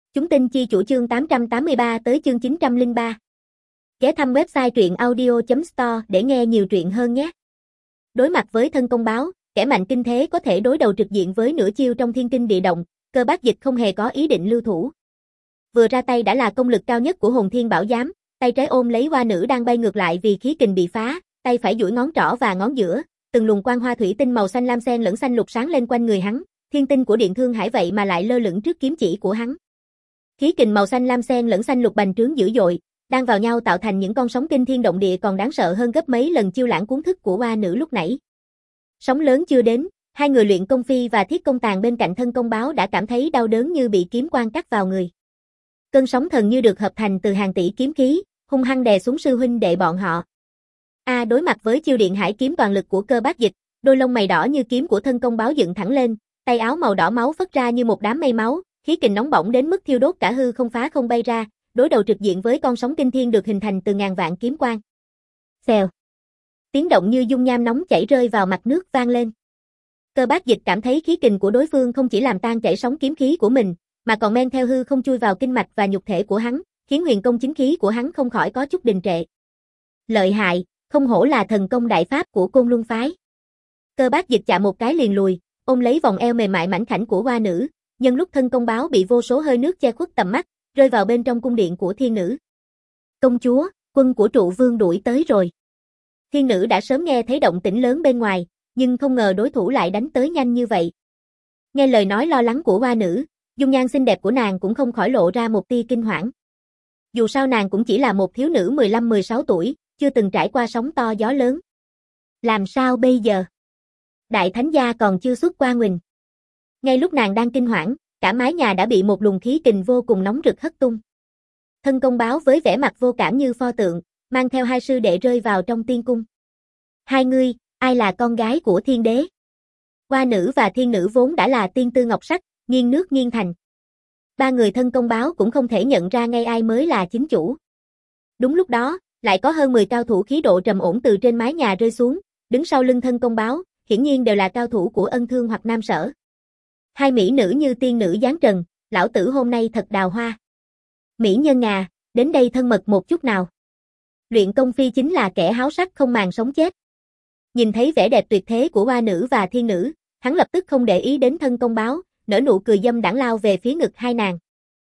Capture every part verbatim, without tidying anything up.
Chúng tin chi chủ chương tám trăm tám mươi ba tới chương chín trăm lẻ ba. Ghé thăm website truyện audio chấm store để nghe nhiều truyện hơn nhé. Đối mặt với thân công báo, kẻ mạnh kinh thế có thể đối đầu trực diện với nửa chiêu trong thiên kinh địa động, Cơ Bác Dịch không hề có ý định lưu thủ. Vừa ra tay đã là công lực cao nhất của Hồn Thiên Bảo Giám, tay trái ôm lấy hoa nữ đang bay ngược lại vì khí kình bị phá, tay phải duỗi ngón trỏ và ngón giữa, từng luồng quang hoa thủy tinh màu xanh lam xen lẫn xanh lục sáng lên quanh người hắn, thiên tinh của Điện Thương Hải vậy mà lại lơ lửng trước kiếm chỉ của hắn. Khí kình màu xanh lam xen lẫn xanh lục bành trướng dữ dội, đang vào nhau tạo thành những con sóng kinh thiên động địa còn đáng sợ hơn gấp mấy lần chiêu lãng cuốn thức của hoa nữ lúc nãy. Sóng lớn chưa đến, hai người Luyện Công Phi và Thiết Công Tàng bên cạnh thân công báo đã cảm thấy đau đớn như bị kiếm quang cắt vào người. Cơn sóng thần như được hợp thành từ hàng tỷ kiếm khí, hung hăng đè xuống sư huynh đệ bọn họ. A à, đối mặt với chiêu điện hải kiếm toàn lực của Cơ Bác Dịch, đôi lông mày đỏ như kiếm của thân công báo dựng thẳng lên, tay áo màu đỏ máu phất ra như một đám mây máu, khí kình nóng bỏng đến mức thiêu đốt cả hư không phá không bay ra, đối đầu trực diện với con sóng kinh thiên được hình thành từ ngàn vạn kiếm quang. Xèo. Tiếng động như dung nham nóng chảy rơi vào mặt nước vang lên. Cơ Bác Dịch cảm thấy khí kình của đối phương không chỉ làm tan chảy sóng kiếm khí của mình, mà còn men theo hư không chui vào kinh mạch và nhục thể của hắn, khiến huyền công chính khí của hắn không khỏi có chút đình trệ. Lợi hại, không hổ là thần công đại pháp của Côn Luân phái. Cơ Bác Dịch chạm một cái liền lùi, ôm lấy vòng eo mềm mại mảnh khảnh của hoa nữ, nhân lúc thân công báo bị vô số hơi nước che khuất tầm mắt, rơi vào bên trong cung điện của thiên nữ. Công chúa, quân của trụ vương đuổi tới rồi. Thiên nữ đã sớm nghe thấy động tĩnh lớn bên ngoài, nhưng không ngờ đối thủ lại đánh tới nhanh như vậy. Nghe lời nói lo lắng của hoa nữ, dung nhan xinh đẹp của nàng cũng không khỏi lộ ra một tia kinh hoảng. Dù sao nàng cũng chỉ là một thiếu nữ mười lăm mười sáu tuổi, chưa từng trải qua sóng to gió lớn. Làm sao bây giờ? Đại thánh gia còn chưa xuất qua nguỳnh. Ngay lúc nàng đang kinh hoảng, cả mái nhà đã bị một luồng khí kình vô cùng nóng rực hất tung. Thân công báo với vẻ mặt vô cảm như pho tượng, mang theo hai sư đệ rơi vào trong tiên cung. Hai ngươi, ai là con gái của thiên đế? Hoa nữ và thiên nữ vốn đã là tiên tư ngọc sắc, nghiêng nước nghiêng thành. Ba người thân công báo cũng không thể nhận ra ngay ai mới là chính chủ. Đúng lúc đó, lại có hơn mười cao thủ khí độ trầm ổn từ trên mái nhà rơi xuống, đứng sau lưng thân công báo, hiển nhiên đều là cao thủ của Ân Thương hoặc Nam Sở. Hai mỹ nữ như tiên nữ giáng trần, lão tử hôm nay thật đào hoa. Mỹ nhân à, đến đây thân mật một chút nào. Luyện Công Phi chính là kẻ háo sắc không màng sống chết. Nhìn thấy vẻ đẹp tuyệt thế của hoa nữ và thiên nữ, hắn lập tức không để ý đến thân công báo, nở nụ cười dâm đãng lao về phía ngực hai nàng.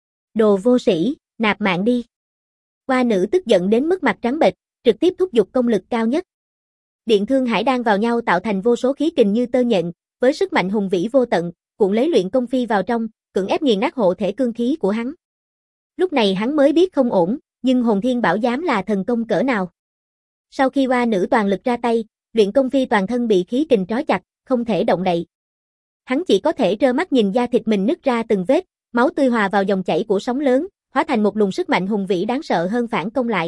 Đồ vô sĩ, nạp mạng đi. Hoa nữ tức giận đến mức mặt trắng bệch, trực tiếp thúc giục công lực cao nhất. Điện Thương Hải đang vào nhau tạo thành vô số khí kình như tơ nhện, với sức mạnh hùng vĩ vô tận, cuộn lấy Luyện Công Phi vào trong, cưỡng ép nghiền nát hộ thể cương khí của hắn. Lúc này hắn mới biết không ổn, nhưng Hồn Thiên Bảo Giám là thần công cỡ nào. Sau khi hoa nữ toàn lực ra tay, Luyện Công Phi toàn thân bị khí kình trói chặt, không thể động đậy. Hắn chỉ có thể trơ mắt nhìn da thịt mình nứt ra từng vết, máu tươi hòa vào dòng chảy của sóng lớn, hóa thành một luồng sức mạnh hùng vĩ đáng sợ hơn phản công lại.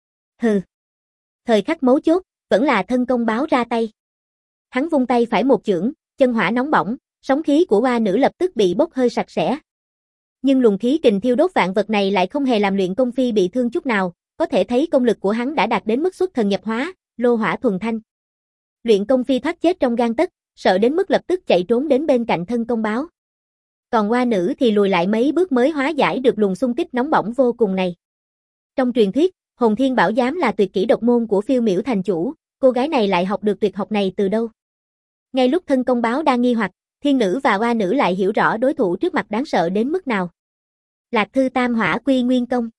Hừ. Thời khắc mấu chốt, vẫn là thân công báo ra tay. Hắn vung tay phải một chưởng, chân hỏa nóng bỏng, sóng khí của hoa nữ lập tức bị bốc hơi sạch sẽ. Nhưng luồng khí kình thiêu đốt vạn vật này lại không hề làm Luyện Công Phi bị thương chút nào, có thể thấy công lực của hắn đã đạt đến mức xuất thần nhập hóa, lô hỏa thuần thanh. Luyện Công Phi thoát chết trong gang tấc, sợ đến mức lập tức chạy trốn đến bên cạnh thân công báo. Còn hoa nữ thì lùi lại mấy bước mới hóa giải được luồng xung kích nóng bỏng vô cùng này. Trong truyền thuyết, Hồn Thiên Bảo Giám là tuyệt kỹ độc môn của Phiêu Miểu thành chủ, cô gái này lại học được tuyệt học này từ đâu? Ngay lúc thân công báo đang nghi hoặc, thiên nữ và hoa nữ lại hiểu rõ đối thủ trước mặt đáng sợ đến mức nào. Lạc Thư Tam Hỏa Quy Nguyên Công.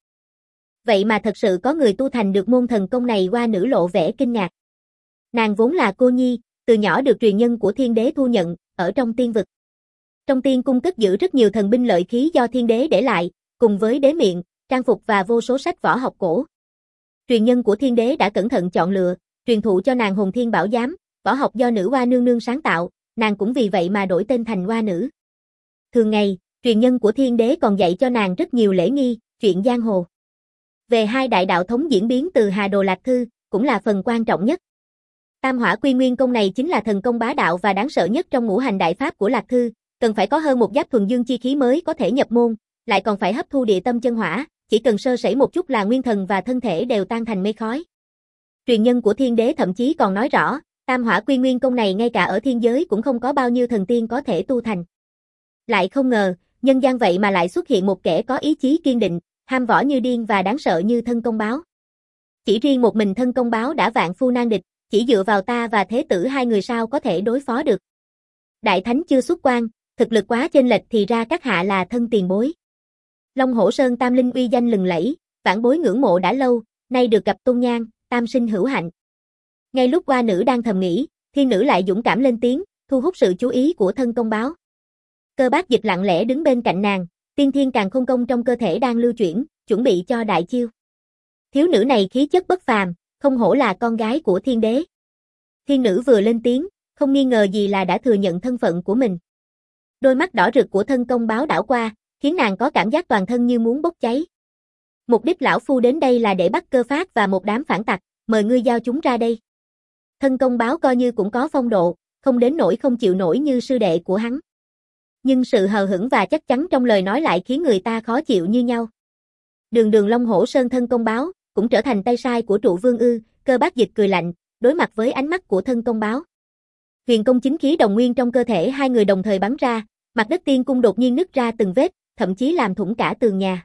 Vậy mà thật sự có người tu thành được môn thần công này. Hoa nữ lộ vẻ kinh ngạc. Nàng vốn là cô nhi, từ nhỏ được truyền nhân của thiên đế thu nhận, ở trong tiên vực. Trong tiên cung cất giữ rất nhiều thần binh lợi khí do thiên đế để lại, cùng với đế miệng, trang phục và vô số sách võ học cổ. Truyền nhân của thiên đế đã cẩn thận chọn lựa, truyền thụ cho nàng Hồn Thiên Bảo Giám, võ học do nữ hoa nương nương sáng tạo, nàng cũng vì vậy mà đổi tên thành hoa nữ. Thường ngày, truyền nhân của thiên đế còn dạy cho nàng rất nhiều lễ nghi, chuyện giang hồ. Về hai đại đạo thống diễn biến từ Hà Đồ Lạc Thư, cũng là phần quan trọng nhất. Tam Hỏa Quy Nguyên Công này chính là thần công bá đạo và đáng sợ nhất trong ngũ hành đại pháp của Lạc Thư, cần phải có hơn một giáp thuần dương chi khí mới có thể nhập môn, lại còn phải hấp thu địa tâm chân hỏa, chỉ cần sơ sẩy một chút là nguyên thần và thân thể đều tan thành mây khói. Truyền nhân của thiên đế thậm chí còn nói rõ, Tam Hỏa Quy Nguyên Công này ngay cả ở thiên giới cũng không có bao nhiêu thần tiên có thể tu thành. Lại không ngờ, nhân gian vậy mà lại xuất hiện một kẻ có ý chí kiên định, ham võ như điên và đáng sợ như Thân Công Báo. Chỉ riêng một mình Thân Công Báo đã vạn phu nan địch, chỉ dựa vào ta và Thế Tử hai người sao có thể đối phó được. Đại thánh chưa xuất quan, thực lực quá chênh lệch thì ra các hạ là thân tiền bối. Long Hổ Sơn Tam Linh uy danh lừng lẫy, vãn bối ngưỡng mộ đã lâu, nay được gặp tôn nhan, tam sinh hữu hạnh. Ngay lúc Hoa Nữ đang thầm nghĩ, Thiên Nữ lại dũng cảm lên tiếng, thu hút sự chú ý của Thân Công Báo. Cơ Bác Dịch lặng lẽ đứng bên cạnh nàng, tiên thiên càn khôn công trong cơ thể đang lưu chuyển, chuẩn bị cho đại chiêu. Thiếu nữ này khí chất bất phàm, không hổ là con gái của thiên đế. Thiên Nữ vừa lên tiếng, không nghi ngờ gì là đã thừa nhận thân phận của mình. Đôi mắt đỏ rực của Thân Công Báo đảo qua, khiến nàng có cảm giác toàn thân như muốn bốc cháy. Mục đích lão phu đến đây là để bắt Cơ Phát và một đám phản tặc, mời ngươi giao chúng ra đây. Thân Công Báo coi như cũng có phong độ, không đến nỗi không chịu nổi như sư đệ của hắn. Nhưng sự hờ hững và chắc chắn trong lời nói lại khiến người ta khó chịu như nhau. Đường đường Long Hổ Sơn Thân Công Báo, cũng trở thành tay sai của trụ vương ư? Cơ Bác Dịch cười lạnh, đối mặt với ánh mắt của Thân Công Báo. Huyền công chính khí đồng nguyên trong cơ thể hai người đồng thời bắn ra, mặt đất tiên cung đột nhiên nứt ra từng vết, thậm chí làm thủng cả tường nhà.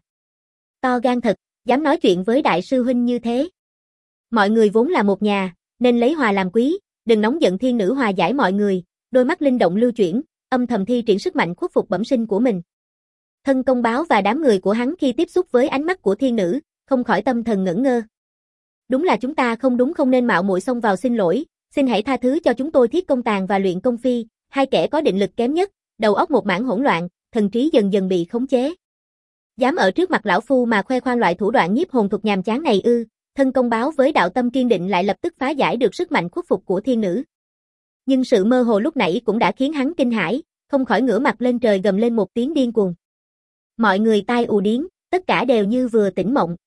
To gan thật, dám nói chuyện với đại sư huynh như thế. Mọi người vốn là một nhà, nên lấy hòa làm quý, đừng nóng giận. Thiên Nữ hòa giải mọi người, đôi mắt linh động lưu chuyển, âm thầm thi triển sức mạnh khuất phục bẩm sinh của mình. Thân Công Báo và đám người của hắn khi tiếp xúc với ánh mắt của Thiên Nữ, không khỏi tâm thần ngẩn ngơ. Đúng là chúng ta không đúng, không nên mạo muội xông vào, xin lỗi, xin hãy tha thứ cho chúng tôi. Thiết Công Tàn và Luyện Công Phi, hai kẻ có định lực kém nhất, đầu óc một mảng hỗn loạn, thần trí dần dần bị khống chế. Dám ở trước mặt lão phu mà khoe khoang loại thủ đoạn nhiếp hồn thuật nhàm chán này ư? Thân Công Báo với đạo tâm kiên định lại lập tức phá giải được sức mạnh khuất phục của Thiên Nữ. Nhưng sự mơ hồ lúc nãy cũng đã khiến hắn kinh hãi, không khỏi ngửa mặt lên trời gầm lên một tiếng điên cuồng. Mọi người tai ù điếng, tất cả đều như vừa tỉnh mộng.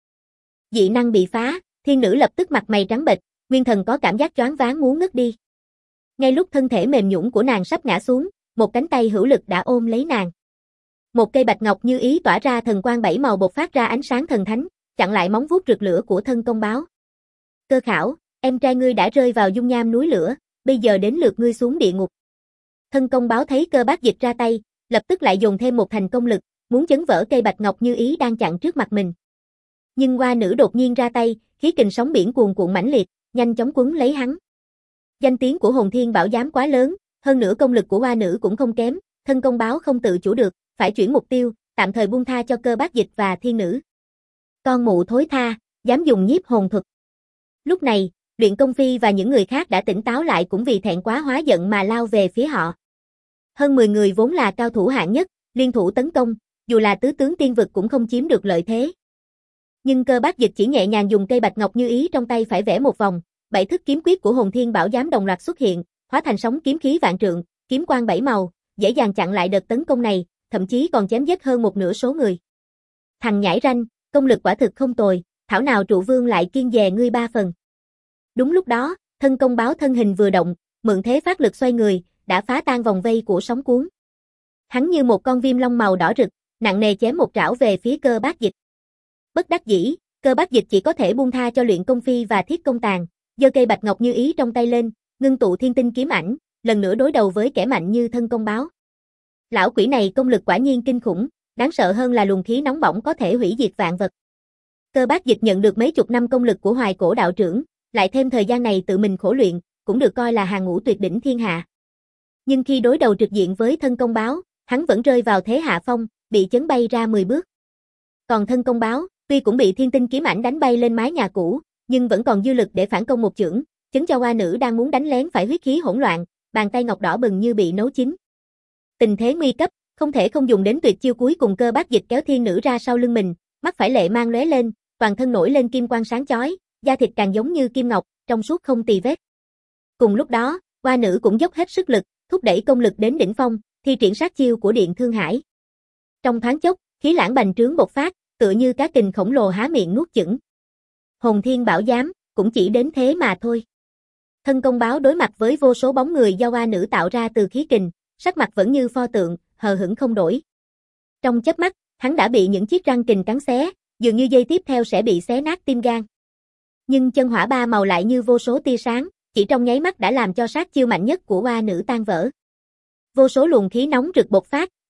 Dị năng bị phá, Thiên Nữ lập tức mặt mày trắng bệch, nguyên thần có cảm giác choáng váng muốn ngất đi. Ngay lúc thân thể mềm nhũn của nàng sắp ngã xuống, một cánh tay hữu lực đã ôm lấy nàng. Một cây bạch ngọc như ý tỏa ra thần quang bảy màu bộc phát ra ánh sáng thần thánh, chặn lại móng vuốt rực lửa của Thân Công Báo. Cơ Khảo, em trai ngươi đã rơi vào dung nham núi lửa, bây giờ đến lượt ngươi xuống địa ngục. Thân Công Báo thấy Cơ Bác Dịch ra tay, lập tức lại dùng thêm một thành công lực, muốn chấn vỡ cây bạch ngọc như ý đang chặn trước mặt mình. Nhưng Hoa Nữ đột nhiên ra tay, khí kình sóng biển cuồn cuộn mãnh liệt, nhanh chóng quấn lấy hắn. Danh tiếng của Hồn Thiên Bảo Giám quá lớn, hơn nữa công lực của Hoa Nữ cũng không kém, Thân Công Báo không tự chủ được, phải chuyển mục tiêu, tạm thời buông tha cho Cơ Bác Dịch và Thiên Nữ. Con mụ thối tha, dám dùng nhiếp hồn thuật. Lúc này, Luyện Công Phi và những người khác đã tỉnh táo lại, cũng vì thẹn quá hóa giận mà lao về phía họ. Hơn mười người vốn là cao thủ hạng nhất, liên thủ tấn công, dù là tứ tướng tiên vực cũng không chiếm được lợi thế. Nhưng Cơ Bác Dịch chỉ nhẹ nhàng dùng cây bạch ngọc như ý trong tay phải vẽ một vòng, bảy thức kiếm quyết của Hồn Thiên Bảo Giám đồng loạt xuất hiện, hóa thành sóng kiếm khí vạn trượng, kiếm quang bảy màu, dễ dàng chặn lại đợt tấn công này, thậm chí còn chém giết hơn một nửa số người. Thằng nhãi ranh, công lực quả thực không tồi, thảo nào trụ vương lại kiêng dè ngươi ba phần. Đúng lúc đó, Thân Công Báo thân hình vừa động, mượn thế phát lực xoay người, đã phá tan vòng vây của sóng cuốn. Hắn như một con viêm long màu đỏ rực, nặng nề chém một trảo về phía Cơ Bác Dịch. Bất đắc dĩ, Cơ Bác Dịch chỉ có thể buông tha cho Luyện Công Phi và Thiết Công Tàn, giơ cây bạch ngọc như ý trong tay lên, ngưng tụ thiên tinh kiếm ảnh, lần nữa đối đầu với kẻ mạnh như Thân Công Báo. Lão quỷ này công lực quả nhiên kinh khủng, đáng sợ hơn là luồng khí nóng bỏng có thể hủy diệt vạn vật. Cơ Bác Dịch nhận được mấy chục năm công lực của Hoài Cổ đạo trưởng, lại thêm thời gian này tự mình khổ luyện, cũng được coi là hàng ngũ tuyệt đỉnh thiên hạ. Nhưng khi đối đầu trực diện với Thân Công Báo, hắn vẫn rơi vào thế hạ phong, bị chấn bay ra mười bước. Còn Thân Công Báo, tuy cũng bị thiên tinh kiếm ảnh đánh bay lên mái nhà cũ, nhưng vẫn còn dư lực để phản công một chưởng, chấn cho Hoa Nữ đang muốn đánh lén phải huyết khí hỗn loạn, bàn tay ngọc đỏ bừng như bị nấu chín. Tình thế nguy cấp, không thể không dùng đến tuyệt chiêu cuối cùng. Cơ Bác Dịch kéo Thiên Nữ ra sau lưng mình, mắt phải lệ mang lóe lên, toàn thân nổi lên kim quang sáng chói, da thịt càng giống như kim ngọc, trong suốt không tì vết. Cùng lúc đó, Hoa Nữ cũng dốc hết sức lực, thúc đẩy công lực đến đỉnh phong, thi triển sát chiêu của Điện Thương Hải. Trong thoáng chốc, khí lãng bành trướng bộc phát, tựa như cá kình khổng lồ há miệng nuốt chửng. Hồn Thiên Bảo Giám cũng chỉ đến thế mà thôi. Thân Công Báo đối mặt với vô số bóng người do Hoa Nữ tạo ra từ khí kình, sắc mặt vẫn như pho tượng, hờ hững không đổi. Trong chớp mắt, hắn đã bị những chiếc răng kình cắn xé, dường như giây tiếp theo sẽ bị xé nát tim gan. Nhưng chân hỏa ba màu lại như vô số tia sáng, chỉ trong nháy mắt đã làm cho sát chiêu mạnh nhất của Hoa Nữ tan vỡ. Vô số luồng khí nóng rực bộc phát,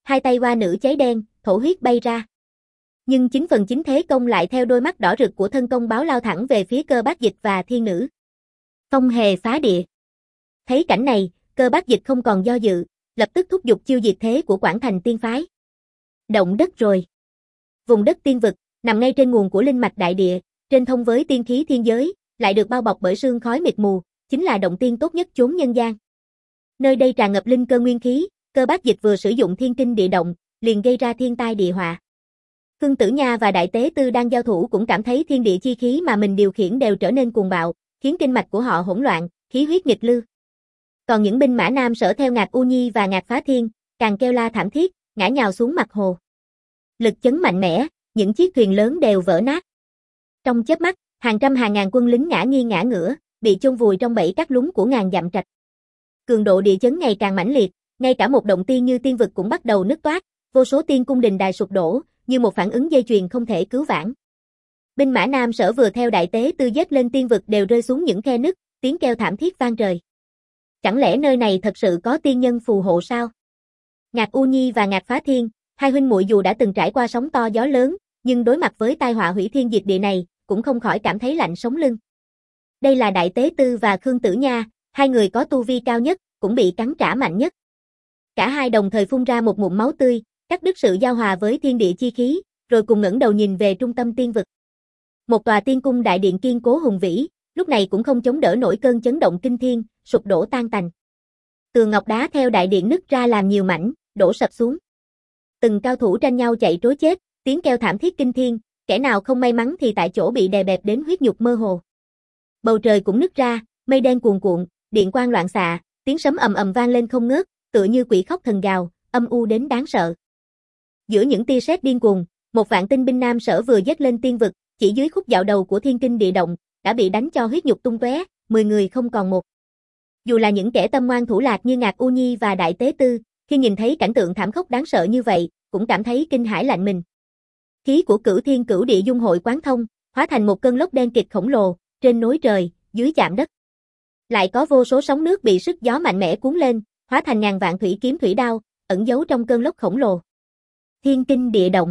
Hai tay hoa nữ cháy đen, thổ huyết bay ra. Nhưng chín phần chín thế công lại theo đôi mắt đỏ rực của thân công báo lao thẳng về phía Cơ Bác Dịch và thiên nữ. Phong hề phá địa. Thấy cảnh này, Cơ Bác Dịch không còn do dự, lập tức thúc giục chiêu diệt thế của Quảng Thành Tiên phái. Động đất rồi. Vùng đất tiên vực, nằm ngay trên nguồn của linh mạch đại địa, trên thông với tiên khí thiên giới, lại được bao bọc bởi sương khói mịt mù, chính là động tiên tốt nhất chốn nhân gian. Nơi đây tràn ngập linh cơ nguyên khí, Cơ Bác Dịch vừa sử dụng thiên kinh địa động, liền gây ra thiên tai địa họa. Khương Tử Nha và Đại Tế Tư đang giao thủ cũng cảm thấy thiên địa chi khí mà mình điều khiển đều trở nên cuồng bạo, khiến kinh mạch của họ hỗn loạn, khí huyết nghịch lưu. Còn những binh mã nam sở theo Ngạc U Nhi và Ngạc Phá Thiên, càng kêu la thảm thiết, ngã nhào xuống mặt hồ. Lực chấn mạnh mẽ, những chiếc thuyền lớn đều vỡ nát. Trong chớp mắt, hàng trăm hàng ngàn quân lính ngã nghiêng ngã ngửa, bị chôn vùi trong bẫy cát lún của ngàn dặm trạch. Cường độ địa chấn ngày càng mãnh liệt, ngay cả một động tiên như tiên vực cũng bắt đầu nứt toác, vô số tiên cung đình đài sụp đổ, như một phản ứng dây chuyền không thể cứu vãn. Binh mã nam sở vừa theo Đại Tế Tư giết lên tiên vực đều rơi xuống những khe nứt, tiếng kêu thảm thiết vang trời. Chẳng lẽ nơi này thật sự có tiên nhân phù hộ sao? Ngạc U Nhi và Ngạc Phá Thiên, hai huynh muội dù đã từng trải qua sóng to gió lớn, nhưng đối mặt với tai họa hủy thiên diệt địa này, cũng không khỏi cảm thấy lạnh sống lưng. Đây là Đại Tế Tư và Khương Tử Nha, hai người có tu vi cao nhất, cũng bị cắn trả mạnh nhất. Cả hai đồng thời phun ra một ngụm máu tươi, cắt đứt sự giao hòa với thiên địa chi khí, rồi cùng ngẩng đầu nhìn về trung tâm tiên vực. Một tòa tiên cung đại điện kiên cố hùng vĩ, lúc này cũng không chống đỡ nổi cơn chấn động kinh thiên, sụp đổ tan tành. Tường ngọc đá theo đại điện nứt ra làm nhiều mảnh, đổ sập xuống. Từng cao thủ tranh nhau chạy trối chết, tiếng kêu thảm thiết kinh thiên, kẻ nào không may mắn thì tại chỗ bị đè bẹp đến huyết nhục mơ hồ. Bầu trời cũng nứt ra, mây đen cuồn cuộn, điện quang loạn xạ, tiếng sấm ầm ầm vang lên không ngớt, tựa như quỷ khóc thần gào, âm u đến đáng sợ. Giữa những tia sét điên cuồng, một vạn tinh binh nam sở vừa dứt lên tiên vực, chỉ dưới khúc dạo đầu của thiên kinh địa động, đã bị đánh cho huyết nhục tung tóe, mười người không còn một. Dù là những kẻ tâm ngoan thủ lạc như Ngạc U Nhi và Đại Tế Tư, khi nhìn thấy cảnh tượng thảm khốc đáng sợ như vậy, cũng cảm thấy kinh hãi lạnh mình. Khí của Cửu Thiên Cửu Địa dung hội quán thông, hóa thành một cơn lốc đen kịt khổng lồ, trên nối trời, dưới chạm đất. Lại có vô số sóng nước bị sức gió mạnh mẽ cuốn lên, hóa thành ngàn vạn thủy kiếm thủy đao, ẩn giấu trong cơn lốc khổng lồ. Thiên kinh địa động.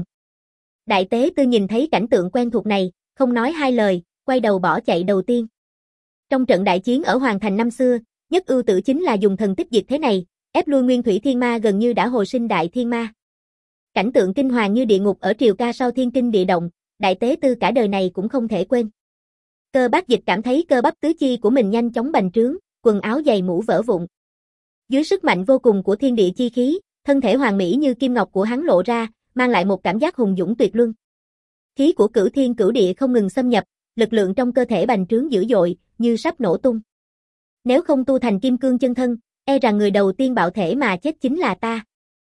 Đại Tế Tư nhìn thấy cảnh tượng quen thuộc này, không nói hai lời, quay đầu bỏ chạy đầu tiên. Trong trận đại chiến ở Hoàng Thành năm xưa, nhất ưu tử chính là dùng thần tích diệt thế này, ép lui Nguyên Thủy Thiên Ma gần như đã hồi sinh Đại Thiên Ma. Cảnh tượng kinh hoàng như địa ngục ở triều ca sau thiên kinh địa động, Đại Tế Tư cả đời này cũng không thể quên. Cơ Bác Dịch cảm thấy cơ bắp tứ chi của mình nhanh chóng bành trướng, quần áo dày mũ vỡ vụn. Dưới sức mạnh vô cùng của thiên địa chi khí, thân thể hoàn mỹ như kim ngọc của hắn lộ ra, mang lại một cảm giác hùng dũng tuyệt luân. Khí của Cửu Thiên Cửu Địa không ngừng xâm nhập, lực lượng trong cơ thể bành trướng dữ dội, như sắp nổ tung. Nếu không tu thành kim cương chân thân, e rằng người đầu tiên bạo thể mà chết chính là ta.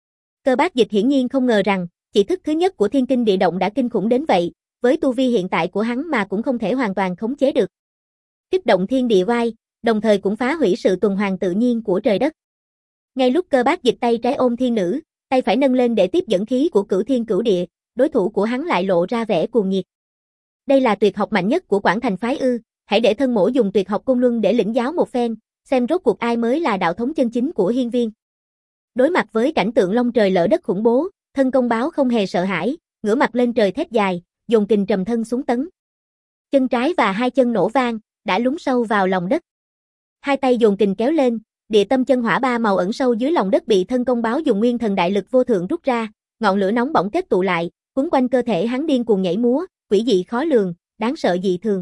Cơ Bác Dịch hiển nhiên không ngờ rằng, chỉ thức thứ nhất của thiên kinh địa động đã kinh khủng đến vậy, với tu vi hiện tại của hắn mà cũng không thể hoàn toàn khống chế được. Kích động thiên địa oai, đồng thời cũng phá hủy sự tuần hoàn tự nhiên của trời đất. Ngay lúc Cơ Bác Dịch tay trái ôm thiên nữ, tay phải nâng lên để tiếp dẫn khí của Cửu Thiên Cửu Địa, đối thủ của hắn lại lộ ra vẻ cuồng nhiệt. Đây là tuyệt học mạnh nhất của Quảng Thành phái ư? Hãy để thân mỗ dùng tuyệt học Côn Luân để lĩnh giáo một phen, xem rốt cuộc ai mới là đạo thống chân chính của Hiên Viên. Đối mặt với cảnh tượng long trời lở đất khủng bố, thân công báo không hề sợ hãi, ngửa mặt lên trời thét dài, dồn kình trầm thân xuống tấn. Chân trái và hai chân nổ vang, đã lún sâu vào lòng đất. Hai tay dồn kình kéo lên, địa tâm chân hỏa ba màu ẩn sâu dưới lòng đất bị thân công báo dùng nguyên thần đại lực vô thượng rút ra, ngọn lửa nóng bỏng kết tụ lại, quấn quanh cơ thể hắn điên cuồng nhảy múa, quỷ dị khó lường, đáng sợ dị thường.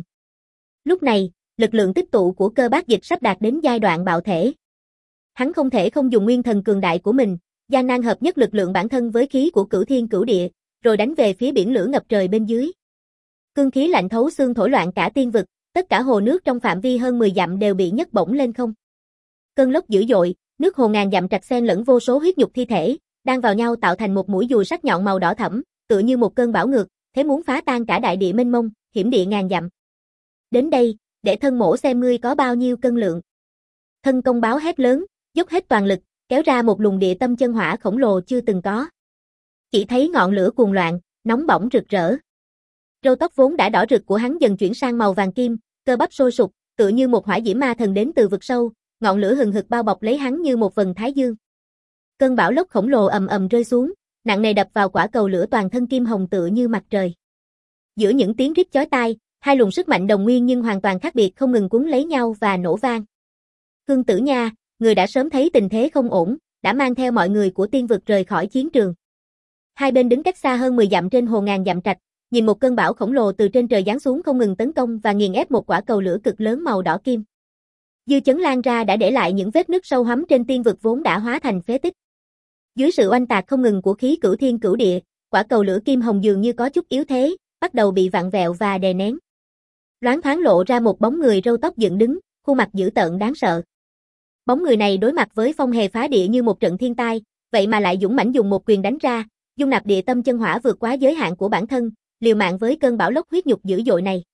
Lúc này, lực lượng tích tụ của Cơ Bác Dịch sắp đạt đến giai đoạn bạo thể. Hắn không thể không dùng nguyên thần cường đại của mình, gian nan hợp nhất lực lượng bản thân với khí của Cửu Thiên Cửu Địa, rồi đánh về phía biển lửa ngập trời bên dưới. Cương khí lạnh thấu xương thổi loạn cả tiên vực, tất cả hồ nước trong phạm vi hơn mười dặm đều bị nhấc bổng lên không. Cơn lốc dữ dội, nước hồ ngàn dặm trạch xen lẫn vô số huyết nhục thi thể, đang vào nhau tạo thành một mũi dùi sắc nhọn màu đỏ thẫm, tựa như một cơn bão ngược, thế muốn phá tan cả đại địa mênh mông, hiểm địa ngàn dặm. Đến đây, để thân mỗ xem ngươi có bao nhiêu cân lượng. Thân công báo hét lớn, dốc hết toàn lực, kéo ra một luồng địa tâm chân hỏa khổng lồ chưa từng có. Chỉ thấy ngọn lửa cuồng loạn, nóng bỏng rực rỡ. Râu tóc vốn đã đỏ rực của hắn dần chuyển sang màu vàng kim, cơ bắp sôi sục, tựa như một hỏa diễm ma thần đến từ vực sâu, ngọn lửa hừng hực bao bọc lấy hắn như một vầng thái dương. Cơn bão lốc khổng lồ ầm ầm rơi xuống, nặng nề đập vào quả cầu lửa toàn thân kim hồng tựa như mặt trời. Giữa những tiếng rít chói tai, hai luồng sức mạnh đồng nguyên nhưng hoàn toàn khác biệt không ngừng cuốn lấy nhau và nổ vang. Khương Tử Nha, người đã sớm thấy tình thế không ổn, đã mang theo mọi người của tiên vực rời khỏi chiến trường. Hai bên đứng cách xa hơn mười dặm trên hồ ngàn dặm trạch, nhìn một cơn bão khổng lồ từ trên trời giáng xuống không ngừng tấn công và nghiền ép một quả cầu lửa cực lớn màu đỏ kim. Dư chấn lan ra đã để lại những vết nứt sâu hắm trên tiên vực vốn đã hóa thành phế tích. Dưới sự oanh tạc không ngừng của khí cửu thiên cửu địa, quả cầu lửa kim hồng dường như có chút yếu thế, bắt đầu bị vặn vẹo và đè nén. Loáng thoáng lộ ra một bóng người râu tóc dựng đứng, khuôn mặt dữ tợn đáng sợ. Bóng người này đối mặt với phong hề phá địa như một trận thiên tai, vậy mà lại dũng mãnh dùng một quyền đánh ra, dung nạp địa tâm chân hỏa vượt quá giới hạn của bản thân, liều mạng với cơn bão lốc huyết nhục dữ dội này.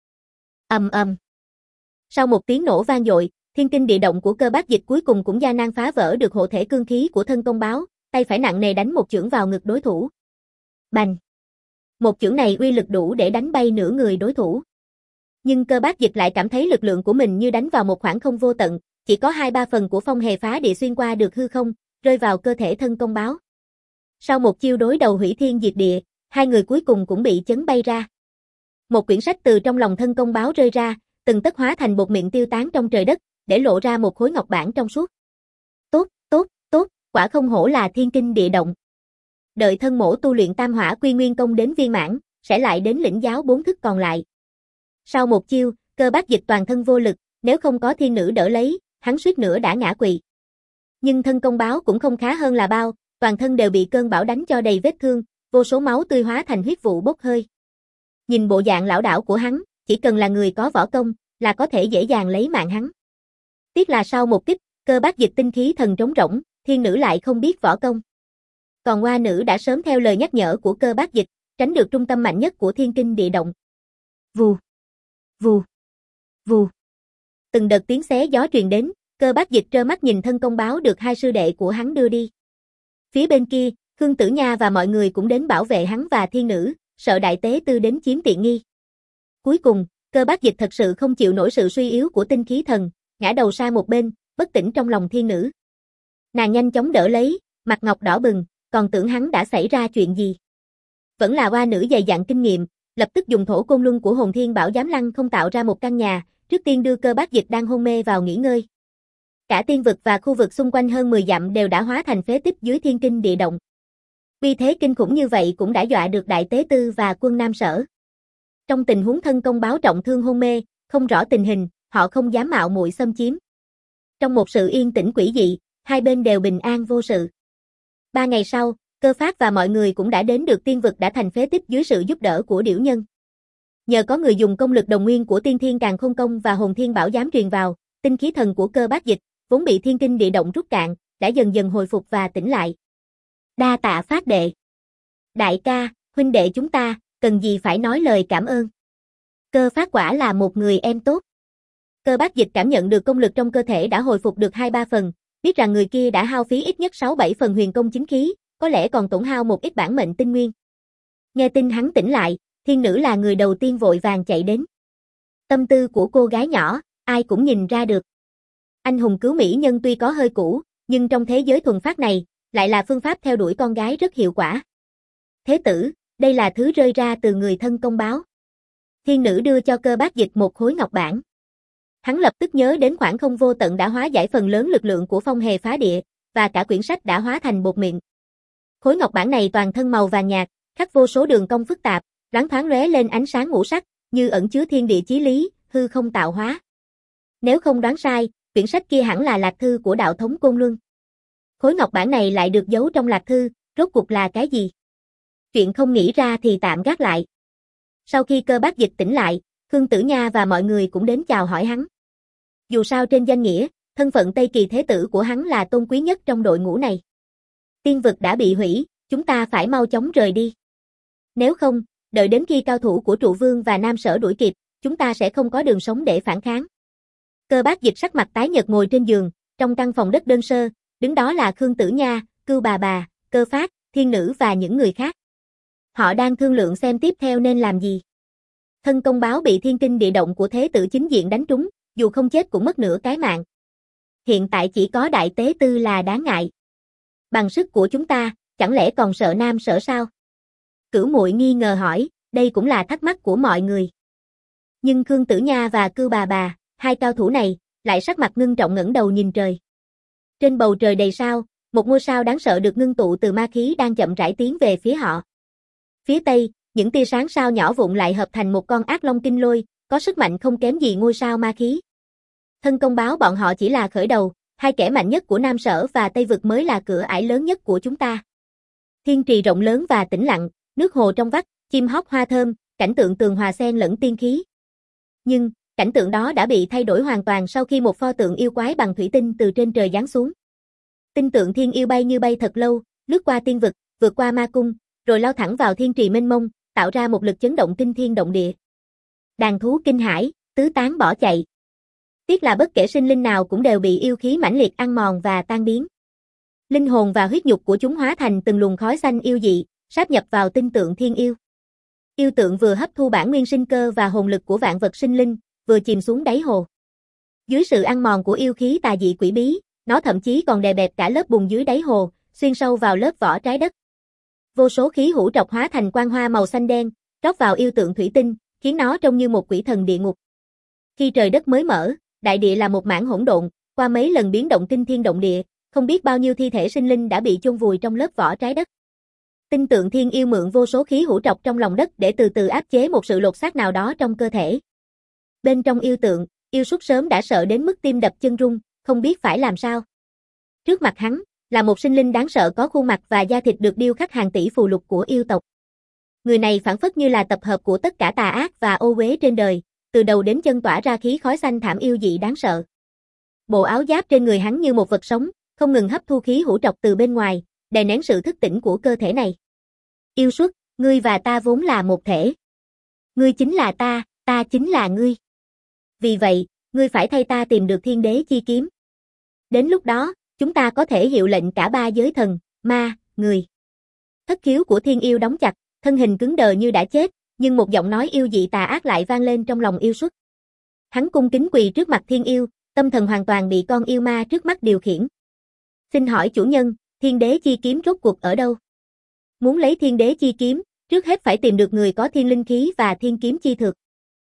Ầm ầm. Sau một tiếng nổ vang dội, thiên kinh địa động của Cơ Bát Dịch cuối cùng cũng gian nan phá vỡ được hộ thể cương khí của thân công báo, tay phải nặng nề đánh một chưởng vào ngực đối thủ. Bành. Một chưởng này uy lực đủ để đánh bay nửa người đối thủ. Nhưng Cơ Bát Dịch lại cảm thấy lực lượng của mình như đánh vào một khoảng không vô tận, chỉ có hai ba phần của phong hề phá địa xuyên qua được hư không, rơi vào cơ thể thân công báo. Sau một chiêu đối đầu hủy thiên diệt địa, hai người cuối cùng cũng bị chấn bay ra. Một quyển sách từ trong lòng thân công báo rơi ra, từng tấc hóa thành bột mịn tiêu tán trong trời đất, để lộ ra một khối ngọc bản trong suốt. Tốt, tốt, tốt, quả không hổ là thiên kinh địa động. Đợi thân mổ tu luyện tam hỏa quy nguyên công đến viên mãn, sẽ lại đến lĩnh giáo bốn thức còn lại. Sau một chiêu, Cơ Bát Dịch toàn thân vô lực, nếu không có thiên nữ đỡ lấy, hắn suýt nữa đã ngã quỵ. Nhưng thân công báo cũng không khá hơn là bao, toàn thân đều bị cơn bão đánh cho đầy vết thương, vô số máu tươi hóa thành huyết vụ bốc hơi. Nhìn bộ dạng lão đảo của hắn, chỉ cần là người có võ công, là có thể dễ dàng lấy mạng hắn. Tiếc là sau một kích, Cơ Bát Dịch tinh khí thần trống rỗng, thiên nữ lại không biết võ công. Còn oa nữ đã sớm theo lời nhắc nhở của Cơ Bát Dịch, tránh được trung tâm mạnh nhất của thiên kinh địa động. Vù, vù, vù. Từng đợt tiếng xé gió truyền đến, Cơ Bát Dịch trơ mắt nhìn thân công báo được hai sư đệ của hắn đưa đi. Phía bên kia, Khương Tử Nha và mọi người cũng đến bảo vệ hắn và thiên nữ, sợ đại tế tư đến chiếm tiện nghi. Cuối cùng, Cơ Bát Dịch thật sự không chịu nổi sự suy yếu của tinh khí thần, ngã đầu sang một bên, bất tỉnh trong lòng thiên nữ. Nàng nhanh chóng đỡ lấy, mặt ngọc đỏ bừng, còn tưởng hắn đã xảy ra chuyện gì. Vẫn là oa nữ dày dặn kinh nghiệm, lập tức dùng thổ côn luân của hồn thiên bảo giám lăng không tạo ra một căn nhà, trước tiên đưa Cơ Bát Dịch đang hôn mê vào nghỉ ngơi. Cả tiên vực và khu vực xung quanh hơn mười dặm đều đã hóa thành phế tích dưới thiên kinh địa động. Vì thế kinh khủng như vậy cũng đã dọa được đại tế tư và quân Nam Sở. Trong tình huống thân công báo trọng thương hôn mê, không rõ tình hình, họ không dám mạo muội xâm chiếm. Trong một sự yên tĩnh quỷ dị, hai bên đều bình an vô sự. Ba ngày sau, Cơ Phát và mọi người cũng đã đến được tiên vực đã thành phế tích dưới sự giúp đỡ của điểu nhân. Nhờ có người dùng công lực đồng nguyên của tiên thiên càn khôn công và hồn thiên bảo giám truyền vào, tinh khí thần của Cơ Bát Dịch, vốn bị thiên kinh địa động rút cạn, đã dần dần hồi phục và tỉnh lại. Đa tạ Phát đệ. Đại ca, huynh đệ chúng ta, cần gì phải nói lời cảm ơn. Cơ Phát quả là một người em tốt. Cơ Bát Dịch cảm nhận được công lực trong cơ thể đã hồi phục được hai ba phần, biết rằng người kia đã hao phí ít nhất sáu bảy phần huyền công chính khí, có lẽ còn tổn hao một ít bản mệnh tinh nguyên. Nghe tin hắn tỉnh lại, thiên nữ là người đầu tiên vội vàng chạy đến. Tâm tư của cô gái nhỏ, ai cũng nhìn ra được. Anh hùng cứu mỹ nhân tuy có hơi cũ, nhưng trong thế giới thuần phát này, lại là phương pháp theo đuổi con gái rất hiệu quả. Thế tử, đây là thứ rơi ra từ người thân công báo. Thiên nữ đưa cho Cơ Bát Dịch một khối ngọc bản. Hắn lập tức nhớ đến khoảng không vô tận đã hóa giải phần lớn lực lượng của phong hề phá địa, và cả quyển sách đã hóa thành bột mịn. Khối ngọc bản này toàn thân màu vàng nhạt, khắc vô số đường cong phức tạp, loáng thoáng lóe lên ánh sáng ngũ sắc, như ẩn chứa thiên địa chí lý, hư không tạo hóa. Nếu không đoán sai, quyển sách kia hẳn là lạc thư của đạo thống Côn Luân. Khối ngọc bản này lại được giấu trong lạc thư, rốt cuộc là cái gì? Chuyện không nghĩ ra thì tạm gác lại. Sau khi Cơ Bát Dịch tỉnh lại, Khương Tử Nha và mọi người cũng đến chào hỏi hắn. Dù sao trên danh nghĩa, thân phận Tây Kỳ thế tử của hắn là tôn quý nhất trong đội ngũ này. Tiên vực đã bị hủy, chúng ta phải mau chóng rời đi. Nếu không, đợi đến khi cao thủ của Trụ Vương và Nam Sở đuổi kịp, chúng ta sẽ không có đường sống để phản kháng. Cơ Bát Dịch sắc mặt tái nhợt ngồi trên giường, trong căn phòng đất đơn sơ, đứng đó là Khương Tử Nha, Cưu bà bà, Cơ Phát, thiên nữ và những người khác. Họ đang thương lượng xem tiếp theo nên làm gì. Thân công báo bị thiên kinh địa động của thế tử chính diện đánh trúng, dù không chết cũng mất nửa cái mạng. Hiện tại chỉ có đại tế tư là đáng ngại. Bằng sức của chúng ta, chẳng lẽ còn sợ nam sở sao? Cửu Muội nghi ngờ hỏi, đây cũng là thắc mắc của mọi người. Nhưng Khương Tử Nha và Cưu Bà Bà, hai cao thủ này, lại sắc mặt ngưng trọng ngẩng đầu nhìn trời. Trên bầu trời đầy sao, một ngôi sao đáng sợ được ngưng tụ từ ma khí đang chậm rãi tiến về phía họ. Phía tây, những tia sáng sao nhỏ vụn lại hợp thành một con ác long kinh lôi, có sức mạnh không kém gì ngôi sao ma khí. Thân công báo bọn họ chỉ là khởi đầu, hai kẻ mạnh nhất của Nam Sở và Tây Vực mới là cửa ải lớn nhất của chúng ta. Thiên trì rộng lớn và tĩnh lặng, nước hồ trong vắt, chim hót hoa thơm, cảnh tượng tường hòa xen lẫn tiên khí. Nhưng, cảnh tượng đó đã bị thay đổi hoàn toàn sau khi một pho tượng yêu quái bằng thủy tinh từ trên trời giáng xuống. Tinh tượng thiên yêu bay như bay thật lâu, lướt qua tiên vực, vượt qua ma cung, rồi lao thẳng vào thiên trì mênh mông, tạo ra một lực chấn động kinh thiên động địa. Đàn thú kinh hãi, tứ tán bỏ chạy. Tiếc là bất kể sinh linh nào cũng đều bị yêu khí mãnh liệt ăn mòn và tan biến. Linh hồn và huyết nhục của chúng hóa thành từng luồng khói xanh yêu dị, sáp nhập vào tinh tượng thiên yêu. Yêu tượng vừa hấp thu bản nguyên sinh cơ và hồn lực của vạn vật sinh linh, vừa chìm xuống đáy hồ. Dưới sự ăn mòn của yêu khí tà dị quỷ bí, nó thậm chí còn đè bẹp cả lớp bùn dưới đáy hồ, xuyên sâu vào lớp vỏ trái đất. Vô số khí hữu trọc hóa thành quang hoa màu xanh đen, rót vào yêu tượng thủy tinh, khiến nó trông như một quỷ thần địa ngục. Khi trời đất mới mở, đại địa là một mảng hỗn độn, qua mấy lần biến động kinh thiên động địa, không biết bao nhiêu thi thể sinh linh đã bị chôn vùi trong lớp vỏ trái đất. Tinh tượng thiên yêu mượn vô số khí hữu trọc trong lòng đất để từ từ áp chế một sự lột xác nào đó trong cơ thể. Bên trong yêu tượng, yêu xuất sớm đã sợ đến mức tim đập chân rung, không biết phải làm sao. Trước mặt hắn, là một sinh linh đáng sợ có khuôn mặt và da thịt được điêu khắc hàng tỷ phù lục của yêu tộc. Người này phảng phất như là tập hợp của tất cả tà ác và ô uế trên đời, từ đầu đến chân tỏa ra khí khói xanh thảm yêu dị đáng sợ. Bộ áo giáp trên người hắn như một vật sống, không ngừng hấp thu khí hữu trọc từ bên ngoài, đè nén sự thức tỉnh của cơ thể này. Yêu xuất, ngươi và ta vốn là một thể. Ngươi chính là ta, ta chính là ngươi. Vì vậy, ngươi phải thay ta tìm được thiên đế chi kiếm. Đến lúc đó, chúng ta có thể hiệu lệnh cả ba giới thần, ma, người. Thất khiếu của thiên yêu đóng chặt, thân hình cứng đờ như đã chết, nhưng một giọng nói yêu dị tà ác lại vang lên trong lòng yêu xuất. Hắn cung kính quỳ trước mặt thiên yêu, tâm thần hoàn toàn bị con yêu ma trước mắt điều khiển. Xin hỏi chủ nhân, thiên đế chi kiếm rốt cuộc ở đâu? Muốn lấy thiên đế chi kiếm, trước hết phải tìm được người có thiên linh khí và thiên kiếm chi thực.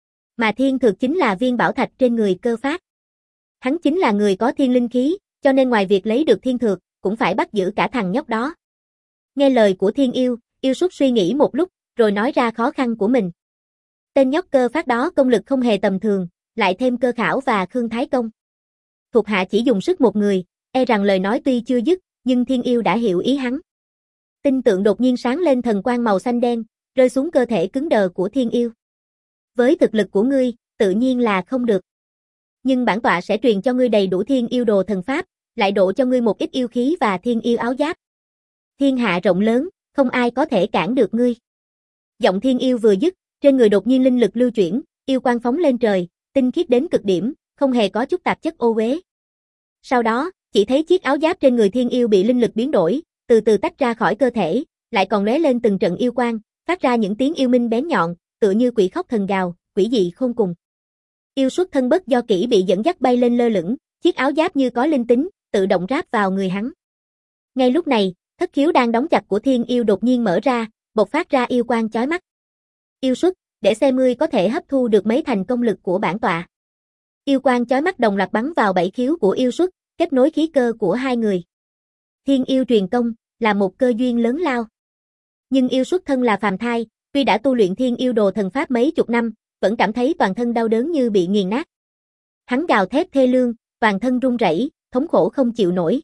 Mà thiên thực chính là viên bảo thạch trên người Cơ Phát. Hắn chính là người có thiên linh khí, cho nên ngoài việc lấy được thiên thực, cũng phải bắt giữ cả thằng nhóc đó. Nghe lời của thiên yêu, yêu xuất suy nghĩ một lúc, rồi nói ra khó khăn của mình. Tên nhóc Cơ Phát đó công lực không hề tầm thường, lại thêm Cơ Khảo và Khương Thái Công. Thuộc hạ chỉ dùng sức một người, e rằng lời nói tuy chưa dứt, nhưng thiên yêu đã hiểu ý hắn. Tinh tượng đột nhiên sáng lên thần quang màu xanh đen, rơi xuống cơ thể cứng đờ của thiên yêu. Với thực lực của ngươi, tự nhiên là không được. Nhưng bản tọa sẽ truyền cho ngươi đầy đủ thiên yêu đồ thần pháp, lại độ cho ngươi một ít yêu khí và thiên yêu áo giáp. Thiên hạ rộng lớn, không ai có thể cản được ngươi. Giọng thiên yêu vừa dứt, trên người đột nhiên linh lực lưu chuyển, yêu quang phóng lên trời, tinh khiết đến cực điểm, không hề có chút tạp chất ô uế. Sau đó, chỉ thấy chiếc áo giáp trên người thiên yêu bị linh lực biến đổi, từ từ tách ra khỏi cơ thể, lại còn lóe lên từng trận yêu quang, phát ra những tiếng yêu minh bén nhọn, tựa như quỷ khóc thần gào, quỷ dị khôn cùng. Yêu xuất thân bất do kỹ bị dẫn dắt bay lên lơ lửng, chiếc áo giáp như có linh tính, tự động ráp vào người hắn. Ngay lúc này, thất khiếu đang đóng chặt của thiên yêu đột nhiên mở ra, bộc phát ra yêu quang chói mắt. Yêu xuất, để xem ngươi có thể hấp thu được mấy thành công lực của bản tọa. Yêu quang chói mắt đồng loạt bắn vào bảy khiếu của yêu xuất, kết nối khí cơ của hai người. Thiên yêu truyền công, là một cơ duyên lớn lao. Nhưng yêu xuất thân là phàm thai, tuy đã tu luyện thiên yêu đồ thần pháp mấy chục năm, vẫn cảm thấy toàn thân đau đớn như bị nghiền nát. Hắn gào thét thê lương, toàn thân run rẩy, thống khổ không chịu nổi.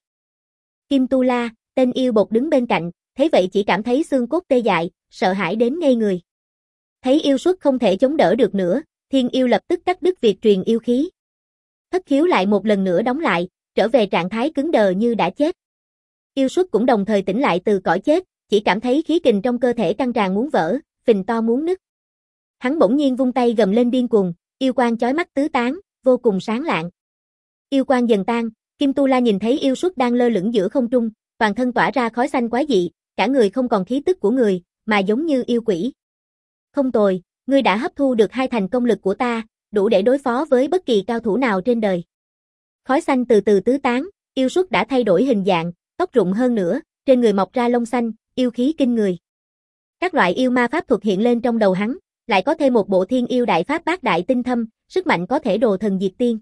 Kim Tu La, tên yêu bột đứng bên cạnh, thấy vậy chỉ cảm thấy xương cốt tê dại, sợ hãi đến ngây người. Thấy yêu xuất không thể chống đỡ được nữa, thiên yêu lập tức cắt đứt việc truyền yêu khí. Thất khiếu lại một lần nữa đóng lại, trở về trạng thái cứng đờ như đã chết. Yêu xuất cũng đồng thời tỉnh lại từ cõi chết, chỉ cảm thấy khí kình trong cơ thể căng tràn muốn vỡ, phình to muốn nứt. Hắn bỗng nhiên vung tay gầm lên điên cuồng, yêu quang chói mắt tứ tán, vô cùng sáng lạng. Yêu quang dần tan, Kim Tu La nhìn thấy yêu xuất đang lơ lửng giữa không trung, toàn thân tỏa ra khói xanh quái dị, cả người không còn khí tức của người, mà giống như yêu quỷ. Không tồi, ngươi đã hấp thu được hai thành công lực của ta, đủ để đối phó với bất kỳ cao thủ nào trên đời. Khói xanh từ từ tứ tán, yêu xuất đã thay đổi hình dạng, tóc rụng hơn nữa, trên người mọc ra lông xanh, yêu khí kinh người. Các loại yêu ma pháp thuật hiện lên trong đầu hắn, lại có thêm một bộ thiên yêu đại pháp bát đại tinh thâm, sức mạnh có thể đồ thần diệt tiên.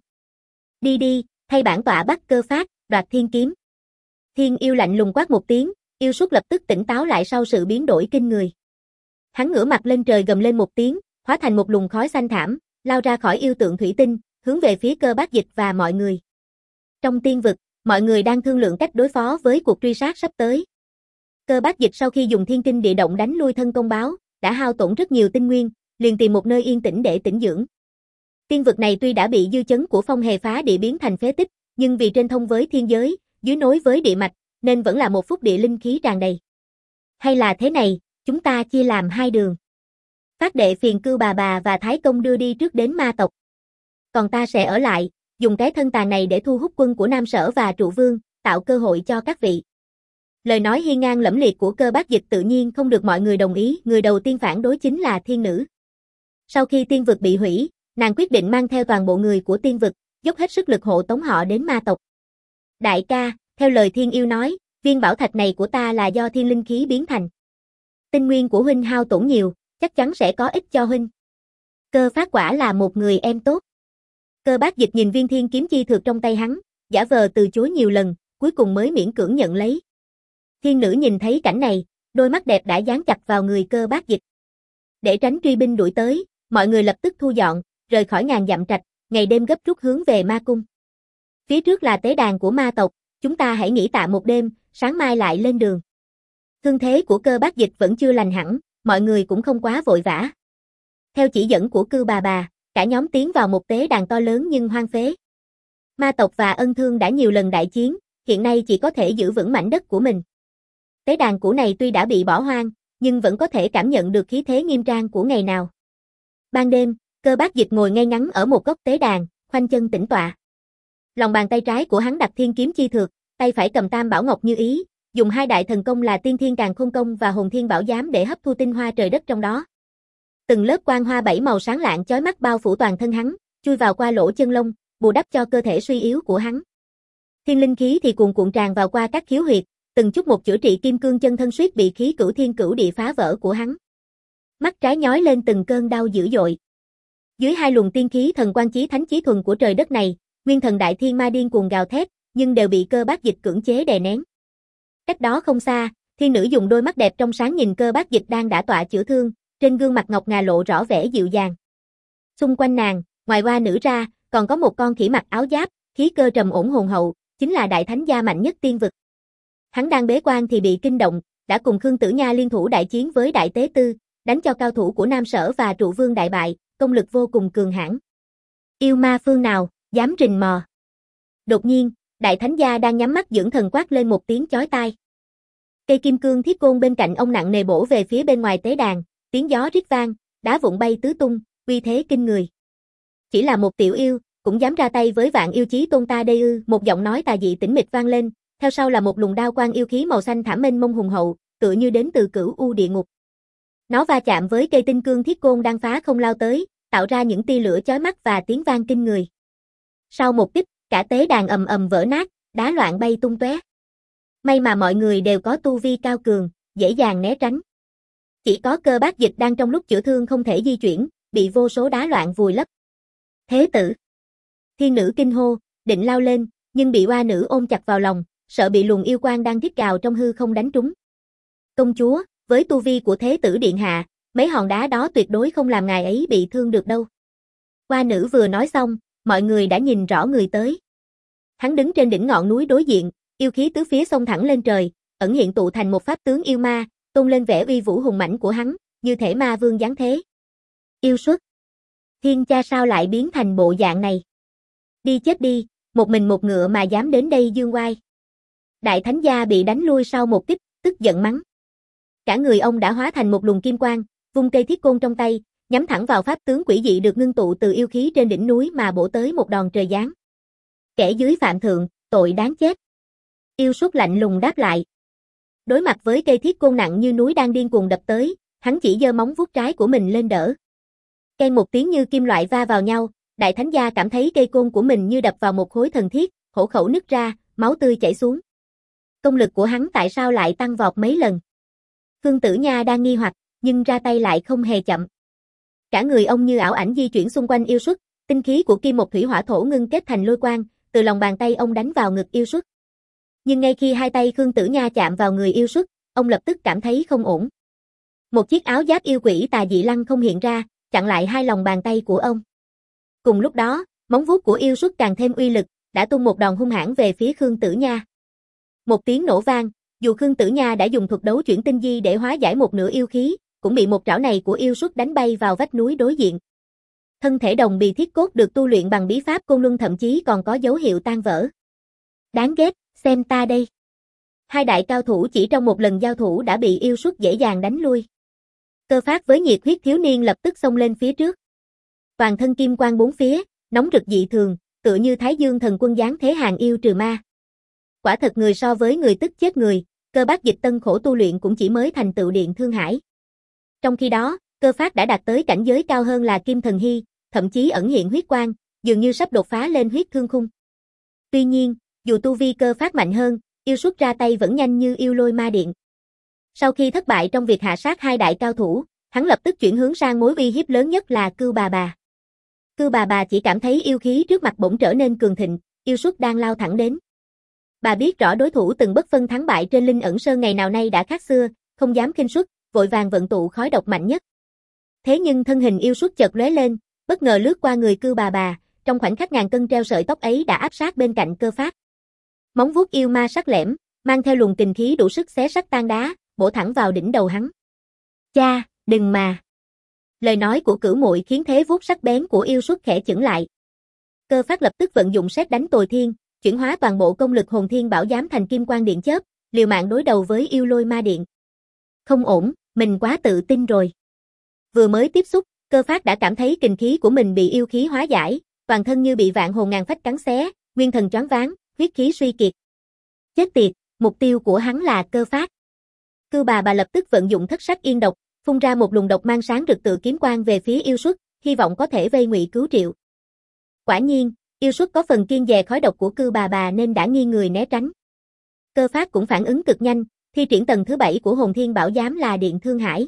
Đi đi, thay bản tọa bắt cơ phát, đoạt thiên kiếm. Thiên yêu lạnh lùng quát một tiếng, yêu xuất lập tức tỉnh táo lại sau sự biến đổi kinh người. Hắn ngửa mặt lên trời gầm lên một tiếng, hóa thành một luồng khói xanh thảm, lao ra khỏi yêu tượng thủy tinh, hướng về phía Cơ Bác Dịch và mọi người. Trong tiên vực, mọi người đang thương lượng cách đối phó với cuộc truy sát sắp tới. Cơ Bác Dịch sau khi dùng thiên kinh địa động đánh lui thân công báo, đã hao tổn rất nhiều tinh nguyên, liền tìm một nơi yên tĩnh để tĩnh dưỡng. Tiên vực này tuy đã bị dư chấn của phong hề phá địa biến thành phế tích, nhưng vì trên thông với thiên giới, dưới nối với địa mạch, nên vẫn là một phúc địa linh khí tràn đầy. Hay là thế này, chúng ta chia làm hai đường. Phát đệ phiền Cưu bà bà và Thái Công đưa đi trước đến ma tộc. Còn ta sẽ ở lại, dùng cái thân tàn này để thu hút quân của Nam Sở và Trụ Vương, tạo cơ hội cho các vị. Lời nói hiên ngang lẫm liệt của Cơ Bác Dịch tự nhiên không được mọi người đồng ý, người đầu tiên phản đối chính là thiên nữ. Sau khi tiên vực bị hủy, nàng quyết định mang theo toàn bộ người của tiên vực, dốc hết sức lực hộ tống họ đến ma tộc. Đại ca, theo lời thiên yêu nói, viên bảo thạch này của ta là do thiên linh khí biến thành. Tinh nguyên của huynh hao tổn nhiều, chắc chắn sẽ có ích cho huynh. Cơ Phát quả là một người em tốt. Cơ Bác Dịch nhìn viên thiên kiếm chi thực trong tay hắn, giả vờ từ chối nhiều lần, cuối cùng mới miễn cưỡng nhận lấy. Thiên nữ nhìn thấy cảnh này, đôi mắt đẹp đã dán chặt vào người Cơ Bác Dịch. Để tránh truy binh đuổi tới, mọi người lập tức thu dọn, rời khỏi ngàn dặm trạch, ngày đêm gấp rút hướng về ma cung. Phía trước là tế đàn của ma tộc, chúng ta hãy nghỉ tạm một đêm, sáng mai lại lên đường. Thương thế của Cơ Bác Dịch vẫn chưa lành hẳn, mọi người cũng không quá vội vã. Theo chỉ dẫn của Cưu bà bà, cả nhóm tiến vào một tế đàn to lớn nhưng hoang phế. Ma tộc và Ân Thương đã nhiều lần đại chiến, hiện nay chỉ có thể giữ vững mảnh đất của mình. Tế đàn cũ này tuy đã bị bỏ hoang, nhưng vẫn có thể cảm nhận được khí thế nghiêm trang của ngày nào. Ban đêm, Cơ Bác Dịch ngồi ngay ngắn ở một góc tế đàn, khoanh chân tĩnh tọa. Lòng bàn tay trái của hắn đặt thiên kiếm chi thược, tay phải cầm tam bảo ngọc như ý, dùng hai đại thần công là tiên thiên càn khôn công và hồn thiên bảo giám để hấp thu tinh hoa trời đất trong đó. Từng lớp quang hoa bảy màu sáng lạng chói mắt bao phủ toàn thân hắn, chui vào qua lỗ chân lông, bù đắp cho cơ thể suy yếu của hắn. Thiên linh khí thì cuồn cuộn tràn vào qua các khiếu huyệt, từng chút một chữa trị kim cương chân thân suýt bị khí cửu thiên cửu địa phá vỡ của hắn. Mắt trái nhói lên từng cơn đau dữ dội. Dưới hai luồng tiên khí thần quang chí thánh chí thuần của trời đất này, nguyên thần đại thiên ma điên cuồng gào thét, nhưng đều bị Cơ Bác Dịch cưỡng chế đè nén. Cách đó không xa, thiên nữ dùng đôi mắt đẹp trong sáng nhìn Cơ Bác Dịch đang đã tọa chữa thương, trên gương mặt ngọc ngà lộ rõ vẻ dịu dàng. Xung quanh nàng, ngoài oa nữ ra, còn có một con khỉ mặc áo giáp, khí cơ trầm ổn hồn hậu, chính là đại thánh gia mạnh nhất tiên vực. Hắn đang bế quan thì bị kinh động, đã cùng Khương Tử Nha liên thủ đại chiến với Đại Tế Tư, đánh cho cao thủ của Nam Sở và Trụ Vương đại bại, công lực vô cùng cường hãn. Yêu ma phương nào, dám rình mò. Đột nhiên, đại thánh gia đang nhắm mắt dưỡng thần quát lên một tiếng chói tai. Cây kim cương thiết côn bên cạnh ông nặng nề bổ về phía bên ngoài tế đàn, tiếng gió rít vang, đá vụn bay tứ tung, uy thế kinh người. Chỉ là một tiểu yêu, cũng dám ra tay với vạn yêu chí tôn ta đây ư? Một giọng nói tà dị tĩnh mịch vang lên, theo sau là một luồng đao quang yêu khí màu xanh thảm mênh mông hùng hậu, tựa như đến từ cửu u địa ngục. Nó va chạm với cây tinh cương thiết côn đang phá không lao tới, tạo ra những tia lửa chói mắt và tiếng vang kinh người. Sau một tích, cả tế đàn ầm ầm vỡ nát, đá loạn bay tung tóe. May mà mọi người đều có tu vi cao cường, dễ dàng né tránh. Chỉ có Cơ Bác Dịch đang trong lúc chữa thương không thể di chuyển, bị vô số đá loạn vùi lấp. Thế tử! Thiên nữ kinh hô, định lao lên, nhưng bị oa nữ ôm chặt vào lòng, sợ bị luồng yêu quang đang rít gào trong hư không đánh trúng. Công chúa, với tu vi của thế tử điện hạ, mấy hòn đá đó tuyệt đối không làm ngài ấy bị thương được đâu. Oa nữ vừa nói xong, mọi người đã nhìn rõ người tới. Hắn đứng trên đỉnh ngọn núi đối diện, yêu khí tứ phía xông thẳng lên trời, ẩn hiện tụ thành một pháp tướng yêu ma, tôn lên vẻ uy vũ hùng mãnh của hắn, như thể ma vương giáng thế. Yêu xuất! Thiên cha sao lại biến thành bộ dạng này? Đi chết đi, một mình một ngựa mà dám đến đây dương oai. Đại thánh gia bị đánh lui sau một kích, tức giận mắng. Cả người ông đã hóa thành một luồng kim quang, vung cây thiết côn trong tay, nhắm thẳng vào pháp tướng quỷ dị được ngưng tụ từ yêu khí trên đỉnh núi mà bổ tới một đòn trời giáng. Kẻ dưới phạm thượng, tội đáng chết. Yêu xuất lạnh lùng đáp lại. Đối mặt với cây thiết côn nặng như núi đang điên cuồng đập tới, hắn chỉ giơ móng vuốt trái của mình lên đỡ. Keng một tiếng như kim loại va vào nhau, đại thánh gia cảm thấy cây côn của mình như đập vào một khối thần thiết, hổ khẩu nứt ra, máu tươi chảy xuống. Công lực của hắn tại sao lại tăng vọt mấy lần? Khương Tử Nha đang nghi hoặc, nhưng ra tay lại không hề chậm. Cả người ông như ảo ảnh di chuyển xung quanh yêu xuất, tinh khí của kim một thủy hỏa thổ ngưng kết thành lôi quang, từ lòng bàn tay ông đánh vào ngực yêu xuất. Nhưng ngay khi hai tay Khương Tử Nha chạm vào người yêu xuất, ông lập tức cảm thấy không ổn. Một chiếc áo giáp yêu quỷ tà dị lăng không hiện ra, chặn lại hai lòng bàn tay của ông. Cùng lúc đó, móng vuốt của yêu xuất càng thêm uy lực, đã tung một đòn hung hãn về phía Khương Tử Nha. Một tiếng nổ vang, dù Khương Tử Nha đã dùng thuật đấu chuyển tinh di để hóa giải một nửa yêu khí, cũng bị một trảo này của yêu xuất đánh bay vào vách núi đối diện. Thân thể đồng bì thiết cốt được tu luyện bằng bí pháp Côn Luân thậm chí còn có dấu hiệu tan vỡ. Đáng ghét, xem ta đây. Hai đại cao thủ chỉ trong một lần giao thủ đã bị yêu xuất dễ dàng đánh lui. Cơ Phát với nhiệt huyết thiếu niên lập tức xông lên phía trước. Toàn thân kim quang bốn phía, nóng rực dị thường, tựa như Thái Dương thần quân giáng thế hàng yêu trừ ma. Quả thật người so với người tức chết người, Cơ Bác Dịch tân khổ tu luyện cũng chỉ mới thành tựu Điện Thương Hải. Trong khi đó, Cơ Phát đã đạt tới cảnh giới cao hơn là Kim Thần Hy, thậm chí ẩn hiện huyết quang, dường như sắp đột phá lên huyết thương khung. Tuy nhiên, dù tu vi Cơ Phát mạnh hơn, yêu xuất ra tay vẫn nhanh như yêu lôi ma điện. Sau khi thất bại trong việc hạ sát hai đại cao thủ, hắn lập tức chuyển hướng sang mối uy hiếp lớn nhất là Cưu Bà Bà. Cưu Bà Bà chỉ cảm thấy yêu khí trước mặt bỗng trở nên cường thịnh, yêu xuất đang lao thẳng đến. Bà biết rõ đối thủ từng bất phân thắng bại trên Linh Ẩn Sơn ngày nào nay đã khác xưa, không dám khinh suất, vội vàng vận tụ khói độc mạnh nhất. Thế nhưng thân hình yêu xuất chợt lóe lên, bất ngờ lướt qua người Cưu Bà Bà, trong khoảnh khắc ngàn cân treo sợi tóc ấy đã áp sát bên cạnh Cơ Phát. Móng vuốt yêu ma sắc lẻm, mang theo luồng kình khí đủ sức xé sắt tan đá, bổ thẳng vào đỉnh đầu hắn. Cha, đừng mà. Lời nói của Cửu Muội khiến thế vuốt sắc bén của yêu xuất khẽ chững lại. Cơ Phát lập tức vận dụng sét đánh tồi thiên, chuyển hóa toàn bộ công lực hồn thiên bảo giám thành kim quang điện chớp, liều mạng đối đầu với yêu lôi ma điện. Không ổn, mình quá tự tin rồi. Vừa mới tiếp xúc, Cơ Phát đã cảm thấy kình khí của mình bị yêu khí hóa giải, toàn thân như bị vạn hồn ngàn phách cắn xé, nguyên thần choáng váng, huyết khí suy kiệt. Chết tiệt, mục tiêu của hắn là Cơ Phát. Cưu Bà Bà lập tức vận dụng thất sắc yên độc, phun ra một luồng độc mang sáng rực tự kiếm quang về phía yêu xuất, hy vọng có thể vây ngụy cứu triệu. Quả nhiên, yêu xuất có phần kiêng dè khói độc của Cưu Bà Bà nên đã nghiêng người né tránh. Cơ Phát cũng phản ứng cực nhanh, thi triển tầng thứ bảy của hồn thiên bảo giám là Điện Thương Hải.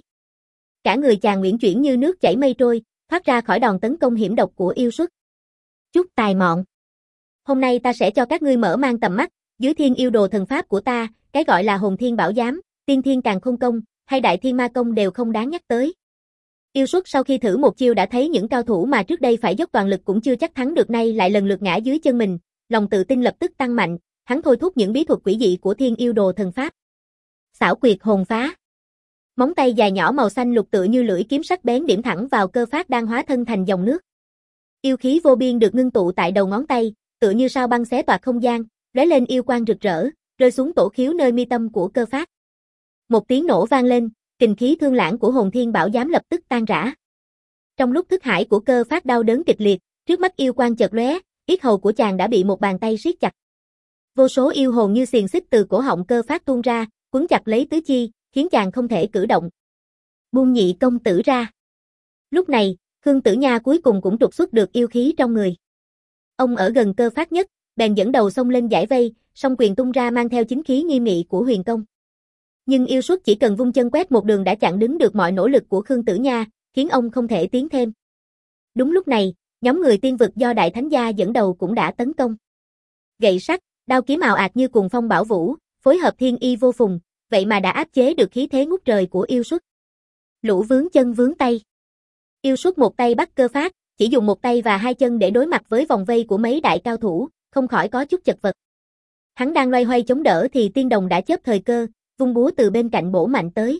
Cả người chàng uyển chuyển như nước chảy mây trôi, thoát ra khỏi đòn tấn công hiểm độc của yêu xuất. Chút tài mọn. Hôm nay ta sẽ cho các ngươi mở mang tầm mắt, dưới thiên yêu đồ thần pháp của ta, cái gọi là hồn thiên bảo giám, tiên thiên càn khôn công, hay đại thiên ma công đều không đáng nhắc tới. Yêu xuất sau khi thử một chiêu đã thấy những cao thủ mà trước đây phải dốc toàn lực cũng chưa chắc thắng được nay lại lần lượt ngã dưới chân mình, lòng tự tin lập tức tăng mạnh, hắn thôi thúc những bí thuật quỷ dị của thiên yêu đồ thần pháp. Xảo quyệt hồn phá. Móng tay dài nhỏ màu xanh lục tựa như lưỡi kiếm sắc bén điểm thẳng vào Cơ Phát đang hóa thân thành dòng nước. Yêu khí vô biên được ngưng tụ tại đầu ngón tay, tựa như sao băng xé toạc không gian, lóe lên yêu quang rực rỡ, rơi xuống tổ khiếu nơi mi tâm của Cơ Phát. Một tiếng nổ vang lên, kình khí thương lãng của hồn thiên bảo giám lập tức tan rã. Trong lúc thức hải của Cơ Phát đau đớn kịch liệt, trước mắt yêu quang chợt lóe, yết hầu của chàng đã bị một bàn tay siết chặt. Vô số yêu hồn như xiềng xích từ cổ họng Cơ Phát tuôn ra, quấn chặt lấy tứ chi, khiến chàng không thể cử động. Buông nhị công tử ra. Lúc này, Khương Tử Nha cuối cùng cũng trục xuất được yêu khí trong người. Ông ở gần Cơ Phát nhất, bèn dẫn đầu xông lên giải vây, song quyền tung ra mang theo chính khí nghiêm nghị của huyền công. Nhưng yêu xuất chỉ cần vung chân quét một đường đã chặn đứng được mọi nỗ lực của Khương Tử Nha, khiến ông không thể tiến thêm. Đúng lúc này, nhóm người tiên vực do Đại Thánh Gia dẫn đầu cũng đã tấn công. Gậy sắt, đao kiếm ào ạt như cuồng phong bão vũ, phối hợp thiên y vô phùng, vậy mà đã áp chế được khí thế ngút trời của yêu xuất. Lũ vướng chân vướng tay. Yêu xuất một tay bắt Cơ Phát, chỉ dùng một tay và hai chân để đối mặt với vòng vây của mấy đại cao thủ, không khỏi có chút chật vật. Hắn đang loay hoay chống đỡ thì tiên đồng đã chớp thời cơ, vung búa từ bên cạnh bổ mạnh tới.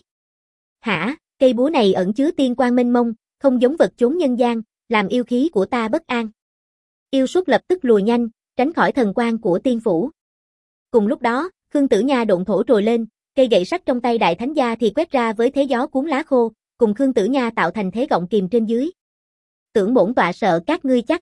Hả, cây búa này ẩn chứa tiên quang mênh mông, không giống vật chốn nhân gian, làm yêu khí của ta bất an. Yêu xuất lập tức lùi nhanh, tránh khỏi thần quang của tiên phủ. Cùng lúc đó, Khương Tử Nha độn thổ trồi lên, cây gậy sắt trong tay Đại Thánh Gia thì quét ra với thế gió cuốn lá khô, cùng Khương Tử Nha tạo thành thế gọng kìm trên dưới. Tưởng bổn tọa sợ các ngươi chắc.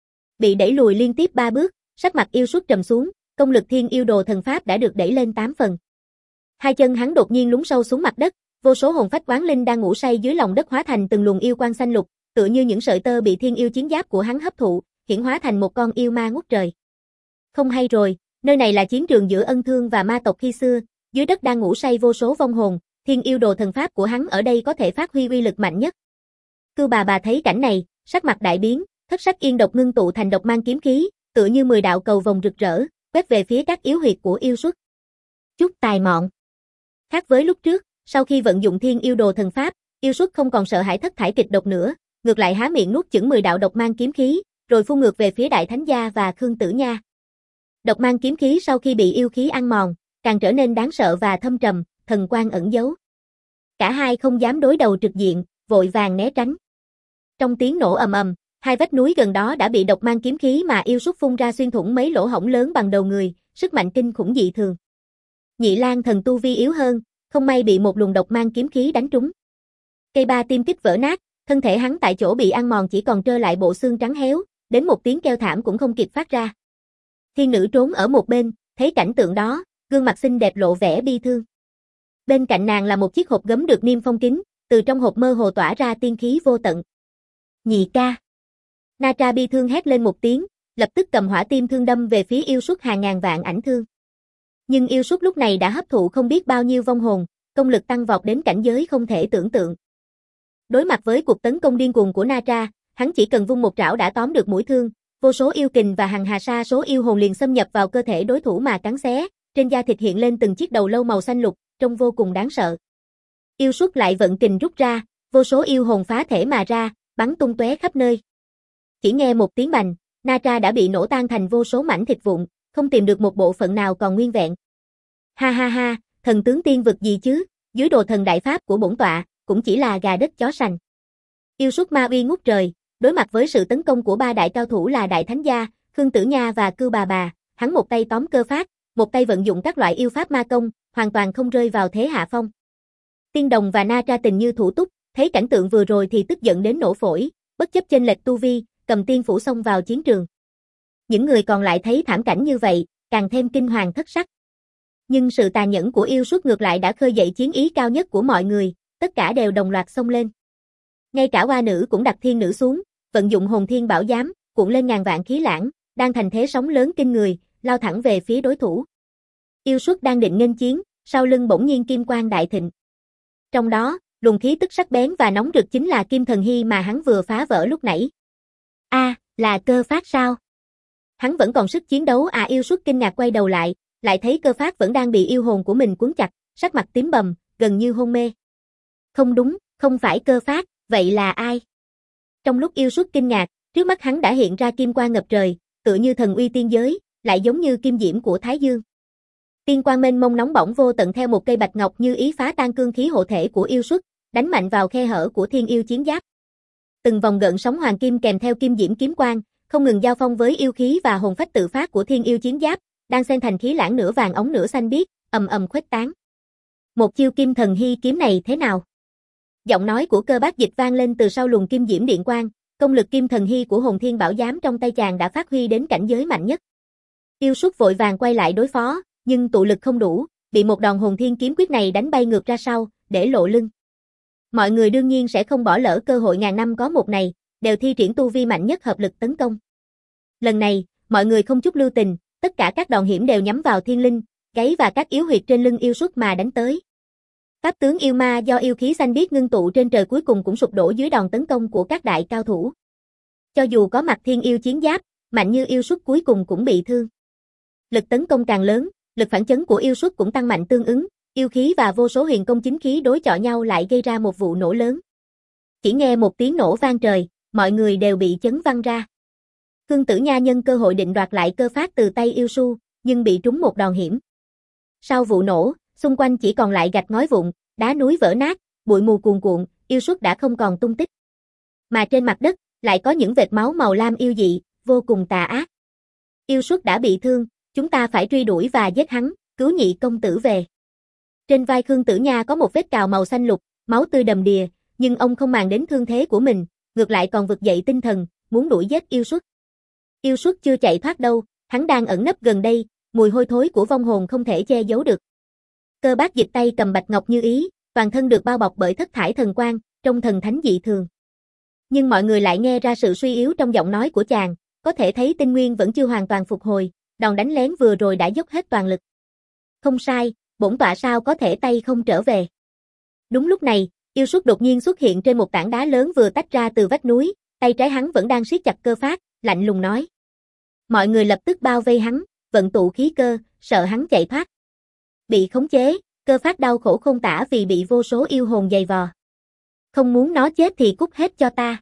Bị đẩy lùi liên tiếp ba bước, sắc mặt yêu xuất trầm xuống, công lực thiên yêu đồ thần pháp đã được đẩy lên tám phần. Hai chân hắn đột nhiên lún sâu xuống mặt đất, vô số hồn phách oán linh đang ngủ say dưới lòng đất hóa thành từng luồng yêu quang xanh lục, tựa như những sợi tơ bị thiên yêu chiến giáp của hắn hấp thụ, hiển hóa thành một con yêu ma ngút trời. Không hay rồi, nơi này là chiến trường giữa ân thương và ma tộc khi xưa, dưới đất đang ngủ say vô số vong hồn, thiên yêu đồ thần pháp của hắn ở đây có thể phát huy uy lực mạnh nhất. Cưu bà bà thấy cảnh này, sắc mặt đại biến, thất sắc yên độc ngưng tụ thành độc mang kiếm khí, tựa như mười đạo cầu vồng rực rỡ, quét về phía các yếu huyệt của yêu xuất. Chút tài mọn. Khác với lúc trước, sau khi vận dụng thiên yêu đồ thần pháp, yêu xuất không còn sợ hãi thất thải kịch độc nữa, ngược lại há miệng nuốt chửng mười đạo độc mang kiếm khí, rồi phun ngược về phía Đại Thánh Gia và Khương Tử Nha. Độc mang kiếm khí sau khi bị yêu khí ăn mòn, càng trở nên đáng sợ và thâm trầm, thần quang ẩn giấu. Cả hai không dám đối đầu trực diện, vội vàng né tránh. Trong tiếng nổ ầm ầm, hai vách núi gần đó đã bị độc mang kiếm khí mà yêu xuất phun ra xuyên thủng mấy lỗ hổng lớn bằng đầu người, sức mạnh kinh khủng dị thường. Nhị Lang thần tu vi yếu hơn, không may bị một luồng độc mang kiếm khí đánh trúng. Cây ba tim kích vỡ nát, thân thể hắn tại chỗ bị ăn mòn chỉ còn trơ lại bộ xương trắng héo, đến một tiếng kêu thảm cũng không kịp phát ra. Thiên nữ trốn ở một bên, thấy cảnh tượng đó, gương mặt xinh đẹp lộ vẻ bi thương. Bên cạnh nàng là một chiếc hộp gấm được niêm phong kín, từ trong hộp mơ hồ tỏa ra tiên khí vô tận. Nhị ca. Natra bi thương hét lên một tiếng, lập tức cầm hỏa tim thương đâm về phía yêu xuất hàng ngàn vạn ảnh thương. Nhưng yêu xuất lúc này đã hấp thụ không biết bao nhiêu vong hồn, công lực tăng vọt đến cảnh giới không thể tưởng tượng. Đối mặt với cuộc tấn công điên cuồng của Natra, hắn chỉ cần vung một trảo đã tóm được mũi thương, vô số yêu kình và hằng hà sa số yêu hồn liền xâm nhập vào cơ thể đối thủ mà cắn xé, trên da thịt hiện lên từng chiếc đầu lâu màu xanh lục, trông vô cùng đáng sợ. Yêu xuất lại vận kình rút ra, vô số yêu hồn phá thể mà ra, bắn tung tóe khắp nơi. Chỉ nghe một tiếng bành, Natra đã bị nổ tan thành vô số mảnh thịt vụn, không tìm được một bộ phận nào còn nguyên vẹn. Ha ha ha, thần tướng tiên vực gì chứ, dưới đồ thần đại pháp của bổn tọa, cũng chỉ là gà đất chó sành. Yêu xuất ma uy ngút trời, đối mặt với sự tấn công của ba đại cao thủ là Đại Thánh Gia, Khương Tử Nha và Cưu Bà Bà, hắn một tay tóm cơ phát, một tay vận dụng các loại yêu pháp ma công, hoàn toàn không rơi vào thế hạ phong. Tiên Đồng và Natra tình như thủ túc, thấy cảnh tượng vừa rồi thì tức giận đến nổ phổi, bất chấp chênh lệch tu vi, cầm tiên phủ xông vào chiến trường. Những người còn lại thấy thảm cảnh như vậy, càng thêm kinh hoàng thất sắc. Nhưng sự tàn nhẫn của yêu xuất ngược lại đã khơi dậy chiến ý cao nhất của mọi người, tất cả đều đồng loạt xông lên. Ngay cả oa nữ cũng đặt thiên nữ xuống, vận dụng hồn thiên bảo giám, cuộn lên ngàn vạn khí lãng, đang thành thế sóng lớn kinh người, lao thẳng về phía đối thủ. Yêu xuất đang định nghênh chiến, sau lưng bỗng nhiên kim quang đại thịnh. Trong đó, luồng khí tức sắc bén và nóng rực chính là kim thần hy mà hắn vừa phá vỡ lúc nãy. A, à, là cơ phát sao? Hắn vẫn còn sức chiến đấu à? Yêu xuất kinh ngạc quay đầu lại, lại thấy cơ phát vẫn đang bị yêu hồn của mình cuốn chặt, sắc mặt tím bầm, gần như hôn mê. Không đúng, không phải cơ phát, vậy là ai? Trong lúc yêu xuất kinh ngạc, trước mắt hắn đã hiện ra kim quang ngập trời, tựa như thần uy tiên giới, lại giống như kim diễm của Thái Dương. Tiên quang mênh mông nóng bỏng vô tận theo một cây bạch ngọc như ý phá tan cương khí hộ thể của yêu xuất, đánh mạnh vào khe hở của thiên yêu chiến giáp. Từng vòng gợn sóng hoàng kim kèm theo kim diễm kiếm quang, không ngừng giao phong với yêu khí và hồn phách tự phát của thiên yêu chiến giáp, đang xen thành khí lãng nửa vàng ống nửa xanh biếc, ầm ầm khuếch tán. Một chiêu kim thần hy kiếm này thế nào? Giọng nói của Cơ Bác Dịch vang lên từ sau luồng kim diễm điện quang, công lực kim thần hy của hồn thiên bảo giám trong tay chàng đã phát huy đến cảnh giới mạnh nhất. Yêu xuất vội vàng quay lại đối phó, nhưng tụ lực không đủ, bị một đòn hồn thiên kiếm quyết này đánh bay ngược ra sau, để lộ lưng. Mọi người đương nhiên sẽ không bỏ lỡ cơ hội ngàn năm có một này, đều thi triển tu vi mạnh nhất hợp lực tấn công. Lần này, mọi người không chút lưu tình, tất cả các đòn hiểm đều nhắm vào thiên linh, gáy và các yếu huyệt trên lưng yêu xuất mà đánh tới. Pháp tướng yêu ma do yêu khí xanh biếc ngưng tụ trên trời cuối cùng cũng sụp đổ dưới đòn tấn công của các đại cao thủ. Cho dù có mặt thiên yêu chiến giáp, mạnh như yêu xuất cuối cùng cũng bị thương. Lực tấn công càng lớn, lực phản chấn của yêu xuất cũng tăng mạnh tương ứng, yêu khí và vô số huyền công chính khí đối chọi nhau lại gây ra một vụ nổ lớn. Chỉ nghe một tiếng nổ vang trời, mọi người đều bị chấn văng ra. Khương Tử Nha nhân cơ hội định đoạt lại cơ phát từ tay yêu su, nhưng bị trúng một đòn hiểm. Sau vụ nổ, xung quanh chỉ còn lại gạch ngói vụn, đá núi vỡ nát, bụi mù cuồn cuộn, yêu xuất đã không còn tung tích. Mà trên mặt đất, lại có những vệt máu màu lam yêu dị, vô cùng tà ác. Yêu xuất đã bị thương, chúng ta phải truy đuổi và giết hắn, cứu nhị công tử về. Trên vai Khương Tử Nha có một vết cào màu xanh lục, máu tươi đầm đìa, nhưng ông không màng đến thương thế của mình, ngược lại còn vực dậy tinh thần, muốn đuổi giết yêu xuất. Yêu xuất chưa chạy thoát đâu, hắn đang ẩn nấp gần đây, mùi hôi thối của vong hồn không thể che giấu được. Cơ Bác Dịch tay cầm bạch ngọc như ý, toàn thân được bao bọc bởi thất thải thần quang, trông thần thánh dị thường. Nhưng mọi người lại nghe ra sự suy yếu trong giọng nói của chàng, có thể thấy tinh nguyên vẫn chưa hoàn toàn phục hồi, đòn đánh lén vừa rồi đã dốc hết toàn lực. Không sai, bổn tọa sao có thể tay không trở về. Đúng lúc này, yêu xuất đột nhiên xuất hiện trên một tảng đá lớn vừa tách ra từ vách núi, tay trái hắn vẫn đang siết chặt cơ phát, lạnh lùng nói. Mọi người lập tức bao vây hắn, vận tụ khí cơ, sợ hắn chạy thoát. Bị khống chế, cơ phát đau khổ không tả vì bị vô số yêu hồn giày vò. Không muốn nó chết thì cút hết cho ta.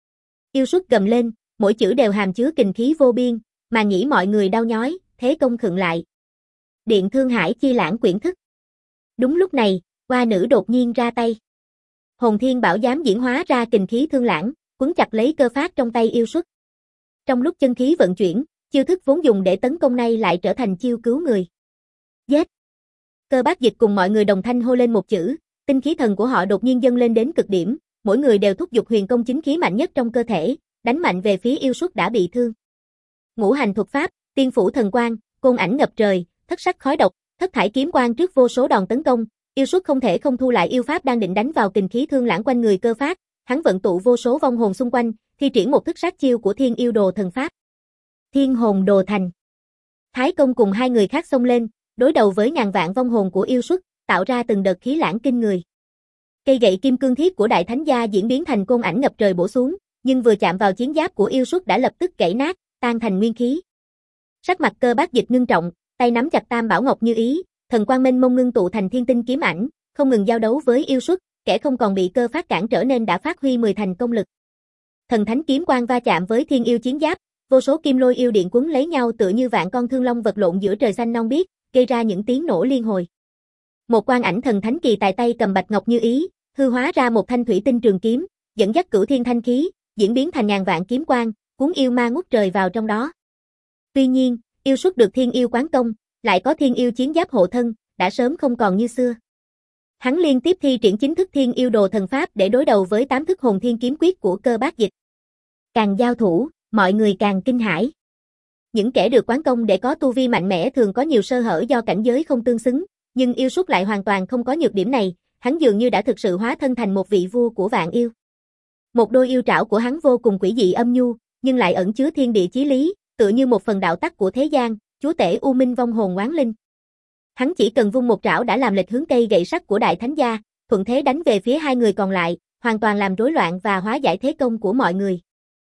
Yêu xuất gầm lên, mỗi chữ đều hàm chứa kình khí vô biên, mà nghĩ mọi người đau nhói, thế công khựng lại. Điện Thương Hải Chi Lãng quyển thức. Đúng lúc này, Hoa Nữ đột nhiên ra tay. Hồn Thiên Bảo Giám diễn hóa ra kình khí thương lãng, quấn chặt lấy cơ phát trong tay yêu xuất. Trong lúc chân khí vận chuyển, chiêu thức vốn dùng để tấn công nay lại trở thành chiêu cứu người. Giết! Cơ Bác Dịch cùng mọi người đồng thanh hô lên một chữ, tinh khí thần của họ đột nhiên dâng lên đến cực điểm, mỗi người đều thúc giục huyền công chính khí mạnh nhất trong cơ thể, đánh mạnh về phía yêu xuất đã bị thương. Ngũ hành thuật pháp, tiên phủ thần quang, côn ảnh ngập trời, thất sắc khói độc, thất thải kiếm quang trước vô số đòn tấn công, yêu xuất không thể không thu lại yêu pháp đang định đánh vào kình khí thương lãng quanh người cơ phát, hắn vận tụ vô số vong hồn xung quanh, thi triển một thức sát chiêu của Thiên Yêu Đồ thần pháp. Thiên Hồn Đồ Thành. Thái Công cùng hai người khác xông lên, đối đầu với ngàn vạn vong hồn của yêu xuất, tạo ra từng đợt khí lãng kinh người. Cây gậy kim cương thiết của đại thánh gia diễn biến thành côn ảnh ngập trời bổ xuống, nhưng vừa chạm vào chiến giáp của yêu xuất đã lập tức gãy nát, tan thành nguyên khí. Sắc mặt Cơ Bác Dịch ngưng trọng, tay nắm chặt Tam Bảo Ngọc như ý, thần quang mênh mông ngưng tụ thành thiên tinh kiếm ảnh, không ngừng giao đấu với yêu xuất, kẻ không còn bị cơ phát cản trở nên đã phát huy mười thành công lực. Thần thánh kiếm quang va chạm với thiên yêu chiến giáp, vô số kim lôi yêu điện quấn lấy nhau tựa như vạn con thương long vật lộn giữa trời xanh non biếc, gây ra những tiếng nổ liên hồi. Một quang ảnh thần thánh kỳ tài tay cầm bạch ngọc như ý, hư hóa ra một thanh thủy tinh trường kiếm, dẫn dắt cửu thiên thanh khí, diễn biến thành ngàn vạn kiếm quang, cuốn yêu ma ngút trời vào trong đó. Tuy nhiên, yêu xuất được thiên yêu quán công, lại có thiên yêu chiến giáp hộ thân, đã sớm không còn như xưa. Hắn liên tiếp thi triển chính thức Thiên Yêu Đồ thần pháp để đối đầu với tám thức hồn thiên kiếm quyết của Cơ Bác Dịch. Càng giao thủ, mọi người càng kinh hãi. Những kẻ được quán công để có tu vi mạnh mẽ thường có nhiều sơ hở do cảnh giới không tương xứng, nhưng yêu xuất lại hoàn toàn không có nhược điểm này, hắn dường như đã thực sự hóa thân thành một vị vua của vạn yêu. Một đôi yêu trảo của hắn vô cùng quỷ dị âm nhu, nhưng lại ẩn chứa thiên địa chí lý, tựa như một phần đạo tắc của thế gian, chúa tể u minh vong hồn oán linh. Hắn chỉ cần vung một trảo đã làm lệch hướng cây gậy sắt của đại thánh gia, thuận thế đánh về phía hai người còn lại, hoàn toàn làm rối loạn và hóa giải thế công của mọi người.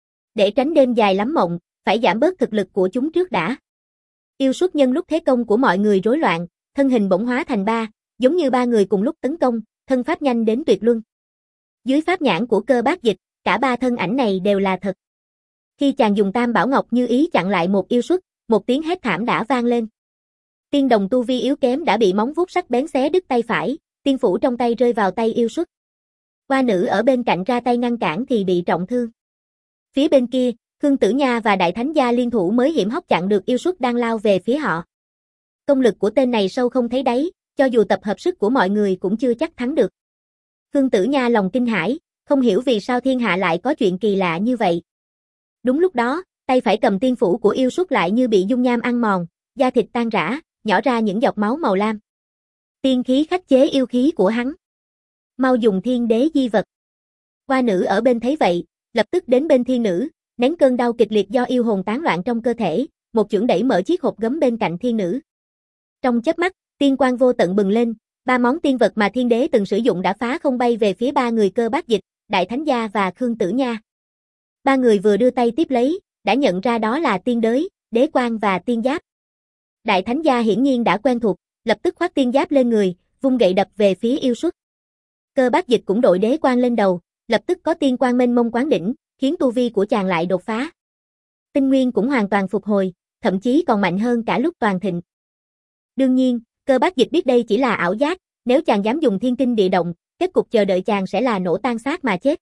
Để tránh đêm dài lắm mộng, phải giảm bớt thực lực của chúng trước đã. Yêu xuất nhân lúc thế công của mọi người rối loạn, thân hình bỗng hóa thành ba, giống như ba người cùng lúc tấn công, thân pháp nhanh đến tuyệt luân. Dưới pháp nhãn của Cơ Bác Dịch, cả ba thân ảnh này đều là thật. Khi chàng dùng Tam Bảo Ngọc như ý chặn lại một yêu xuất, một tiếng hét thảm đã vang lên. Tiên đồng tu vi yếu kém đã bị móng vuốt sắc bén xé đứt tay phải, tiên phủ trong tay rơi vào tay yêu xuất. Hoa Nữ ở bên cạnh ra tay ngăn cản thì bị trọng thương. Phía bên kia, Khương Tử Nha và Đại Thánh Gia liên thủ mới hiểm hóc chặn được yêu xuất đang lao về phía họ. Công lực của tên này sâu không thấy đáy, cho dù tập hợp sức của mọi người cũng chưa chắc thắng được. Khương Tử Nha lòng kinh hãi, không hiểu vì sao thiên hạ lại có chuyện kỳ lạ như vậy. Đúng lúc đó, tay phải cầm tiên phủ của yêu xuất lại như bị dung nham ăn mòn, da thịt tan rã, nhỏ ra những giọt máu màu lam. Tiên khí khắc chế yêu khí của hắn. Mau dùng thiên đế di vật. Hoa Nữ ở bên thấy vậy, lập tức đến bên thiên nữ, nén cơn đau kịch liệt do yêu hồn tán loạn trong cơ thể, một chưởng đẩy mở chiếc hộp gấm bên cạnh thiên nữ. Trong chớp mắt, tiên quang vô tận bừng lên, ba món tiên vật mà thiên đế từng sử dụng đã phá không bay về phía ba người Cơ Bác Dịch, Đại Thánh Gia và Khương Tử Nha. Ba người vừa đưa tay tiếp lấy, đã nhận ra đó là tiên đới, đế quan và tiên giáp. Đại Thánh Gia hiển nhiên đã quen thuộc, lập tức khoác tiên giáp lên người, vung gậy đập về phía yêu xuất. Cơ Bác Dịch cũng đội đế quan lên đầu, lập tức có tiên quang mênh mông quán đỉnh, khiến tu vi của chàng lại đột phá. Tinh nguyên cũng hoàn toàn phục hồi, thậm chí còn mạnh hơn cả lúc toàn thịnh. Đương nhiên, Cơ Bác Dịch biết đây chỉ là ảo giác, nếu chàng dám dùng thiên kinh địa động, kết cục chờ đợi chàng sẽ là nổ tan xác mà chết.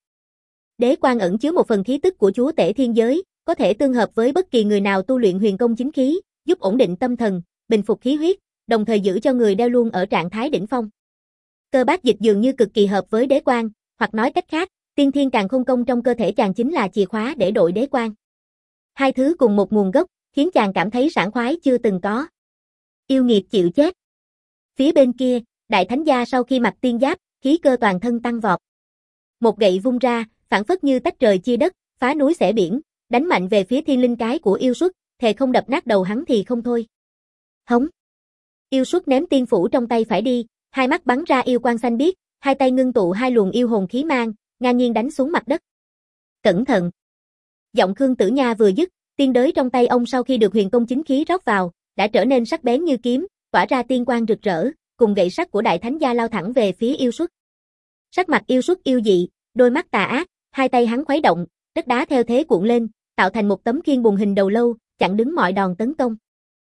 Đế quan ẩn chứa một phần khí tức của chúa tể thiên giới, có thể tương hợp với bất kỳ người nào tu luyện huyền công chính khí, giúp ổn định tâm thần, bình phục khí huyết, đồng thời giữ cho người đeo luôn ở trạng thái đỉnh phong. Cơ Bác Dịch dường như cực kỳ hợp với đế quan, hoặc nói cách khác, tiên thiên càn khôn công trong cơ thể chàng chính là chìa khóa để đội đế quan. Hai thứ cùng một nguồn gốc, khiến chàng cảm thấy sảng khoái chưa từng có. Yêu nghiệt chịu chết. Phía bên kia, Đại Thánh Gia sau khi mặc tiên giáp, khí cơ toàn thân tăng vọt. Một gậy vung ra, phảng phất như tách trời chia đất, phá núi xẻ biển, đánh mạnh về phía thiên linh cái của yêu xuất, thề không đập nát đầu hắn thì không thôi. Hống. Yêu xuất ném tiên phủ trong tay phải đi, hai mắt bắn ra yêu quang xanh biếc, hai tay ngưng tụ hai luồng yêu hồn khí mang, ngang nhiên đánh xuống mặt đất. Cẩn thận! Giọng Khương Tử Nha vừa dứt, tiên đới trong tay ông sau khi được huyền công chính khí rót vào, đã trở nên sắc bén như kiếm, tỏa ra tiên quang rực rỡ, cùng gậy sắt của đại thánh gia lao thẳng về phía yêu xuất. Sắc mặt yêu xuất yêu dị, đôi mắt tà ác, hai tay hắn khuấy động, đất đá theo thế cuộn lên, tạo thành một tấm khiên bùn hình đầu lâu, chặn đứng mọi đòn tấn công.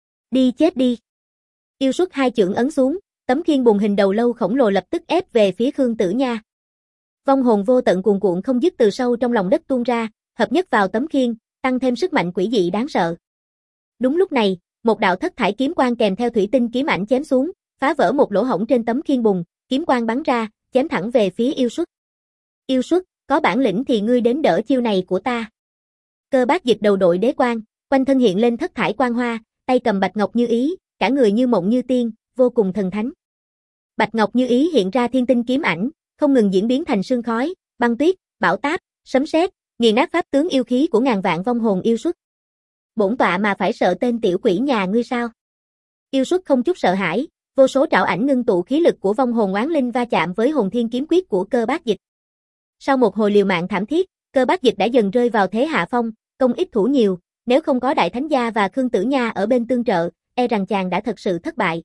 Đi chết đi! Yêu xuất hai chưởng ấn xuống, tấm khiên bùn hình đầu lâu khổng lồ lập tức ép về phía Khương Tử Nha. Vong hồn vô tận cuồn cuộn không dứt từ sâu trong lòng đất tuôn ra, hợp nhất vào tấm khiên, tăng thêm sức mạnh quỷ dị đáng sợ. Đúng lúc này, một đạo thất thải kiếm quang kèm theo thủy tinh kiếm ảnh chém xuống, phá vỡ một lỗ hổng trên tấm khiên bùn, kiếm quang bắn ra, chém thẳng về phía yêu xuất. Yêu xuất, có bản lĩnh thì ngươi đến đỡ chiêu này của ta. Cơ Bác Dịch đầu đội đế quang, quanh thân hiện lên thất thải quang hoa, tay cầm bạch ngọc như ý, cả người như mộng như tiên, vô cùng thần thánh. Bạch ngọc như ý hiện ra thiên tinh kiếm ảnh, không ngừng diễn biến thành sương khói, băng tuyết, bão táp, sấm sét, nghiền nát pháp tướng yêu khí của ngàn vạn vong hồn yêu xuất. Bổn tọa mà phải sợ tên tiểu quỷ nhà ngươi sao? Yêu xuất không chút sợ hãi, vô số trảo ảnh ngưng tụ khí lực của vong hồn oán linh va chạm với hồn thiên kiếm quyết của Cơ Bác Dịch. Sau một hồi liều mạng thảm thiết, Cơ Bác Dịch đã dần rơi vào thế hạ phong, công ít thủ nhiều, nếu không có Đại Thánh Gia và Khương Tử Nha ở bên tương trợ, e rằng chàng đã thật sự thất bại.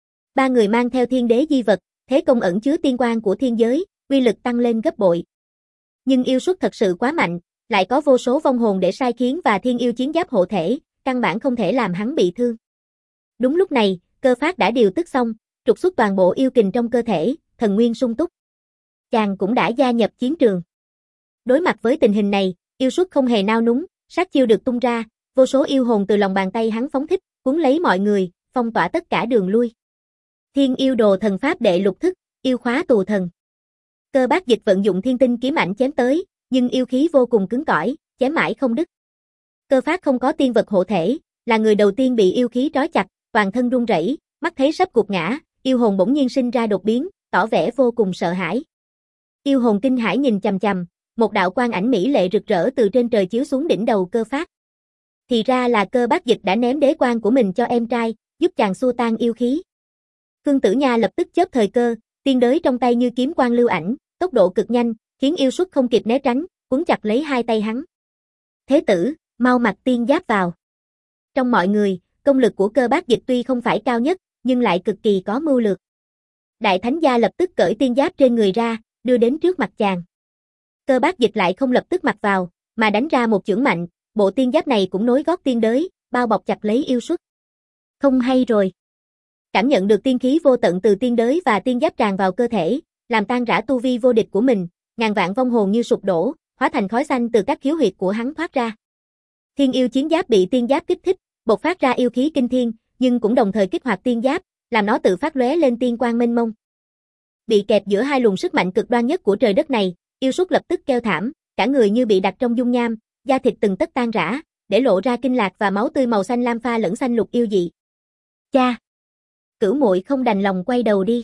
Ba người mang theo thiên đế di vật, thế công ẩn chứa tiên quang của thiên giới, uy lực tăng lên gấp bội. Nhưng yêu xuất thật sự quá mạnh, lại có vô số vong hồn để sai khiến và thiên yêu chiến giáp hộ thể, căn bản không thể làm hắn bị thương. Đúng lúc này, Cơ Phát đã điều tức xong, trục xuất toàn bộ yêu kình trong cơ thể, thần nguyên sung túc. Chàng cũng đã gia nhập chiến trường. Đối mặt với tình hình này, yêu xuất không hề nao núng, sát chiêu được tung ra, vô số yêu hồn từ lòng bàn tay hắn phóng thích, cuốn lấy mọi người, phong tỏa tất cả đường lui. Thiên yêu đồ thần pháp đệ lục thức, yêu khóa tù thần. Cơ Bác Dịch vận dụng thiên tinh kiếm ảnh chém tới, nhưng yêu khí vô cùng cứng cỏi, chém mãi không đứt. Cơ Phát không có tiên vật hộ thể, là người đầu tiên bị yêu khí trói chặt, toàn thân run rẩy, mắt thấy sắp gục ngã, yêu hồn bỗng nhiên sinh ra đột biến, tỏ vẻ vô cùng sợ hãi. Yêu hồn kinh hãi nhìn chằm chằm, một đạo quang ảnh mỹ lệ rực rỡ từ trên trời chiếu xuống đỉnh đầu Cơ Phát. Thì ra là Cơ Bác Dịch đã ném đế quang của mình cho em trai, giúp chàng xua tan yêu khí. Khương Tử Nha lập tức chớp thời cơ, tiên đới trong tay như kiếm quang lưu ảnh, tốc độ cực nhanh, khiến yêu xuất không kịp né tránh, cuốn chặt lấy hai tay hắn. Thế tử, mau mặc tiên giáp vào. Trong mọi người, công lực của Cơ Bác Dịch tuy không phải cao nhất, nhưng lại cực kỳ có mưu lược. Đại Thánh Gia lập tức cởi tiên giáp trên người ra, đưa đến trước mặt chàng. Cơ Bác Dịch lại không lập tức mặc vào, mà đánh ra một chưởng mạnh, bộ tiên giáp này cũng nối gót tiên đới, bao bọc chặt lấy yêu xuất. Không hay rồi. Cảm nhận được tiên khí vô tận từ tiên đới và tiên giáp tràn vào cơ thể, làm tan rã tu vi vô địch của mình, ngàn vạn vong hồn như sụp đổ, hóa thành khói xanh từ các khiếu huyệt của hắn thoát ra. Thiên yêu chiến giáp bị tiên giáp kích thích, bộc phát ra yêu khí kinh thiên, nhưng cũng đồng thời kích hoạt tiên giáp, làm nó tự phát lóe lên tiên quang mênh mông. Bị kẹp giữa hai luồng sức mạnh cực đoan nhất của trời đất này, yêu xuất lập tức kêu thảm, cả người như bị đặt trong dung nham, da thịt từng tấc tan rã, để lộ ra kinh lạc và máu tươi màu xanh lam pha lẫn xanh lục yêu dị. Cha! Cửu muội không đành lòng quay đầu đi.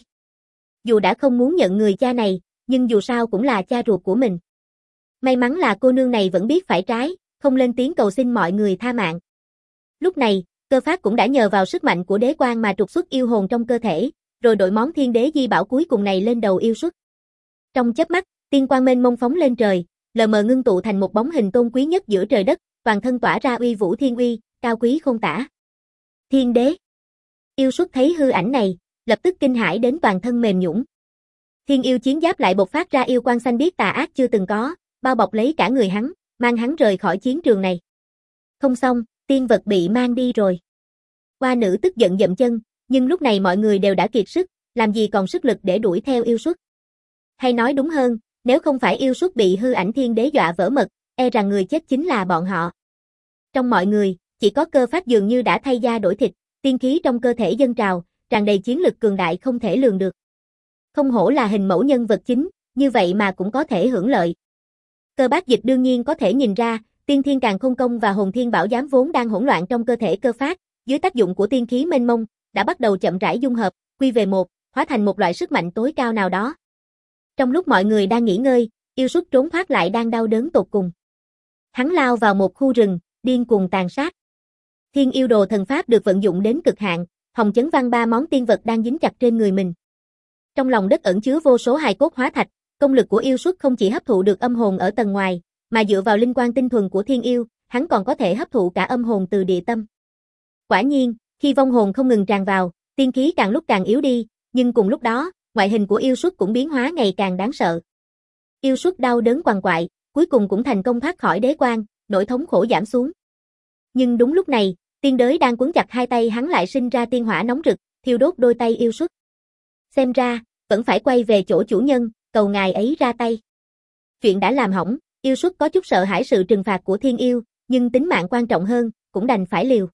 Dù đã không muốn nhận người cha này, nhưng dù sao cũng là cha ruột của mình. May mắn là cô nương này vẫn biết phải trái, không lên tiếng cầu xin mọi người tha mạng. Lúc này, Cơ Phát cũng đã nhờ vào sức mạnh của đế quang mà trục xuất yêu hồn trong cơ thể, rồi đội món thiên đế di bảo cuối cùng này lên đầu yêu xuất. Trong chớp mắt, tiên quang mênh mông phóng lên trời, lờ mờ ngưng tụ thành một bóng hình tôn quý nhất giữa trời đất, toàn thân tỏa ra uy vũ thiên uy, cao quý không tả. Thiên đế. Yêu xuất thấy hư ảnh này, lập tức kinh hãi đến toàn thân mềm nhũn. Thiên yêu chiến giáp lại bộc phát ra yêu quang xanh biếc tà ác chưa từng có, bao bọc lấy cả người hắn, mang hắn rời khỏi chiến trường này. Không xong, tiên vật bị mang đi rồi. Hoa nữ tức giận dậm chân, nhưng lúc này mọi người đều đã kiệt sức, làm gì còn sức lực để đuổi theo yêu xuất. Hay nói đúng hơn, nếu không phải yêu xuất bị hư ảnh thiên đế dọa vỡ mật, e rằng người chết chính là bọn họ. Trong mọi người, chỉ có Cơ Phát dường như đã thay da đổi thịt, tiên khí trong cơ thể dâng trào, tràn đầy chiến lực cường đại không thể lường được. Không hổ là hình mẫu nhân vật chính, như vậy mà cũng có thể hưởng lợi. Cơ Bác Dịch đương nhiên có thể nhìn ra, tiên thiên càn khôn công và hồn thiên bảo giám vốn đang hỗn loạn trong cơ thể Cơ Phát, dưới tác dụng của tiên khí mênh mông, đã bắt đầu chậm rãi dung hợp, quy về một, hóa thành một loại sức mạnh tối cao nào đó. Trong lúc mọi người đang nghỉ ngơi, yêu xuất trốn thoát lại đang đau đớn tột cùng. Hắn lao vào một khu rừng, điên cuồng tàn sát. Thiên yêu đồ thần pháp được vận dụng đến cực hạn, hồng chấn văn ba món tiên vật đang dính chặt trên người mình. Trong lòng đất ẩn chứa vô số hài cốt hóa thạch, công lực của yêu xuất không chỉ hấp thụ được âm hồn ở tầng ngoài, mà dựa vào linh quan tinh thuần của thiên yêu, hắn còn có thể hấp thụ cả âm hồn từ địa tâm. Quả nhiên, khi vong hồn không ngừng tràn vào, tiên khí càng lúc càng yếu đi, nhưng cùng lúc đó, ngoại hình của yêu xuất cũng biến hóa ngày càng đáng sợ. Yêu xuất đau đớn quằn quại, cuối cùng cũng thành công thoát khỏi đế quan, nỗi thống khổ giảm xuống. Nhưng đúng lúc này, tiên đới đang quấn chặt hai tay hắn lại sinh ra tiên hỏa nóng rực, thiêu đốt đôi tay yêu xuất. Xem ra, vẫn phải quay về chỗ chủ nhân, cầu ngài ấy ra tay. Chuyện đã làm hỏng, yêu xuất có chút sợ hãi sự trừng phạt của thiên yêu, nhưng tính mạng quan trọng hơn, cũng đành phải liều.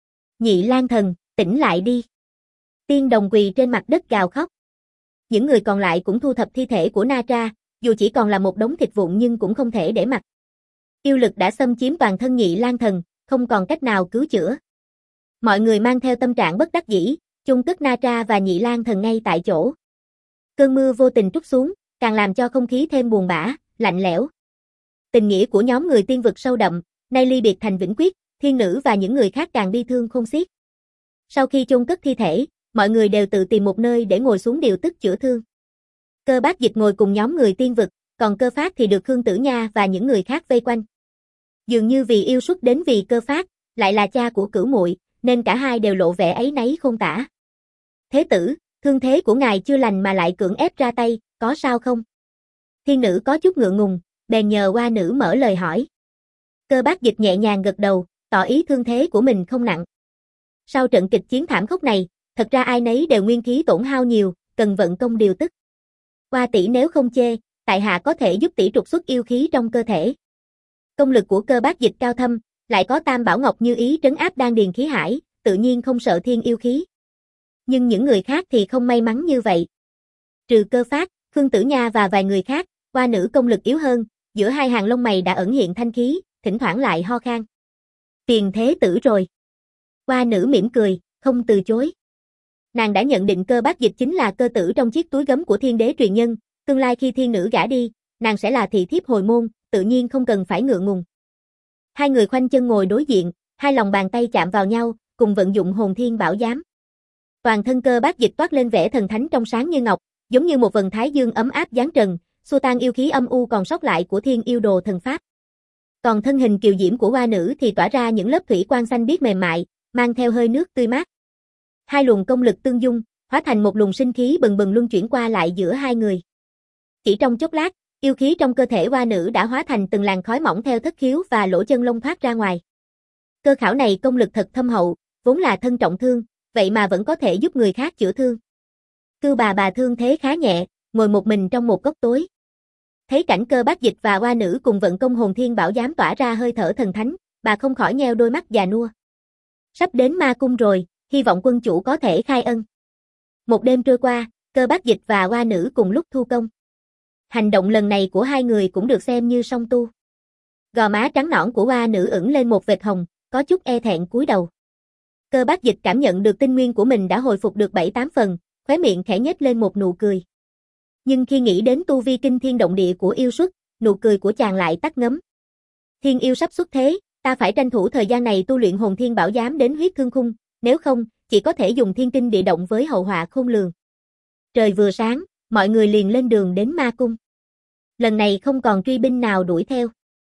Nhị Lang Thần, tỉnh lại đi. Tiên đồng quỳ trên mặt đất gào khóc. Những người còn lại cũng thu thập thi thể của Na Tra, dù chỉ còn là một đống thịt vụn nhưng cũng không thể để mặc. Yêu lực đã xâm chiếm toàn thân Nhị Lang Thần, không còn cách nào cứu chữa. Mọi người mang theo tâm trạng bất đắc dĩ, chôn cất Na Tra và Nhị Lang Thần ngay tại chỗ. Cơn mưa vô tình trút xuống, càng làm cho không khí thêm buồn bã, lạnh lẽo. Tình nghĩa của nhóm người tiên vực sâu đậm, nay ly biệt thành vĩnh quyết, thiên nữ và những người khác càng bi thương khôn xiết. Sau khi chôn cất thi thể, mọi người đều tự tìm một nơi để ngồi xuống điều tức chữa thương. Cơ Bác Dịch ngồi cùng nhóm người tiên vực, còn Cơ Phát thì được Khương Tử Nha và những người khác vây quanh. Dường như vì yêu xuất đến vì Cơ Phát, lại là cha của Cửu Muội, nên cả hai đều lộ vẻ áy náy khôn tả. Thế tử, thương thế của ngài chưa lành mà lại cưỡng ép ra tay, có sao không? Thiên nữ có chút ngượng ngùng, bèn nhờ Hoa nữ mở lời hỏi. Cơ Bác Dịch nhẹ nhàng gật đầu, tỏ ý thương thế của mình không nặng. Sau trận kịch chiến thảm khốc này, thật ra ai nấy đều nguyên khí tổn hao nhiều, cần vận công điều tức. Hoa tỷ nếu không chê, tại hạ có thể giúp tỷ trục xuất yêu khí trong cơ thể. Công lực của Cơ Bác Dịch cao thâm, lại có Tam Bảo Ngọc như ý trấn áp đan điền khí hải, tự nhiên không sợ thiên yêu khí. Nhưng những người khác thì không may mắn như vậy. Trừ Cơ Phát, Khương Tử Nha và vài người khác, Hoa nữ công lực yếu hơn, giữa hai hàng lông mày đã ẩn hiện thanh khí, thỉnh thoảng lại ho khan. Tiền thế tử rồi. Hoa nữ mỉm cười, không từ chối. Nàng đã nhận định Cơ Bác Dịch chính là cơ tử trong chiếc túi gấm của thiên đế truyền nhân, tương lai khi thiên nữ gả đi, nàng sẽ là thị thiếp hồi môn, tự nhiên không cần phải ngượng ngùng. Hai người khoanh chân ngồi đối diện, hai lòng bàn tay chạm vào nhau, cùng vận dụng hồn thiên bảo giám. Toàn thân Cơ Bác Dịch toát lên vẻ thần thánh trong sáng như ngọc, giống như một vầng thái dương ấm áp giáng trần, xua tan yêu khí âm u còn sót lại của thiên yêu đồ thần pháp. Còn thân hình kiều diễm của Hoa nữ thì tỏa ra những lớp thủy quang xanh biếc mềm mại, mang theo hơi nước tươi mát. Hai luồng công lực tương dung, hóa thành một luồng sinh khí bừng bừng luân chuyển qua lại giữa hai người. Chỉ trong chốc lát, yêu khí trong cơ thể Hoa nữ đã hóa thành từng làn khói mỏng theo thất khiếu và lỗ chân lông thoát ra ngoài. Cơ khảo này công lực thật thâm hậu, vốn là thân trọng thương, vậy mà vẫn có thể giúp người khác chữa thương. Cưu bà bà thương thế khá nhẹ, ngồi một mình trong một góc tối. Thấy cảnh Cơ Bác Dịch và Hoa nữ cùng vận công hồn thiên bảo giám tỏa ra hơi thở thần thánh, bà không khỏi nheo đôi mắt già nua. Sắp đến ma cung rồi, hy vọng quân chủ có thể khai ân. Một đêm trôi qua, Cơ Bác Dịch và Hoa nữ cùng lúc thu công. Hành động lần này của hai người cũng được xem như song tu. Gò má trắng nõn của Hoa nữ ửng lên một vệt hồng, có chút e thẹn cúi đầu. Cơ Bác Dịch cảm nhận được tinh nguyên của mình đã hồi phục được bảy tám phần, khóe miệng khẽ nhếch lên một nụ cười. Nhưng khi nghĩ đến tu vi kinh thiên động địa của yêu xuất, nụ cười của chàng lại tắt ngấm. Thiên yêu sắp xuất thế, ta phải tranh thủ thời gian này tu luyện hồn thiên bảo giám đến huyết thương khung, nếu không, chỉ có thể dùng thiên kinh địa động với hậu họa khôn lường. Trời vừa sáng, mọi người liền lên đường đến ma cung. Lần này không còn truy binh nào đuổi theo.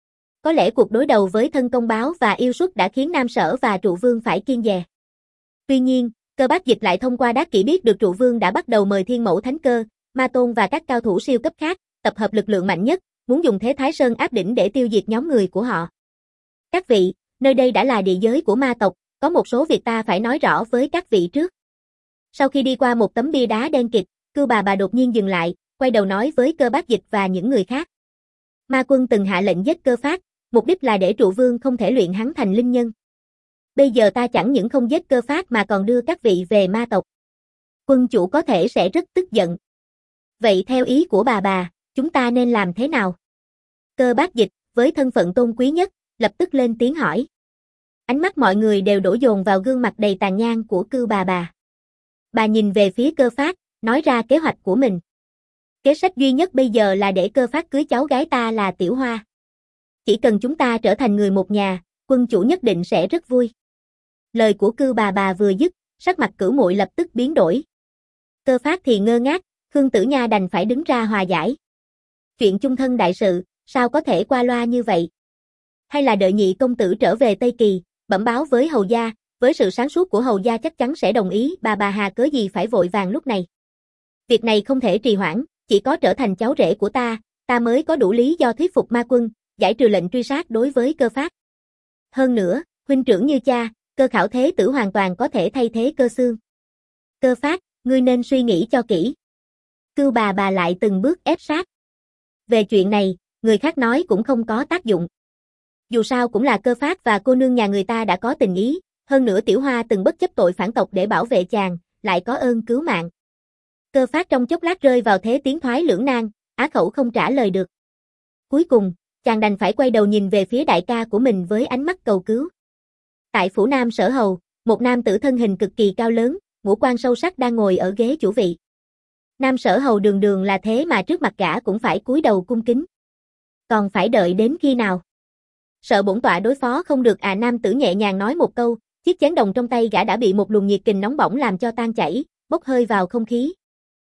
Có lẽ cuộc đối đầu với thân công báo và yêu xuất đã khiến Nam Sở và Trụ Vương phải kiêng dè. Tuy nhiên, Cơ Bác Dịch lại thông qua đát kỷ biết được Trụ Vương đã bắt đầu mời Thiên Mẫu Thánh Cơ, Ma Tôn và các cao thủ siêu cấp khác, tập hợp lực lượng mạnh nhất, muốn dùng thế Thái Sơn áp đỉnh để tiêu diệt nhóm người của họ. Các vị, nơi đây đã là địa giới của ma tộc, có một số việc ta phải nói rõ với các vị trước. Sau khi đi qua một tấm bia đá đen kịt, Cưu bà bà đột nhiên dừng lại, quay đầu nói với Cơ Bác Dịch và những người khác. Ma quân từng hạ lệnh giết Cơ Phát, mục đích là để Trụ Vương không thể luyện hắn thành linh nhân. Bây giờ ta chẳng những không giết Cơ Phát mà còn đưa các vị về ma tộc. Quân chủ có thể sẽ rất tức giận. Vậy theo ý của bà bà, chúng ta nên làm thế nào? Cơ Bác Dịch, với thân phận tôn quý nhất, lập tức lên tiếng hỏi. Ánh mắt mọi người đều đổ dồn vào gương mặt đầy tàn nhang của Cưu bà bà. Bà nhìn về phía Cơ Phát, nói ra kế hoạch của mình. Kế sách duy nhất bây giờ là để Cơ Phát cưới cháu gái ta là Tiểu Hoa. Chỉ cần chúng ta trở thành người một nhà, quân chủ nhất định sẽ rất vui. Lời của Cưu bà bà vừa dứt, sắc mặt Cửu Muội lập tức biến đổi. Cơ Phát thì ngơ ngác, Khương Tử Nha đành phải đứng ra hòa giải. Chuyện chung thân đại sự, sao có thể qua loa như vậy? Hay là đợi nhị công tử trở về Tây Kỳ, bẩm báo với hầu gia, với sự sáng suốt của hầu gia chắc chắn sẽ đồng ý, bà bà Hà cớ gì phải vội vàng lúc này. Việc này không thể trì hoãn, chỉ có trở thành cháu rể của ta, ta mới có đủ lý do thuyết phục ma quân, giải trừ lệnh truy sát đối với Cơ Phát. Hơn nữa, huynh trưởng như cha, Cơ Khảo thế tử hoàn toàn có thể thay thế Cơ Xương. Cơ Phát, ngươi nên suy nghĩ cho kỹ. Cưu bà bà lại từng bước ép sát. Về chuyện này, người khác nói cũng không có tác dụng. Dù sao cũng là Cơ Phát và cô nương nhà người ta đã có tình ý, hơn nữa Tiểu Hoa từng bất chấp tội phản tộc để bảo vệ chàng, lại có ơn cứu mạng. Cơ Phát trong chốc lát rơi vào thế tiến thoái lưỡng nan, á khẩu không trả lời được. Cuối cùng, chàng đành phải quay đầu nhìn về phía đại ca của mình với ánh mắt cầu cứu. Tại phủ Nam Sở Hầu, một nam tử thân hình cực kỳ cao lớn, ngũ quan sâu sắc đang ngồi ở ghế chủ vị. Nam Sở Hầu đường đường là thế mà trước mặt gã cũng phải cúi đầu cung kính. Còn phải đợi đến khi nào? Sợ bổn tọa đối phó không được à, nam tử nhẹ nhàng nói một câu, chiếc chén đồng trong tay gã đã bị một luồng nhiệt kình nóng bỏng làm cho tan chảy, bốc hơi vào không khí.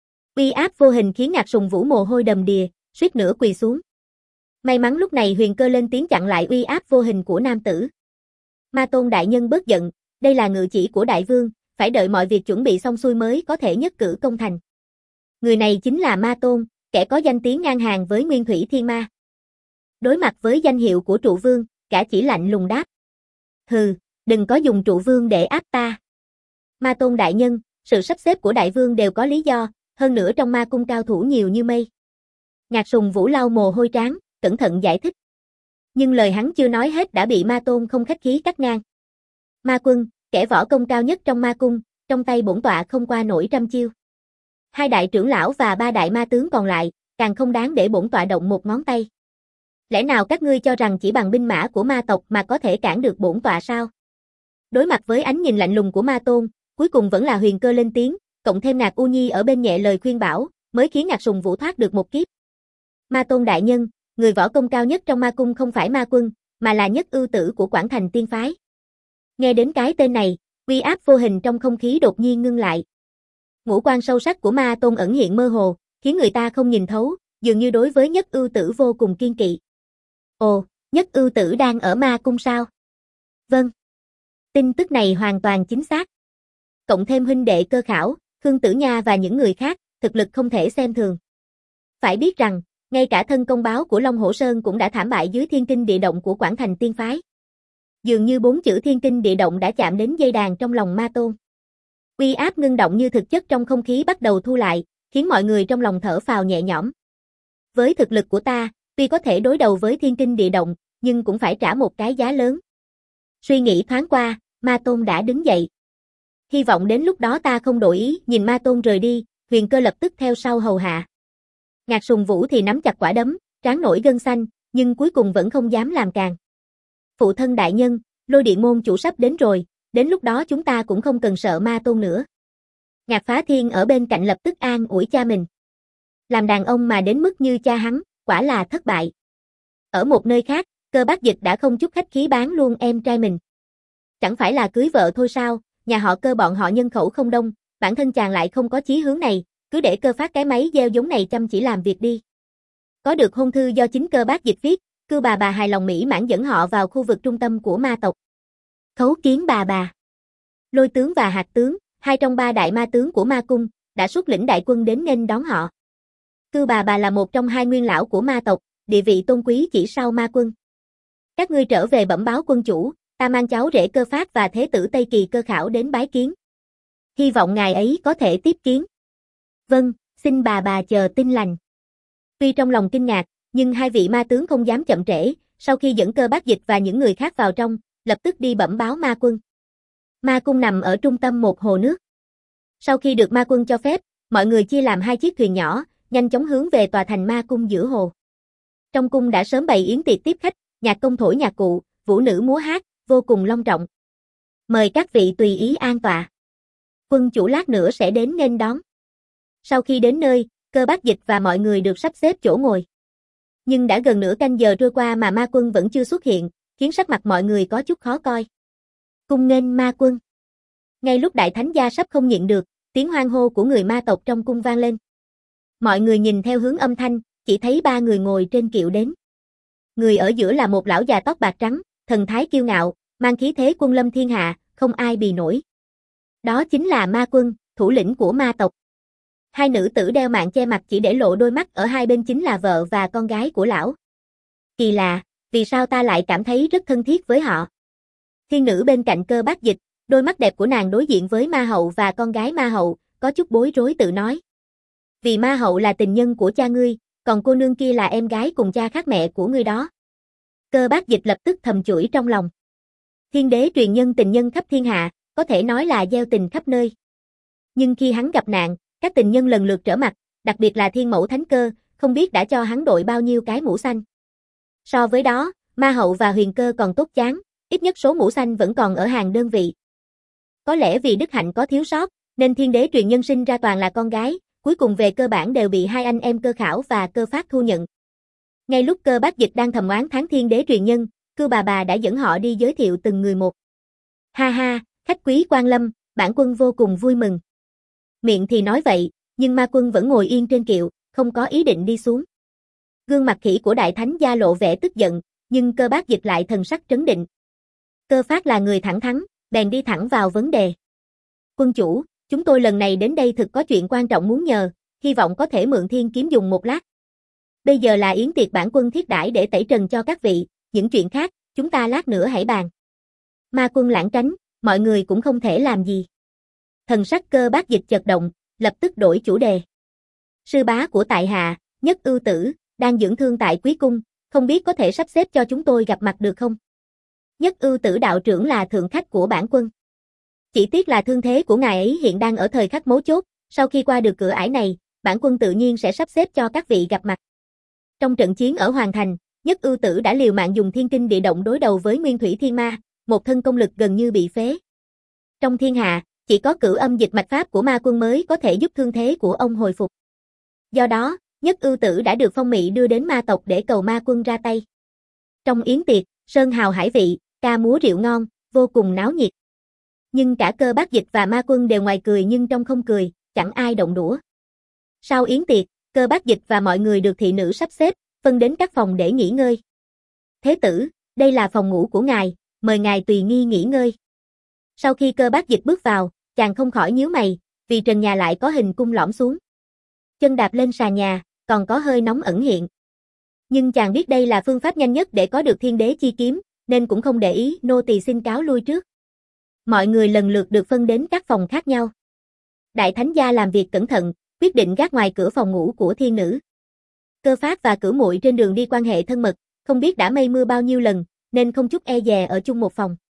Uy áp vô hình khiến Ngạc Sùng Vũ mồ hôi đầm đìa, suýt nữa quỳ xuống. May mắn lúc này Huyền Cơ lên tiếng chặn lại uy áp vô hình của nam tử. Ma Tôn đại nhân bớt giận, đây là ngự chỉ của đại vương, phải đợi mọi việc chuẩn bị xong xuôi mới có thể nhất cử công thành. Người này chính là Ma Tôn, kẻ có danh tiếng ngang hàng với Nguyên Thủy Thiên Ma. Đối mặt với danh hiệu của trụ vương, gã chỉ lạnh lùng đáp. Hừ, đừng có dùng trụ vương để áp ta. Ma Tôn đại nhân, sự sắp xếp của đại vương đều có lý do, hơn nữa trong ma cung cao thủ nhiều như mây. Ngạc Sùng Vũ lau mồ hôi trán, cẩn thận giải thích. Nhưng lời hắn chưa nói hết đã bị Ma Tôn không khách khí cắt ngang. Ma quân, kẻ võ công cao nhất trong ma cung, trong tay bổn tọa không qua nổi trăm chiêu. Hai đại trưởng lão và ba đại ma tướng còn lại, càng không đáng để bổn tọa động một ngón tay. Lẽ nào các ngươi cho rằng chỉ bằng binh mã của ma tộc mà có thể cản được bổn tọa sao? Đối mặt với ánh nhìn lạnh lùng của Ma Tôn, cuối cùng vẫn là Huyền Cơ lên tiếng, cộng thêm Ngạc U Nhi ở bên nhẹ lời khuyên bảo, mới khiến Ngạc Sùng Vũ thoát được một kiếp. Ma Tôn đại nhân, người võ công cao nhất trong ma cung không phải ma quân, mà là Nhất Ưu Tử của Quảng Thành Tiên phái. Nghe đến cái tên này, uy áp vô hình trong không khí đột nhiên ngưng lại. Ngũ quan sâu sắc của Ma Tôn ẩn hiện mơ hồ, khiến người ta không nhìn thấu, dường như đối với Nhất Ưu Tử vô cùng kiên kỵ. Ồ, Nhất Ưu Tử đang ở ma cung sao? Vâng. Tin tức này hoàn toàn chính xác. Cộng thêm huynh đệ Cơ Khảo, Khương Tử Nha và những người khác, thực lực không thể xem thường. Phải biết rằng, ngay cả thân công báo của Long Hổ Sơn cũng đã thảm bại dưới thiên kinh địa động của Quảng Thành Tiên phái. Dường như bốn chữ thiên kinh địa động đã chạm đến dây đàn trong lòng Ma Tôn. Uy áp ngưng động như thực chất trong không khí bắt đầu thu lại, khiến mọi người trong lòng thở phào nhẹ nhõm. Với thực lực của ta, tuy có thể đối đầu với thiên kinh địa động, nhưng cũng phải trả một cái giá lớn. Suy nghĩ thoáng qua, Ma Tôn đã đứng dậy. Hy vọng đến lúc đó ta không đổi ý, nhìn Ma Tôn rời đi, Huyền Cơ lập tức theo sau hầu hạ. Ngạc Sùng Vũ thì nắm chặt quả đấm, trán nổi gân xanh, nhưng cuối cùng vẫn không dám làm càng. Phụ thân đại nhân, Lôi Điện môn chủ sắp đến rồi, đến lúc đó chúng ta cũng không cần sợ Ma Tôn nữa. Ngạc Phá Thiên ở bên cạnh lập tức an ủi cha mình. Làm đàn ông mà đến mức như cha hắn, quả là thất bại. Ở một nơi khác, Cơ Bác Dịch đã không chút khách khí bán luôn em trai mình. Chẳng phải là cưới vợ thôi sao, nhà họ Cơ bọn họ nhân khẩu không đông, bản thân chàng lại không có chí hướng này, cứ để Cơ Phát cái máy gieo giống này chăm chỉ làm việc đi. Có được hôn thư do chính Cơ Bác Dịch viết, Cưu bà bà hài lòng mỹ mãn dẫn họ vào khu vực trung tâm của ma tộc. Khấu kiến bà bà. Lôi tướng và Hạt tướng, hai trong ba đại ma tướng của ma cung, đã xuất lĩnh đại quân đến nghênh đón họ. Cưu bà bà là một trong hai nguyên lão của ma tộc, địa vị tôn quý chỉ sau ma quân. Các ngươi trở về bẩm báo quân chủ, ta mang cháu rể Cơ Phát và thế tử Tây Kỳ Cơ Khảo đến bái kiến. Hy vọng ngài ấy có thể tiếp kiến. Vâng, xin bà bà chờ tin lành. Tuy trong lòng kinh ngạc, nhưng hai vị ma tướng không dám chậm trễ, sau khi dẫn Cơ Bác Dịch và những người khác vào trong, lập tức đi bẩm báo ma quân. Ma cung nằm ở trung tâm một hồ nước. Sau khi được ma quân cho phép, mọi người chia làm hai chiếc thuyền nhỏ, nhanh chóng hướng về tòa thành ma cung giữa hồ. Trong cung đã sớm bày yến tiệc tiếp khách, nhạc công thổi nhạc cụ, vũ nữ múa hát, vô cùng long trọng. Mời các vị tùy ý an tọa. Quân chủ lát nữa sẽ đến nghênh đón. Sau khi đến nơi, Cơ Bác Dịch và mọi người được sắp xếp chỗ ngồi. Nhưng đã gần nửa canh giờ trôi qua mà ma quân vẫn chưa xuất hiện, khiến sắc mặt mọi người có chút khó coi. Cung nghênh ma quân. Ngay lúc đại thánh gia sắp không nhịn được, tiếng hoan hô của người ma tộc trong cung vang lên. Mọi người nhìn theo hướng âm thanh, chỉ thấy ba người ngồi trên kiệu đến. Người ở giữa là một lão già tóc bạc trắng, thần thái kiêu ngạo, mang khí thế quân lâm thiên hạ, không ai bì nổi. Đó chính là Ma Quân, thủ lĩnh của ma tộc. Hai nữ tử đeo mạng che mặt chỉ để lộ đôi mắt ở hai bên chính là vợ và con gái của lão. Kỳ lạ, vì sao ta lại cảm thấy rất thân thiết với họ? Thiên nữ bên cạnh Cơ Bác Dịch, đôi mắt đẹp của nàng đối diện với Ma Hậu và con gái Ma Hậu, có chút bối rối tự nói. Vì Ma Hậu là tình nhân của cha ngươi, còn cô nương kia là em gái cùng cha khác mẹ của ngươi đó. Cơ Bác Dịch lập tức thầm chửi trong lòng. Thiên đế truyền nhân tình nhân khắp thiên hạ, có thể nói là gieo tình khắp nơi. Nhưng khi hắn gặp nạn, các tình nhân lần lượt trở mặt, đặc biệt là Thiên Mẫu Thánh Cơ, không biết đã cho hắn đội bao nhiêu cái mũ xanh. So với đó, Ma Hậu và Huyền Cơ còn tốt chán, ít nhất số mũ xanh vẫn còn ở hàng đơn vị. Có lẽ vì đức hạnh có thiếu sót, nên thiên đế truyền nhân sinh ra toàn là con gái, cuối cùng về cơ bản đều bị hai anh em Cơ Khảo và Cơ Phát thu nhận. Ngay lúc Cơ Bác Dịch đang thầm oán thán thiên đế truyền nhân, Cưu bà bà đã dẫn họ đi giới thiệu từng người một. Ha ha, khách quý quan lâm, bản quân vô cùng vui mừng. Miệng thì nói vậy, nhưng Ma Quân vẫn ngồi yên trên kiệu, không có ý định đi xuống. Gương mặt khỉ của đại thánh gia lộ vẻ tức giận, nhưng Cơ Bác Dịch lại thần sắc trấn định. Cơ Phát là người thẳng thắn, bèn đi thẳng vào vấn đề. Quân chủ, chúng tôi lần này đến đây thực có chuyện quan trọng muốn nhờ, hy vọng có thể mượn thiên kiếm dùng một lát. Bây giờ là yến tiệc bản quân thiết đãi để tẩy trần cho các vị, những chuyện khác, chúng ta lát nữa hãy bàn. Ma Quân lảng tránh, mọi người cũng không thể làm gì. Thần sắc Cơ Bác Dịch chợt động, lập tức đổi chủ đề. Sư bá của tại hạ, Nhất Ưu Tử, đang dưỡng thương tại Quý Cung, không biết có thể sắp xếp cho chúng tôi gặp mặt được không? Nhất Ưu Tử đạo trưởng là thượng khách của bản quân. Chỉ tiếc là thương thế của ngài ấy hiện đang ở thời khắc mấu chốt, sau khi qua được cửa ải này, bản quân tự nhiên sẽ sắp xếp cho các vị gặp mặt. Trong trận chiến ở Hoàng Thành, Nhất Ưu Tử đã liều mạng dùng thiên kinh địa động đối đầu với Nguyên Thủy Thiên Ma, một thân công lực gần như bị phế. Trong thiên hạ, chỉ có cửu âm dịch mạch pháp của Ma Quân mới có thể giúp thương thế của ông hồi phục. Do đó, Nhất Ưu Tử đã được Phong Mị đưa đến ma tộc để cầu Ma Quân ra tay. Trong yến tiệc, sơn hào hải vị, ca múa rượu ngon, vô cùng náo nhiệt. Nhưng cả Cơ Bác Dịch và Ma Quân đều ngoài cười nhưng trong không cười, chẳng ai động đũa. Sau yến tiệc, Cơ Bác Dịch và mọi người được thị nữ sắp xếp, phân đến các phòng để nghỉ ngơi. Thế tử, đây là phòng ngủ của ngài, mời ngài tùy nghi nghỉ ngơi. Sau khi Cơ Bác Dịch bước vào, chàng không khỏi nhíu mày, vì trần nhà lại có hình cung lõm xuống. Chân đạp lên sàn nhà, còn có hơi nóng ẩn hiện. Nhưng chàng biết đây là phương pháp nhanh nhất để có được thiên đế chi kiếm, nên cũng không để ý, nô tỳ xin cáo lui trước. Mọi người lần lượt được phân đến các phòng khác nhau. Đại thánh gia làm việc cẩn thận, quyết định gác ngoài cửa phòng ngủ của thiên nữ. Cơ Phát và Cửu Muội trên đường đi quan hệ thân mật, không biết đã mây mưa bao nhiêu lần, nên không chút e dè ở chung một phòng.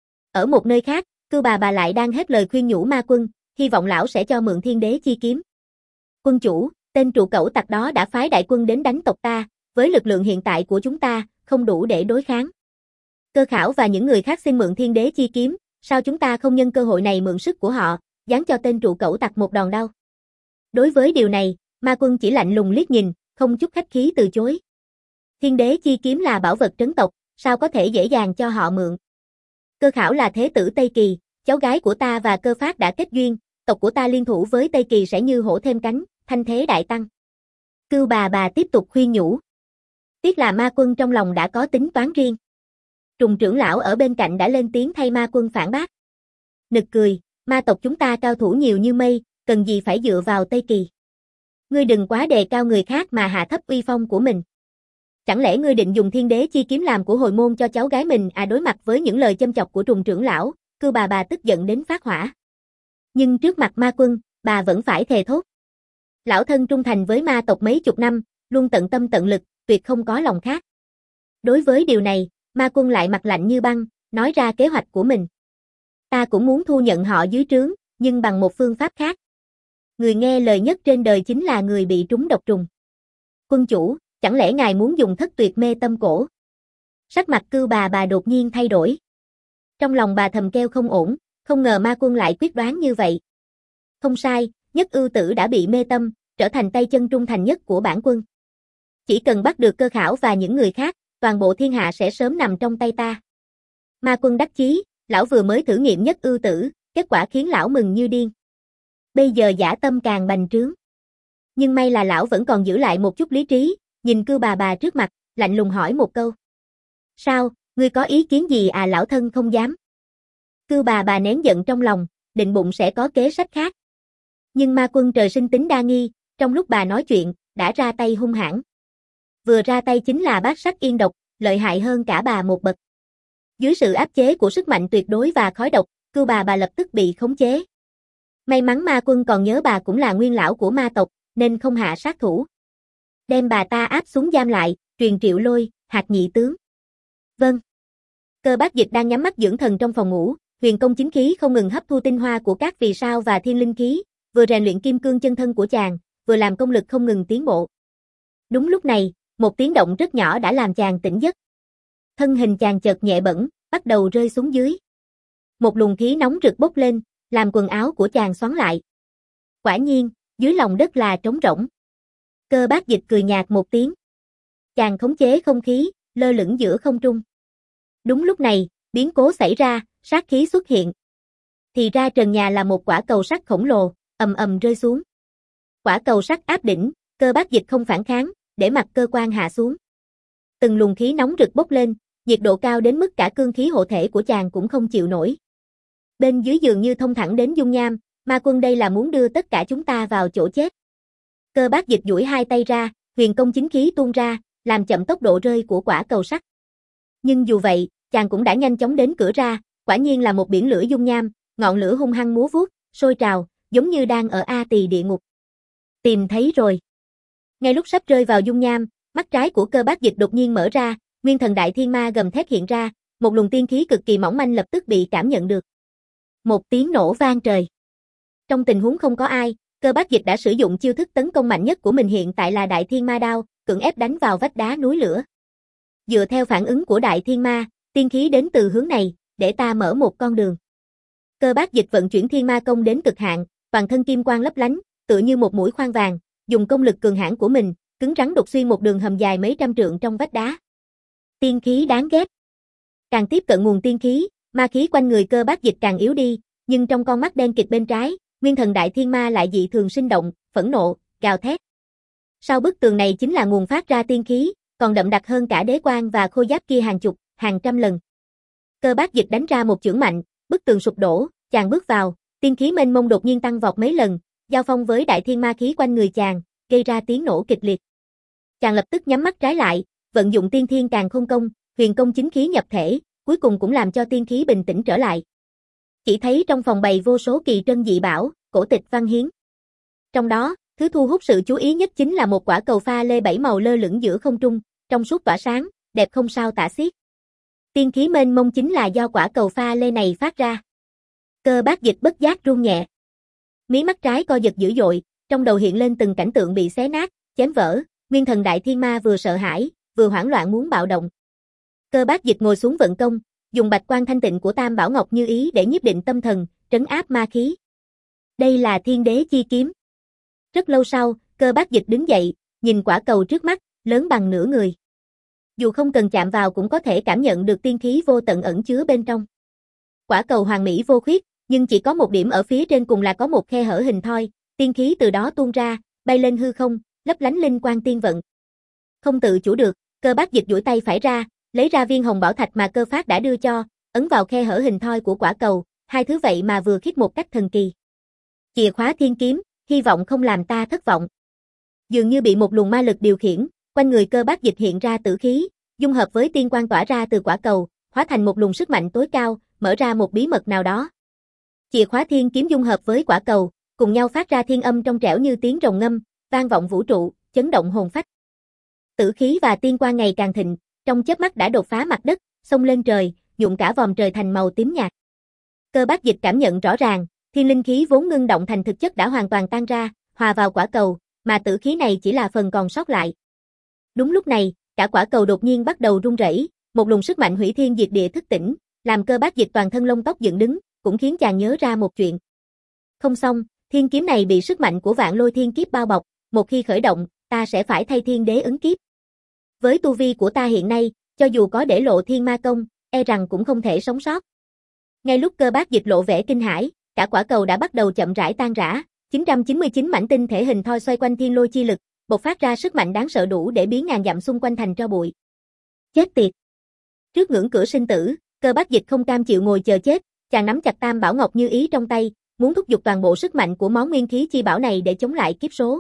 Ở một nơi khác, Cưu bà bà lại đang hết lời khuyên nhủ Ma Quân, hy vọng lão sẽ cho mượn thiên đế chi kiếm. Quân chủ, tên trụ cẩu tặc đó đã phái đại quân đến đánh tộc ta, với lực lượng hiện tại của chúng ta, không đủ để đối kháng. Cơ Khảo và những người khác xin mượn thiên đế chi kiếm, sao chúng ta không nhân cơ hội này mượn sức của họ, giáng cho tên trụ cẩu tặc một đòn đau. Đối với điều này, Ma Quân chỉ lạnh lùng liếc nhìn, không chút khách khí từ chối. Thiên đế chi kiếm là bảo vật trấn tộc, sao có thể dễ dàng cho họ mượn. Cơ Khảo là thế tử Tây Kỳ, cháu gái của ta và Cơ Phát đã kết duyên, tộc của ta liên thủ với Tây Kỳ sẽ như hổ thêm cánh, thanh thế đại tăng. Cưu bà bà tiếp tục khuyên nhủ. Tiếc là Ma Quân trong lòng đã có tính toán riêng. Trùng trưởng lão ở bên cạnh đã lên tiếng thay Ma Quân phản bác. Nực cười, ma tộc chúng ta cao thủ nhiều như mây, cần gì phải dựa vào Tây Kỳ. Ngươi đừng quá đề cao người khác mà hạ thấp uy phong của mình. Chẳng lẽ ngươi định dùng thiên đế chi kiếm làm của hồi môn cho cháu gái mình à? Đối mặt với những lời châm chọc của trùng trưởng lão, Cưu bà bà tức giận đến phát hỏa. Nhưng trước mặt Ma Quân, bà vẫn phải thề thốt. Lão thân trung thành với ma tộc mấy chục năm, luôn tận tâm tận lực, tuyệt không có lòng khác. Đối với điều này, Ma Quân lại mặt lạnh như băng, nói ra kế hoạch của mình. Ta cũng muốn thu nhận họ dưới trướng, nhưng bằng một phương pháp khác. Người nghe lời nhất trên đời chính là người bị trúng độc trùng. Quân chủ, chẳng lẽ ngài muốn dùng thất tuyệt mê tâm cổ? Sắc mặt Cưu bà bà đột nhiên thay đổi. Trong lòng bà thầm kêu không ổn, không ngờ Ma Quân lại quyết đoán như vậy. Không sai, Nhất Ưu Tử đã bị mê tâm, trở thành tay chân trung thành nhất của bản quân. Chỉ cần bắt được Cơ Khảo và những người khác, toàn bộ thiên hạ sẽ sớm nằm trong tay ta. Ma Quân đắc chí, lão vừa mới thử nghiệm Nhất Ưu Tử, kết quả khiến lão mừng như điên. Bây giờ dã tâm càng bành trướng. Nhưng may là lão vẫn còn giữ lại một chút lý trí, nhìn Cưu bà bà trước mặt, lạnh lùng hỏi một câu. Sao, ngươi có ý kiến gì à? Lão thân không dám. Cưu bà bà nén giận trong lòng, định bụng sẽ có kế sách khác. Nhưng ma quân trời sinh tính đa nghi, trong lúc bà nói chuyện, đã ra tay hung hãn. Vừa ra tay chính là bát sắc yên độc, lợi hại hơn cả bà một bậc. Dưới sự áp chế của sức mạnh tuyệt đối và khói độc, Cưu bà bà lập tức bị khống chế. May mắn ma quân còn nhớ bà cũng là nguyên lão của ma tộc, nên không hạ sát thủ. Đem bà ta áp xuống giam lại, truyền Triệu Lôi, Hạt nhị tướng. Vâng. Cơ Bác Dịch đang nhắm mắt dưỡng thần trong phòng ngủ, huyền công chính khí không ngừng hấp thu tinh hoa của các vì sao và thiên linh khí, vừa rèn luyện kim cương chân thân của chàng, vừa làm công lực không ngừng tiến bộ. Đúng lúc này, một tiếng động rất nhỏ đã làm chàng tỉnh giấc. Thân hình chàng chợt nhẹ bẫng, bắt đầu rơi xuống dưới. Một luồng khí nóng rực bốc lên, làm quần áo của chàng xoắn lại. Quả nhiên, dưới lòng đất là trống rỗng. Cơ Bác Dịch cười nhạt một tiếng. Chàng khống chế không khí, lơ lửng giữa không trung. Đúng lúc này, biến cố xảy ra, sát khí xuất hiện. Thì ra trần nhà là một quả cầu sắt khổng lồ, ầm ầm rơi xuống. Quả cầu sắt áp đỉnh, Cơ Bác Dịch không phản kháng, để mặc cơ quan hạ xuống. Từng luồng khí nóng rực bốc lên, nhiệt độ cao đến mức cả cương khí hộ thể của chàng cũng không chịu nổi. Bên dưới dường như thông thẳng đến dung nham, ma quân đây là muốn đưa tất cả chúng ta vào chỗ chết. Cơ Bác Dịch duỗi hai tay ra, huyền công chính khí tuôn ra, làm chậm tốc độ rơi của quả cầu sắt. Nhưng dù vậy, chàng cũng đã nhanh chóng đến cửa ra, quả nhiên là một biển lửa dung nham, ngọn lửa hung hăng múa vuốt, sôi trào, giống như đang ở A Tỳ địa ngục. Tìm thấy rồi. Ngay lúc sắp rơi vào dung nham, mắt trái của Cơ Bác Dịch đột nhiên mở ra, Nguyên Thần Đại Thiên Ma gầm thét hiện ra, một luồng tiên khí cực kỳ mỏng manh lập tức bị cảm nhận được. Một tiếng nổ vang trời. Trong tình huống không có ai, Cơ Bác Dịch đã sử dụng chiêu thức tấn công mạnh nhất của mình hiện tại là Đại Thiên Ma đao, cưỡng ép đánh vào vách đá núi lửa. Dựa theo phản ứng của Đại Thiên Ma, tiên khí đến từ hướng này, để ta mở một con đường. Cơ Bác Dịch vận chuyển Thiên Ma công đến cực hạn, toàn thân kim quang lấp lánh, tựa như một mũi khoan vàng, dùng công lực cường hãn của mình, cứng rắn đục xuyên một đường hầm dài mấy trăm trượng trong vách đá. Tiên khí đáng ghét. Càng tiếp cận nguồn tiên khí, ma khí quanh người Cơ Bác Dịch càng yếu đi, nhưng trong con mắt đen kịt bên trái, Nguyên Thần Đại Thiên Ma lại dị thường sinh động, phẫn nộ, gào thét. Sau bức tường này chính là nguồn phát ra tiên khí, còn đậm đặc hơn cả đế quan và khôi giáp kia hàng chục, hàng trăm lần. Cơ Bác Dịch đánh ra một chưởng mạnh, bức tường sụp đổ, chàng bước vào, tiên khí mênh mông đột nhiên tăng vọt mấy lần, giao phong với Đại Thiên Ma khí quanh người chàng, gây ra tiếng nổ kịch liệt. Chàng lập tức nhắm mắt trái lại, vận dụng Tiên Thiên Càn Khôn Công, huyền công chính khí nhập thể, cuối cùng cũng làm cho tiên khí bình tĩnh trở lại. Chỉ thấy trong phòng bày vô số kỳ trân dị bảo, cổ tịch văn hiến. Trong đó, thứ thu hút sự chú ý nhất chính là một quả cầu pha lê bảy màu lơ lửng giữa không trung, trong suốt tỏa sáng, đẹp không sao tả xiết. Tiên khí mênh mông chính là do quả cầu pha lê này phát ra. Cơ Bác Dịch bất giác run nhẹ. Mí mắt trái co giật dữ dội, trong đầu hiện lên từng cảnh tượng bị xé nát, chém vỡ, Nguyên Thần Đại Thiên Ma vừa sợ hãi, vừa hoảng loạn muốn bạo động. Cơ Bác Dịch ngồi xuống vận công, dùng bạch quan thanh tịnh của Tam Bảo Ngọc Như Ý để nhiếp định tâm thần, trấn áp ma khí. Đây là Thiên Đế chi kiếm. Rất lâu sau, Cơ Bác Dịch đứng dậy, nhìn quả cầu trước mắt, lớn bằng nửa người. Dù không cần chạm vào cũng có thể cảm nhận được tiên khí vô tận ẩn chứa bên trong. Quả cầu hoàn mỹ vô khuyết, nhưng chỉ có một điểm ở phía trên cùng là có một khe hở hình thoi, tiên khí từ đó tuôn ra, bay lên hư không, lấp lánh linh quang tiên vận. Không tự chủ được, Cơ Bác Dịch duỗi tay phải ra, lấy ra viên hồng bảo thạch mà Cơ Phát đã đưa cho, ấn vào khe hở hình thoi của quả cầu, hai thứ vậy mà vừa khít một cách thần kỳ. Chìa khóa thiên kiếm, hy vọng không làm ta thất vọng. Dường như bị một luồng ma lực điều khiển, quanh người Cơ Bác Dịch hiện ra tử khí, dung hợp với tiên quang tỏa ra từ quả cầu, hóa thành một luồng sức mạnh tối cao, mở ra một bí mật nào đó. Chìa khóa thiên kiếm dung hợp với quả cầu, cùng nhau phát ra thiên âm trong trẻo như tiếng rồng ngâm, vang vọng vũ trụ, chấn động hồn phách. Tử khí và tiên quang ngày càng thịnh, trong chớp mắt đã đột phá mặt đất, xông lên trời, nhuộm cả vòm trời thành màu tím nhạt. Cơ Bác Dịch cảm nhận rõ ràng, thiên linh khí vốn ngưng động thành thực chất đã hoàn toàn tan ra, hòa vào quả cầu, mà tử khí này chỉ là phần còn sót lại. Đúng lúc này, cả quả cầu đột nhiên bắt đầu rung rẩy, một luồng sức mạnh hủy thiên diệt địa thức tỉnh, làm Cơ Bác Dịch toàn thân lông tóc dựng đứng, cũng khiến chàng nhớ ra một chuyện. Không xong, thiên kiếm này bị sức mạnh của Vạn Lôi Thiên Kiếp bao bọc, một khi khởi động, ta sẽ phải thay thiên đế ứng kiếp. Với tu vi của ta hiện nay, cho dù có để lộ thiên ma công, e rằng cũng không thể sống sót. Ngay lúc Cơ Bác Dịch lộ vẻ kinh hãi, cả quả cầu đã bắt đầu chậm rãi tan rã, chín trăm chín mươi chín mảnh tinh thể hình thoi xoay quanh thiên lôi chi lực, bộc phát ra sức mạnh đáng sợ đủ để biến ngàn dặm xung quanh thành tro bụi. Chết tiệt! Trước ngưỡng cửa sinh tử, Cơ Bác Dịch không cam chịu ngồi chờ chết, chàng nắm chặt Tam Bảo Ngọc Như Ý trong tay, muốn thúc giục toàn bộ sức mạnh của món nguyên khí chi bảo này để chống lại kiếp số.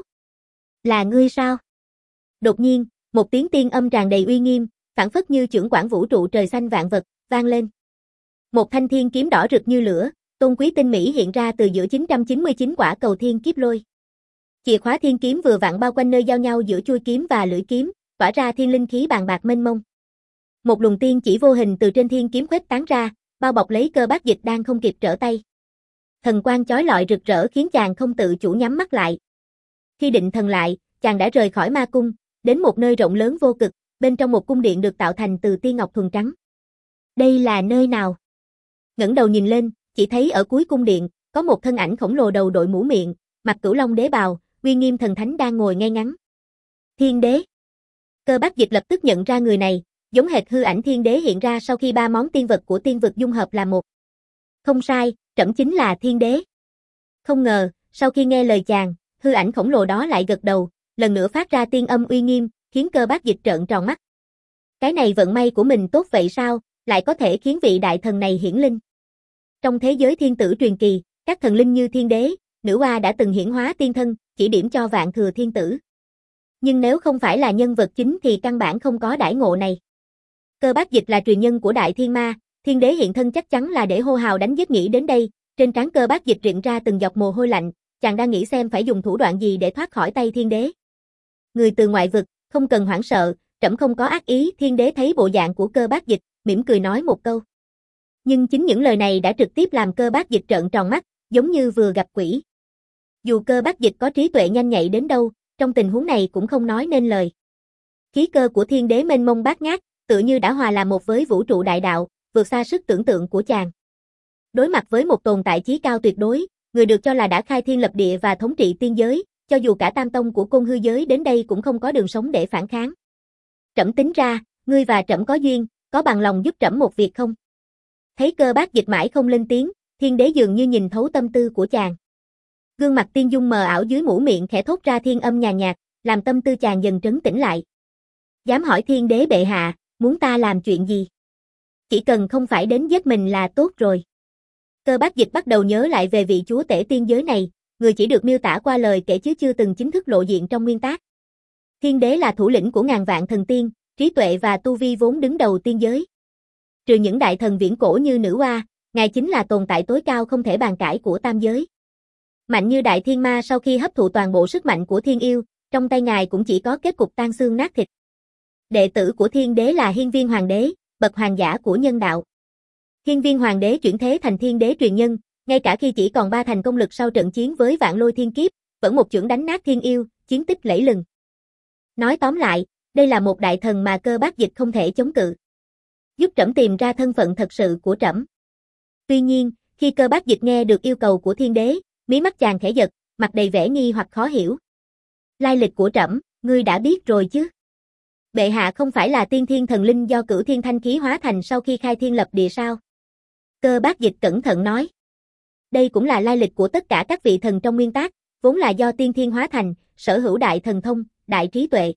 Là ngươi sao? Đột nhiên, một tiếng tiên âm tràn đầy uy nghiêm, phảng phất như chưởng quản vũ trụ trời xanh vạn vật, vang lên. Một thanh thiên kiếm đỏ rực như lửa, tôn quý tinh mỹ hiện ra từ giữa chín trăm chín mươi chín quả cầu thiên kiếp lôi. Chìa khóa thiên kiếm vừa vặn bao quanh nơi giao nhau giữa chuôi kiếm và lưỡi kiếm, tỏa ra thiên linh khí bàn bạc mênh mông. Một luồng tiên chỉ vô hình từ trên thiên kiếm khuếch tán ra, bao bọc lấy Cơ Bác Dịch đang không kịp trở tay. Thần quang chói lọi rực rỡ khiến chàng không tự chủ nhắm mắt lại. Khi định thần lại, chàng đã rời khỏi ma cung, đến một nơi rộng lớn vô cực, bên trong một cung điện được tạo thành từ tiên ngọc thuần trắng. Đây là nơi nào? Ngẩng đầu nhìn lên, chỉ thấy ở cuối cung điện, có một thân ảnh khổng lồ đầu đội mũ miệng, mặc cửu long đế bào, uy nghiêm thần thánh đang ngồi ngay ngắn. Thiên đế. Cơ Bác Dịch lập tức nhận ra người này, giống hệt hư ảnh thiên đế hiện ra sau khi ba món tiên vật của tiên vực dung hợp làm một. Không sai, trẫm chính là thiên đế. Không ngờ, sau khi nghe lời chàng, hư ảnh khổng lồ đó lại gật đầu, lần nữa phát ra tiên âm uy nghiêm, khiến Cơ Bác Dịch trợn tròn mắt. Cái này vận may của mình tốt vậy sao, lại có thể khiến vị đại thần này hiển linh. Trong thế giới thiên tử truyền kỳ, các thần linh như thiên đế, nữ oa đã từng hiển hóa tiên thân, chỉ điểm cho vạn thừa thiên tử. Nhưng nếu không phải là nhân vật chính thì căn bản không có đãi ngộ này. Cơ Bác Dịch là truyền nhân của Đại Thiên Ma, thiên đế hiện thân chắc chắn là để hô hào đánh giết nghĩ đến đây, trên trán Cơ Bác Dịch rịn ra từng giọt mồ hôi lạnh, chàng đang nghĩ xem phải dùng thủ đoạn gì để thoát khỏi tay thiên đế. Người từ ngoại vực, không cần hoảng sợ, trẫm không có ác ý, thiên đế thấy bộ dạng của Cơ Bác Dịch, mỉm cười nói một câu. Nhưng chính những lời này đã trực tiếp làm Cơ Bác Dịch trợn tròn mắt, giống như vừa gặp quỷ. Dù Cơ Bác Dịch có trí tuệ nhanh nhạy đến đâu, trong tình huống này cũng không nói nên lời. Khí cơ của thiên đế mênh mông bát ngát, tựa như đã hòa làm một với vũ trụ đại đạo, vượt xa sức tưởng tượng của chàng. Đối mặt với một tồn tại chí cao tuyệt đối, người được cho là đã khai thiên lập địa và thống trị tiên giới, cho dù cả tam tông của Côn Hư giới đến đây cũng không có đường sống để phản kháng. Trẫm tính ra, ngươi và trẫm có duyên, có bằng lòng giúp trẫm một việc không? Thấy Cơ Bác Dịch mãi không lên tiếng, thiên đế dường như nhìn thấu tâm tư của chàng. Gương mặt tiên dung mờ ảo dưới mũ miệng khẽ thốt ra thiên âm nhàn nhạt, làm tâm tư chàng dần trấn tĩnh lại. Dám hỏi thiên đế bệ hạ, muốn ta làm chuyện gì? Chỉ cần không phải đến giết mình là tốt rồi. Cơ Bác Dịch bắt đầu nhớ lại về vị chúa tể tiên giới này, người chỉ được miêu tả qua lời kể chứ chưa từng chính thức lộ diện trong nguyên tác. Thiên đế là thủ lĩnh của ngàn vạn thần tiên, trí tuệ và tu vi vốn đứng đầu tiên giới. Trừ những đại thần viễn cổ như nữ oa, ngài chính là tồn tại tối cao không thể bàn cãi của tam giới. Mạnh như Đại Thiên Ma sau khi hấp thụ toàn bộ sức mạnh của thiên yêu, trong tay ngài cũng chỉ có kết cục tan xương nát thịt. Đệ tử của thiên đế là Hiên Viên Hoàng đế, bậc hoàng giả của nhân đạo. Hiên Viên Hoàng đế chuyển thế thành thiên đế truyền nhân, ngay cả khi chỉ còn ba thành công lực sau trận chiến với Vạn Lôi Thiên Kiếp, vẫn một chưởng đánh nát thiên yêu, chiến tích lẫy lừng. Nói tóm lại, đây là một đại thần mà Cơ Bác Dịch không thể chống cự. Giúp trẫm tìm ra thân phận thật sự của trẫm. Tuy nhiên, khi Cơ Bác Dịch nghe được yêu cầu của thiên đế, mí mắt chàng khẽ giật, mặt đầy vẻ nghi hoặc khó hiểu. Lai lịch của trẫm, ngươi đã biết rồi chứ? Bệ hạ không phải là tiên thiên thần linh do Cửu Thiên Thanh khí hóa thành sau khi khai thiên lập địa sao? Cơ Bác Dịch cẩn thận nói. Đây cũng là lai lịch của tất cả các vị thần trong nguyên tác, vốn là do tiên thiên hóa thành, sở hữu đại thần thông, đại trí tuệ.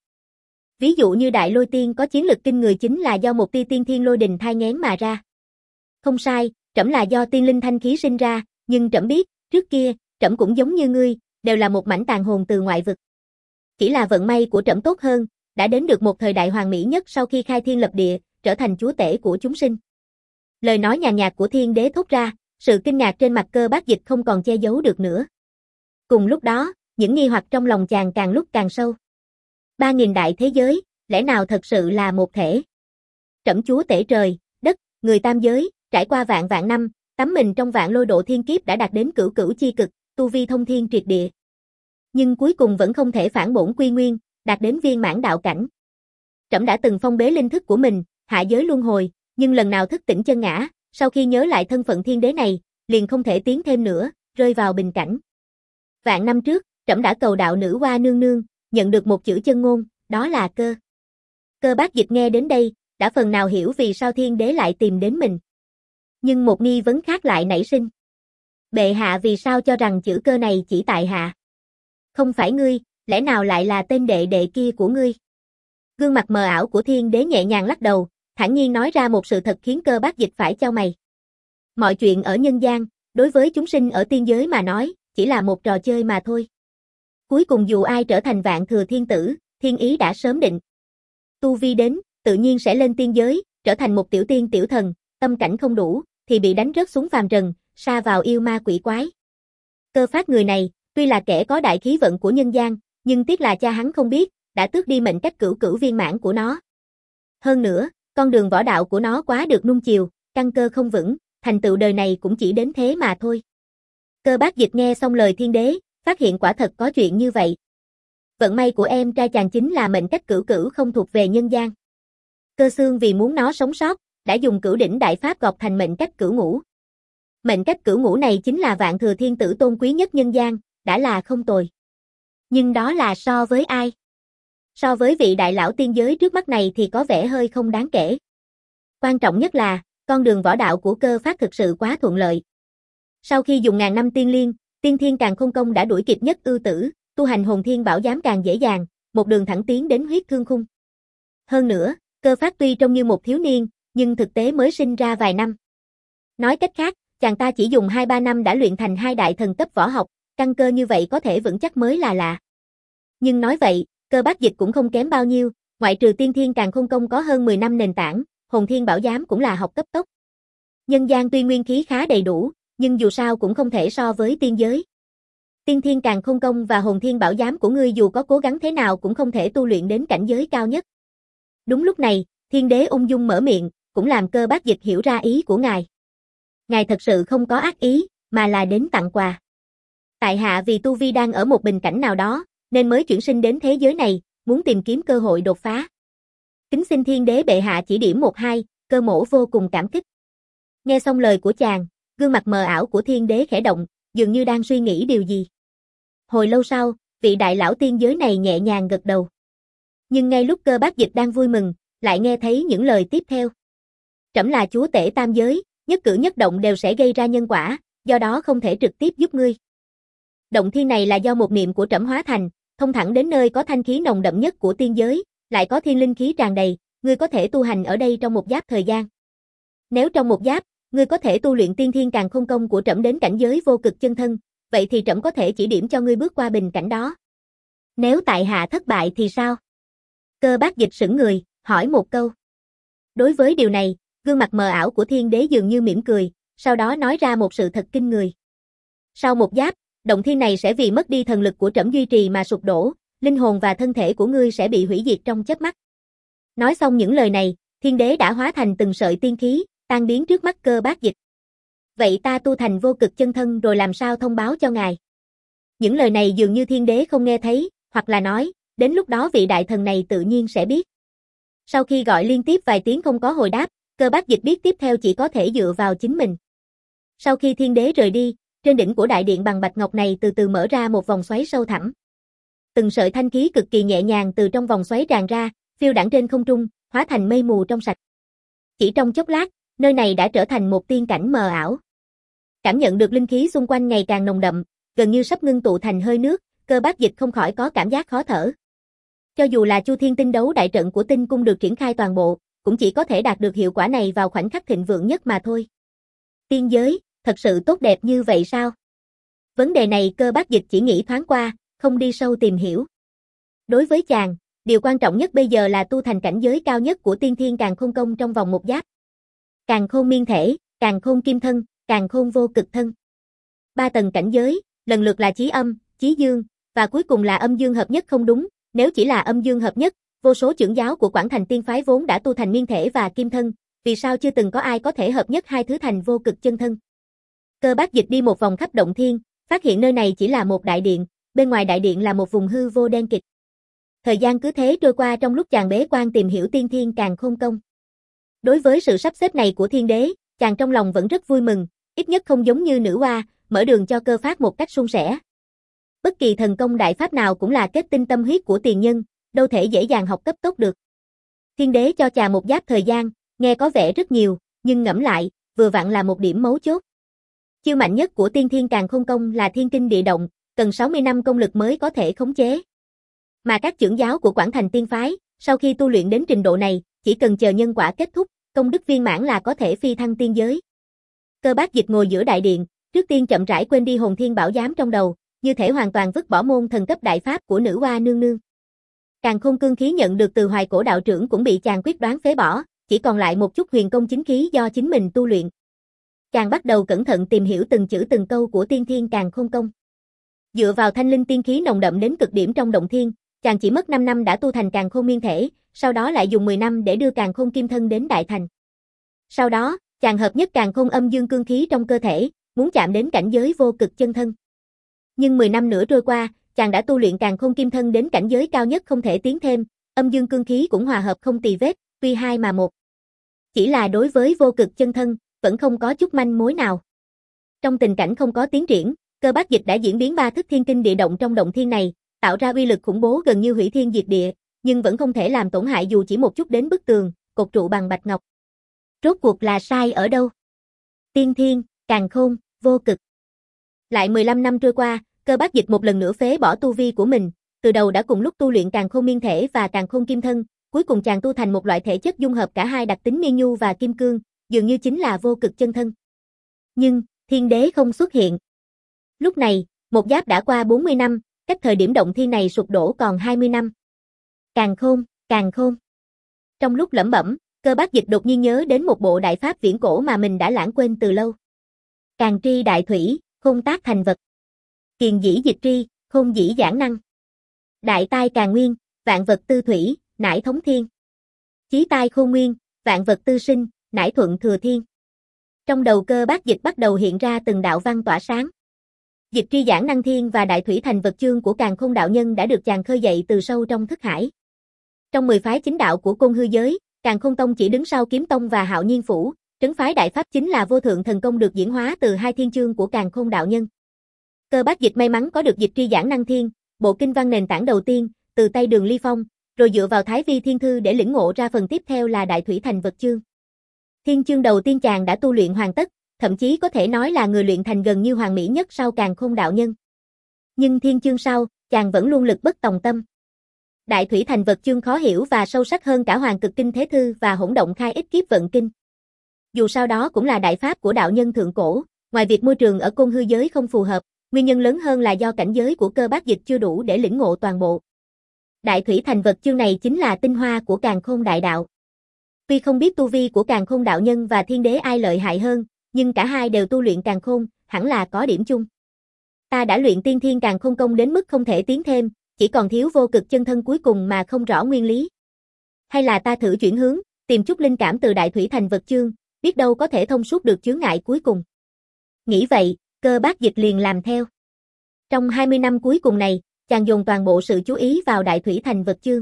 Ví dụ như Đại Lôi Tiên có chiến lực kinh người chính là do một tia tiên thiên lôi đình thai nghén mà ra. Không sai, trẫm là do tiên linh thanh khí sinh ra, nhưng trẫm biết, trước kia, trẫm cũng giống như ngươi, đều là một mảnh tàn hồn từ ngoại vực. Chỉ là vận may của trẫm tốt hơn, đã đến được một thời đại hoàn mỹ nhất sau khi khai thiên lập địa, trở thành chúa tể của chúng sinh. Lời nói nhàn nhạt của thiên đế thốt ra, sự kinh ngạc trên mặt Cơ Bác Dịch không còn che giấu được nữa. Cùng lúc đó, những nghi hoặc trong lòng chàng càng lúc càng sâu. Ba nghìn đại thế giới, lẽ nào thật sự là một thể? Trẫm chúa tể trời, đất, người tam giới, trải qua vạn vạn năm, tắm mình trong vạn lôi độ thiên kiếp đã đạt đến cửu cửu chi cực, tu vi thông thiên triệt địa. Nhưng cuối cùng vẫn không thể phản bổn quy nguyên, đạt đến viên mãn đạo cảnh. Trẫm đã từng phong bế linh thức của mình, hạ giới luân hồi, nhưng lần nào thức tỉnh chân ngã, sau khi nhớ lại thân phận thiên đế này, liền không thể tiến thêm nữa, rơi vào bình cảnh. Vạn năm trước, trẫm đã cầu đạo nữ oa nương nương, nhận được một chữ chân ngôn, đó là cơ. Cơ Bác Dịch nghe đến đây, đã phần nào hiểu vì sao thiên đế lại tìm đến mình. Nhưng một nghi vấn khác lại nảy sinh. Bệ hạ vì sao cho rằng chữ cơ này chỉ tại hạ? Không phải ngươi, lẽ nào lại là tên đệ đệ kia của ngươi? Gương mặt mờ ảo của thiên đế nhẹ nhàng lắc đầu, thản nhiên nói ra một sự thật khiến Cơ Bác Dịch phải chau mày. Mọi chuyện ở nhân gian, đối với chúng sinh ở tiên giới mà nói, chỉ là một trò chơi mà thôi. Cuối cùng dù ai trở thành vạn thừa thiên tử, thiên ý đã sớm định. Tu vi đến, tự nhiên sẽ lên tiên giới, trở thành một tiểu tiên tiểu thần, tâm cảnh không đủ, thì bị đánh rớt xuống phàm trần, sa vào yêu ma quỷ quái. Cơ Phát người này, tuy là kẻ có đại khí vận của nhân gian, nhưng tiếc là cha hắn không biết, đã tước đi mệnh cách cửu cửu viên mãn của nó. Hơn nữa, con đường võ đạo của nó quá được nuông chiều, căn cơ không vững, thành tựu đời này cũng chỉ đến thế mà thôi. Cơ Bác Dịch nghe xong lời thiên đế, phát hiện quả thật có chuyện như vậy. Vận may của em trai chàng chính là mệnh cách cửu cửu không thuộc về nhân gian. Cơ Xương vì muốn nó sống sót, đã dùng cửu đỉnh đại pháp gọt thành mệnh cách cửu ngũ. Mệnh cách cửu ngũ này chính là vạn thừa thiên tử tôn quý nhất nhân gian, đã là không tồi. Nhưng đó là so với ai? So với vị đại lão tiên giới trước mắt này thì có vẻ hơi không đáng kể. Quan trọng nhất là, con đường võ đạo của Cơ Phát thực sự quá thuận lợi. Sau khi dùng ngàn năm tiên liên, tiên thiên càn khôn công đã đuổi kịp nhất ưu tử, tu hành hồn thiên bảo giám càng dễ dàng, một đường thẳng tiến đến huyết thương khung. Hơn nữa, Cơ Phát tuy trông như một thiếu niên, nhưng thực tế mới sinh ra vài năm. Nói cách khác, chàng ta chỉ dùng hai ba năm đã luyện thành hai đại thần cấp võ học, căn cơ như vậy có thể vững chắc mới là lạ. Nhưng nói vậy, Cơ Bác Dịch cũng không kém bao nhiêu, ngoại trừ tiên thiên càn khôn công có hơn mười năm nền tảng, hồn thiên bảo giám cũng là học cấp tốc. Nhân gian tuy nguyên khí khá đầy đủ, nhưng dù sao cũng không thể so với tiên giới. Tiên thiên càn khôn công và hồn thiên bảo giám của ngươi dù có cố gắng thế nào cũng không thể tu luyện đến cảnh giới cao nhất. Đúng lúc này, thiên đế ung dung mở miệng, cũng làm Cơ Bác Dịch hiểu ra ý của ngài. Ngài thật sự không có ác ý, mà là đến tặng quà. Tại hạ vì tu vi đang ở một bình cảnh nào đó, nên mới chuyển sinh đến thế giới này, muốn tìm kiếm cơ hội đột phá. Kính xin thiên đế bệ hạ chỉ điểm một hai, Cơ mỗ vô cùng cảm kích. Nghe xong lời của chàng, gương mặt mờ ảo của thiên đế khẽ động, dường như đang suy nghĩ điều gì. Hồi lâu sau, vị đại lão tiên giới này nhẹ nhàng gật đầu. Nhưng ngay lúc Cơ Bác Dịch đang vui mừng, lại nghe thấy những lời tiếp theo. Trẫm là chúa tể tam giới, nhất cử nhất động đều sẽ gây ra nhân quả, do đó không thể trực tiếp giúp ngươi. Động thiên này là do một niệm của trẫm hóa thành, thông thẳng đến nơi có thanh khí nồng đậm nhất của tiên giới, lại có thiên linh khí tràn đầy, ngươi có thể tu hành ở đây trong một giáp thời gian. Nếu trong một giáp, ngươi có thể tu luyện tiên thiên càn khôn công của trẫm đến cảnh giới vô cực chân thân, vậy thì trẫm có thể chỉ điểm cho ngươi bước qua bình cảnh đó. Nếu tại hạ thất bại thì sao? Cơ Bác Dịch sững người, hỏi một câu. Đối với điều này, gương mặt mờ ảo của thiên đế dường như mỉm cười, sau đó nói ra một sự thật kinh người. Sau một giáp, động thiên này sẽ vì mất đi thần lực của trẫm duy trì mà sụp đổ, linh hồn và thân thể của ngươi sẽ bị hủy diệt trong chớp mắt. Nói xong những lời này, thiên đế đã hóa thành từng sợi tiên khí, tan biến trước mắt Cơ Bác Dịch. Vậy ta tu thành vô cực chân thân rồi làm sao thông báo cho ngài? Những lời này dường như thiên đế không nghe thấy, hoặc là nói, đến lúc đó vị đại thần này tự nhiên sẽ biết. Sau khi gọi liên tiếp vài tiếng không có hồi đáp, Cơ Bác Dịch biết tiếp theo chỉ có thể dựa vào chính mình. Sau khi thiên đế rời đi, trên đỉnh của đại điện bằng bạch ngọc này từ từ mở ra một vòng xoáy sâu thẳm. Từng sợi thanh khí cực kỳ nhẹ nhàng từ trong vòng xoáy tràn ra, phiêu đãng trên không trung, hóa thành mây mù trong sạch. Chỉ trong chốc lát, nơi này đã trở thành một tiên cảnh mờ ảo. Cảm nhận được linh khí xung quanh ngày càng nồng đậm, gần như sắp ngưng tụ thành hơi nước, Cơ Bác Dịch không khỏi có cảm giác khó thở. Cho dù là Chu Thiên Tinh đấu đại trận của Tinh cung được triển khai toàn bộ, cũng chỉ có thể đạt được hiệu quả này vào khoảnh khắc thịnh vượng nhất mà thôi. Tiên giới, thật sự tốt đẹp như vậy sao? Vấn đề này Cơ Bác Dịch chỉ nghĩ thoáng qua, không đi sâu tìm hiểu. Đối với chàng, điều quan trọng nhất bây giờ là tu thành cảnh giới cao nhất của tiên thiên càn khôn công trong vòng một giáp. Càn khôn miên thể, càn khôn kim thân, càn khôn vô cực thân. Ba tầng cảnh giới, lần lượt là chí âm, chí dương, và cuối cùng là âm dương hợp nhất không đúng, nếu chỉ là âm dương hợp nhất, vô số trưởng giáo của Quảng Thành Tiên phái vốn đã tu thành miên thể và kim thân, vì sao chưa từng có ai có thể hợp nhất hai thứ thành vô cực chân thân? Cơ Bác Dịch đi một vòng khắp động thiên, phát hiện nơi này chỉ là một đại điện, bên ngoài đại điện là một vùng hư vô đen kịt. Thời gian cứ thế trôi qua trong lúc chàng bế quan tìm hiểu tiên thiên càn khôn công. Đối với sự sắp xếp này của thiên đế, chàng trong lòng vẫn rất vui mừng, ít nhất không giống như nữ hoa, mở đường cho Cơ Phát một cách suôn sẻ. Bất kỳ thần công đại pháp nào cũng là kết tinh tâm huyết của tiền nhân, đâu thể dễ dàng học cấp tốc được. Thiên đế cho chàng một giáp thời gian, nghe có vẻ rất nhiều, nhưng ngẫm lại, vừa vặn là một điểm mấu chốt. Chiêu mạnh nhất của tiên thiên càn khôn công là thiên kinh địa động, cần sáu mươi năm công lực mới có thể khống chế. Mà các trưởng giáo của Quảng Thành Tiên Phái, sau khi tu luyện đến trình độ này, chỉ cần chờ nhân quả kết thúc, công đức viên mãn là có thể phi thăng tiên giới. Cơ Bác Dịch ngồi giữa đại điện, trước tiên chậm rãi quên đi hồn thiên bảo giám trong đầu, như thể hoàn toàn vứt bỏ môn thần cấp đại pháp của nữ hoa nương nương. Càn khôn cương khí nhận được từ Hoài Cổ đạo trưởng cũng bị chàng quyết đoán phế bỏ, chỉ còn lại một chút huyền công chính khí do chính mình tu luyện. Chàng bắt đầu cẩn thận tìm hiểu từng chữ từng câu của tiên thiên càn khôn công. Dựa vào thanh linh tiên khí nồng đậm đến cực điểm trong động thiên, chàng chỉ mất năm năm đã tu thành càn khôn miên thể, sau đó lại dùng mười năm để đưa càn khôn kim thân đến đại thành. Sau đó, chàng hợp nhất càn khôn âm dương cương khí trong cơ thể, muốn chạm đến cảnh giới vô cực chân thân. Nhưng mười năm nữa trôi qua, chàng đã tu luyện càn khôn kim thân đến cảnh giới cao nhất không thể tiến thêm, âm dương cương khí cũng hòa hợp không tì vết, tuy hai mà một. Chỉ là đối với vô cực chân thân, vẫn không có chút manh mối nào. Trong tình cảnh không có tiến triển, Cơ Bác Dịch đã diễn biến ba thức thiên kinh địa động trong động thiên này, tạo ra uy lực khủng bố gần như hủy thiên diệt địa, nhưng vẫn không thể làm tổn hại dù chỉ một chút đến bức tường, cột trụ bằng bạch ngọc. Rốt cuộc là sai ở đâu? Tiên thiên, càn khôn, vô cực. Lại mười lăm năm trôi qua, Cơ Bác Dịch một lần nữa phế bỏ tu vi của mình, từ đầu đã cùng lúc tu luyện càn khôn miên thể và càn khôn kim thân, cuối cùng chàng tu thành một loại thể chất dung hợp cả hai đặc tính miên nhu và kim cương, dường như chính là vô cực chân thân. Nhưng, thiên đế không xuất hiện. Lúc này, một giáp đã qua bốn mươi năm, cách thời điểm động thiên này sụp đổ còn hai mươi năm. Càn khôn, càn khôn. Trong lúc lẩm bẩm, Cơ Bác Dịch đột nhiên nhớ đến một bộ đại pháp viễn cổ mà mình đã lãng quên từ lâu. Càn tri đại thủy, khôn tác thành vật. Kiền dĩ dịch tri, khôn dĩ giảng năng. Đại tai càn nguyên, vạn vật tư thủy, nải thống thiên. Chí tai khôn nguyên, vạn vật tư sinh, nải thuận thừa thiên. Trong đầu Cơ Bác Dịch bắt đầu hiện ra từng đạo văn tỏa sáng. Dịch tri giảng năng thiên và đại thủy thành vật chương của Càn Khôn đạo nhân đã được chàng khơi dậy từ sâu trong thức hải. Trong mười phái chính đạo của Côn Hư giới, Càn Khôn tông chỉ đứng sau Kiếm tông và Hạo Nhiên phủ, trấn phái đại pháp chính là vô thượng thần công được diễn hóa từ hai thiên chương của Càn Khôn đạo nhân. Cơ Bác Dịch may mắn có được dịch tri giảng năng thiên, bộ kinh văn nền tảng đầu tiên, từ tay Đường Ly Phong, rồi dựa vào Thái Vi Thiên Thư để lĩnh ngộ ra phần tiếp theo là đại thủy thành vật chương. Thiên chương đầu tiên chàng đã tu luyện hoàn tất, thậm chí có thể nói là người luyện thành gần như hoàn mỹ nhất sau Càn Khôn đạo nhân. Nhưng thiên chương sau, chàng vẫn luôn lực bất tòng tâm. Đại thủy thành vật chương khó hiểu và sâu sắc hơn cả Hoàng Cực Kinh Thế Thư và Hỗn Động Khai Ích Kiếp Vận Kinh. Dù sao đó cũng là đại pháp của đạo nhân thượng cổ, ngoài việc môi trường ở Côn Hư giới không phù hợp, nguyên nhân lớn hơn là do cảnh giới của Cơ Bác Dịch chưa đủ để lĩnh ngộ toàn bộ. Đại thủy thành vật chương này chính là tinh hoa của Càn Khôn đại đạo. Tuy không biết tu vi của Càn Khôn đạo nhân và thiên đế ai lợi hại hơn, nhưng cả hai đều tu luyện càn khôn, hẳn là có điểm chung. Ta đã luyện tiên thiên càn khôn công đến mức không thể tiến thêm, chỉ còn thiếu vô cực chân thân cuối cùng mà không rõ nguyên lý. Hay là ta thử chuyển hướng, tìm chút linh cảm từ đại thủy thành vật chương, biết đâu có thể thông suốt được chướng ngại cuối cùng. Nghĩ vậy, Cơ Bác Dịch liền làm theo. Trong hai mươi năm cuối cùng này, chàng dồn toàn bộ sự chú ý vào đại thủy thành vật chương.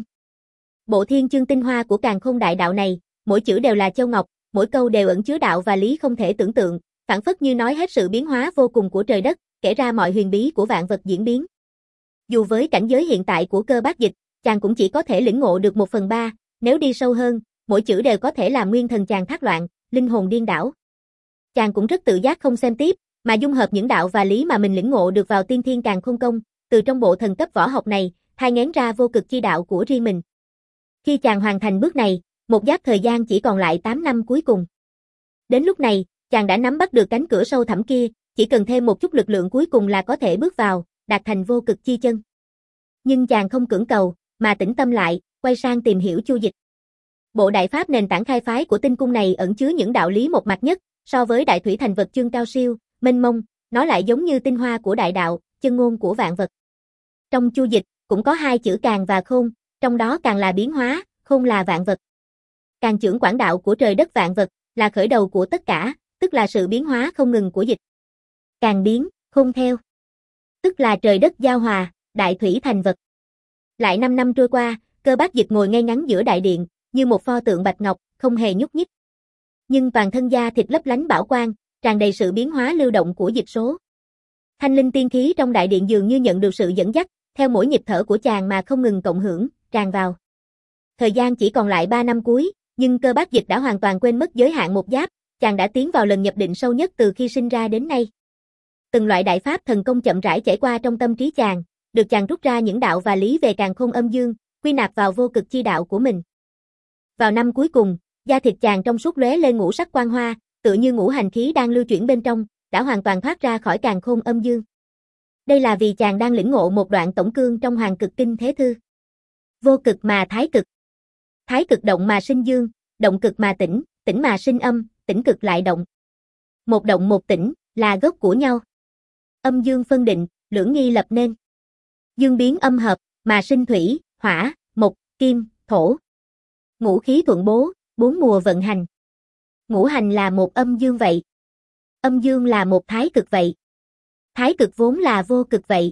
Bộ thiên chương tinh hoa của Càn Khôn đại đạo này, mỗi chữ đều là châu ngọc, mỗi câu đều ẩn chứa đạo và lý không thể tưởng tượng, phảng phất như nói hết sự biến hóa vô cùng của trời đất, kể ra mọi huyền bí của vạn vật diễn biến. Dù với cảnh giới hiện tại của Cơ Bác Dịch, chàng cũng chỉ có thể lĩnh ngộ được một phần ba, nếu đi sâu hơn, mỗi chữ đều có thể làm nguyên thần chàng thác loạn, linh hồn điên đảo. Chàng cũng rất tự giác không xem tiếp, mà dung hợp những đạo và lý mà mình lĩnh ngộ được vào tiên thiên càn khôn công, từ trong bộ thần cấp võ học này, thai nghén ra vô cực chi đạo của riêng mình. Khi chàng hoàn thành bước này, một giáp thời gian chỉ còn lại tám năm cuối cùng. Đến lúc này, chàng đã nắm bắt được cánh cửa sâu thẳm kia, chỉ cần thêm một chút lực lượng cuối cùng là có thể bước vào, đạt thành vô cực chi chân. Nhưng chàng không cưỡng cầu, mà tĩnh tâm lại, quay sang tìm hiểu Chu Dịch. Bộ đại pháp nền tảng khai phái của tinh cung này ẩn chứa những đạo lý một mạch nhất, so với đại thủy thành vật chương cao siêu, mênh mông, nó lại giống như tinh hoa của đại đạo, chân ngôn của vạn vật. Trong Chu Dịch, cũng có hai chữ càn và khôn, trong đó càn là biến hóa, khôn là vạn vật. Càn trưởng quản đạo của trời đất vạn vật, là khởi đầu của tất cả, tức là sự biến hóa không ngừng của dịch. Càn biến, khôn theo. Tức là trời đất giao hòa, đại thủy thành vật. Lại năm năm trôi qua, Cơ Bác Dịch ngồi ngay ngắn giữa đại điện, như một pho tượng bạch ngọc, không hề nhúc nhích. Nhưng toàn thân da thịt lấp lánh bảo quang, tràn đầy sự biến hóa lưu động của dịch số. Thanh linh tiên khí trong đại điện dường như nhận được sự dẫn dắt, theo mỗi nhịp thở của chàng mà không ngừng cộng hưởng, tràn vào. Thời gian chỉ còn lại ba năm cuối, nhưng Cơ Bác Dịch đã hoàn toàn quên mất giới hạn một giáp, chàng đã tiến vào lần nhập định sâu nhất từ khi sinh ra đến nay. Từng loại đại pháp thần công chậm rãi chảy qua trong tâm trí chàng, được chàng rút ra những đạo và lý về càn khôn âm dương, quy nạp vào vô cực chi đạo của mình. Vào năm cuối cùng, da thịt chàng trong suốt lóe lên ngũ sắc quang hoa, tựa như ngũ hành khí đang lưu chuyển bên trong, đã hoàn toàn thoát ra khỏi càn khôn âm dương. Đây là vì chàng đang lĩnh ngộ một đoạn tổng cương trong Hoàng Cực Kinh Thế Thư. Vô cực mà thái cực. Thái cực động mà sinh dương, động cực mà tĩnh, tĩnh mà sinh âm, tĩnh cực lại động. Một động một tĩnh, là gốc của nhau. Âm dương phân định, lưỡng nghi lập nên. Dương biến âm hợp, mà sinh thủy, hỏa, mộc, kim, thổ. Ngũ khí thuận bố, bốn mùa vận hành. Ngũ hành là một âm dương vậy. Âm dương là một thái cực vậy. Thái cực vốn là vô cực vậy.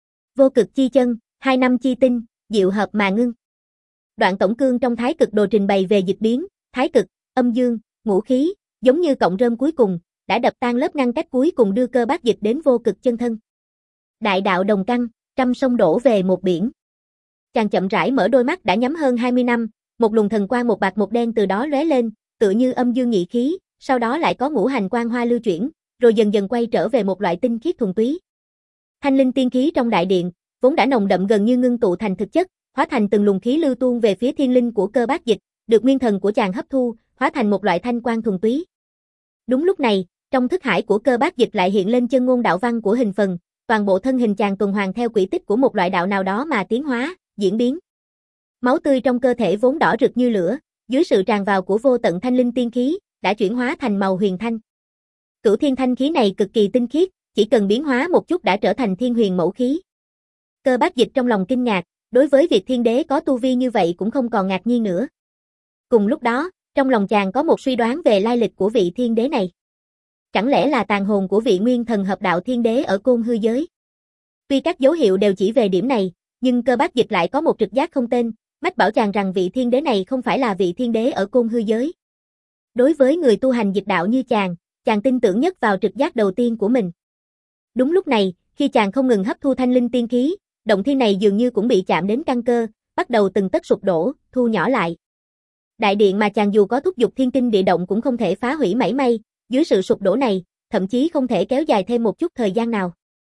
Vô cực chi chân, hai năm chi tinh, diệu hợp mà ngưng. Đoạn tổng cương trong thái cực đồ trình bày về dịch biến, thái cực, âm dương, ngũ khí, giống như cọng rơm cuối cùng, đã đập tan lớp ngăn cách cuối cùng đưa cơ bát dịch đến vô cực chân thân. Đại đạo đồng căn, trăm sông đổ về một biển. Chàng chậm rãi mở đôi mắt đã nhắm hơn hai mươi năm, một luồng thần quang một bạc một đen từ đó lóe lên, tựa như âm dương nhị khí, sau đó lại có ngũ hành quang hoa lưu chuyển, rồi dần dần quay trở về một loại tinh khiết thuần túy. Thanh linh tiên khí trong đại điện, vốn đã nồng đậm gần như ngưng tụ thành thực chất, hóa thành từng luồng khí lưu tuôn về phía thiên linh của cơ bát dịch, được nguyên thần của chàng hấp thu, hóa thành một loại thanh quang thuần túy. Đúng lúc này, trong thức hải của cơ bát dịch lại hiện lên chân ngôn đạo văn của hình phần, toàn bộ thân hình chàng tuần hoàn theo quỹ tích của một loại đạo nào đó mà tiến hóa, diễn biến. Máu tươi trong cơ thể vốn đỏ rực như lửa, dưới sự tràn vào của vô tận thanh linh tiên khí, đã chuyển hóa thành màu huyền thanh. Cửu thiên thanh khí này cực kỳ tinh khiết, chỉ cần biến hóa một chút đã trở thành thiên huyền mẫu khí. Cơ bát dịch trong lòng kinh ngạc, đối với việc thiên đế có tu vi như vậy cũng không còn ngạc nhiên nữa. Cùng lúc đó, trong lòng chàng có một suy đoán về lai lịch của vị thiên đế này. Chẳng lẽ là tàn hồn của vị nguyên thần hợp đạo thiên đế ở côn hư giới? Tuy các dấu hiệu đều chỉ về điểm này, nhưng cơ bát dịch lại có một trực giác không tên, mách bảo chàng rằng vị thiên đế này không phải là vị thiên đế ở côn hư giới. Đối với người tu hành dịch đạo như chàng, chàng tin tưởng nhất vào trực giác đầu tiên của mình. Đúng lúc này, khi chàng không ngừng hấp thu thanh linh tiên khí, động thiên này dường như cũng bị chạm đến căn cơ, bắt đầu từng tấc sụp đổ, thu nhỏ lại. Đại điện mà chàng dù có thúc giục thiên kinh địa động cũng không thể phá hủy mảy may, dưới sự sụp đổ này, thậm chí không thể kéo dài thêm một chút thời gian nào.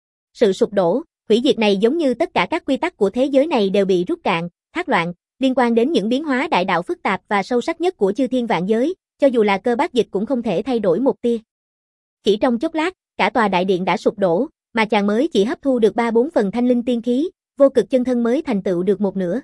Sự sụp đổ, hủy diệt này giống như tất cả các quy tắc của thế giới này đều bị rút cạn, thác loạn, liên quan đến những biến hóa đại đạo phức tạp và sâu sắc nhất của chư thiên vạn giới, cho dù là cơ bát dịch cũng không thể thay đổi một tia. Chỉ trong chốc lát, cả tòa đại điện đã sụp đổ, mà chàng mới chỉ hấp thu được ba bốn phần thanh linh tiên khí, vô cực chân thân mới thành tựu được một nửa.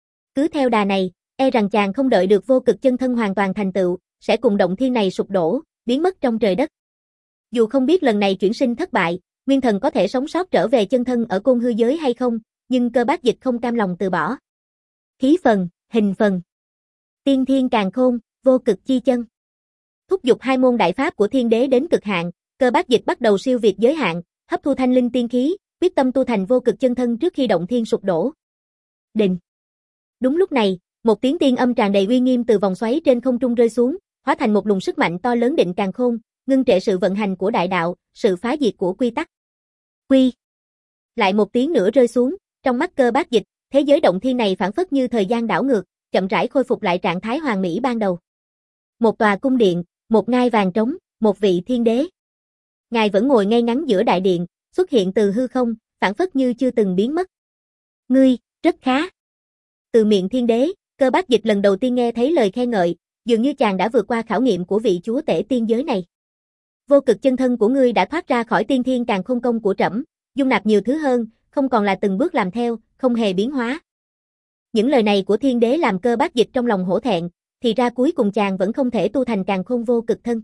Cứ theo đà này, e rằng chàng không đợi được vô cực chân thân hoàn toàn thành tựu, sẽ cùng động thiên này sụp đổ, biến mất trong trời đất. Dù không biết lần này chuyển sinh thất bại, nguyên thần có thể sống sót trở về chân thân ở côn hư giới hay không, nhưng cơ bát dịch không cam lòng từ bỏ. Khí phần, hình phần, tiên thiên càn khôn, vô cực chi chân. Thúc giục hai môn đại pháp của thiên đế đến cực hạn, cơ bát dịch bắt đầu siêu việt giới hạn, hấp thu thanh linh tiên khí, quyết tâm tu thành vô cực chân thân trước khi động thiên sụp đổ. Đình. Đúng lúc này, một tiếng tiên âm tràn đầy uy nghiêm từ vòng xoáy trên không trung rơi xuống, hóa thành một luồng sức mạnh to lớn định càn khôn, ngưng trệ sự vận hành của đại đạo, sự phá diệt của quy tắc. Quy. Lại một tiếng nữa rơi xuống, trong mắt cơ bát dịch, thế giới động thiên này phản phất như thời gian đảo ngược, chậm rãi khôi phục lại trạng thái hoàn mỹ ban đầu. Một tòa cung điện, một ngai vàng trống, một vị thiên đế. Ngài vẫn ngồi ngay ngắn giữa đại điện, xuất hiện từ hư không, phản phất như chưa từng biến mất. Ngươi, rất khá. Từ miệng thiên đế, cơ bát dịch lần đầu tiên nghe thấy lời khen ngợi, dường như chàng đã vượt qua khảo nghiệm của vị chúa tể tiên giới này. Vô cực chân thân của ngươi đã thoát ra khỏi tiên thiên càn khôn công của trẫm, dung nạp nhiều thứ hơn, không còn là từng bước làm theo, không hề biến hóa. Những lời này của thiên đế làm cơ bát dịch trong lòng hổ thẹn, thì ra cuối cùng chàng vẫn không thể tu thành càn khôn vô cực thân.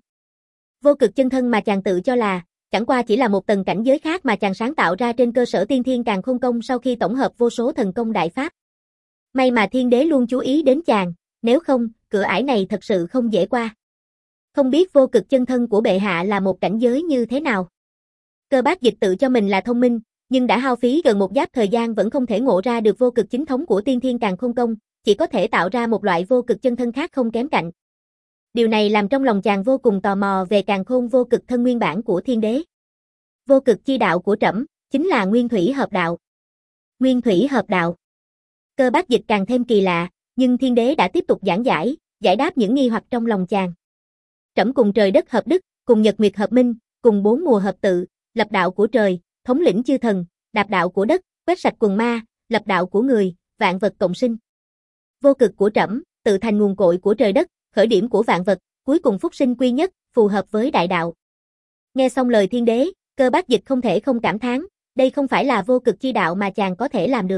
Vô cực chân thân mà chàng tự cho là, chẳng qua chỉ là một tầng cảnh giới khác mà chàng sáng tạo ra trên cơ sở tiên thiên càn khôn công sau khi tổng hợp vô số thần công đại pháp. May mà thiên đế luôn chú ý đến chàng, nếu không, cửa ải này thật sự không dễ qua. Không biết vô cực chân thân của bệ hạ là một cảnh giới như thế nào. Cơ bát dịch tự cho mình là thông minh, nhưng đã hao phí gần một giáp thời gian vẫn không thể ngộ ra được vô cực chính thống của tiên thiên càn khôn công, chỉ có thể tạo ra một loại vô cực chân thân khác không kém cạnh. Điều này làm trong lòng chàng vô cùng tò mò về càn khôn vô cực thân nguyên bản của thiên đế. Vô cực chi đạo của trẫm chính là nguyên thủy hợp đạo. Nguyên thủy hợp đạo. Cơ bát dịch càng thêm kỳ lạ, nhưng thiên đế đã tiếp tục giảng giải, giải đáp những nghi hoặc trong lòng chàng. Trẫm cùng trời đất hợp đức, cùng nhật nguyệt hợp minh, cùng bốn mùa hợp tự, lập đạo của trời, thống lĩnh chư thần, đạp đạo của đất, quét sạch quần ma, lập đạo của người, vạn vật cộng sinh. Vô cực của trẫm, tự thành nguồn cội của trời đất, khởi điểm của vạn vật, cuối cùng phúc sinh quy nhất, phù hợp với đại đạo. Nghe xong lời thiên đế, Cơ Bác Dịch không thể không cảm thán, đây không phải là vô cực chi đạo mà chàng có thể làm được.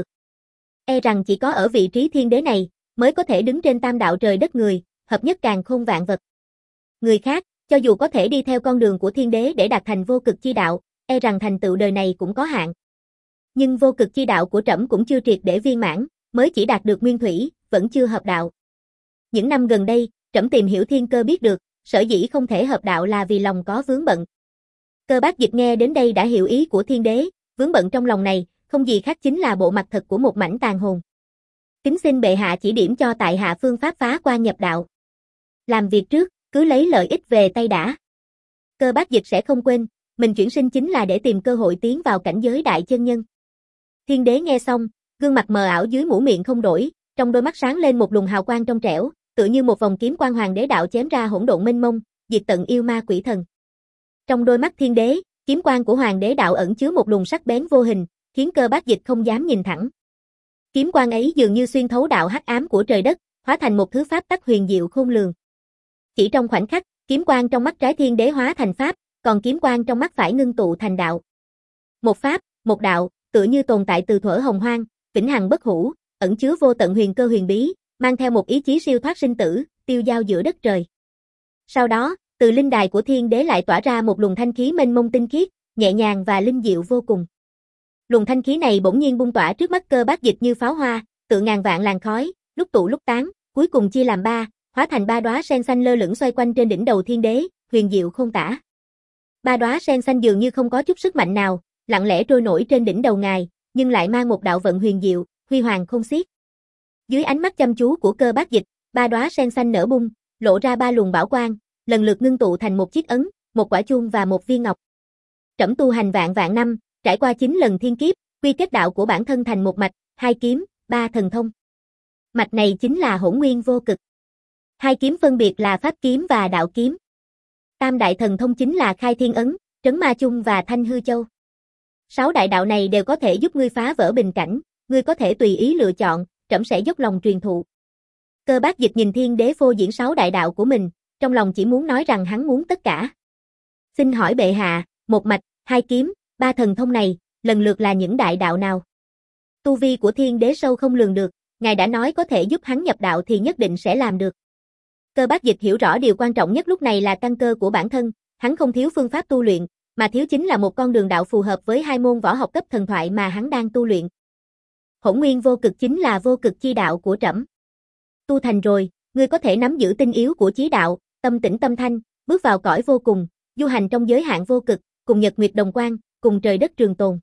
E rằng chỉ có ở vị trí thiên đế này, mới có thể đứng trên tam đạo trời đất người, hợp nhất càn khôn vạn vật. Người khác, cho dù có thể đi theo con đường của thiên đế để đạt thành vô cực chi đạo, e rằng thành tựu đời này cũng có hạn. Nhưng vô cực chi đạo của trẫm cũng chưa triệt để viên mãn, mới chỉ đạt được nguyên thủy, vẫn chưa hợp đạo. Những năm gần đây, trẫm tìm hiểu thiên cơ biết được, sở dĩ không thể hợp đạo là vì lòng có vướng bận. Cơ Bác Dịch nghe đến đây đã hiểu ý của thiên đế, vướng bận trong lòng này, không gì khác chính là bộ mặt thật của một mảnh tàn hồn. Kính xin bệ hạ chỉ điểm cho tại hạ phương pháp phá quan nhập đạo. Làm việc trước, cứ lấy lợi ích về tay đã. Cơ Bác Dịch sẽ không quên, mình chuyển sinh chính là để tìm cơ hội tiến vào cảnh giới đại chân nhân. Thiên đế nghe xong, gương mặt mờ ảo dưới mũ miệng không đổi, trong đôi mắt sáng lên một luồng hào quang trong trẻo, tựa như một vòng kiếm quang hoàng đế đạo chém ra hỗn độn mênh mông, diệt tận yêu ma quỷ thần. Trong đôi mắt thiên đế, kiếm quang của hoàng đế đạo ẩn chứa một luồng sắc bén vô hình, khiến Cơ Bác Dịch không dám nhìn thẳng. Kiếm quang ấy dường như xuyên thấu đạo hắc ám của trời đất, hóa thành một thứ pháp tắc huyền diệu khôn lường. Chỉ trong khoảnh khắc, kiếm quang trong mắt trái thiên đế hóa thành pháp, còn kiếm quang trong mắt phải ngưng tụ thành đạo. Một pháp, một đạo, tựa như tồn tại từ thuở hồng hoang, vĩnh hằng bất hủ, ẩn chứa vô tận huyền cơ huyền bí, mang theo một ý chí siêu thoát sinh tử, tiêu dao giữa đất trời. Sau đó, từ linh đài của thiên đế lại tỏa ra một luồng thanh khí mênh mông tinh khiết, nhẹ nhàng và linh diệu vô cùng. Luồng thanh khí này bỗng nhiên bung tỏa trước mắt Cơ Bác Dịch như pháo hoa, tựa ngàn vạn làn khói, lúc tụ lúc tán, cuối cùng chia làm ba, hóa thành ba đóa sen xanh lơ lửng xoay quanh trên đỉnh đầu thiên đế, huyền diệu không tả. Ba đóa sen xanh dường như không có chút sức mạnh nào, lặng lẽ trôi nổi trên đỉnh đầu ngài, nhưng lại mang một đạo vận huyền diệu, huy hoàng không xiết. Dưới ánh mắt chăm chú của Cơ Bác Dịch, ba đóa sen xanh nở bung, lộ ra ba luồng bảo quang, lần lượt ngưng tụ thành một chiếc ấn, một quả chuông và một viên ngọc. Trẫm tu hành vạn vạn năm, trải qua chín lần thiên kiếp, quy kết đạo của bản thân thành một mạch, hai kiếm, ba thần thông. Mạch này chính là Hỗn Nguyên Vô Cực. Hai kiếm phân biệt là pháp kiếm và đạo kiếm. Tam đại thần thông chính là Khai Thiên Ấn, Trấn Ma Chung và Thanh Hư Châu. Sáu đại đạo này đều có thể giúp ngươi phá vỡ bình cảnh, ngươi có thể tùy ý lựa chọn, trẫm sẽ dốc lòng truyền thụ. Cơ Bác Dịch nhìn thiên đế phô diễn sáu đại đạo của mình, trong lòng chỉ muốn nói rằng hắn muốn tất cả. Xin hỏi bệ hạ, một mạch, hai kiếm, ba thần thông này, lần lượt là những đại đạo nào? Tu vi của thiên đế sâu không lường được, ngài đã nói có thể giúp hắn nhập đạo thì nhất định sẽ làm được. Cơ Bác Dịch hiểu rõ điều quan trọng nhất lúc này là căn cơ của bản thân, hắn không thiếu phương pháp tu luyện, mà thiếu chính là một con đường đạo phù hợp với hai môn võ học cấp thần thoại mà hắn đang tu luyện. Hỗn Nguyên Vô Cực chính là vô cực chi đạo của trẫm. Tu thành rồi, ngươi có thể nắm giữ tinh yếu của chí đạo, tâm tĩnh tâm thanh, bước vào cõi vô cùng, du hành trong giới hạn vô cực, cùng nhật nguyệt đồng quang, cùng trời đất trường tồn.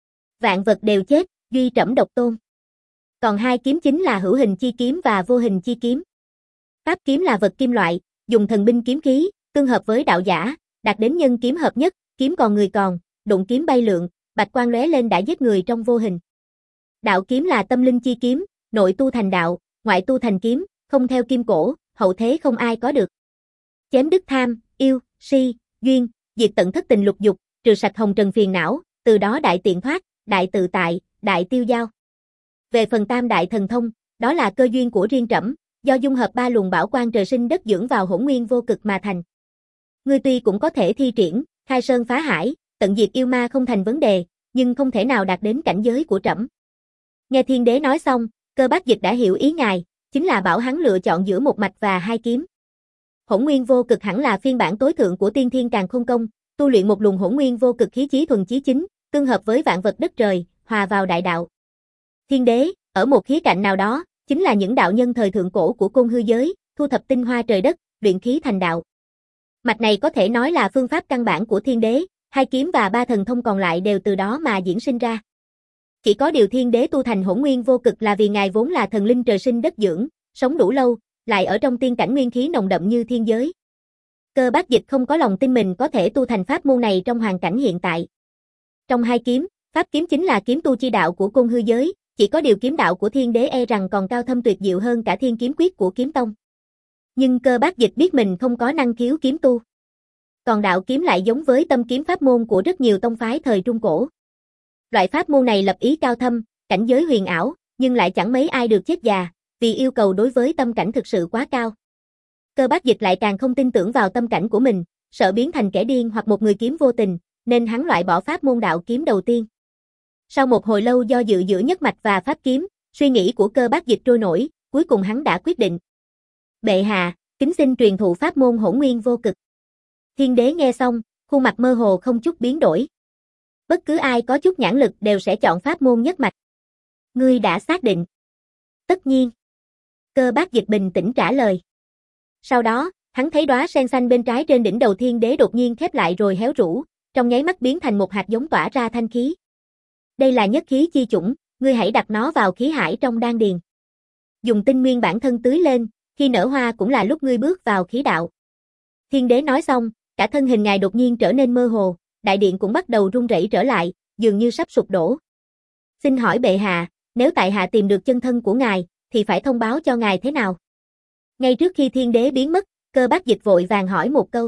Vạn vật đều chết, duy trẫm độc tôn. Còn hai kiếm chính là hữu hình chi kiếm và vô hình chi kiếm. Pháp kiếm là vật kim loại, dùng thần binh kiếm khí, tương hợp với đạo giả, đạt đến nhân kiếm hợp nhất, kiếm còn người còn, đụng kiếm bay lượn, bạch quang lóe lên đã giết người trong vô hình. Đạo kiếm là tâm linh chi kiếm, nội tu thành đạo, ngoại tu thành kiếm, không theo kim cổ, hậu thế không ai có được. Chém đứt tham, yêu, si, duyên, diệt tận thất tình lục dục, trừ sạch hồng trần phiền não, từ đó đại tiện thoát, đại tự tại, đại tiêu dao. Về phần tam đại thần thông, đó là cơ duyên của riêng trẫm, do dung hợp ba luồng bảo quang trời sinh đất dưỡng vào Hỗn Nguyên Vô Cực mà thành. Ngươi tuy cũng có thể thi triển, khai sơn phá hải, tận diệt yêu ma không thành vấn đề, nhưng không thể nào đạt đến cảnh giới của trẫm. Nghe thiên đế nói xong, Cơ Bác Dịch đã hiểu ý ngài, chính là bảo hắn lựa chọn giữa một mạch và hai kiếm. Hỗn Nguyên Vô Cực hẳn là phiên bản tối thượng của Tiên Thiên Càn Khôn Công, tu luyện một luồng Hỗn Nguyên Vô Cực khí chí thuần chí chính, tương hợp với vạn vật đất trời, hòa vào đại đạo. Thiên đế, ở một khía cạnh nào đó, chính là những đạo nhân thời thượng cổ của Côn Hư giới, thu thập tinh hoa trời đất, luyện khí thành đạo. Mạch này có thể nói là phương pháp căn bản của thiên đế, hai kiếm và ba thần thông còn lại đều từ đó mà diễn sinh ra. Chỉ có điều thiên đế tu thành Hỗn Nguyên Vô Cực là vì ngài vốn là thần linh trời sinh đất dưỡng, sống đủ lâu, lại ở trong tiên cảnh nguyên khí nồng đậm như thiên giới. Cơ Bác Dịch không có lòng tin mình có thể tu thành pháp môn này trong hoàn cảnh hiện tại. Trong hai kiếm, pháp kiếm chính là kiếm tu chi đạo của Côn Hư giới, chỉ có điều kiếm đạo của thiên đế e rằng còn cao thâm tuyệt diệu hơn cả thiên kiếm quyết của kiếm tông. Nhưng Cơ Bác Dịch biết mình không có năng khiếu kiếm tu. còn đạo kiếm lại giống với tâm kiếm pháp môn của rất nhiều tông phái thời Trung Cổ. Loại pháp môn này lập ý cao thâm, cảnh giới huyền ảo, nhưng lại chẳng mấy ai được chết già, vì yêu cầu đối với tâm cảnh thực sự quá cao. Cơ Bác Dịch lại càng không tin tưởng vào tâm cảnh của mình, sợ biến thành kẻ điên hoặc một người kiếm vô tình, nên hắn loại bỏ pháp môn đạo kiếm đầu tiên. Sau một hồi lâu do dự giữa nhất mạch và pháp kiếm, suy nghĩ của Cơ Bác Dịch trôi nổi, cuối cùng hắn đã quyết định. Bệ hạ, kính xin truyền thụ pháp môn Hỗn Nguyên Vô Cực. Thiên đế nghe xong, khuôn mặt mơ hồ không chút biến đổi. Bất cứ ai có chút nhãn lực đều sẽ chọn pháp môn nhất mạch. Ngươi đã xác định. Tất nhiên. Cơ Bác Dịch bình tĩnh trả lời. Sau đó, hắn thấy đóa sen xanh bên trái trên đỉnh đầu thiên đế đột nhiên khép lại rồi héo rũ, trong nháy mắt biến thành một hạt giống tỏa ra thanh khí. Đây là nhất khí chi chủng, ngươi hãy đặt nó vào khí hải trong đan điền. Dùng tinh nguyên bản thân tưới lên, khi nở hoa cũng là lúc ngươi bước vào khí đạo. Thiên đế nói xong, cả thân hình ngài đột nhiên trở nên mơ hồ, đại điện cũng bắt đầu rung rẩy trở lại, dường như sắp sụp đổ. Xin hỏi bệ hạ, nếu tại hạ tìm được chân thân của ngài, thì phải thông báo cho ngài thế nào? Ngay trước khi thiên đế biến mất, Cơ Bác Dịch vội vàng hỏi một câu.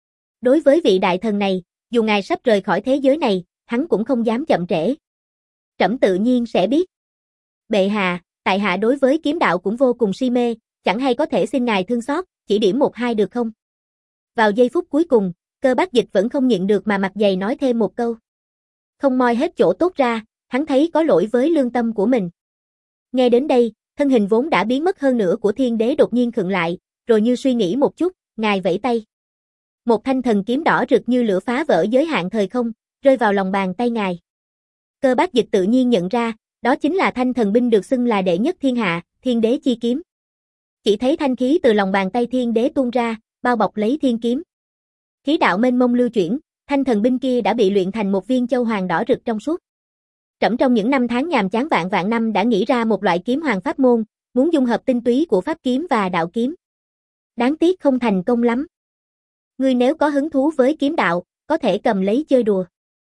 Đối với vị đại thần này, dù ngài sắp rời khỏi thế giới này, hắn cũng không dám chậm trễ. Trẫm tự nhiên sẽ biết. Bệ hạ, tại hạ đối với kiếm đạo cũng vô cùng si mê, chẳng hay có thể xin ngài thương xót, chỉ điểm một hai được không? Vào giây phút cuối cùng, Cơ Bác Dịch vẫn không nhịn được mà mặt dày nói thêm một câu. Không moi hết chỗ tốt ra, hắn thấy có lỗi với lương tâm của mình. Nghe đến đây, thân hình vốn đã biến mất hơn nửa của thiên đế đột nhiên khựng lại, rồi như suy nghĩ một chút, ngài vẫy tay. Một thanh thần kiếm đỏ rực như lửa phá vỡ giới hạn thời không, rơi vào lòng bàn tay ngài. Cơ Bác Dịch tự nhiên nhận ra, đó chính là thanh thần binh được xưng là đệ nhất thiên hạ, Thiên Đế chi kiếm. Chỉ thấy thanh khí từ lòng bàn tay thiên đế tuôn ra, bao bọc lấy thiên kiếm. Khí đạo mênh mông lưu chuyển, thanh thần binh kia đã bị luyện thành một viên châu hoàng đỏ rực trong suốt. Trẫm trong những năm tháng nhàm chán vạn vạn năm đã nghĩ ra một loại kiếm hoàng pháp môn, muốn dung hợp tinh túy của pháp kiếm và đạo kiếm. Đáng tiếc không thành công lắm. Ngươi nếu có hứng thú với kiếm đạo, có thể cầm lấy chơi đùa.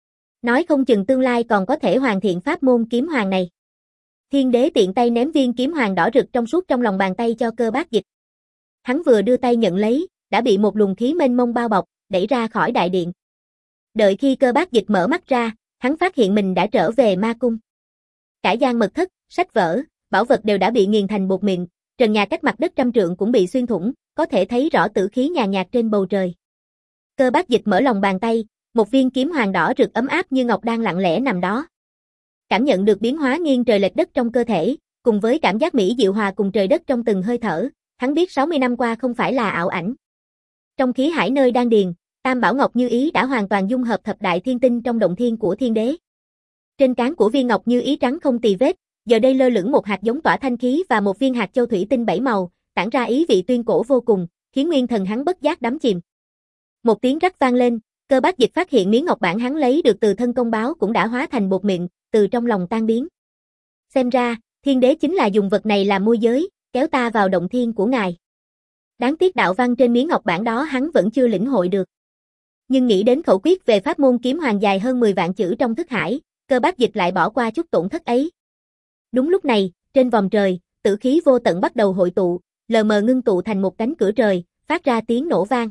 Nói không chừng tương lai còn có thể hoàn thiện pháp môn kiếm hoàng này. Thiên đế tiện tay ném viên kiếm hoàng đỏ rực trong suốt trong lòng bàn tay cho Cơ Bác Dịch. Hắn vừa đưa tay nhận lấy, đã bị một luồng khí mênh mông bao bọc, đẩy ra khỏi đại điện. Đợi khi Cơ Bác Dịch mở mắt ra, hắn phát hiện mình đã trở về ma cung. Cả gian mật thất, sách vở, bảo vật đều đã bị nghiền thành bột mịn, trần nhà cách mặt đất trăm trượng cũng bị xuyên thủng, có thể thấy rõ tử khí nhàn nhạt trên bầu trời. Cơ Bác Dịch mở lòng bàn tay, một viên kiếm hoàng đỏ rực ấm áp như ngọc đang lặng lẽ nằm đó. Cảm nhận được biến hóa nghiêng trời lệch đất trong cơ thể, cùng với cảm giác mỹ diệu hòa cùng trời đất trong từng hơi thở, hắn biết sáu mươi năm qua không phải là ảo ảnh. Trong khí hải nơi đan điền, Tam Bảo Ngọc Như Ý đã hoàn toàn dung hợp thập đại thiên tinh trong động thiên của thiên đế. Trên trán của viên ngọc Như Ý trắng không tì vết, giờ đây lơ lửng một hạt giống tỏa thanh khí và một viên hạt châu thủy tinh bảy màu, tản ra ý vị tuyên cổ vô cùng, khiến nguyên thần hắn bất giác đắm chìm. Một tiếng rắc vang lên, Cơ Bác Dịch phát hiện miếng ngọc bản hắn lấy được từ thân công báo cũng đã hóa thành bột mịn, từ trong lòng tan biến. Xem ra, thiên đế chính là dùng vật này làm môi giới, kéo ta vào động thiên của ngài. Đáng tiếc đạo văn trên miếng ngọc bản đó hắn vẫn chưa lĩnh hội được. Nhưng nghĩ đến khẩu quyết về pháp môn kiếm hoàng dài hơn mười vạn chữ trong thức hải, Cơ Bác Dịch lại bỏ qua chút tổn thất ấy. Đúng lúc này, trên vòm trời, tử khí vô tận bắt đầu hội tụ, lờ mờ ngưng tụ thành một cánh cửa trời, phát ra tiếng nổ vang.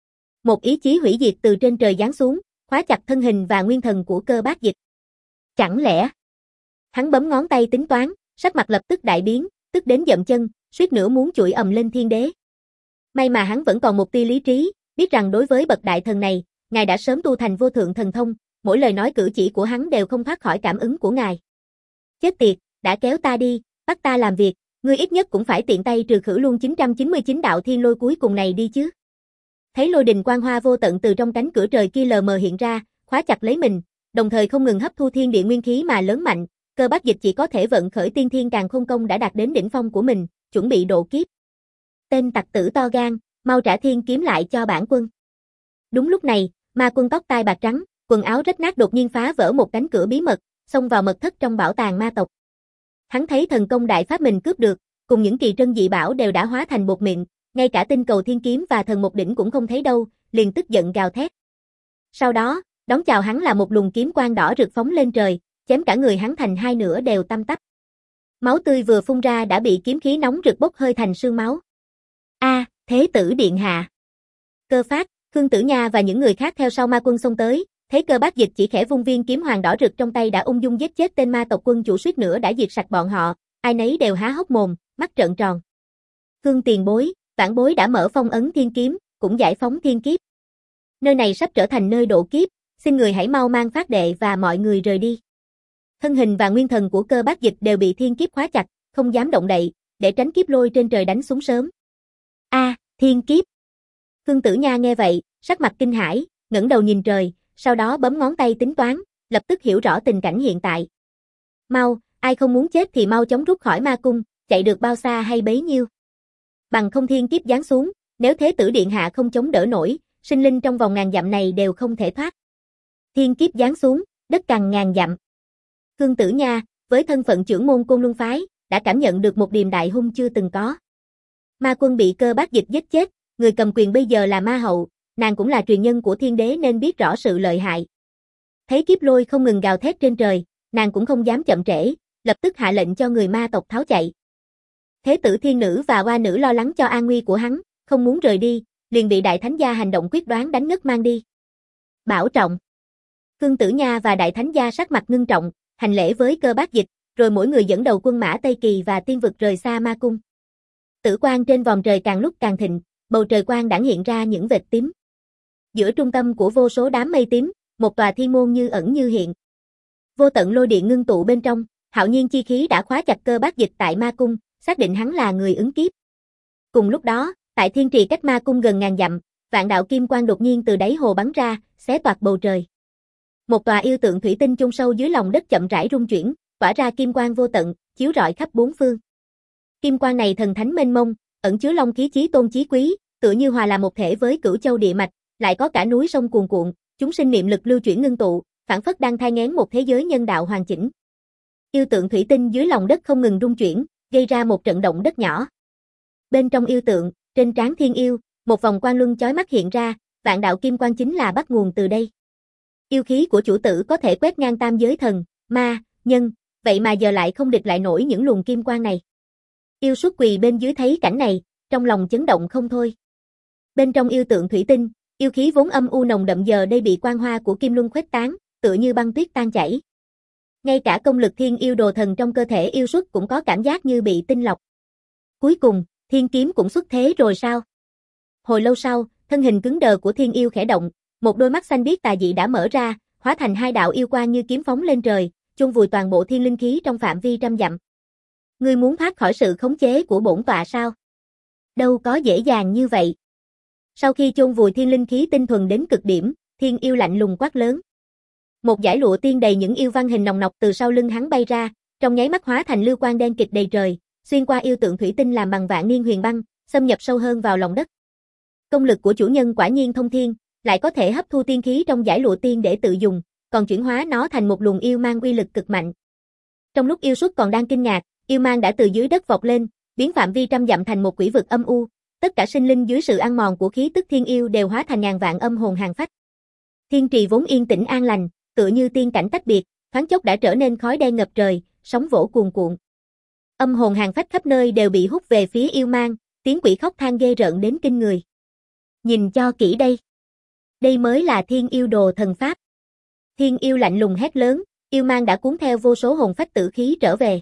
Một ý chí hủy diệt từ trên trời giáng xuống, khóa chặt thân hình và nguyên thần của Cơ Bác Dịch. Chẳng lẽ? Hắn bấm ngón tay tính toán, sắc mặt lập tức đại biến, tức đến dậm chân, suýt nữa muốn chửi ầm lên thiên đế. May mà hắn vẫn còn một tia lý trí, biết rằng đối với bậc đại thần này, ngài đã sớm tu thành vô thượng thần thông, mỗi lời nói cử chỉ của hắn đều không thoát khỏi cảm ứng của ngài. Chết tiệt, đã kéo ta đi, bắt ta làm việc, ngươi ít nhất cũng phải tiện tay trừ khử luôn chín trăm chín mươi chín đạo thiên lôi cuối cùng này đi chứ. Thấy lôi đình quang hoa vô tận từ trong cánh cửa trời kia lờ mờ hiện ra, khóa chặt lấy mình, đồng thời không ngừng hấp thu thiên địa nguyên khí mà lớn mạnh, Cơ Bác Dịch chỉ có thể vận khởi tiên thiên càn khôn công đã đạt đến đỉnh phong của mình, chuẩn bị độ kiếp. Tên tặc tử to gan, mau trả thiên kiếm lại cho bản quân. Đúng lúc này, ma quân tóc tai bạc trắng, quần áo rách nát đột nhiên phá vỡ một cánh cửa bí mật, xông vào mật thất trong bảo tàng ma tộc. Hắn thấy thần công đại pháp mình cướp được, cùng những kỳ trân dị bảo đều đã hóa thành bột mịn, ngay cả tinh cầu thiên kiếm và thần một đỉnh cũng không thấy đâu, liền tức giận gào thét. Sau đó, đón chào hắn là một luồng kiếm quang đỏ rực phóng lên trời, chém cả người hắn thành hai nửa đều tăm tắp. Máu tươi vừa phun ra đã bị kiếm khí nóng rực bốc hơi thành sương máu. A, Thế tử điện hạ. Cơ Phát, Khương Tử Nha và những người khác theo sau ma quân xông tới, thấy Cơ Bác Dịch chỉ khẽ vung viên kiếm hoàng đỏ rực trong tay đã ung dung giết chết tên ma tộc quân chủ, suýt nữa đã diệt sạch bọn họ, ai nấy đều há hốc mồm, mắt trợn tròn. Khương tiền bối, vãn bối đã mở phong ấn thiên kiếm, cũng giải phóng thiên kiếp. Nơi này sắp trở thành nơi độ kiếp, xin người hãy mau mang phát đệ và mọi người rời đi. Thân hình và nguyên thần của Cơ Bác Dịch đều bị thiên kiếp khóa chặt, không dám động đậy, để tránh kiếp lôi trên trời đánh xuống sớm. A, à, thiên kiếp. Khương Tử Nha nghe vậy, sắc mặt kinh hãi, ngẩng đầu nhìn trời, sau đó bấm ngón tay tính toán, lập tức hiểu rõ tình cảnh hiện tại. Mau, ai không muốn chết thì mau chóng rút khỏi ma cung, chạy được bao xa hay bấy nhiêu. Bằng không thiên kiếp giáng xuống, nếu Thế tử điện hạ không chống đỡ nổi, sinh linh trong vòng ngàn dặm này đều không thể thoát. Thiên kiếp giáng xuống, đất cằn ngàn dặm. Khương Tử Nha, với thân phận trưởng môn Côn Luân phái, đã cảm nhận được một điềm đại hung chưa từng có. Ma quân bị Cơ Bác Dịch giết chết, người cầm quyền bây giờ là ma hậu, nàng cũng là truyền nhân của thiên đế nên biết rõ sự lợi hại. Thấy kiếp lôi không ngừng gào thét trên trời, nàng cũng không dám chậm trễ, lập tức hạ lệnh cho người ma tộc tháo chạy. Thế tử thiên nữ và oa nữ lo lắng cho an nguy của hắn, không muốn rời đi, liền bị đại thánh gia hành động quyết đoán đánh ngất mang đi. Bảo trọng. Khương Tử Nha và đại thánh gia sắc mặt ngưng trọng, hành lễ với Cơ Bác Dịch, rồi mỗi người dẫn đầu quân mã Tây Kỳ và tiên vực rời xa ma cung. Tử quang trên vòm trời càng lúc càng thịnh, bầu trời quang đãng hiện ra những vệt tím. Giữa trung tâm của vô số đám mây tím, một tòa thiên môn như ẩn như hiện. Vô tận lôi điện ngưng tụ bên trong, hạo nhiên chi khí đã khóa chặt Cơ Bác Dịch tại ma cung, xác định hắn là người ứng kiếp. Cùng lúc đó, tại thiên trì cách ma cung gần ngàn dặm, vạn đạo kim quang đột nhiên từ đáy hồ bắn ra, xé toạc bầu trời. Một tòa yêu tượng thủy tinh chôn sâu dưới lòng đất chậm rãi rung chuyển, tỏa ra kim quang vô tận, chiếu rọi khắp bốn phương. Kim quang này thần thánh mênh mông, ẩn chứa long khí chí tôn chí quý, tựa như hòa là một thể với cửu châu địa mạch, lại có cả núi sông cuồn cuộn, chúng sinh niệm lực lưu chuyển ngưng tụ, phảng phất đang thai nghén một thế giới nhân đạo hoàn chỉnh. Yêu tượng thủy tinh dưới lòng đất không ngừng rung chuyển, gây ra một trận động đất nhỏ. Bên trong yêu tượng, trên trán thiên yêu, một vòng quang luân chói mắt hiện ra, vạn đạo kim quang chính là bắt nguồn từ đây. Yêu khí của chủ tử có thể quét ngang tam giới thần, ma, nhân, vậy mà giờ lại không địch lại nổi những luồng kim quang này. Yêu xuất quỳ bên dưới thấy cảnh này, trong lòng chấn động không thôi. Bên trong yêu tượng thủy tinh, yêu khí vốn âm u nồng đậm giờ đây bị quang hoa của kim luân khuếch tán, tựa như băng tuyết tan chảy. Ngay cả công lực thiên yêu đồ thần trong cơ thể yêu xuất cũng có cảm giác như bị tinh lọc. Cuối cùng, thiên kiếm cũng xuất thế rồi sao? Hồi lâu sau, thân hình cứng đờ của thiên yêu khẽ động, một đôi mắt xanh biếc tà dị đã mở ra, hóa thành hai đạo yêu quang như kiếm phóng lên trời, chôn vùi toàn bộ thiên linh khí trong phạm vi trăm dặm. Ngươi muốn thoát khỏi sự khống chế của bổn tọa sao? Đâu có dễ dàng như vậy. Sau khi chôn vùi thiên linh khí tinh thuần đến cực điểm, thiên yêu lạnh lùng quát lớn. Một dải lụa tiên đầy những yêu văn hình nòng nọc từ sau lưng hắn bay ra, trong nháy mắt hóa thành lưu quang đen kịt đầy trời, xuyên qua yêu tượng thủy tinh làm bằng vạn niên huyền băng, xâm nhập sâu hơn vào lòng đất. Công lực của chủ nhân quả nhiên thông thiên, lại có thể hấp thu tiên khí trong dải lụa tiên để tự dùng, còn chuyển hóa nó thành một luồng yêu mang uy lực cực mạnh. Trong lúc yêu xuất còn đang kinh ngạc, yêu mang đã từ dưới đất vọt lên, biến phạm vi trăm dặm thành một quỷ vực âm u, tất cả sinh linh dưới sự ăn mòn của khí tức thiên yêu đều hóa thành ngàn vạn âm hồn hàng phách. Thiên trì vốn yên tĩnh an lành, tựa như tiên cảnh tách biệt, thoáng chốc đã trở nên khói đen ngập trời, sóng vỗ cuồn cuộn. Âm hồn hàng phách khắp nơi đều bị hút về phía yêu mang, tiếng quỷ khóc than ghê rợn đến kinh người. Nhìn cho kỹ đây. Đây mới là thiên yêu đồ thần pháp. Thiên yêu lạnh lùng hét lớn, yêu mang đã cuốn theo vô số hồn phách tử khí trở về.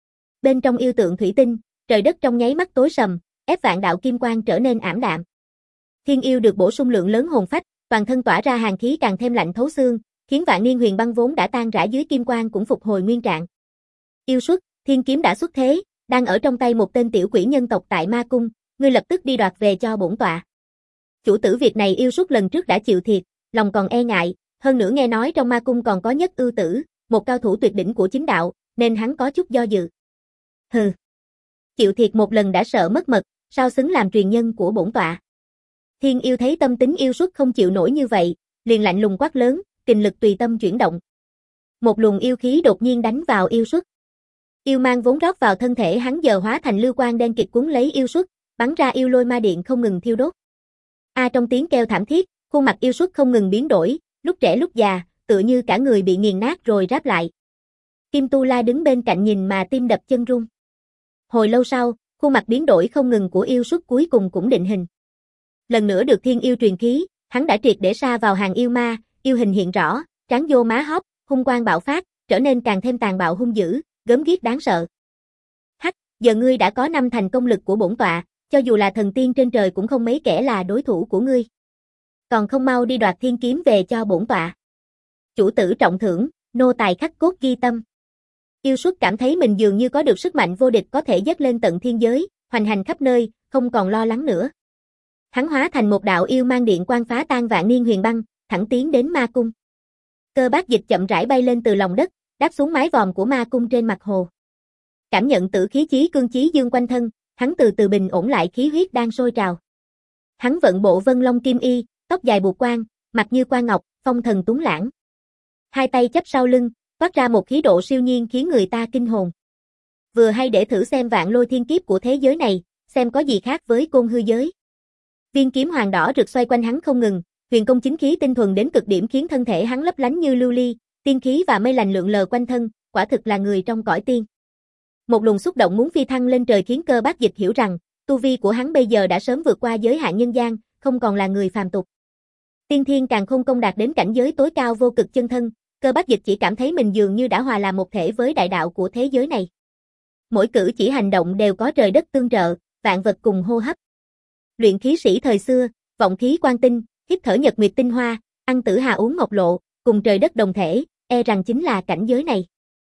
Bên trong yêu tượng thủy tinh, trời đất trong nháy mắt tối sầm, ép vạn đạo kim quang trở nên ảm đạm. Thiên yêu được bổ sung lượng lớn hồn phách, toàn thân tỏa ra hàn khí càng thêm lạnh thấu xương, khiến vạn niên huyền băng vốn đã tan rã dưới kim quang cũng phục hồi nguyên trạng. Yêu xuất, thiên kiếm đã xuất thế, đang ở trong tay một tên tiểu quỷ nhân tộc tại ma cung, ngươi lập tức đi đoạt về cho bổn tọa. Chủ tử việc này yêu xuất lần trước đã chịu thiệt, lòng còn e ngại, hơn nữa nghe nói trong ma cung còn có Nhất Ưu Tử, một cao thủ tuyệt đỉnh của chính đạo, nên hắn có chút do dự. Hừ. Chịu thiệt một lần đã sợ mất mật, sao xứng làm truyền nhân của bổn tọa. Thiên yêu thấy tâm tính yêu xuất không chịu nổi như vậy, liền lạnh lùng quát lớn, kình lực tùy tâm chuyển động. Một luồng yêu khí đột nhiên đánh vào yêu xuất. Yêu mang vốn rót vào thân thể hắn giờ hóa thành lưu quang đen kịt cuốn lấy yêu xuất, bắn ra yêu lôi ma điện không ngừng thiêu đốt. A trong tiếng kêu thảm thiết, khuôn mặt yêu xuất không ngừng biến đổi, lúc trẻ lúc già, tựa như cả người bị nghiền nát rồi ráp lại. Kim Tu La đứng bên cạnh nhìn mà tim đập chân run. Hồi lâu sau, khuôn mặt biến đổi không ngừng của yêu xuất cuối cùng cũng định hình. Lần nữa được thiên yêu truyền khí, Hắn đã triệt để sa vào hàng yêu ma, yêu hình hiện rõ, trán vô má hóp, hung quang bạo phát, trở nên càng thêm tàn bạo hung dữ, gớm ghiếc đáng sợ. Hắc, giờ ngươi đã có năm thành công lực của bổn tọa, cho dù là thần tiên trên trời cũng không mấy kẻ là đối thủ của ngươi. Còn không mau đi đoạt thiên kiếm về cho bổn tọa. Chủ tử trọng thưởng, nô tài khắc cốt ghi tâm. Yêu Xuất cảm thấy mình dường như có được sức mạnh vô địch có thể dâng lên tận thiên giới, hoành hành khắp nơi, không còn lo lắng nữa. Hắn hóa thành một đạo yêu mang điện quang phá tan vạn niên huyền băng, thẳng tiến đến ma cung. Cơ Bát Dịch chậm rãi bay lên từ lòng đất, đáp xuống mái vòm của ma cung trên mặt hồ. Cảm nhận tử khí chí cương chí dương quanh thân, hắn từ từ bình ổn lại khí huyết đang sôi trào. Hắn vận bộ Vân Long Kim Y, tóc dài buộc quang, mặt như quan ngọc, phong thần tuấn lãng. Hai tay chắp sau lưng, toát ra một khí độ siêu nhiên khiến người ta kinh hồn. Vừa hay để thử xem vạn lôi thiên kiếp của thế giới này, xem có gì khác với côn hư giới. Viên kiếm hoàng đỏ rực xoay quanh hắn không ngừng, huyền công chính khí tinh thuần đến cực điểm khiến thân thể hắn lấp lánh như lưu ly, tiên khí và mây lành lượn lờ quanh thân, quả thực là người trong cõi tiên. Một luồng xúc động muốn phi thăng lên trời khiến Cơ Bát Dịch hiểu rằng, tu vi của hắn bây giờ đã sớm vượt qua giới hạn nhân gian, không còn là người phàm tục. Tiên thiên càn khôn công đạt đến cảnh giới tối cao vô cực chân thân, Cơ Bát Dịch chỉ cảm thấy mình dường như đã hòa làm một thể với đại đạo của thế giới này. Mỗi cử chỉ hành động đều có trời đất tương trợ, vạn vật cùng hô hấp. Luyện khí sĩ thời xưa, vọng khí quan tinh, hít thở nhật nguyệt tinh hoa, ăn tử hà uống ngọc lộ, cùng trời đất đồng thể, e rằng chính là cảnh giới này.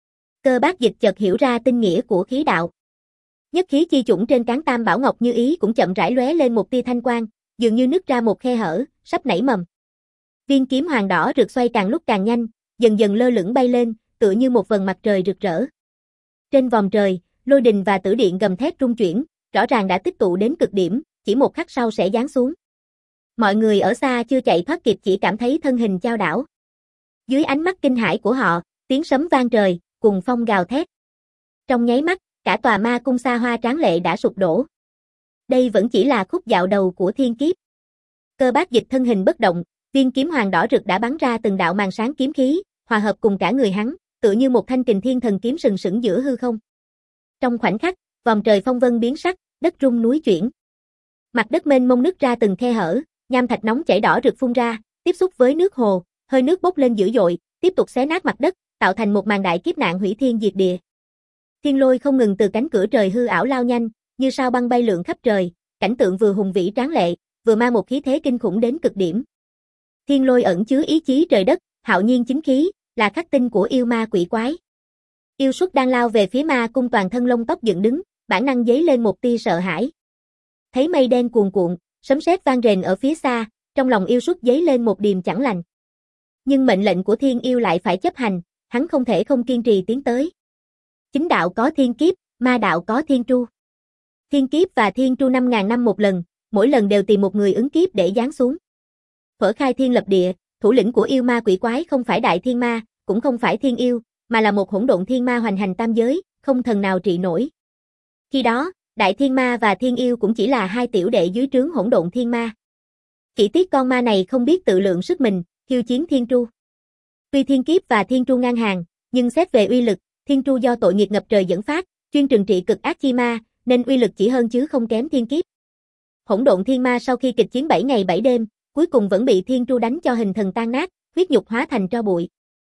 Cơ Bát Dịch chợt hiểu ra tinh nghĩa của khí đạo. Nhất khí chi chủng trên cán tam bảo ngọc như ý cũng chậm rãi lóe lên một tia thanh quang, dường như nứt ra một khe hở, sắp nảy mầm. Viên kiếm hoàng đỏ rực xoay càng lúc càng nhanh, dần dần lơ lửng bay lên, tựa như một vầng mặt trời rực rỡ. Trên vòm trời, lôi đình và tử điện gầm thét rung chuyển, rõ ràng đã tích tụ đến cực điểm, chỉ một khắc sau sẽ giáng xuống. Mọi người ở xa chưa chạy thoát kịp chỉ cảm thấy thân hình chao đảo. Dưới ánh mắt kinh hãi của họ, tiếng sấm vang trời, cùng phong gào thét. Trong nháy mắt, cả tòa ma cung xa hoa tráng lệ đã sụp đổ. Đây vẫn chỉ là khúc dạo đầu của thiên kiếp. Cơ Bát Dịch thân hình bất động, viên kiếm hoàng đỏ rực đã bắn ra từng đạo màn sáng kiếm khí, hòa hợp cùng cả người hắn, tựa như một thanh kình thiên thần kiếm sừng sững giữa hư không. Trong khoảnh khắc, vòm trời phong vân biến sắc, đất rung núi chuyển. Mặt đất mênh mông nứt ra từng khe hở, nham thạch nóng chảy đỏ rực phun ra, tiếp xúc với nước hồ, hơi nước bốc lên dữ dội, tiếp tục xé nát mặt đất, tạo thành một màn đại kiếp nạn hủy thiên diệt địa. Thiên lôi không ngừng từ cánh cửa trời hư ảo lao nhanh, như sao băng bay lượn khắp trời, cảnh tượng vừa hùng vĩ tráng lệ, vừa mang một khí thế kinh khủng đến cực điểm. Thiên lôi ẩn chứa ý chí trời đất, hạo nhiên chính khí, là khắc tinh của yêu ma quỷ quái. Yêu Xuất đang lao về phía ma cung toàn thân lông tóc dựng đứng, bản năng dấy lên một tia sợ hãi. Thấy mây đen cuồn cuộn, sấm sét vang rền ở phía xa, trong lòng Yêu Xuất dấy lên một điềm chẳng lành. Nhưng mệnh lệnh của thiên yêu lại phải chấp hành, hắn không thể không kiên trì tiến tới. Chính đạo có thiên kiếp, ma đạo có thiên tru. Thiên kiếp và thiên tru năm ngàn năm một lần, mỗi lần đều tìm một người ứng kiếp để giáng xuống. Phở khai thiên lập địa, thủ lĩnh của yêu ma quỷ quái không phải đại thiên ma, cũng không phải thiên yêu, mà là một hỗn độn thiên ma hoành hành tam giới, không thần nào trị nổi. Khi đó, đại thiên ma và thiên yêu cũng chỉ là hai tiểu đệ dưới trướng hỗn độn thiên ma. Chỉ tiếc con ma này không biết tự lượng sức mình, khiêu chiến thiên tru. Tuy thiên kiếp và thiên tru ngang hàng, nhưng xét về uy lực, thiên tru do tội nghiệp ngập trời dẫn phát, chuyên trừng trị cực ác chi ma, nên uy lực chỉ hơn chứ không kém thiên kiếp. Hỗn độn thiên ma sau khi kịch chiến bảy ngày bảy đêm, cuối cùng vẫn bị thiên tru đánh cho hình thần tan nát, huyết nhục hóa thành tro bụi.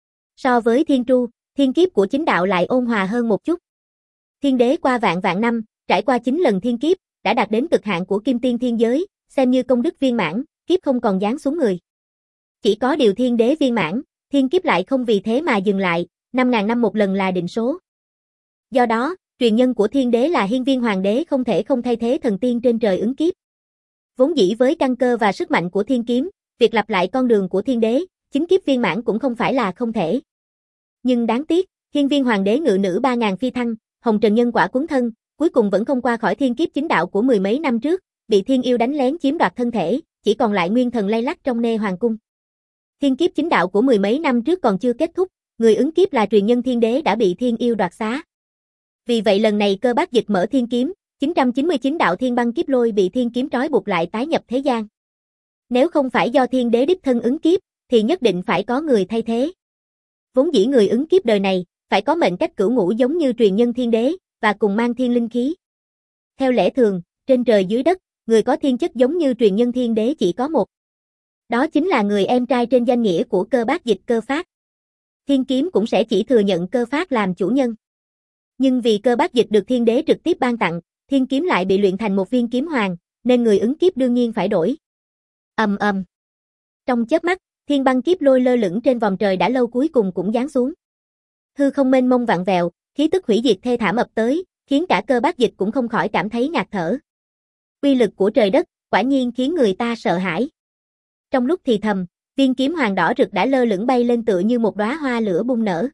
So với thiên tru, thiên kiếp của chính đạo lại ôn hòa hơn một chút. Thiên đế qua vạn vạn năm, trải qua chín lần thiên kiếp, đã đạt đến cực hạn của kim tiên thiên giới, xem như công đức viên mãn, kiếp không còn giáng xuống người. Chỉ có điều thiên đế viên mãn, thiên kiếp lại không vì thế mà dừng lại, năm ngàn năm một lần là định số. Do đó, truyền nhân của thiên đế là Hiên Viên Hoàng đế không thể không thay thế thần tiên trên trời ứng kiếp. Vốn dĩ với căn cơ và sức mạnh của thiên kiếm, việc lặp lại con đường của thiên đế, chính kiếp viên mãn cũng không phải là không thể. Nhưng đáng tiếc, Hiên Viên Hoàng đế ngự nữ ba ngàn phi thăng, hồng trần nhân quả cuốn thân, cuối cùng vẫn không qua khỏi thiên kiếp chính đạo của mười mấy năm trước, bị thiên yêu đánh lén chiếm đoạt thân thể, chỉ còn lại nguyên thần lay lắc trong nê hoàng cung. Thiên kiếp chính đạo của mười mấy năm trước còn chưa kết thúc, người ứng kiếp là truyền nhân thiên đế đã bị thiên yêu đoạt xá. Vì vậy lần này Cơ Bát Dịch mở thiên kiếm, chín trăm chín mươi chín đạo thiên băng kiếp lôi bị thiên kiếm trói buộc lại tái nhập thế gian. Nếu không phải do thiên đế đích thân ứng kiếp, thì nhất định phải có người thay thế. Vốn dĩ người ứng kiếp đời này, phải có mệnh cách cửu ngũ giống như truyền nhân thiên đế, và cùng mang thiên linh khí. Theo lẽ thường, trên trời dưới đất, người có thiên chất giống như truyền nhân thiên đế chỉ có một. Đó chính là người em trai trên danh nghĩa của Cơ Bác Dịch Cơ Phát. Thiên kiếm cũng sẽ chỉ thừa nhận Cơ Phát làm chủ nhân. Nhưng vì Cơ Bác Dịch được thiên đế trực tiếp ban tặng, thiên kiếm lại bị luyện thành một viên kiếm hoàng, nên người ứng kiếp đương nhiên phải đổi. Ầm ầm. Trong chớp mắt, thiên băng kiếp lôi lơ lửng trên vòm trời đã lâu cuối cùng cũng giáng xuống. Hư không mênh mông vặn vẹo, khí tức hủy diệt thê thảm ập tới, khiến cả Cơ Bác Dịch cũng không khỏi cảm thấy ngạt thở. Uy lực của trời đất, quả nhiên khiến người ta sợ hãi. Trong lúc thì thầm, viên kiếm hoàng đỏ rực đã lơ lửng bay lên tựa như một đóa hoa lửa bung nở.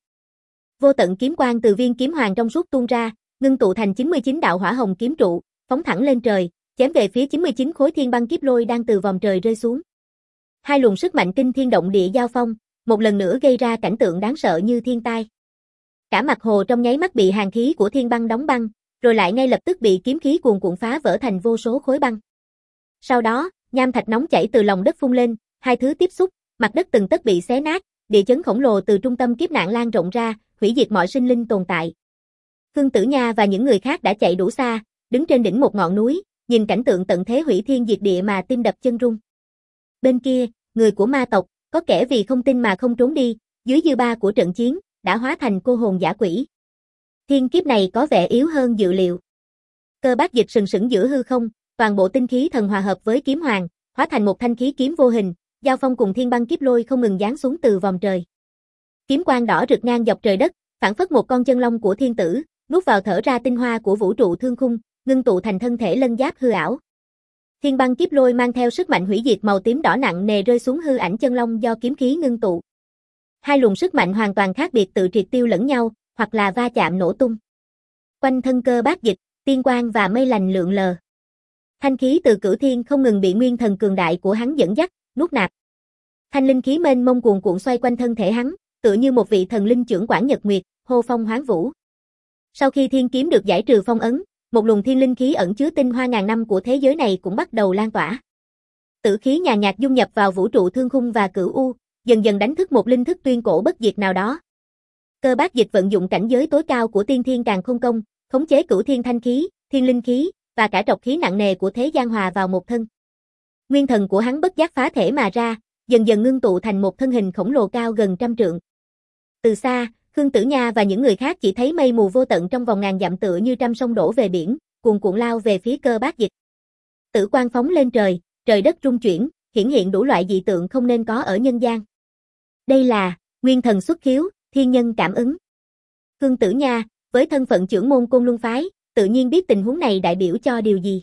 Vô tận kiếm quang từ viên kiếm hoàng trong suốt tuôn ra, ngưng tụ thành chín mươi chín đạo hỏa hồng kiếm trụ, phóng thẳng lên trời, chém về phía chín mươi chín khối thiên băng kiếp lôi đang từ vòm trời rơi xuống. Hai luồng sức mạnh kinh thiên động địa giao phong, một lần nữa gây ra cảnh tượng đáng sợ như thiên tai. Cả mặt hồ trong nháy mắt bị hàn khí của thiên băng đóng băng, rồi lại ngay lập tức bị kiếm khí cuồn cuộn phá vỡ thành vô số khối băng. Sau đó, nham thạch nóng chảy từ lòng đất phun lên, hai thứ tiếp xúc, mặt đất từng tấc bị xé nát, địa chấn khổng lồ từ trung tâm kiếp nạn lan rộng ra, hủy diệt mọi sinh linh tồn tại. Khương Tử Nha và những người khác đã chạy đủ xa, đứng trên đỉnh một ngọn núi, nhìn cảnh tượng tận thế hủy thiên diệt địa mà tim đập chân run. Bên kia, người của ma tộc, có kẻ vì không tin mà không trốn đi, dưới dư ba của trận chiến, đã hóa thành cô hồn dã quỷ. Thiên kiếp này có vẻ yếu hơn dự liệu. Cơ Bác Dịch sừng sững giữa hư không, toàn bộ tinh khí thần hòa hợp với kiếm hoàng, hóa thành một thanh khí kiếm vô hình, giao phong cùng thiên băng kiếp lôi không ngừng giáng xuống từ vòm trời. Kiếm quang đỏ rực ngang dọc trời đất, phảng phất một con chân long của thiên tử, nuốt vào thở ra tinh hoa của vũ trụ thương khung, ngưng tụ thành thân thể lân giáp hư ảo. Thiên băng kiếp lôi mang theo sức mạnh hủy diệt màu tím đỏ nặng nề rơi xuống hư ảnh chân long do kiếm khí ngưng tụ. Hai luồng sức mạnh hoàn toàn khác biệt tự triệt tiêu lẫn nhau, hoặc là va chạm nổ tung. Quanh thân Cơ Bác Dịch, tiên quang và mây lành lượn lờ. Thanh khí từ cửu thiên không ngừng bị nguyên thần cường đại của hắn dẫn dắt, nuốt nạp. Thanh linh khí mênh mông cuồn cuộn xoay quanh thân thể hắn, tựa như một vị thần linh trưởng quản nhật nguyệt, hô phong hoán vũ. Sau khi thiên kiếm được giải trừ phong ấn, một luồng thiên linh khí ẩn chứa tinh hoa ngàn năm của thế giới này cũng bắt đầu lan tỏa. Tử khí nhàn nhạt dung nhập vào vũ trụ thương khung và cửu u, dần dần đánh thức một linh thức tuyên cổ bất diệt nào đó. Cơ Bác Dịch vận dụng cảnh giới tối cao của tiên thiên càn khôn công, khống chế cửu thiên thanh khí, thiên linh khí và cả trọc khí nặng nề của thế gian hòa vào một thân. Nguyên thần của hắn bất giác phá thể mà ra, dần dần ngưng tụ thành một thân hình khổng lồ cao gần trăm trượng. Từ xa, Khương Tử Nha và những người khác chỉ thấy mây mù vô tận trong vòng ngàn dặm tựa như trăm sông đổ về biển, cuồn cuộn lao về phía Cơ Bác Dịch. Tử quang phóng lên trời, trời đất rung chuyển, hiển hiện đủ loại dị tượng không nên có ở nhân gian. Đây là nguyên thần xuất khiếu, thiên nhân cảm ứng. Khương Tử Nha, với thân phận trưởng môn Côn Luân phái, tự nhiên biết tình huống này đại biểu cho điều gì.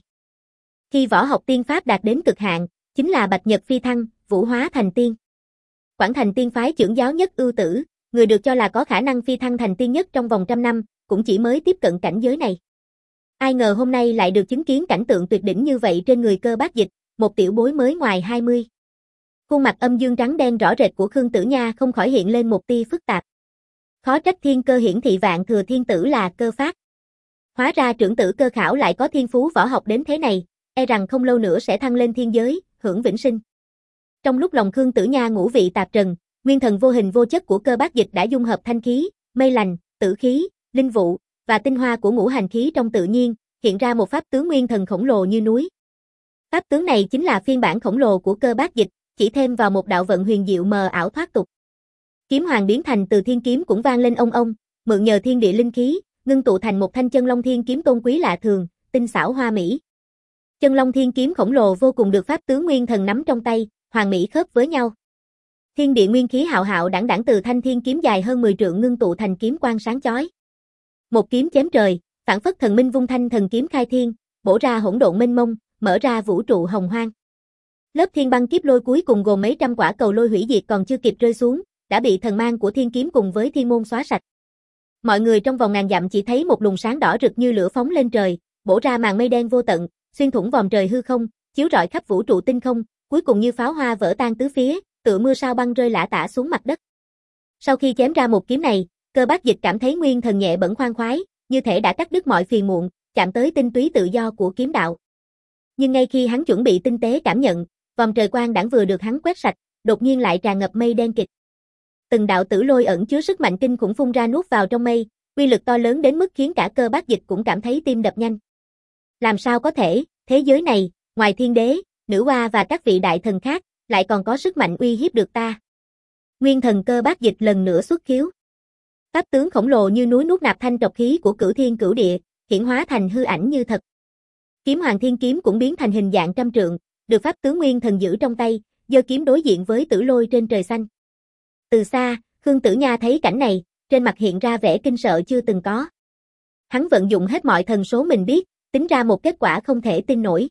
Khi võ học tiên pháp đạt đến cực hạn, chính là bạch nhật phi thăng, vũ hóa thành tiên. Quảng Thành tiên phái trưởng giáo nhất Ưu Tử, người được cho là có khả năng phi thăng thành tiên nhất trong vòng trăm năm, cũng chỉ mới tiếp cận cảnh giới này. Ai ngờ hôm nay lại được chứng kiến cảnh tượng tuyệt đỉnh như vậy trên người Cơ Bác Dịch, một tiểu bối mới ngoài hai mươi. Khuôn mặt âm dương trắng đen rõ rệt của Khương Tử Nha không khỏi hiện lên một tia phức tạp. Khó trách thiên cơ hiển thị vạn thừa thiên tử là Cơ Phát. Hóa ra trưởng tử Cơ Khảo lại có thiên phú võ học đến thế này, e rằng không lâu nữa sẽ thăng lên thiên giới, hưởng vĩnh sinh. Trong lúc lòng Khương Tử Nha ngũ vị tạp trần, nguyên thần vô hình vô chất của Cơ Bác Dịch đã dung hợp thanh khí, mây lành, tử khí, linh vụ và tinh hoa của ngũ hành khí trong tự nhiên, hiện ra một pháp tướng nguyên thần khổng lồ như núi. Pháp tướng này chính là phiên bản khổng lồ của Cơ Bác Dịch, chỉ thêm vào một đạo vận huyền diệu mờ ảo thoát tục. Kiếm hoàng biến thành từ thiên kiếm cũng vang lên ông ông, mượn nhờ thiên địa linh khí, ngưng tụ thành một thanh chân long thiên kiếm tôn quý lạ thường, tinh xảo hoa mỹ. Chân long thiên kiếm khổng lồ vô cùng được pháp tướng nguyên thần nắm trong tay, hoàn mỹ khớp với nhau. Thiên địa nguyên khí hạo hạo đãng đãng từ thanh thiên kiếm dài hơn mười trượng ngưng tụ thành kiếm quang sáng chói. Một kiếm chém trời, phảng phất thần minh vung thanh thần kiếm khai thiên, bổ ra hỗn độn mênh mông, mở ra vũ trụ hồng hoang. Lớp thiên băng kiếp lôi cuối cùng gồm mấy trăm quả cầu lôi hủy diệt còn chưa kịp rơi xuống, đã bị thần mang của thiên kiếm cùng với thiên môn xóa sạch. Mọi người trong vòng ngàn dặm chỉ thấy một luồng sáng đỏ rực như lửa phóng lên trời, bổ ra màn mây đen vô tận, xuyên thủng vòm trời hư không, chiếu rọi khắp vũ trụ tinh không, cuối cùng như pháo hoa vỡ tan tứ phía, tựa mưa sao băng rơi lả tả xuống mặt đất. Sau khi chém ra một kiếm này, Cơ Bác Dịch cảm thấy nguyên thần nhẹ bẫng khoan khoái, như thể đã cắt đứt mọi phiền muộn, chạm tới tinh túy tự do của kiếm đạo. Nhưng ngay khi hắn chuẩn bị tinh tế cảm nhận, vòm trời quang đãng vừa được hắn quét sạch, đột nhiên lại tràn ngập mây đen kịt. Từng đạo tử lôi ẩn chứa sức mạnh kinh khủng phun ra nuốt vào trong mây, uy lực to lớn đến mức khiến cả Cơ Bác Dịch cũng cảm thấy tim đập nhanh. Làm sao có thể, thế giới này, ngoài thiên đế, nữ hoa và các vị đại thần khác, lại còn có sức mạnh uy hiếp được ta. Nguyên thần cơ bát dịch lần nữa xuất khiếu. Pháp tướng khổng lồ như núi nuốt nạp thanh trọc khí của cửu thiên cửu địa, hiển hóa thành hư ảnh như thật. Kiếm Hoàng Thiên Kiếm cũng biến thành hình dạng trăm trượng, được pháp tướng nguyên thần giữ trong tay, giơ kiếm đối diện với Tử Lôi trên trời xanh. Từ xa, Khương Tử Nha thấy cảnh này, trên mặt hiện ra vẻ kinh sợ chưa từng có. Hắn vận dụng hết mọi thần số mình biết, tính ra một kết quả không thể tin nổi.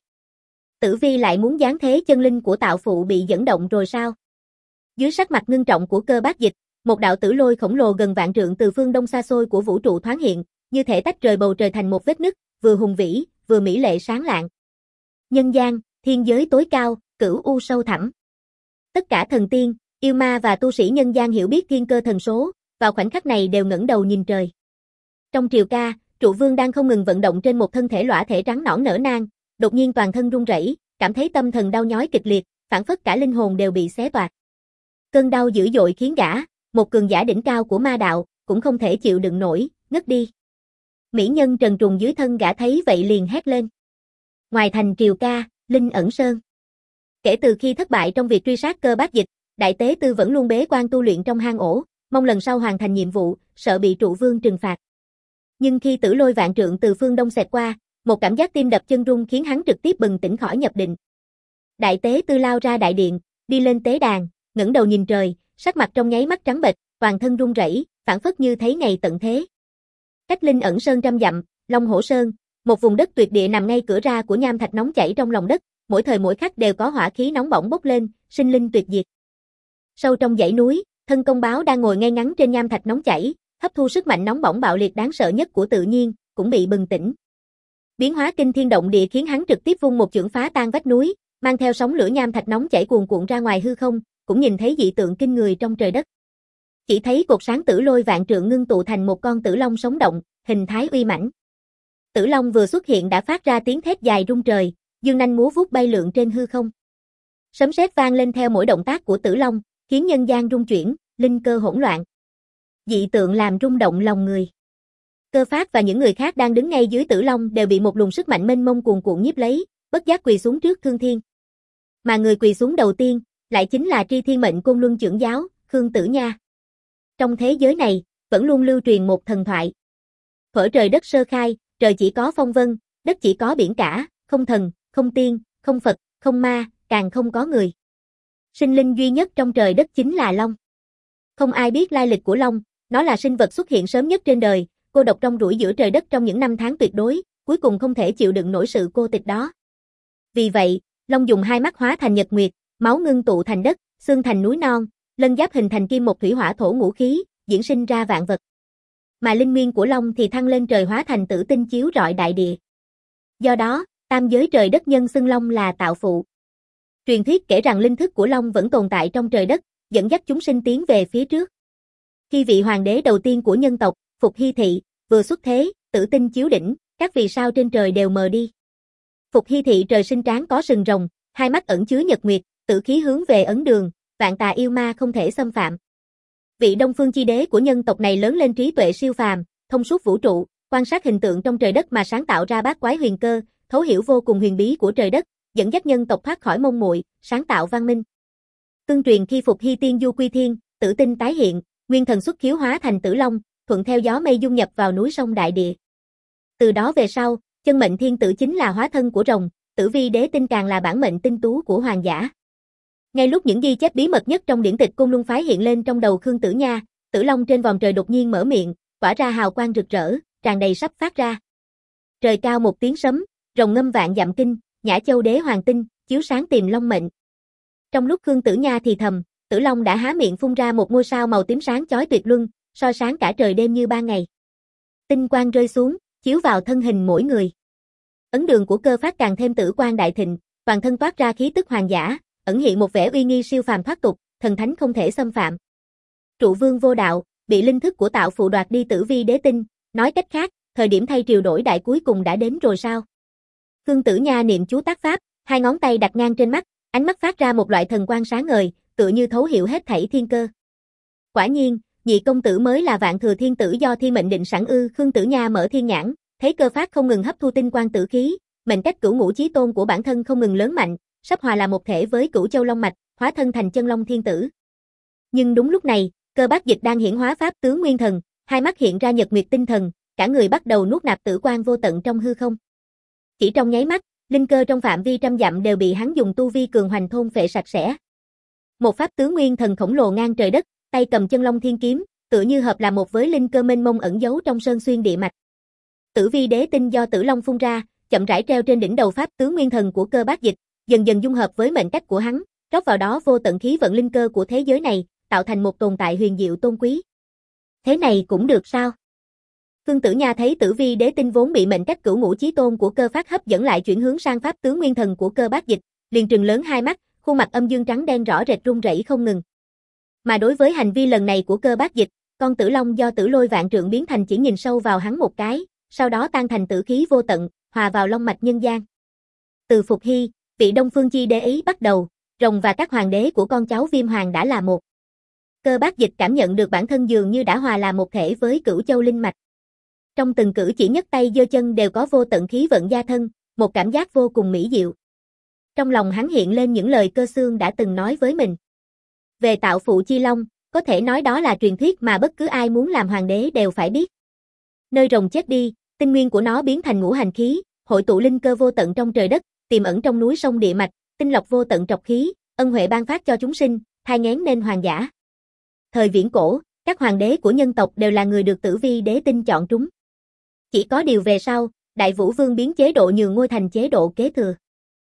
Tử Vi lại muốn giáng thế chân linh của tạo phụ bị dẫn động rồi sao? Dưới sắc mặt ngưng trọng của Cơ Bát Dịch, một đạo tử lôi khổng lồ gần vạn trượng từ phương đông xa xôi của vũ trụ thoáng hiện, như thể tách rời bầu trời thành một vết nứt, vừa hùng vĩ, vừa mỹ lệ sáng lạng. Nhân gian, thiên giới tối cao, cửu u sâu thẳm. Tất cả thần tiên, yêu ma và tu sĩ nhân gian hiểu biết thiên cơ thần số, vào khoảnh khắc này đều ngẩng đầu nhìn trời. Trong triều ca, Trụ Vương đang không ngừng vận động trên một thân thể lõa thể trắng nõn nở nang, đột nhiên toàn thân run rẩy, cảm thấy tâm thần đau nhói kịch liệt, phảng phất cả linh hồn đều bị xé toạc. Cơn đau dữ dội khiến gã, một cường giả đỉnh cao của ma đạo, cũng không thể chịu đựng nổi, ngất đi. Mỹ nhân trần truồng dưới thân gã thấy vậy liền hét lên. Ngoài thành triều ca, Linh Ẩn Sơn. Kể từ khi thất bại trong việc truy sát Cơ Bát Dịch, Đại Tế Tư vẫn luôn bế quan tu luyện trong hang ổ, mong lần sau hoàn thành nhiệm vụ, sợ bị Trụ Vương trừng phạt. Nhưng khi tử lôi vạn trượng từ phương đông xẹt qua, một cảm giác tim đập chân rung khiến hắn trực tiếp bừng tỉnh khỏi nhập định. Đại Tế Tư lao ra đại điện, đi lên tế đàn, ngẩng đầu nhìn trời, sắc mặt trong nháy mắt trắng bệch, toàn thân run rẩy, phảng phất như thấy ngày tận thế. Cách Linh Ẩn Sơn trăm dặm, Long Hổ Sơn, một vùng đất tuyệt địa nằm ngay cửa ra của nham thạch nóng chảy trong lòng đất, mỗi thời mỗi khắc đều có hỏa khí nóng bỏng bốc lên, sinh linh tuyệt diệt. Sâu trong dãy núi, Thân Công Báo đang ngồi ngay ngắn trên nham thạch nóng chảy, hấp thu sức mạnh nóng bỏng bạo liệt đáng sợ nhất của tự nhiên, cũng bị bừng tỉnh. Biến hóa kinh thiên động địa khiến hắn trực tiếp vung một chưởng phá tan vách núi, mang theo sóng lửa nham thạch nóng chảy cuồn cuộn ra ngoài hư không, cũng nhìn thấy dị tượng kinh người trong trời đất. Chỉ thấy cột sáng tử lôi vạn trượng ngưng tụ thành một con tử long sống động, hình thái uy mãnh. Tử long vừa xuất hiện đã phát ra tiếng thét dài rung trời, dương nanh múa vuốt bay lượn trên hư không. Sấm sét vang lên theo mỗi động tác của tử long, khiến nhân gian rung chuyển, linh cơ hỗn loạn. Dị tượng làm rung động lòng người. Cơ Phát và những người khác đang đứng ngay dưới tử long đều bị một luồng sức mạnh mênh mông cuồn cuộn nhiếp lấy, bất giác quỳ xuống trước Khương Thiên. Mà người quỳ xuống đầu tiên, lại chính là Tri Thiên Mệnh Côn Luân trưởng giáo, Khương Tử Nha. Trong thế giới này, vẫn luôn lưu truyền một thần thoại. Thuở trời đất sơ khai, trời chỉ có phong vân, đất chỉ có biển cả, không thần, không tiên, không Phật, không ma, càng không có người. Sinh linh duy nhất trong trời đất chính là Long. Không ai biết lai lịch của Long, nó là sinh vật xuất hiện sớm nhất trên đời, cô độc trong rủi giữa trời đất trong những năm tháng tuyệt đối, cuối cùng không thể chịu đựng nổi sự cô tịch đó. Vì vậy, Long dùng hai mắt hóa thành nhật nguyệt, máu ngưng tụ thành đất, xương thành núi non, lân giáp hình thành kim một thủy hỏa thổ ngũ khí, diễn sinh ra vạn vật. Mà linh nguyên của Long thì thăng lên trời hóa thành tử tinh chiếu rọi đại địa. Do đó, tam giới trời đất nhân xưng Long là tạo phụ. Truyền thuyết kể rằng linh thức của Long vẫn tồn tại trong trời đất, dẫn dắt chúng sinh tiến về phía trước. Khi vị hoàng đế đầu tiên của nhân tộc, Phục Hy Thị, vừa xuất thế, tử tinh chiếu đỉnh, các vì sao trên trời đều mờ đi. Phục Hy Thị trời sinh trán có sừng rồng, hai mắt ẩn chứa nhật nguyệt, tử khí hướng về ấn đường, vạn tà yêu ma không thể xâm phạm. Vị Đông Phương chi đế của nhân tộc này lớn lên trí tuệ siêu phàm, thông suốt vũ trụ, quan sát hình tượng trong trời đất mà sáng tạo ra bát quái huyền cơ, thấu hiểu vô cùng huyền bí của trời đất, dẫn dắt nhân tộc thoát khỏi mông muội, sáng tạo văn minh. Tương truyền khi Phục Hy tiên du quy thiên, tử tinh tái hiện, nguyên thần xuất khiếu hóa thành tử long, thuận theo gió mây dung nhập vào núi sông đại địa. Từ đó về sau, chân mệnh thiên tử chính là hóa thân của rồng, tử vi đế tinh càng là bản mệnh tinh tú của hoàng giả. Ngay lúc những ghi chép bí mật nhất trong điển tịch Côn Luân phái hiện lên trong đầu Khương Tử Nha, tử long trên vòm trời đột nhiên mở miệng, tỏa ra hào quang rực rỡ, tràn đầy sắp phát ra. Trời cao một tiếng sấm, rồng ngâm vạn dặm kinh, Nhã Châu đế hoàng tinh, chiếu sáng tìm long mệnh. Trong lúc Khương Tử Nha thì thầm, tử long đã há miệng phun ra một ngôi sao màu tím sáng chói tuyệt luân, soi sáng cả trời đêm như ban ngày. Tinh quang rơi xuống, chiếu vào thân hình mỗi người. Ấn đường của Cơ Phát càng thêm tử quang đại thịnh, toàn thân toát ra khí tức hoàng giả, ẩn hiện một vẻ uy nghi siêu phàm thoát tục, thần thánh không thể xâm phạm. Trụ Vương vô đạo, bị linh thức của tạo phụ đoạt đi tử vi đế tinh, nói cách khác, thời điểm thay triều đổi đại cuối cùng đã đến rồi sao? Khương Tử Nha niệm chú tác pháp, hai ngón tay đặt ngang trên mắt, ánh mắt phát ra một loại thần quang sáng ngời, tựa như thấu hiểu hết thảy thiên cơ. Quả nhiên, nhị công tử mới là Vạn Thừa Thiên Tử do thiên mệnh định sẵn ư? Khương Tử Nha mở thiên nhãn, thấy Cơ Phát không ngừng hấp thu tinh quang tử khí, mệnh cách cửu ngũ chí tôn của bản thân không ngừng lớn mạnh, sắp hòa là một thể với Cửu Châu Long mạch, hóa thân thành chân long thiên tử. Nhưng đúng lúc này, Cơ Bác Dịch đang hiển hóa pháp tướng nguyên thần, hai mắt hiện ra nhật nguyệt tinh thần, cả người bắt đầu nuốt nạp tử quang vô tận trong hư không. Chỉ trong nháy mắt, linh cơ trong phạm vi trăm dặm đều bị hắn dùng tu vi cường hoành thôn phệ sạch sẽ. Một pháp tướng nguyên thần khổng lồ ngang trời đất, tay cầm chân long thiên kiếm, tựa như hợp là một với linh cơ mênh mông ẩn giấu trong sơn xuyên địa mạch. Tử vi đế tinh do Tử Long phun ra, chậm rãi treo trên đỉnh đầu pháp tướng nguyên thần của Cơ Bác Dịch, dần dần dung hợp với mệnh cách của hắn, rót vào đó vô tận khí vận linh cơ của thế giới này, tạo thành một tồn tại huyền diệu tôn quý. Thế này cũng được sao? Phương Tử Nha thấy Tử vi đế tinh vốn bị mệnh cách cửu ngũ chí tôn của Cơ Phát hấp dẫn lại chuyển hướng sang pháp tướng nguyên thần của Cơ Bác Dịch, liền trừng lớn hai mắt, khuôn mặt âm dương trắng đen rõ rệt run rẩy không ngừng. Mà đối với hành vi lần này của Cơ Bác Dịch, con Tử Long do Tử Lôi Vạn Trượng biến thành chỉ nhìn sâu vào hắn một cái, sau đó tan thành tử khí vô tận, hòa vào long mạch nhân gian. Từ Phục Hy, vị Đông Phương Chi đế ấy bắt đầu, rồng và các hoàng đế của con cháu Viêm Hoàng đã là một. Cơ Bác Dịch cảm nhận được bản thân dường như đã hòa là một thể với Cửu Châu linh mạch. Trong từng cử chỉ nhấc tay giơ chân đều có vô tận khí vận gia thân, một cảm giác vô cùng mỹ diệu. Trong lòng hắn hiện lên những lời Cơ Xương đã từng nói với mình. Về tạo phụ chi long, có thể nói đó là truyền thuyết mà bất cứ ai muốn làm hoàng đế đều phải biết. Nơi rồng chết đi, tinh nguyên của nó biến thành ngũ hành khí, hội tụ linh cơ vô tận trong trời đất, tiềm ẩn trong núi sông địa mạch, tinh lọc vô tận trọc khí, ân huệ ban phát cho chúng sinh, thai nghén nên hoàng giả. Thời viễn cổ, các hoàng đế của nhân tộc đều là người được Tử vi đế tinh chọn trúng. Chỉ có điều về sau, Đại Vũ Vương biến chế độ nhường ngôi thành chế độ kế thừa.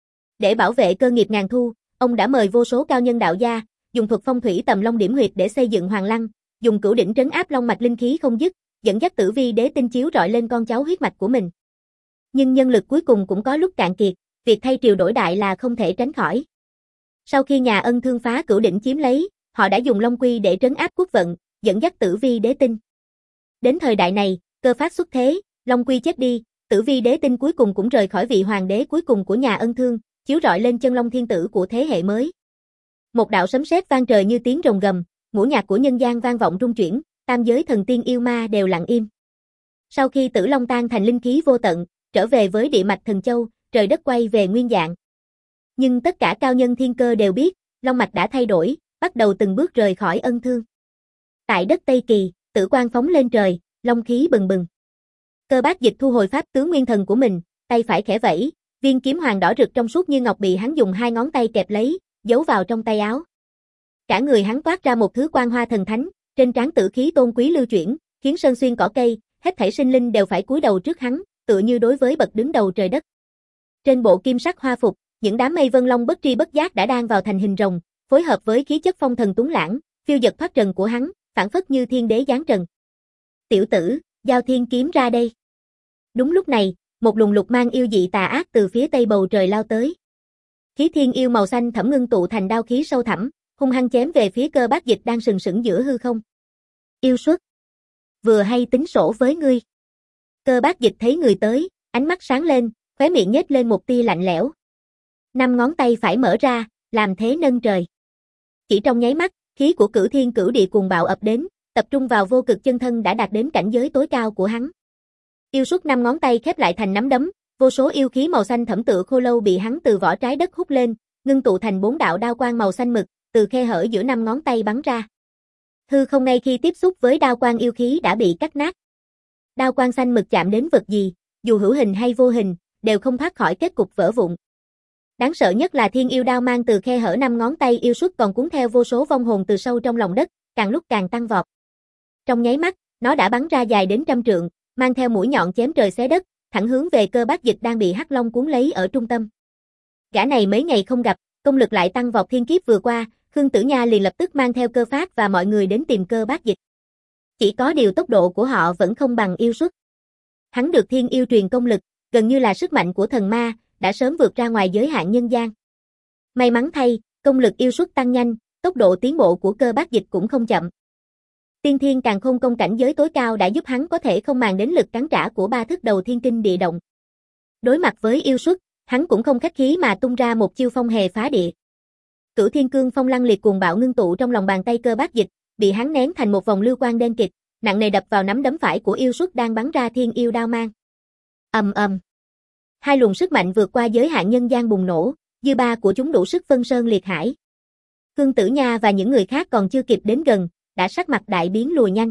Để bảo vệ cơ nghiệp ngàn thu, ông đã mời vô số cao nhân đạo gia, dùng thuật phong thủy tầm long điểm huyệt để xây dựng hoàng lăng, dùng cửu đỉnh trấn áp long mạch linh khí không dứt, dẫn dắt Tử vi đế tinh chiếu rọi lên con cháu huyết mạch của mình. Nhưng nhân lực cuối cùng cũng có lúc cạn kiệt, việc thay triều đổi đại là không thể tránh khỏi. Sau khi nhà Ân Thương phá cửu đỉnh chiếm lấy, họ đã dùng long quy để trấn áp quốc vận, dẫn dắt Tử vi đế tinh. Đến thời đại này, Cơ Phát xuất thế, long quy chết đi, Tử vi đế tinh cuối cùng cũng rời khỏi vị hoàng đế cuối cùng của nhà Ân Thương, chiếu rọi lên chân long thiên tử của thế hệ mới. Một đạo sấm sét vang trời như tiếng rồng gầm, ngũ nhạc của nhân gian vang vọng rung chuyển, tam giới thần tiên yêu ma đều lặng im. Sau khi Tử Long tan thành linh khí vô tận, trở về với địa mạch thần châu, trời đất quay về nguyên dạng. Nhưng tất cả cao nhân thiên cơ đều biết, long mạch đã thay đổi, bắt đầu từng bước rời khỏi Ân Thương. Tại đất Tây Kỳ, tử quang phóng lên trời, long khí bừng bừng. Cơ Bác Dịch thu hồi pháp tướng nguyên thần của mình, tay phải khẽ vẫy, viên kiếm hoàng đỏ rực trong suốt như ngọc bị hắn dùng hai ngón tay kẹp lấy, giấu vào trong tay áo. Cả người hắn toát ra một thứ quang hoa thần thánh, trên trán tử khí tôn quý lưu chuyển, khiến sơn xuyên cỏ cây, hết thảy sinh linh đều phải cúi đầu trước hắn, tựa như đối với bậc đứng đầu trời đất. Trên bộ kim sắc hoa phục, những đám mây vân long bất tri bất giác đã đang vào thành hình rồng, phối hợp với khí chất phong thần tuấn lãng, phiêu dật thoát trần của hắn, phảng phất như thiên đế giáng trần. "Tiểu tử, giao thiên kiếm ra đây." Đúng lúc này, một luồng lục mang yêu dị tà ác từ phía tây bầu trời lao tới. Khí thiên yêu màu xanh thẫm ngưng tụ thành đao khí sâu thẳm, hung hăng chém về phía Cơ Bác Dịch đang sừng sững giữa hư không. "Yêu xuất, vừa hay tính sổ với ngươi." Cơ Bác Dịch thấy người tới, ánh mắt sáng lên, khóe miệng nhếch lên một tia lạnh lẽo. Năm ngón tay phải mở ra, làm thế nâng trời. Chỉ trong nháy mắt, khí của Cửu Thiên Cửu Địa cuồng bạo ập đến, tập trung vào vô cực chân thân đã đạt đến cảnh giới tối cao của hắn. Yêu xuất năm ngón tay khép lại thành nắm đấm, vô số yêu khí màu xanh thẫm tựa khô lâu bị hắn từ vỏ trái đất hút lên, ngưng tụ thành bốn đạo đao quang màu xanh mực, từ khe hở giữa năm ngón tay bắn ra. Hư không ngay khi tiếp xúc với đao quang yêu khí đã bị cắt nát. Đao quang xanh mực chạm đến vật gì, dù hữu hình hay vô hình, đều không thoát khỏi kết cục vỡ vụn. Đáng sợ nhất là thiên yêu đao mang từ khe hở năm ngón tay yêu xuất còn cuốn theo vô số vong hồn từ sâu trong lòng đất, càng lúc càng tăng vọt. Trong nháy mắt, nó đã bắn ra dài đến trăm trượng, mang theo mũi nhọn chém trời xé đất, thẳng hướng về Cơ Bác Dịch đang bị hắc long cuốn lấy ở trung tâm. Gã này mấy ngày không gặp, công lực lại tăng vọt thiên kiếp vừa qua, Khương Tử Nha liền lập tức mang theo Cơ Phát và mọi người đến tìm Cơ Bác Dịch. Chỉ có điều tốc độ của họ vẫn không bằng yêu xuất. Hắn được thiên yêu truyền công lực, gần như là sức mạnh của thần ma, đã sớm vượt ra ngoài giới hạn nhân gian. May mắn thay, công lực yêu xuất tăng nhanh, tốc độ tiến bộ của Cơ Bác Dịch cũng không chậm. Tiên Thiên Càn Khôn công cảnh giới tối cao đã giúp hắn có thể không màng đến lực cắn trả của ba thức đầu thiên kinh địa động. Đối mặt với yêu xuất, hắn cũng không khách khí mà tung ra một chiêu phong hề phá địa. Cửu Thiên Cương Phong lăng liệt cuồng bạo ngưng tụ trong lòng bàn tay Cơ Bác Dịch, bị hắn nén thành một vòng lưu quang đen kịt, nặng nề đập vào nắm đấm phải của yêu xuất đang bắn ra thiên yêu đao mang. Ầm ầm. Hai luồng sức mạnh vượt qua giới hạn nhân gian bùng nổ, dư ba của chúng đủ sức phân sơn liệt hải. Khương Tử Nha và những người khác còn chưa kịp đến gần, đã sắc mặt đại biến lùi nhanh.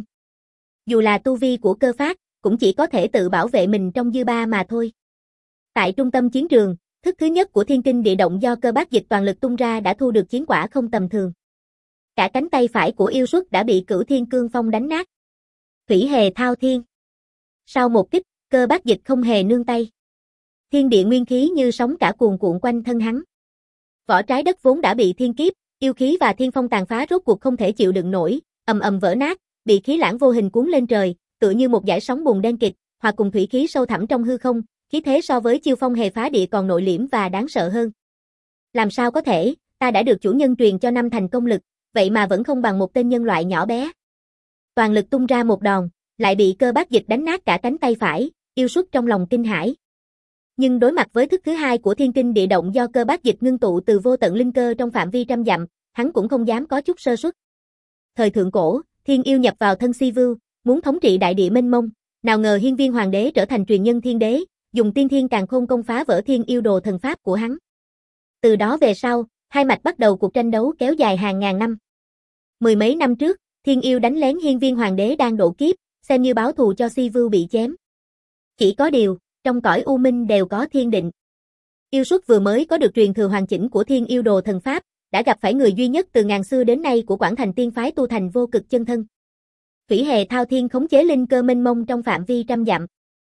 Dù là tu vi của Cơ Phát, cũng chỉ có thể tự bảo vệ mình trong dư ba mà thôi. Tại trung tâm chiến trường, thức thứ nhất của Thiên Kinh Địa Động do Cơ Bác Dịch toàn lực tung ra đã thu được chiến quả không tầm thường. Cả cánh tay phải của yêu xuất đã bị Cửu Thiên Cương Phong đánh nát. Thủy Hề Thao Thiên. Sau một kích, Cơ Bác Dịch không hề nương tay. Thiên địa nguyên khí như sóng cả cuồn cuộn quanh thân hắn. Vỏ trái đất vốn đã bị thiên kiếp, yêu khí và thiên phong tàn phá rốt cuộc không thể chịu đựng nổi, ầm ầm vỡ nát, bị khí lãng vô hình cuốn lên trời, tựa như một dải sóng bùn đen kịt, hòa cùng thủy khí sâu thẳm trong hư không, khí thế so với chiêu phong hề phá địa còn nội liễm và đáng sợ hơn. Làm sao có thể, ta đã được chủ nhân truyền cho năm thành công lực, vậy mà vẫn không bằng một tên nhân loại nhỏ bé. Toàn lực tung ra một đòn, lại bị Cơ Bác Dịch đánh nát cả cánh tay phải, yêu xuất trong lòng kinh hãi. Nhưng đối mặt với thức thứ hai của Thiên Kinh Địa Động do Cơ Bác Dịch ngưng tụ từ vô tận linh cơ trong phạm vi trăm dặm, hắn cũng không dám có chút sơ suất. Thời thượng cổ, thiên yêu nhập vào thân Si Vưu, muốn thống trị đại địa mênh mông, nào ngờ Hiên Viên Hoàng đế trở thành truyền nhân thiên đế, dùng tiên thiên càn khôn công phá vỡ thiên yêu đồ thần pháp của hắn. Từ đó về sau, hai mạch bắt đầu cuộc tranh đấu kéo dài hàng ngàn năm. Mười mấy năm trước, thiên yêu đánh lén Hiên Viên Hoàng đế đang độ kiếp, xem như báo thù cho Si Vưu bị chém. Chỉ có điều, trong cõi u minh đều có thiên định. Yêu xuất vừa mới có được truyền thừa hoàn chỉnh của thiên yêu đồ thần pháp, đã gặp phải người duy nhất từ ngàn xưa đến nay của Quảng Thành tiên phái tu thành vô cực chân thân. Thủy Hề Thao Thiên khống chế linh cơ mênh mông trong phạm vi trăm dặm.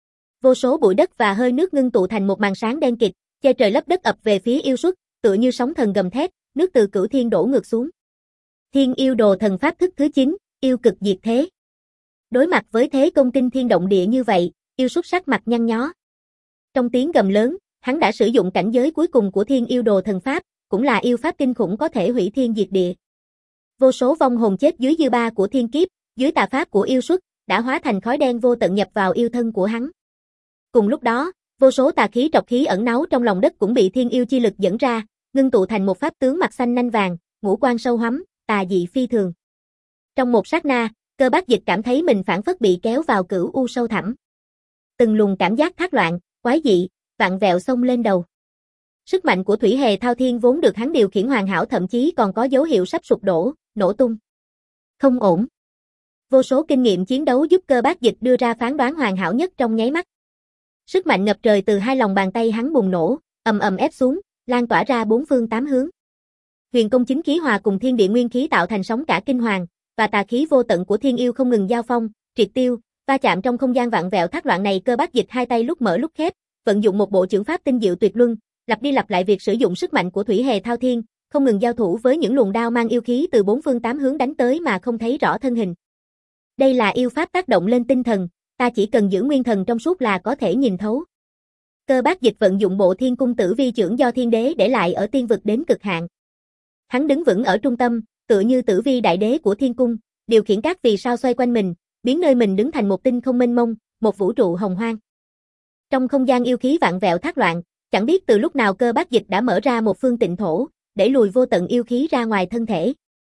Vô số bụi đất và hơi nước ngưng tụ thành một màn sáng đen kịt, che trời lấp đất ập về phía yêu xuất, tựa như sóng thần gầm thét, nước từ cửu thiên đổ ngược xuống. Thiên yêu đồ thần pháp thức thứ chín, yêu cực diệt thế. Đối mặt với thế công kinh thiên động địa như vậy, yêu xuất sắc mặt nhăn nhó. Trong tiếng gầm lớn, hắn đã sử dụng cảnh giới cuối cùng của thiên yêu đồ thần pháp, cũng là yêu pháp kinh khủng có thể hủy thiên diệt địa. Vô số vong hồn chết dưới dư ba của thiên kiếp, dưới tà pháp của yêu xuất, đã hóa thành khói đen vô tận nhập vào yêu thân của hắn. Cùng lúc đó, vô số tà khí trọc khí ẩn náu trong lòng đất cũng bị thiên yêu chi lực dẫn ra, ngưng tụ thành một pháp tướng mặt xanh nanh vàng, ngũ quan sâu hoắm, tà dị phi thường. Trong một sát na, Cơ Bác Dịch cảm thấy mình phảng phất bị kéo vào cửu u sâu thẳm. Từng luồng cảm giác thác loạn, quái dị, vặn vẹo xông lên đầu. Sức mạnh của Thủy Hề Thao Thiên vốn được hắn điều khiển hoàn hảo, thậm chí còn có dấu hiệu sắp sụp đổ, nổ tung. Không ổn. Vô số kinh nghiệm chiến đấu giúp Cơ Bác Dịch đưa ra phán đoán hoàn hảo nhất trong nháy mắt. Sức mạnh ngập trời từ hai lòng bàn tay hắn bùng nổ, ầm ầm ép xuống, lan tỏa ra bốn phương tám hướng. Huyền công chính khí hòa cùng thiên địa nguyên khí tạo thành sóng cả kinh hoàng, và tà khí vô tận của thiên yêu không ngừng giao phong, triệt tiêu, va chạm trong không gian vặn vẹo thác loạn này. Cơ Bác Dịch hai tay lúc mở lúc khép, vận dụng một bộ chưởng pháp tinh diệu tuyệt luân, lặp đi lặp lại việc sử dụng sức mạnh của Thủy Hề Thao Thiên, không ngừng giao thủ với những luồng đao mang yêu khí từ bốn phương tám hướng đánh tới mà không thấy rõ thân hình. Đây là yêu pháp tác động lên tinh thần, ta chỉ cần giữ nguyên thần trong suốt là có thể nhìn thấu. Cơ Bác Dịch vận dụng bộ Thiên Cung Tử Vi chưởng do thiên đế để lại ở tiên vực đến cực hạn. Hắn đứng vững ở trung tâm, tựa như Tử Vi đại đế của thiên cung, điều khiển các vì sao xoay quanh mình, biến nơi mình đứng thành một tinh không mênh mông, một vũ trụ hồng hoang. Trong không gian yêu khí vặn vẹo thác loạn, chẳng biết từ lúc nào Cơ Bác Dịch đã mở ra một phương tịnh thổ, để lùi vô tận yêu khí ra ngoài thân thể.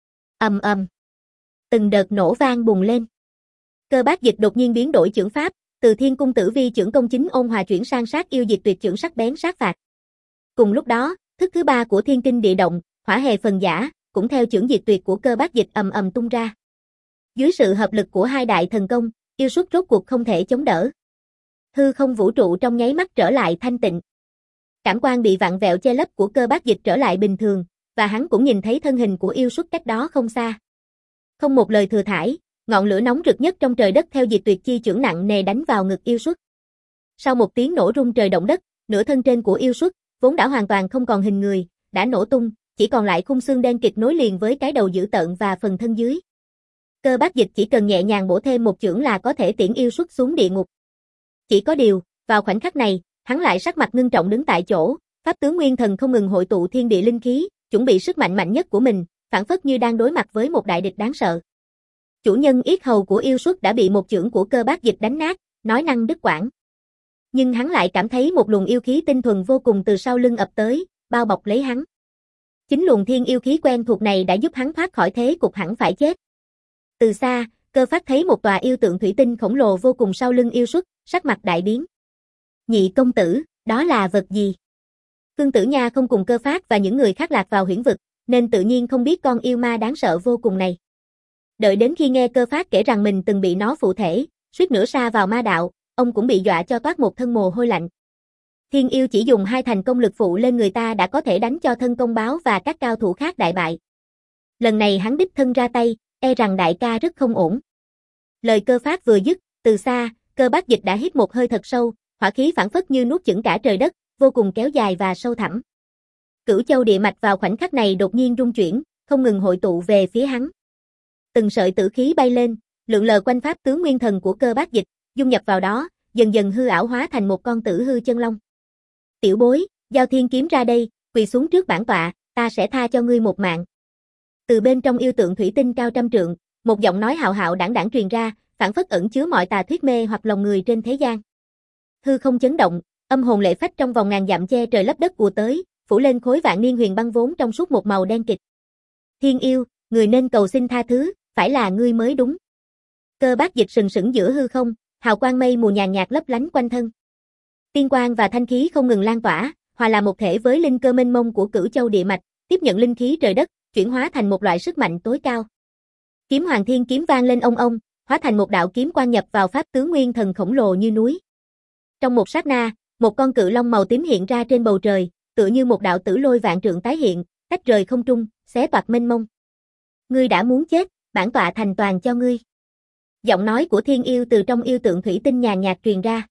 Ầm ầm. Từng đợt nổ vang bùng lên. Cơ Bác Dịch đột nhiên biến đổi chưởng pháp, từ Thiên Cung Tử Vi chưởng công chính ôn hòa chuyển sang sát yêu diệt tuyệt chưởng sắc bén sát phạt. Cùng lúc đó, thức thứ ba của Thiên Kinh Địa Động, Hỏa Hề Phần Giả, cũng theo chưởng diệt tuyệt của Cơ Bác Dịch ầm ầm tung ra. Dưới sự hợp lực của hai đại thần công, yêu xuất rốt cuộc không thể chống đỡ. Hư không vũ trụ trong nháy mắt trở lại thanh tịnh. Cảm quan bị vặn vẹo che lấp của Cơ Bác Dịch trở lại bình thường, và hắn cũng nhìn thấy thân hình của yêu xuất cách đó không xa. Không một lời thừa thãi, ngọn lửa nóng rực nhất trong trời đất theo diệt tuyệt chi chưởng nặng nề đánh vào ngực yêu xuất. Sau một tiếng nổ rung trời động đất, nửa thân trên của yêu xuất, vốn đã hoàn toàn không còn hình người, đã nổ tung, chỉ còn lại khung xương đen kịt nối liền với cái đầu dữ tợn và phần thân dưới. Cơ Bác Dịch chỉ cần nhẹ nhàng bổ thêm một chưởng là có thể tiễn yêu xuất xuống địa ngục. Chỉ có điều, vào khoảnh khắc này, hắn lại sắc mặt ngưng trọng đứng tại chỗ, pháp tướng nguyên thần không ngừng hội tụ thiên địa linh khí, chuẩn bị sức mạnh mạnh nhất của mình, phảng phất như đang đối mặt với một đại địch đáng sợ. Chủ nhân yết hầu của yêu xuất đã bị một chưởng của Cơ Bác Dịch đánh nát, nói năng đứt quãng. Nhưng hắn lại cảm thấy một luồng yêu khí tinh thuần vô cùng từ sau lưng ập tới, bao bọc lấy hắn. Chính luồng thiên yêu khí quen thuộc này đã giúp hắn thoát khỏi thế cục hẳn phải chết. Từ xa, Cơ Phát thấy một tòa yêu tượng thủy tinh khổng lồ vô cùng sau lưng yêu xuất, sắc mặt đại biến. Nhị công tử, đó là vật gì? Khương Tử Nha không cùng Cơ Phát và những người khác lạc vào huyễn vực, nên tự nhiên không biết con yêu ma đáng sợ vô cùng này. Đợi đến khi nghe Cơ Phát kể rằng mình từng bị nó phụ thể, suýt nữa sa vào ma đạo, ông cũng bị dọa cho toát một thân mồ hôi lạnh. Thiên yêu chỉ dùng hai thành công lực phụ lên người ta đã có thể đánh cho thân công báo và các cao thủ khác đại bại. Lần này hắn đích thân ra tay, e rằng đại ca rất không ổn. Lời Cơ Phát vừa dứt, từ xa, Cơ Bác Dịch đã hít một hơi thật sâu, hỏa khí phảng phất như nuốt chửng cả trời đất, vô cùng kéo dài và sâu thẳm. Cửu Châu địa mạch vào khoảnh khắc này đột nhiên rung chuyển, không ngừng hội tụ về phía hắn. Từng sợi tử khí bay lên, lượn lờ quanh pháp tướng nguyên thần của Cơ Bác Dịch, dung nhập vào đó, dần dần hư ảo hóa thành một con tử hư chân long. Tiểu bối, giao thiên kiếm ra đây, quỳ xuống trước bản tọa, ta sẽ tha cho ngươi một mạng. Từ bên trong yêu tượng thủy tinh cao trăm trượng, một giọng nói hạo hạo đảng đảng truyền ra, phảng phất ẩn chứa mọi tà thuyết mê hoặc lòng người trên thế gian. Hư không chấn động, âm hồn lệ phách trong vòng ngàn dặm che trời lấp đất ùa tới, phủ lên khối vạn niên huyền băng vốn trong suốt một màu đen kịt. Thiên yêu, người nên cầu xin tha thứ, phải là ngươi mới đúng. Cơ Bác Dịch sừng sững giữa hư không, hào quang mây mù nhàn nhạt lấp lánh quanh thân. Tiên quang và thanh khí không ngừng lan tỏa, hòa là một thể với linh cơ mênh mông của Cửu Châu địa mạch, tiếp nhận linh khí trời đất, chuyển hóa thành một loại sức mạnh tối cao. Kiếm Hoàng Thiên kiếm vang lên ông ông, hóa thành một đạo kiếm quang nhập vào pháp tướng nguyên thần khổng lồ như núi. Trong một sát na, một con cự long màu tím hiện ra trên bầu trời, tựa như một đạo tử lôi vạn trượng tái hiện, tách rời không trung, xé toạc mênh mông. Ngươi đã muốn chết, bản tọa thành toàn cho ngươi. Giọng nói của thiên yêu từ trong yêu tượng thủy tinh nhàn nhạt truyền ra.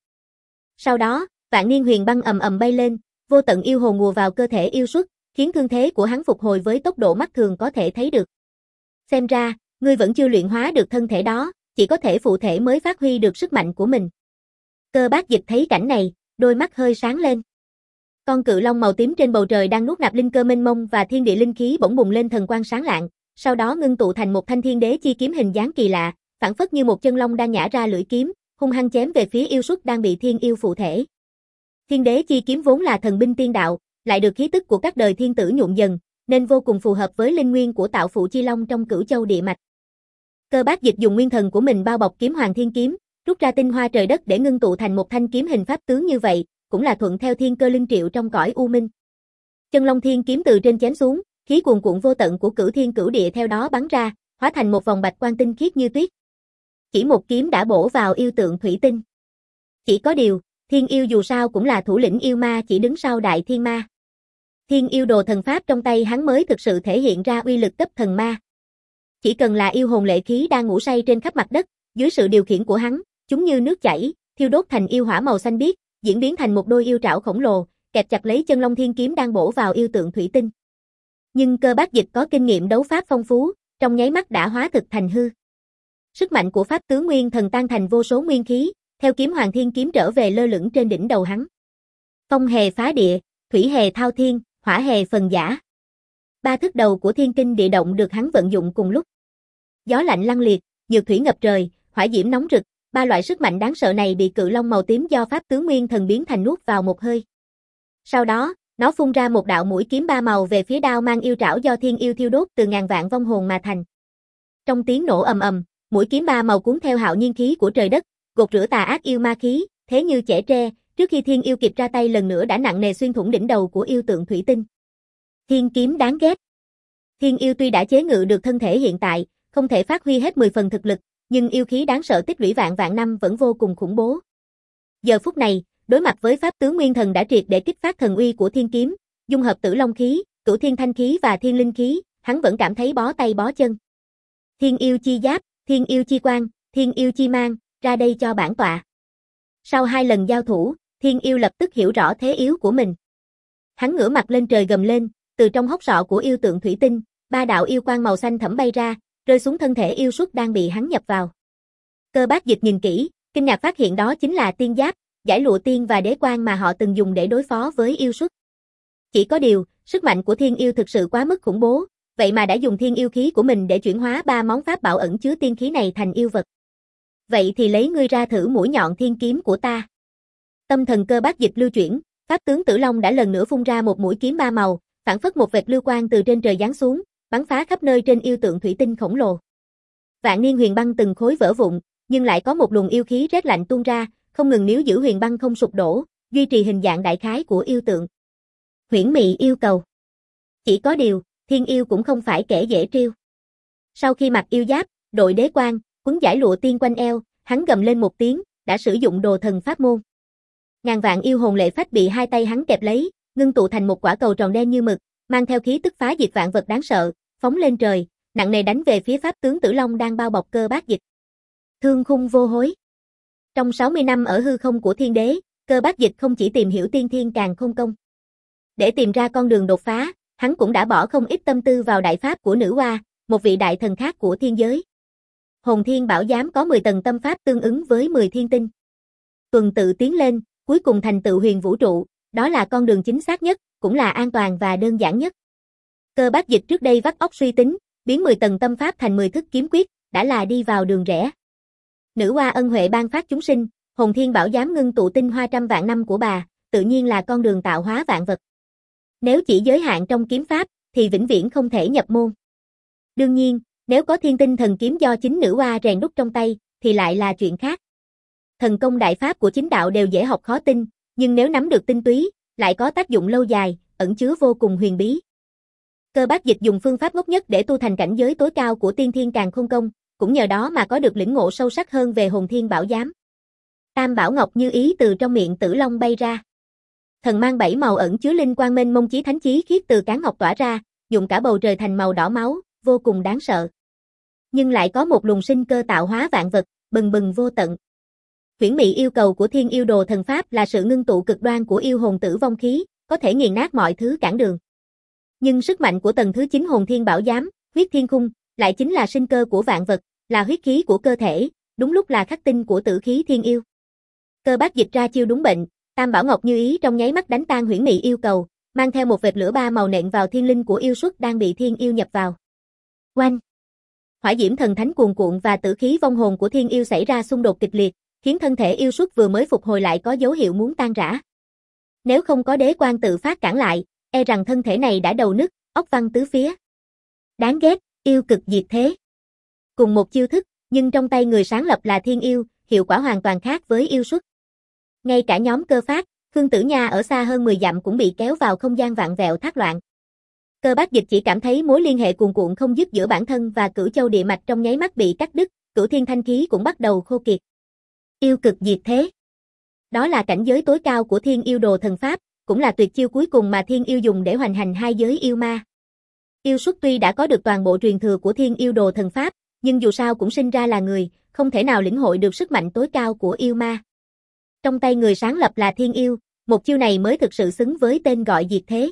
Sau đó, vạn niên huyền băng ầm ầm bay lên, vô tận yêu hồn ùa vào cơ thể yêu xuất, khiến thương thế của hắn phục hồi với tốc độ mắt thường có thể thấy được. Xem ra, ngươi vẫn chưa luyện hóa được thân thể đó, chỉ có thể phụ thể mới phát huy được sức mạnh của mình. Cơ Bác Dịch thấy cảnh này, đôi mắt hơi sáng lên. Con cự long màu tím trên bầu trời đang nuốt nạp linh cơ mênh mông và thiên địa linh khí bỗng bùng lên thần quang sáng lạng, sau đó ngưng tụ thành một thanh thiên đế chi kiếm hình dáng kỳ lạ, phảng phất như một chân long đang nhả ra lưỡi kiếm, hung hăng chém về phía yêu xuất đang bị thiên yêu phụ thể. Thiên đế chi kiếm vốn là thần binh tiên đạo, lại được khí tức của các đời thiên tử nhuộm dần, nên vô cùng phù hợp với linh nguyên của tạo phụ chi long trong Cửu Châu địa mạch. Cơ Bác Dịch dùng nguyên thần của mình bao bọc kiếm Hoàng Thiên kiếm, rút ra tinh hoa trời đất để ngưng tụ thành một thanh kiếm hình pháp tướng như vậy, cũng là thuận theo thiên cơ linh triệu trong cõi u minh. Chân Long Thiên kiếm từ trên chém xuống, khí cuồn cuộn vô tận của Cửu Thiên Cửu Địa theo đó bắn ra, hóa thành một vòng bạch quang tinh khiết như tuyết. Chỉ một kiếm đã bổ vào yêu tượng thủy tinh. Chỉ có điều, thiên yêu dù sao cũng là thủ lĩnh yêu ma chỉ đứng sau đại thiên ma. Thiên yêu đồ thần pháp trong tay hắn mới thực sự thể hiện ra uy lực cấp thần ma. Chỉ cần là yêu hồn lệ khí đang ngủ say trên khắp mặt đất, dưới sự điều khiển của hắn, chúng như nước chảy, thiêu đốt thành yêu hỏa màu xanh biếc, diễn biến thành một đôi yêu trảo khổng lồ, kẹp chặt lấy chân long thiên kiếm đang bổ vào yêu tượng thủy tinh. Nhưng Cơ Bác Dịch có kinh nghiệm đấu pháp phong phú, trong nháy mắt đã hóa thực thành hư. Sức mạnh của pháp tướng nguyên thần tan thành vô số nguyên khí, theo kiếm Hoàng Thiên kiếm trở về lơ lửng trên đỉnh đầu hắn. Phong hề phá địa, thủy hề thao thiên, hỏa hề phần giả. Ba thức đầu của thiên kinh địa động được hắn vận dụng cùng lúc. Gió lạnh lăng liệt, nhược thủy ngập trời, hỏa diễm nóng rực, ba loại sức mạnh đáng sợ này bị cự long màu tím do pháp tướng nguyên thần biến thành nuốt vào một hơi. Sau đó, nó phun ra một đạo mũi kiếm ba màu về phía đao mang yêu trảo do thiên yêu thiêu đốt từ ngàn vạn vong hồn mà thành. Trong tiếng nổ ầm ầm, mũi kiếm ba màu cuốn theo hạo nhiên khí của trời đất, gột rửa tà ác yêu ma khí, thế như chẻ tre, trước khi thiên yêu kịp ra tay lần nữa đã nặng nề xuyên thủng đỉnh đầu của yêu tượng thủy tinh. Thiên kiếm đáng ghét. Thiên yêu tuy đã chế ngự được thân thể hiện tại, không thể phát huy hết mười phần thực lực, nhưng yêu khí đáng sợ tích lũy vạn vạn năm vẫn vô cùng khủng bố. Giờ phút này, đối mặt với pháp tướng nguyên thần đã triệt để kích phát thần uy của thiên kiếm, dung hợp tử long khí, cửu thiên thanh khí và thiên linh khí, hắn vẫn cảm thấy bó tay bó chân. Thiên yêu chi giáp, thiên yêu chi quang, thiên yêu chi mang, ra đây cho bản tọa. Sau hai lần giao thủ, thiên yêu lập tức hiểu rõ thế yếu của mình. Hắn ngửa mặt lên trời gầm lên, từ trong hốc sọ của yêu tượng thủy tinh, ba đạo yêu quang màu xanh thẫm bay ra, rơi xuống thân thể yêu xuất đang bị hắn nhập vào. Cơ Bác Dịch nhìn kỹ, kinh ngạc phát hiện đó chính là tiên giáp, giải lụa tiên và đế quang mà họ từng dùng để đối phó với yêu xuất. Chỉ có điều, sức mạnh của thiên yêu thực sự quá mức khủng bố, vậy mà đã dùng thiên yêu khí của mình để chuyển hóa ba món pháp bảo ẩn chứa tiên khí này thành yêu vật. Vậy thì lấy ngươi ra thử mũi nhọn thiên kiếm của ta. Tâm thần Cơ Bác Dịch lưu chuyển, pháp tướng Tử Long đã lần nữa phun ra một mũi kiếm ba màu, phảng phất một vệt lưu quang từ trên trời giáng xuống, bắn phá khắp nơi trên yêu tượng thủy tinh khổng lồ. Vạn niên huyền băng từng khối vỡ vụn, nhưng lại có một luồng yêu khí rét lạnh tuôn ra, không ngừng níu giữ huyền băng không sụp đổ, duy trì hình dạng đại khái của yêu tượng. Huyễn Mị yêu cầu. Chỉ có điều, Thiên Yêu cũng không phải kẻ dễ trêu. Sau khi mặc yêu giáp, đội đế quan, quấn dải lụa tiên quanh eo, hắn gầm lên một tiếng, đã sử dụng đồ thần pháp môn. Ngàn vạn yêu hồn lệ phách bị hai tay hắn kẹp lấy, ngưng tụ thành một quả cầu tròn đen như mực, mang theo khí tức phá diệt vạn vật đáng sợ, phóng lên trời, nặng nề đánh về phía pháp tướng Tử Long đang bao bọc Cơ Bát Dịch. Thương khung vô hối. Trong sáu mươi năm ở hư không của Thiên Đế, Cơ Bát Dịch không chỉ tìm hiểu tiên thiên càn khôn công. Để tìm ra con đường đột phá, hắn cũng đã bỏ không ít tâm tư vào đại pháp của Nữ Hoa, một vị đại thần khác của thiên giới. Hồn Thiên Bảo Giám có mười tầng tâm pháp tương ứng với mười thiên tinh. Tuần tự tiến lên, cuối cùng thành tựu huyền vũ trụ, đó là con đường chính xác nhất, cũng là an toàn và đơn giản nhất. Cơ Bát Dịch trước đây vắt óc suy tính, biến mười tầng tâm pháp thành mười thức kiếm quyết, đã là đi vào đường rẽ. Nữ Hoa ân huệ ban phát chúng sinh, Hồn Thiên Bảo Giám ngưng tụ tinh hoa trăm vạn năm của bà, tự nhiên là con đường tạo hóa vạn vật. Nếu chỉ giới hạn trong kiếm pháp, thì vĩnh viễn không thể nhập môn. Đương nhiên, nếu có thiên tinh thần kiếm do chính Nữ Hoa rèn đúc trong tay, thì lại là chuyện khác. Thần công đại pháp của chính đạo đều dễ học khó tin, nhưng nếu nắm được tinh túy, lại có tác dụng lâu dài, ẩn chứa vô cùng huyền bí. Cơ Bát Dịch dùng phương pháp ngốc nhất để tu thành cảnh giới tối cao của tiên thiên càn khôn công, cũng nhờ đó mà có được lĩnh ngộ sâu sắc hơn về Hồn Thiên Bảo Giám. Tam Bảo Ngọc như ý từ trong miệng Tử Long bay ra. Thần mang bảy màu ẩn chứa linh quang mênh mông chí thánh chí khiết từ cán ngọc tỏa ra, nhuộm cả bầu trời thành màu đỏ máu, vô cùng đáng sợ. Nhưng lại có một luồng sinh cơ tạo hóa vạn vật, bừng bừng vô tận. Huyễn Mị yêu cầu của Thiên Yêu Đồ thần pháp là sự ngưng tụ cực đoan của yêu hồn tử vong khí, có thể nghiền nát mọi thứ cản đường. Nhưng sức mạnh của tầng thứ chín Hồn Thiên Bảo Giám, huyết thiên khung, lại chính là sinh cơ của vạn vật, là huyết khí của cơ thể, đúng lúc là khắc tinh của tử khí thiên yêu. Cơ Bát Dịch ra chiêu đúng bệnh, Tam Bảo Ngọc như ý trong nháy mắt đánh tan Huyễn Mị yêu cầu, mang theo một vệt lửa ba màu nện vào thiên linh của yêu xuất đang bị thiên yêu nhập vào. Oanh! Hỏa diễm thần thánh cuồn cuộn và tử khí vong hồn của thiên yêu xảy ra xung đột kịch liệt, khiến thân thể yêu xuất vừa mới phục hồi lại có dấu hiệu muốn tan rã. Nếu không có đế quan tự phát cản lại, e rằng thân thể này đã đầu nứt, óc văng tứ phía. Đáng ghét, yêu cực diệt thế. Cùng một chiêu thức, nhưng trong tay người sáng lập là thiên yêu, hiệu quả hoàn toàn khác với yêu xuất. Ngay cả nhóm Cơ Phát, Khương Tử Nha ở xa hơn mười dặm cũng bị kéo vào không gian vạn vẹo thác loạn. Cơ Bát Dịch chỉ cảm thấy mối liên hệ cuồn cuộn không dứt giữa bản thân và Cửu Châu địa mạch trong nháy mắt bị cắt đứt, Cửu Thiên thanh khí cũng bắt đầu khô kiệt. Yêu cực diệt thế. Đó là cảnh giới tối cao của Thiên Yêu Đồ thần pháp, cũng là tuyệt chiêu cuối cùng mà Thiên Yêu dùng để hoành hành hai giới yêu ma. Yêu xuất tuy đã có được toàn bộ truyền thừa của Thiên Yêu Đồ thần pháp, nhưng dù sao cũng sinh ra là người, không thể nào lĩnh hội được sức mạnh tối cao của yêu ma. Trong tay người sáng lập là Thiên Yêu, một chiêu này mới thực sự xứng với tên gọi diệt thế.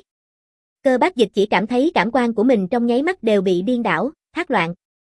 Cơ Bát Dịch chỉ cảm thấy cảm quan của mình trong nháy mắt đều bị điên đảo, thác loạn.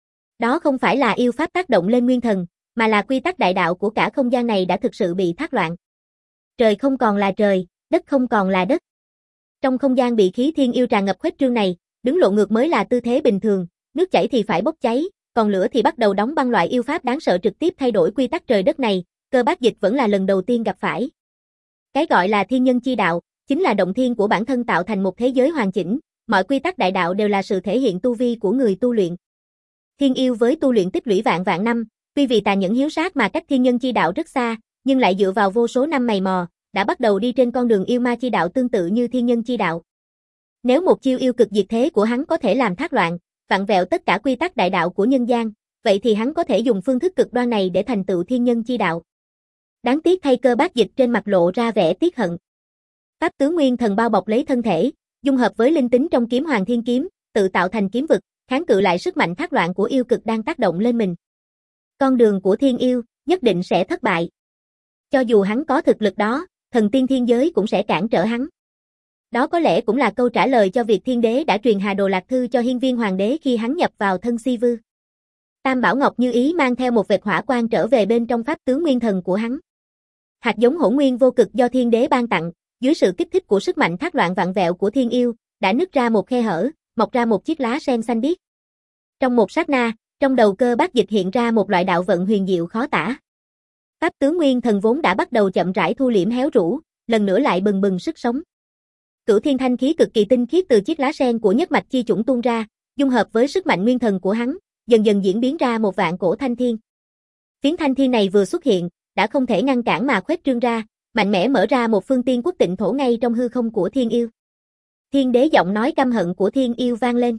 Đó không phải là yêu pháp tác động lên nguyên thần, mà là quy tắc đại đạo của cả không gian này đã thực sự bị thác loạn. Trời không còn là trời, đất không còn là đất. Trong không gian bị khí thiên yêu tràn ngập khuếch trương này, đứng lộ ngược mới là tư thế bình thường, nước chảy thì phải bốc cháy, còn lửa thì bắt đầu đóng băng, loại yêu pháp đáng sợ trực tiếp thay đổi quy tắc trời đất này, Cơ Bát Dịch vẫn là lần đầu tiên gặp phải. Cái gọi là thiên nhân chi đạo, chính là động thiên của bản thân tạo thành một thế giới hoàn chỉnh, mọi quy tắc đại đạo đều là sự thể hiện tu vi của người tu luyện. Thiên yêu với tu luyện tích lũy vạn vạn năm, tuy vì tàn nhẫn hiếu sát mà cách thiên nhân chi đạo rất xa, nhưng lại dựa vào vô số năm mày mò, đã bắt đầu đi trên con đường yêu ma chi đạo tương tự như thiên nhân chi đạo. Nếu một chiêu yêu cực diệt thế của hắn có thể làm thác loạn, vặn vẹo tất cả quy tắc đại đạo của nhân gian, vậy thì hắn có thể dùng phương thức cực đoan này để thành tựu thiên nhân chi đạo. Đáng tiếc thay, Cơ Bát Dịch trên mặt lộ ra vẻ tiếc hận. Pháp tướng nguyên thần bao bọc lấy thân thể, dung hợp với linh tính trong kiếm Hoàng Thiên kiếm, tự tạo thành kiếm vực, kháng cự lại sức mạnh thác loạn của yêu cực đang tác động lên mình. Con đường của thiên yêu nhất định sẽ thất bại. Cho dù hắn có thực lực đó, thần tiên thiên giới cũng sẽ cản trở hắn. Đó có lẽ cũng là câu trả lời cho việc Thiên Đế đã truyền Hà Đồ Lạc Thư cho Hiên Viên Hoàng đế khi hắn nhập vào thân Si Vư. Tam Bảo Ngọc như ý mang theo một vệt hỏa quang trở về bên trong pháp tướng nguyên thần của hắn. Hạt giống hỗn nguyên vô cực do Thiên Đế ban tặng, dưới sự kích thích của sức mạnh thác loạn vặn vẹo của thiên yêu, đã nứt ra một khe hở, mọc ra một chiếc lá sen xanh biếc. Trong một sát na, trong đầu Cơ Bát Dịch hiện ra một loại đạo vận huyền diệu khó tả. Pháp tướng nguyên thần vốn đã bắt đầu chậm rãi thu liễm héo rũ, lần nữa lại bừng bừng sức sống. Cửu thiên thanh khí cực kỳ tinh khiết từ chiếc lá sen của nhất mạch chi chủng tuôn ra, dung hợp với sức mạnh nguyên thần của hắn, dần dần diễn biến ra một vạn cổ thanh thiên. Phiến thanh thiên này vừa xuất hiện, đã không thể ngăn cản mà khuếch trương ra, mạnh mẽ mở ra một phương tiên quốc tịnh thổ ngay trong hư không của thiên yêu. Thiên đế giọng nói căm hận của Thiên Yêu vang lên.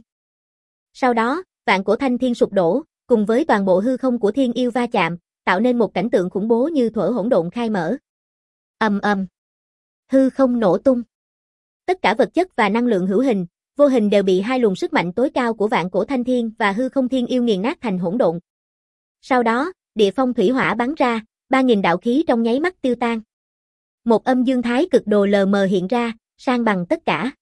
Sau đó, vạn cổ thanh thiên sụp đổ, cùng với toàn bộ hư không của Thiên Yêu va chạm, tạo nên một cảnh tượng khủng bố như thuở hỗn độn khai mở. Ầm ầm. Hư không nổ tung. Tất cả vật chất và năng lượng hữu hình, vô hình đều bị hai luồng sức mạnh tối cao của vạn cổ thanh thiên và hư không Thiên Yêu nghiền nát thành hỗn độn. Sau đó, địa phong thủy hỏa bắn ra, ba nghìn đạo khí trong nháy mắt tiêu tan. Một âm dương thái cực đồ lờ mờ hiện ra, san bằng tất cả.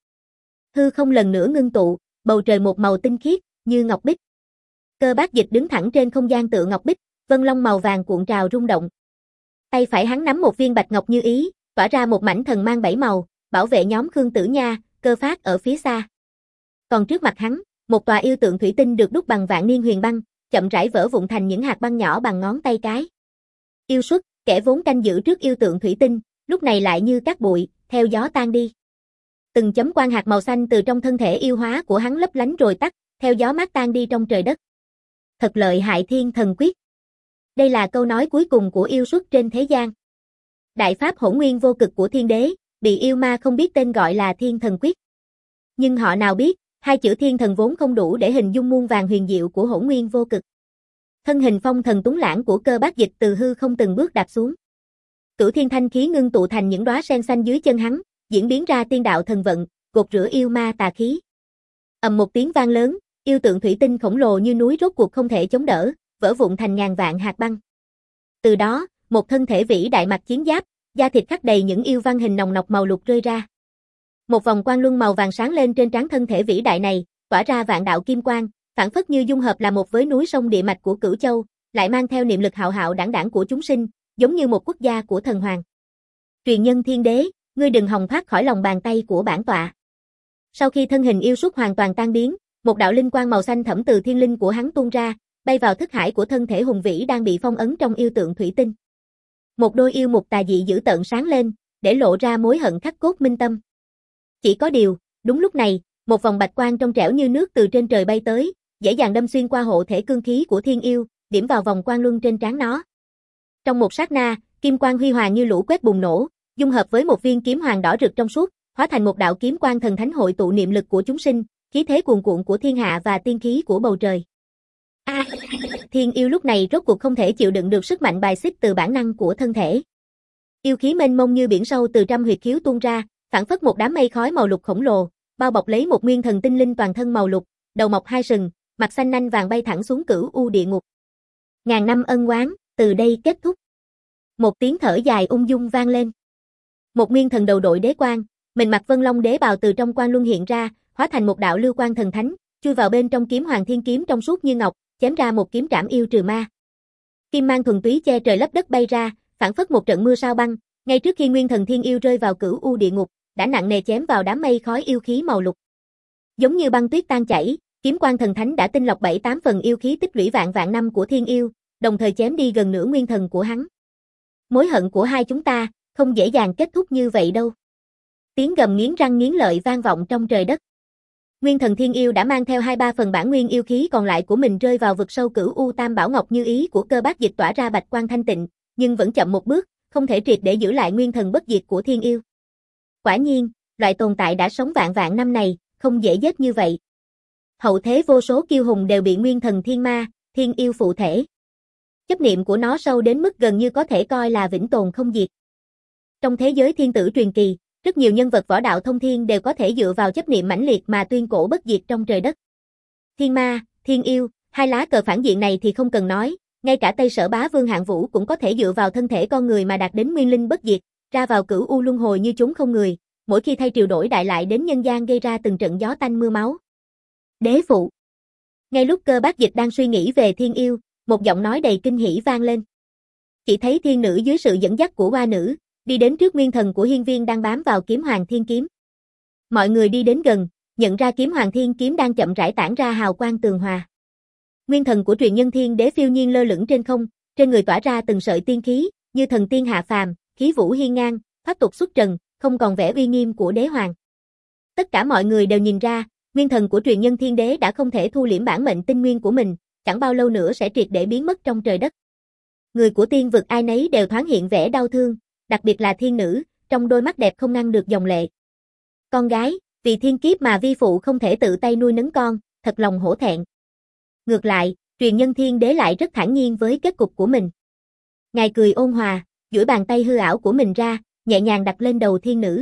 Hư không lần nữa ngưng tụ, bầu trời một màu tinh khiết, như ngọc bích. Cơ Bác Dịch đứng thẳng trên không gian tựa ngọc bích, vân long màu vàng cuộn trào rung động. Tay phải hắn nắm một viên bạch ngọc như ý, tỏa ra một mảnh thần mang bảy màu, bảo vệ nhóm Khương Tử Nha, Cơ Phát ở phía xa. Còn trước mặt hắn, một tòa yêu tượng thủy tinh được đúc bằng vạn niên huyền băng, chậm rãi vỡ vụn thành những hạt băng nhỏ bằng ngón tay cái. Yêu xuất, kẻ vốn canh giữ trước yêu tượng thủy tinh, lúc này lại như cát bụi, theo gió tan đi. Từng chấm quang hạt màu xanh từ trong thân thể yêu hóa của hắn lấp lánh rồi tắt, theo gió mát tan đi trong trời đất. Thật lợi hại thiên thần quyết. Đây là câu nói cuối cùng của yêu xuất trên thế gian. Đại pháp hỗn nguyên vô cực của thiên đế, bị yêu ma không biết tên gọi là thiên thần quyết. Nhưng họ nào biết, hai chữ thiên thần vốn không đủ để hình dung muôn vàng huyền diệu của hỗn nguyên vô cực. Thân hình phong thần tuấn lãng của Cơ Bác Dịch từ hư không từng bước đạp xuống. Cửu thiên thanh khí ngưng tụ thành những đóa sen xanh dưới chân hắn, diễn biến ra tiên đạo thần vận, gột rửa yêu ma tà khí. Ầm một tiếng vang lớn, yêu tượng thủy tinh khổng lồ như núi rốt cuộc không thể chống đỡ, vỡ vụn thành ngàn vạn hạt băng. Từ đó, một thân thể vĩ đại mặc chiến giáp, da thịt khắc đầy những yêu văn hình nòng nọc màu lục rơi ra. Một vòng quang luân màu vàng sáng lên trên trán thân thể vĩ đại này, tỏa ra vạn đạo kim quang, phảng phất như dung hợp là một với núi sông địa mạch của Cửu Châu, lại mang theo niệm lực hạo hạo đãng đãng của chúng sinh, giống như một quốc gia của thần hoàng. Truyền nhân thiên đế, ngươi đừng hòng thoát khỏi lòng bàn tay của bản tọa. Sau khi thân hình yêu xuất hoàn toàn tan biến, một đạo linh quang màu xanh thẫm từ thiên linh của hắn tuôn ra, bay vào thức hải của thân thể hùng vĩ đang bị phong ấn trong yêu tượng thủy tinh. Một đôi yêu mục tà dị dữ tợn sáng lên, để lộ ra mối hận khắc cốt minh tâm. Chỉ có điều, đúng lúc này, một vòng bạch quang trong trẻo như nước từ trên trời bay tới, dễ dàng đâm xuyên qua hộ thể cương khí của thiên yêu, điểm vào vòng quang luân trên trán nó. Trong một sát na, kim quang huy hoàng như lũ quét bùng nổ, dung hợp với một viên kiếm hoàng đỏ rực trong suốt, hóa thành một đạo kiếm quang thần thánh hội tụ niệm lực của chúng sinh, khí thế cuồn cuộn của thiên hạ và tiên khí của bầu trời. A, à, thiên yêu lúc này rốt cuộc không thể chịu đựng được sức mạnh bài xích từ bản năng của thân thể. Yêu khí mênh mông như biển sâu từ trăm huyệt khiếu tuôn ra, phảng phất một đám mây khói màu lục khổng lồ, bao bọc lấy một nguyên thần tinh linh toàn thân màu lục, đầu mọc hai sừng, mặt xanh nanh vàng bay thẳng xuống cửu u địa ngục. Ngàn năm ân oán, từ đây kết thúc. Một tiếng thở dài ung dung vang lên. Một nguyên thần đầu đội đế quang, mình mặc vân long đế bào từ trong quang luân hiện ra, hóa thành một đạo lưu quang thần thánh, chui vào bên trong kiếm hoàng thiên kiếm trong suốt như ngọc, chém ra một kiếm trảm yêu trừ ma. Kim mang thuần túy che trời lấp đất bay ra, phảng phất một trận mưa sao băng, ngay trước khi nguyên thần thiên yêu rơi vào cửu u địa ngục, đã nặng nề chém vào đám mây khói yêu khí màu lục. Giống như băng tuyết tan chảy, kiếm quang thần thánh đã tinh lọc bảy tám phần yêu khí tích lũy vạn vạn năm của thiên yêu, đồng thời chém đi gần nửa nguyên thần của hắn. Mối hận của hai chúng ta, không dễ dàng kết thúc như vậy đâu. Tiếng gầm nghiến răng nghiến lợi vang vọng trong trời đất. Nguyên thần thiên yêu đã mang theo hai ba phần bản nguyên yêu khí còn lại của mình rơi vào vực sâu cửu u tam bảo ngọc như ý của Cơ Bác Dịch tỏa ra bạch quang thanh tịnh, nhưng vẫn chậm một bước, không thể triệt để giữ lại nguyên thần bất diệt của thiên yêu. Quả nhiên, loại tồn tại đã sống vạn vạn năm này, không dễ giết như vậy. Hậu thế vô số kiêu hùng đều bị nguyên thần thiên ma, thiên yêu phụ thể. Chấp niệm của nó sâu đến mức gần như có thể coi là vĩnh tồn không diệt. Trong thế giới thiên tử truyền kỳ, rất nhiều nhân vật võ đạo thông thiên đều có thể dựa vào chấp niệm mãnh liệt mà tuyên cổ bất diệt trong trời đất. Thiên ma, thiên yêu, hai lá cờ phản diện này thì không cần nói, ngay cả Tây Sở Bá Vương Hạng Vũ cũng có thể dựa vào thân thể con người mà đạt đến nguyên linh bất diệt, ra vào cửu u luân hồi như chúng không người, mỗi khi thay triều đổi đại lại đến nhân gian gây ra từng trận gió tanh mưa máu. Đế phụ. Ngay lúc Cơ Bác Dịch đang suy nghĩ về thiên yêu, một giọng nói đầy kinh hỉ vang lên. Chỉ thấy thiên nữ dưới sự dẫn dắt của hoa nữ, đi đến trước nguyên thần của hiên viên đang bám vào kiếm hoàng thiên kiếm. Mọi người đi đến gần, nhận ra kiếm hoàng thiên kiếm đang chậm rãi tản ra hào quang tường hòa. Nguyên thần của truyền nhân thiên đế phiêu nhiên lơ lửng trên không, trên người tỏa ra từng sợi tiên khí, như thần tiên hạ phàm, khí vũ hiên ngang, pháp tục xuất trần, không còn vẻ uy nghiêm của đế hoàng. Tất cả mọi người đều nhìn ra, nguyên thần của truyền nhân thiên đế đã không thể thu liễm bản mệnh tinh nguyên của mình, chẳng bao lâu nữa sẽ triệt để biến mất trong trời đất. Người của tiên vực ai nấy đều thoáng hiện vẻ đau thương, đặc biệt là thiên nữ, trong đôi mắt đẹp không ngăn được dòng lệ. Con gái, Vì thiên kiếp mà vi phụ không thể tự tay nuôi nấng con, thật lòng hổ thẹn. Ngược lại, Truyền Nhân Thiên Đế lại rất thản nhiên với kết cục của mình. Ngài cười ôn hòa, duỗi bàn tay hư ảo của mình ra, nhẹ nhàng đặt lên đầu thiên nữ.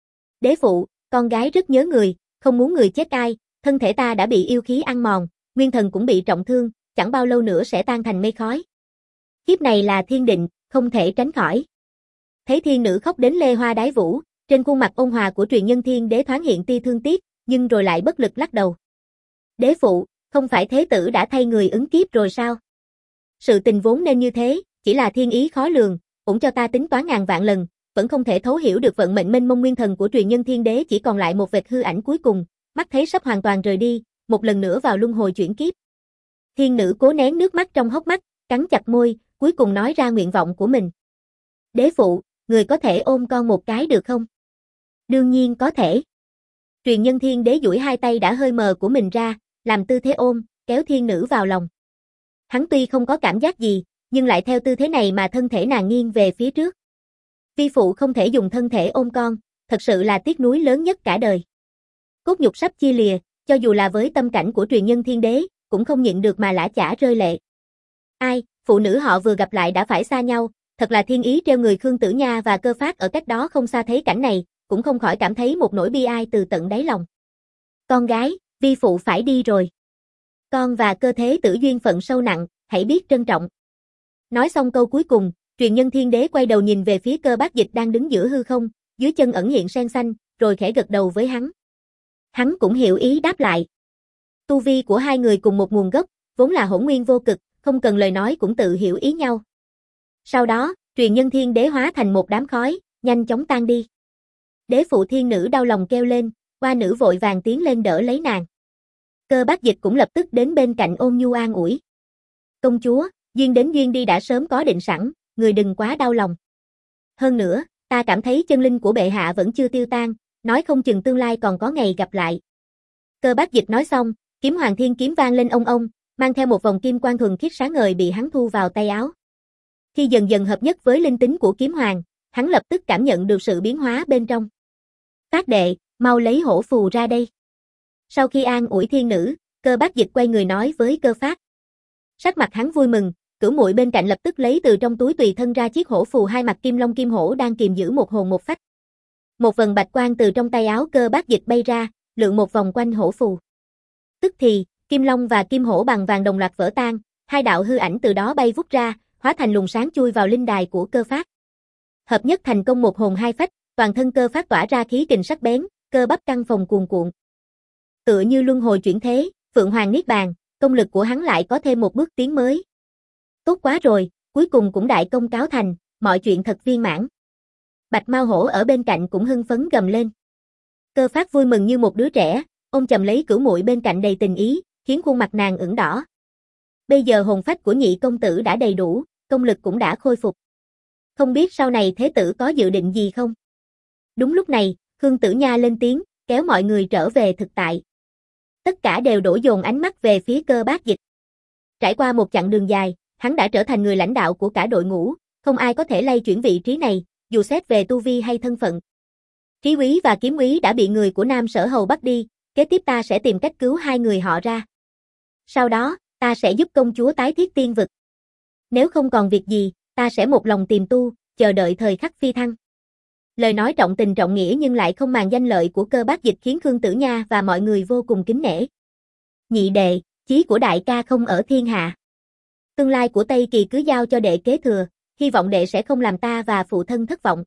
Đế phụ, con gái rất nhớ người, không muốn người chết ai, thân thể ta đã bị yêu khí ăn mòn, nguyên thần cũng bị trọng thương, chẳng bao lâu nữa sẽ tan thành mây khói. Kiếp này là thiên định, không thể tránh khỏi. Thấy thiên nữ khóc đến lê hoa đái vũ, trên khuôn mặt ôn hòa của Truyền Nhân Thiên Đế thoáng hiện tia thương tiếc, nhưng rồi lại bất lực lắc đầu. Đế phụ, không phải thế tử đã thay người ứng kiếp rồi sao? Sự tình vốn nên như thế, chỉ là thiên ý khó lường, cũng cho ta tính toán ngàn vạn lần, vẫn không thể thấu hiểu được vận mệnh mênh mông nguyên thần của Truyền Nhân Thiên Đế, chỉ còn lại một vệt hư ảnh cuối cùng, mắt thấy sắp hoàn toàn rời đi, một lần nữa vào luân hồi chuyển kiếp. Thiên nữ cố nén nước mắt trong hốc mắt, cắn chặt môi, cuối cùng nói ra nguyện vọng của mình. Đế phụ, người có thể ôm con một cái được không? Đương nhiên có thể. Truyền Nhân Thiên Đế duỗi hai tay đã hơi mờ của mình ra, làm tư thế ôm, kéo thiên nữ vào lòng. Hắn tuy không có cảm giác gì, nhưng lại theo tư thế này mà thân thể nàng nghiêng về phía trước. Vi phụ không thể dùng thân thể ôm con, thật sự là tiếc nuối lớn nhất cả đời. Cốt nhục sắp chia lìa, cho dù là với tâm cảnh của Truyền Nhân Thiên Đế, cũng không nhịn được mà lã chả rơi lệ. Ai, phụ nữ họ vừa gặp lại đã phải xa nhau, thật là thiên ý treo người. Khương Tử Nha và Cơ Phát ở cách đó không xa thấy cảnh này, cũng không khỏi cảm thấy một nỗi bi ai từ tận đáy lòng. Con gái, vi phụ phải đi rồi. Con và Cơ Thế Tử duyên phận sâu nặng, hãy biết trân trọng. Nói xong câu cuối cùng, Truyền Nhân Thiên Đế quay đầu nhìn về phía Cơ Bác Dịch đang đứng giữa hư không, dưới chân ẩn hiện sen xanh, rồi khẽ gật đầu với hắn. Hắn cũng hiểu ý đáp lại. Tu vi của hai người cùng một nguồn gốc, vốn là hỗn nguyên vô cực, không cần lời nói cũng tự hiểu ý nhau. Sau đó, Truyền Nhân Thiên Đế hóa thành một đám khói, nhanh chóng tan đi. Đế phụ thiên nữ đau lòng kêu lên, oa nữ vội vàng tiến lên đỡ lấy nàng. Cơ Bác Dịch cũng lập tức đến bên cạnh ôn nhu an ủi. Công chúa, duyên đến duyên đi đã sớm có định sẵn, người đừng quá đau lòng. Hơn nữa, ta cảm thấy chân linh của bệ hạ vẫn chưa tiêu tan, nói không chừng tương lai còn có ngày gặp lại. Cơ Bác Dịch nói xong, kiếm Hoàng Thiên kiếm vang lên ông ông, mang theo một vòng kim quang thuần khiết sáng ngời bị hắn thu vào tay áo. Khi dần dần hợp nhất với linh tính của kiếm hoàng, hắn lập tức cảm nhận được sự biến hóa bên trong. Phát đệ, mau lấy hổ phù ra đây. Sau khi an ủi thiên nữ, Cơ Bác Dịch quay người nói với Cơ Phát. Sắc mặt hắn vui mừng, cửu muội bên cạnh lập tức lấy từ trong túi tùy thân ra chiếc hổ phù hai mặt kim long kim hổ đang kiềm giữ một hồn một phách. Một vần bạch quang từ trong tay áo Cơ Bác Dịch bay ra, lượn một vòng quanh hổ phù. Tức thì, kim long và kim hổ bằng vàng đồng loạt vỡ tan, hai đạo hư ảnh từ đó bay vút ra, hóa thành luồng sáng chui vào linh đài của Cơ Phát. Hợp nhất thành công một hồn hai phách, toàn thân Cơ Phát tỏa ra khí kình sắc bén, cơ bắp căng phồng cuồn cuộn. Tựa như luân hồi chuyển thế, Phượng Hoàng niết bàn, công lực của hắn lại có thêm một bước tiến mới. Tốt quá rồi, cuối cùng cũng đại công cáo thành, mọi chuyện thật viên mãn. Bạch Mao Hổ ở bên cạnh cũng hưng phấn gầm lên. Cơ Phát vui mừng như một đứa trẻ, ôm chầm lấy cửu muội bên cạnh đầy tình ý, khiến khuôn mặt nàng ửng đỏ. Bây giờ hồn phách của nhị công tử đã đầy đủ, công lực cũng đã khôi phục. Không biết sau này thế tử có dự định gì không? Đúng lúc này, Khương Tử Nha lên tiếng, kéo mọi người trở về thực tại. Tất cả đều đổ dồn ánh mắt về phía Cơ Bác Dịch. Trải qua một chặng đường dài, hắn đã trở thành người lãnh đạo của cả đội ngũ, không ai có thể lay chuyển vị trí này, dù xét về tu vi hay thân phận. Trí úy và kiếm úy đã bị người của Nam Sở Hầu bắt đi, kế tiếp ta sẽ tìm cách cứu hai người họ ra. Sau đó, ta sẽ giúp công chúa tái thiết tiên vực. Nếu không còn việc gì, ta sẽ một lòng tìm tu, chờ đợi thời khắc phi thăng. Lời nói trọng tình trọng nghĩa nhưng lại không màng danh lợi của Cơ Bác Dịch khiến Khương Tử Nha và mọi người vô cùng kính nể. Nhị đệ, chí của đại ca không ở thiên hạ. Tương lai của Tây Kỳ cứ giao cho đệ kế thừa, hy vọng đệ sẽ không làm ta và phụ thân thất vọng.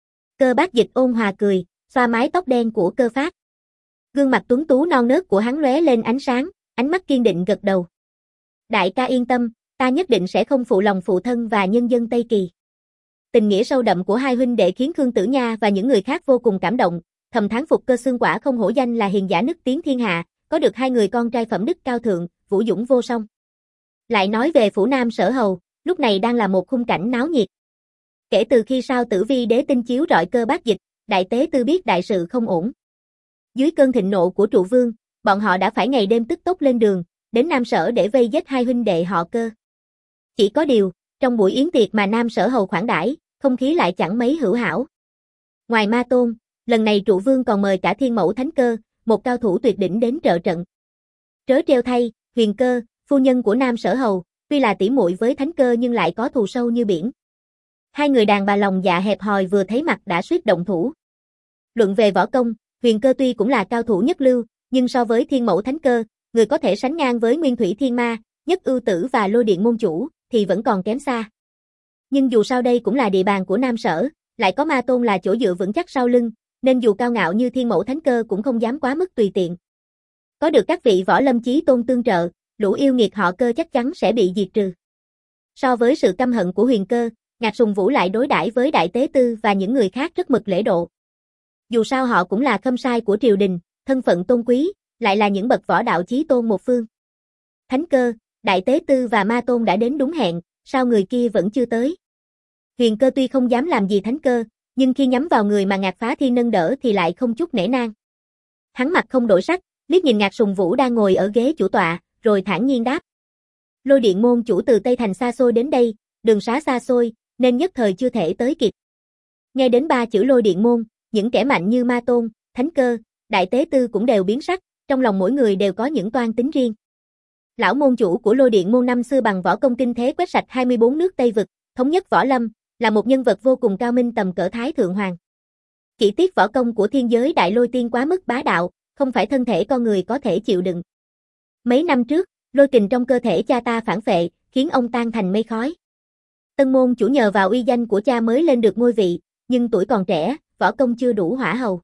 Cơ Bác Dịch ôn hòa cười, xoa mái tóc đen của Cơ Phát. Gương mặt tuấn tú non nớt của hắn lóe lên ánh sáng, ánh mắt kiên định gật đầu. Đại ca yên tâm, ta nhất định sẽ không phụ lòng phụ thân và nhân dân Tây Kỳ. Tình nghĩa sâu đậm của hai huynh đệ khiến Khương Tử Nha và những người khác vô cùng cảm động, thầm thán phục Cơ Xương quả không hổ danh là hiền giả nức tiếng thiên hạ, có được hai người con trai phẩm đức cao thượng, vũ dũng vô song. Lại nói về phủ Nam Sở Hầu, lúc này đang là một khung cảnh náo nhiệt. Kể từ khi sao Tử Vi đế tinh chiếu rọi Cơ Bác Dịch, đại tế tư biết đại sự không ổn. Dưới cơn thịnh nộ của trụ vương, bọn họ đã phải ngày đêm tức tốc lên đường, đến Nam Sở để vây giết hai huynh đệ họ Cơ. Chỉ có điều, trong buổi yến tiệc mà Nam Sở Hầu khoản đãi, không khí lại chẳng mấy hữu hảo. Ngoài Ma Tôn, Lần này trụ vương còn mời cả thiên mẫu thánh cơ, một cao thủ tuyệt đỉnh đến trợ trận. Trớ trêu thay, Huyền Cơ, phu nhân của Nam Sở Hầu, tuy là tỷ muội với thánh cơ nhưng lại có thù sâu như biển. Hai người đàn bà lòng dạ hẹp hòi vừa thấy mặt đã suýt động thủ. Luận về võ công, Huyền Cơ tuy cũng là cao thủ nhất lưu, nhưng so với thiên mẫu thánh cơ, người có thể sánh ngang với Nguyên Thủy Thiên Ma, Nhất Ưu Tử và Lôi Điện môn chủ, thì vẫn còn kém xa. Nhưng dù sao đây cũng là địa bàn của Nam Sở, lại có Ma Tôn là chỗ dựa vững chắc sau lưng, nên dù cao ngạo như thiên mẫu thánh cơ cũng không dám quá mức tùy tiện. Có được các vị võ lâm chí tôn tương trợ, lũ yêu nghiệt họ Cơ chắc chắn sẽ bị diệt trừ. So với sự căm hận của Huyền Cơ, Ngạc Sùng Vũ lại đối đãi với Đại Tế Tư và những người khác rất mực lễ độ. Dù sao họ cũng là khâm sai của triều đình, thân phận tôn quý, lại là những bậc võ đạo chí tôn một phương. Thánh Cơ, Đại Tế Tư và Ma Tôn đã đến đúng hẹn, sao người kia vẫn chưa tới? Huyền Cơ tuy không dám làm gì Thánh Cơ, nhưng khi nhắm vào người mà Ngạc Phá Thiên nâng đỡ thì lại không chút nể nang. Hắn mặt không đổi sắc, liếc nhìn Ngạc Sùng Vũ đang ngồi ở ghế chủ tọa, rồi thản nhiên đáp. Lôi Điện môn chủ từ Tây Thành xa xôi đến đây, đường xá xa xôi, nên nhất thời chưa thể tới kịp. Nghe đến ba chữ Lôi Điện môn, những kẻ mạnh như Ma Tôn, Thánh Cơ, Đại Tế Tư cũng đều biến sắc, trong lòng mỗi người đều có những toan tính riêng. Lão môn chủ của Lôi Điện môn năm xưa bằng võ công kinh thế quét sạch hai mươi bốn nước Tây vực, thống nhất võ lâm, là một nhân vật vô cùng cao minh tầm cỡ Thái Thượng Hoàng. Chỉ tiếc võ công của thiên giới Đại Lôi Tiên quá mức bá đạo, không phải thân thể con người có thể chịu đựng. Mấy năm trước, lôi kình trong cơ thể cha ta phản phệ, khiến ông tan thành mây khói. Tân môn chủ nhờ vào uy danh của cha mới lên được ngôi vị, nhưng tuổi còn trẻ, võ công chưa đủ hỏa hầu.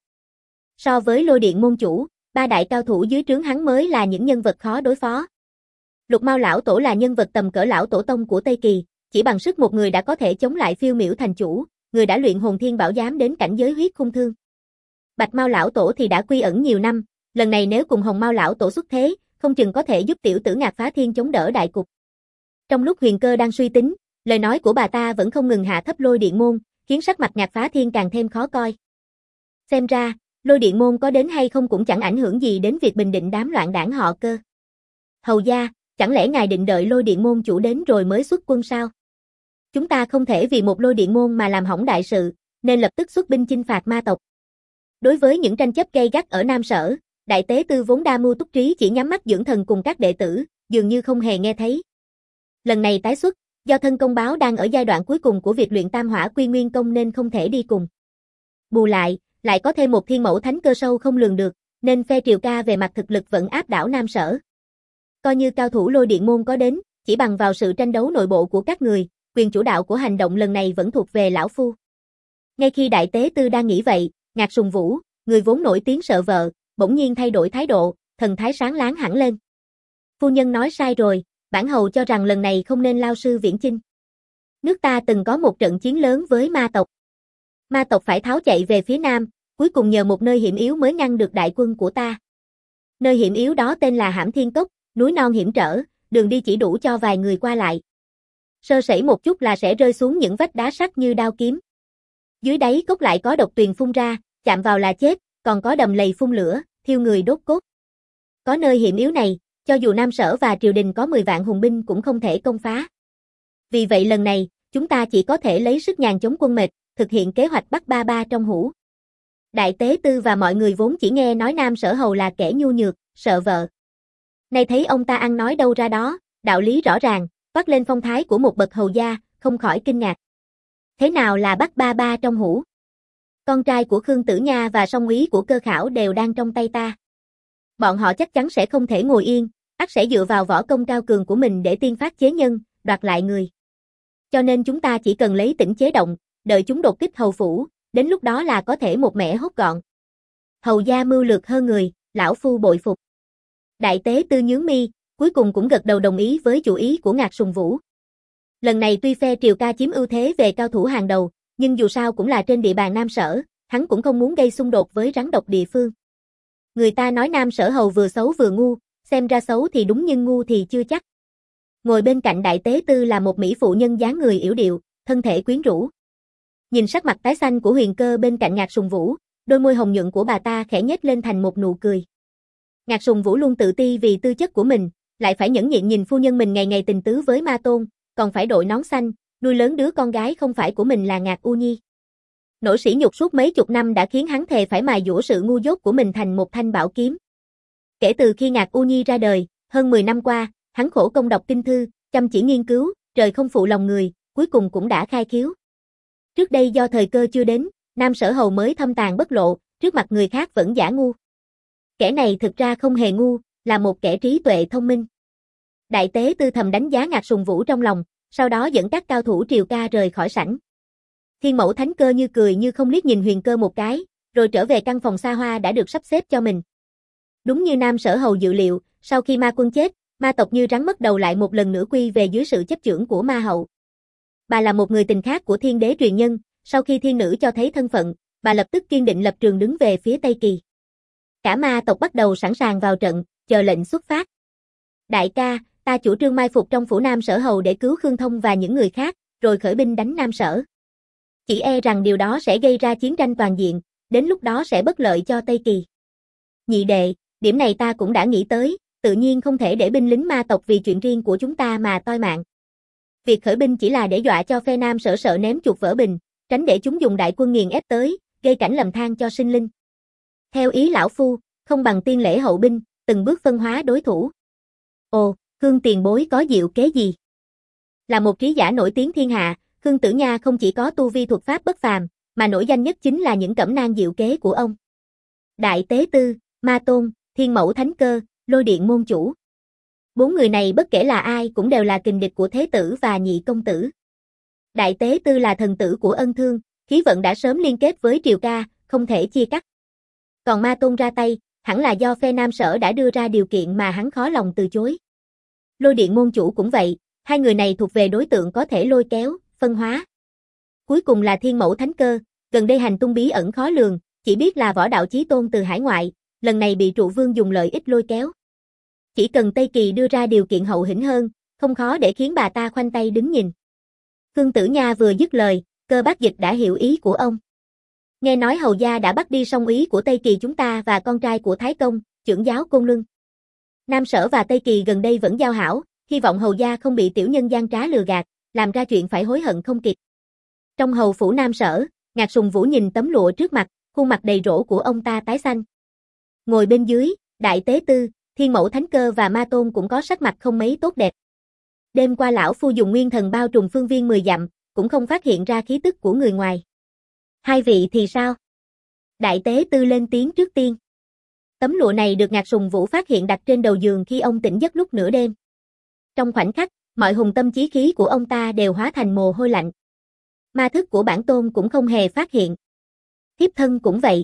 So với Lôi Điện môn chủ, ba đại cao thủ dưới trướng hắn mới là những nhân vật khó đối phó. Lục Mao lão tổ là nhân vật tầm cỡ lão tổ tông của Tây Kỳ, chỉ bằng sức một người đã có thể chống lại Phiêu Miểu thành chủ, người đã luyện Hồn Thiên Bảo Giám đến cảnh giới huyết khung thương. Bạch Mao lão tổ thì đã quy ẩn nhiều năm, lần này nếu cùng Hồng Mao lão tổ xuất thế, không chừng có thể giúp tiểu tử Ngạc Phá Thiên chống đỡ đại cục. Trong lúc Huyền Cơ đang suy tính, lời nói của bà ta vẫn không ngừng hạ thấp Lôi Điện môn, khiến sắc mặt Ngạc Phá Thiên càng thêm khó coi. Xem ra, Lôi Điện môn có đến hay không cũng chẳng ảnh hưởng gì đến việc bình định đám loạn đảng họ Cơ. Hầu gia, chẳng lẽ ngài định đợi Lôi Điện môn chủ đến rồi mới xuất quân sao? Chúng ta không thể vì một Lôi Điện môn mà làm hỏng đại sự, nên lập tức xuất binh chinh phạt ma tộc. Đối với những tranh chấp gay gắt ở Nam Sở, Đại Tế Tư vốn đa mưu túc trí chỉ nhắm mắt dưỡng thần cùng các đệ tử, dường như không hề nghe thấy. Lần này tái xuất, do thân công báo đang ở giai đoạn cuối cùng của việc luyện Tam Hỏa Quy Nguyên công nên không thể đi cùng. Bù lại, lại có thêm một thiên mẫu thánh cơ sâu không lường được, nên phe Triều Ca về mặt thực lực vẫn áp đảo Nam Sở. Coi như cao thủ Lôi Điện môn có đến, chỉ bằng vào sự tranh đấu nội bộ của các người, quyền chủ đạo của hành động lần này vẫn thuộc về lão phu. Ngay khi Đại Tế Tư đang nghĩ vậy, Ngạc Sùng Vũ, người vốn nổi tiếng sợ vợ, bỗng nhiên thay đổi thái độ, thần thái sáng láng hẳn lên. Phu nhân nói sai rồi, bản hầu cho rằng lần này không nên lao sư viễn chinh. Nước ta từng có một trận chiến lớn với ma tộc. Ma tộc phải tháo chạy về phía nam, cuối cùng nhờ một nơi hiểm yếu mới ngăn được đại quân của ta. Nơi hiểm yếu đó tên là Hãm Thiên Cốc, núi non hiểm trở, đường đi chỉ đủ cho vài người qua lại. Sơ sẩy một chút là sẽ rơi xuống những vách đá sắc như đao kiếm. Dưới đáy cốc lại có độc tuyền phun ra, chạm vào là chết, còn có đầm lầy phun lửa, thiêu người đốt cốt. Có nơi hiểm yếu này, cho dù Nam Sở và triều đình có mười vạn hùng binh cũng không thể công phá. Vì vậy lần này, chúng ta chỉ có thể lấy sức nhàn chống quân mệt, thực hiện kế hoạch bắt ba ba trong hũ. Đại Tế Tư và mọi người vốn chỉ nghe nói Nam Sở hầu là kẻ nhu nhược, sợ vợ. Nay thấy ông ta ăn nói đâu ra đó, đạo lý rõ ràng, toát lên phong thái của một bậc hầu gia, không khỏi kinh ngạc. Thế nào là bắt ba ba trong hũ? Con trai của Khương Tử Nha và song úy của Cơ Khảo đều đang trong tay ta. Bọn họ chắc chắn sẽ không thể ngồi yên, ắt sẽ dựa vào võ công cao cường của mình để tiên phát chế nhân, đoạt lại người. Cho nên chúng ta chỉ cần lấy tỉnh chế động, đợi chúng đột kích hầu phủ, đến lúc đó là có thể một mẻ hốt gọn. Hầu gia mưu lược hơn người, lão phu bội phục. Đại Tế Tư nhướng mi, cuối cùng cũng gật đầu đồng ý với chủ ý của Ngạc Sùng Vũ. Lần này tuy phe Triều Ca chiếm ưu thế về cao thủ hàng đầu, nhưng dù sao cũng là trên địa bàn Nam Sở, hắn cũng không muốn gây xung đột với rắn độc địa phương. Người ta nói Nam Sở hầu vừa xấu vừa ngu, xem ra xấu thì đúng nhưng ngu thì chưa chắc. Ngồi bên cạnh Đại Tế Tư là một mỹ phụ nhân dáng người yểu điệu, thân thể quyến rũ. Nhìn sắc mặt tái xanh của Huyền Cơ bên cạnh Ngạc Sùng Vũ, đôi môi hồng nhuận của bà ta khẽ nhếch lên thành một nụ cười. Ngạc Sùng Vũ luôn tự ti vì tư chất của mình, lại phải nhẫn nhịn nhìn phu nhân mình ngày ngày tình tứ với Ma Tôn, còn phải đội nón xanh, nuôi lớn đứa con gái không phải của mình là Ngạc U Nhi. Nỗi sỉ nhục suốt mấy chục năm đã khiến hắn thề phải mài dũa sự ngu dốt của mình thành một thanh bảo kiếm. Kể từ khi Ngạc U Nhi ra đời, hơn mười năm qua, hắn khổ công đọc kinh thư, chăm chỉ nghiên cứu, trời không phụ lòng người, cuối cùng cũng đã khai khiếu. Trước đây do thời cơ chưa đến, Nam Sở Hầu mới thâm tàng bất lộ, trước mặt người khác vẫn giả ngu. Kẻ này thực ra không hề ngu, là một kẻ trí tuệ thông minh. Đại tế Tư thầm đánh giá Ngạc Sùng Vũ trong lòng, sau đó dẫn các cao thủ triều ca rời khỏi sảnh. Thiên Mẫu Thánh Cơ như cười như không liếc nhìn Huyền Cơ một cái, rồi trở về căn phòng xa hoa đã được sắp xếp cho mình. Đúng như Nam Sở Hầu dự liệu, sau khi ma quân chết, ma tộc như rắn mất đầu lại một lần nữa quy về dưới sự chấp chưởng của ma hậu. Bà là một người tình khác của thiên đế truyền nhân, sau khi thiên nữ cho thấy thân phận, bà lập tức kiên định lập trường đứng về phía Tây Kỳ. Cả ma tộc bắt đầu sẵn sàng vào trận, chờ lệnh xuất phát. Đại ca, ta chủ trương mai phục trong phủ Nam Sở Hầu để cứu Khương Thông và những người khác, rồi khởi binh đánh Nam Sở. Chỉ e rằng điều đó sẽ gây ra chiến tranh toàn diện, đến lúc đó sẽ bất lợi cho Tây Kỳ. Nhị đệ, điểm này ta cũng đã nghĩ tới, tự nhiên không thể để binh lính ma tộc vì chuyện riêng của chúng ta mà toi mạng. Việc khởi binh chỉ là để dọa cho phe Nam Sở sợ ném chuột vỡ bình, tránh để chúng dùng đại quân nghiền ép tới, gây cảnh lầm than cho sinh linh. Theo ý lão phu, không bằng tiên lễ hậu binh, từng bước phân hóa đối thủ. Ồ, Khương tiền bối có diệu kế gì? Là một trí giả nổi tiếng thiên hạ, Khương Tử Nha không chỉ có tu vi thuật pháp bất phàm, mà nổi danh nhất chính là những cẩm nang diệu kế của ông. Đại tế Tư, Ma Tôn, Thiên Mẫu Thánh Cơ, Lôi Điện môn chủ. Bốn người này bất kể là ai cũng đều là kình địch của Thế Tử và Nhị công tử. Đại tế Tư là thần tử của Ân Thương, khí vận đã sớm liên kết với triều ca, không thể chia cắt. Còn Ma Tôn ra tay, hẳn là do phe Nam Sở đã đưa ra điều kiện mà hắn khó lòng từ chối. Lôi Điện môn chủ cũng vậy, hai người này thuộc về đối tượng có thể lôi kéo, phân hóa. Cuối cùng là Thiên Mẫu Thánh Cơ, gần đây hành tung bí ẩn khó lường, chỉ biết là võ đạo chí tôn từ hải ngoại, lần này bị trụ vương dùng lợi ích lôi kéo. Chỉ cần Tây Kỳ đưa ra điều kiện hậu hĩnh hơn, không khó để khiến bà ta khoanh tay đứng nhìn. Khương Tử Nha vừa dứt lời, Cơ Bác Dịch đã hiểu ý của ông. Nghe nói hầu gia đã bắt đi song úy của Tây Kỳ chúng ta và con trai của Thái Công, trưởng giáo Côn Luân. Nam Sở và Tây Kỳ gần đây vẫn giao hảo, hy vọng hầu gia không bị tiểu nhân gian trá lừa gạt, làm ra chuyện phải hối hận không kịp. Trong hầu phủ Nam Sở, Ngạc Sùng Vũ nhìn tấm lụa trước mặt, khuôn mặt đầy rỗ của ông ta tái xanh. Ngồi bên dưới, Đại tế Tư, Thiên Mẫu Thánh Cơ và Ma Tôn cũng có sắc mặt không mấy tốt đẹp. Đêm qua lão phu dùng nguyên thần bao trùm phương viên mười dặm, cũng không phát hiện ra khí tức của người ngoài. Hai vị thì sao? Đại tế Tư lên tiếng trước tiên. Tấm lụa này được Ngạc Sùng Vũ phát hiện đặt trên đầu giường khi ông tỉnh giấc lúc nửa đêm. Trong khoảnh khắc, mọi hùng tâm chí khí của ông ta đều hóa thành mồ hôi lạnh. Ma thức của bản tôn cũng không hề phát hiện. Thiếp thân cũng vậy.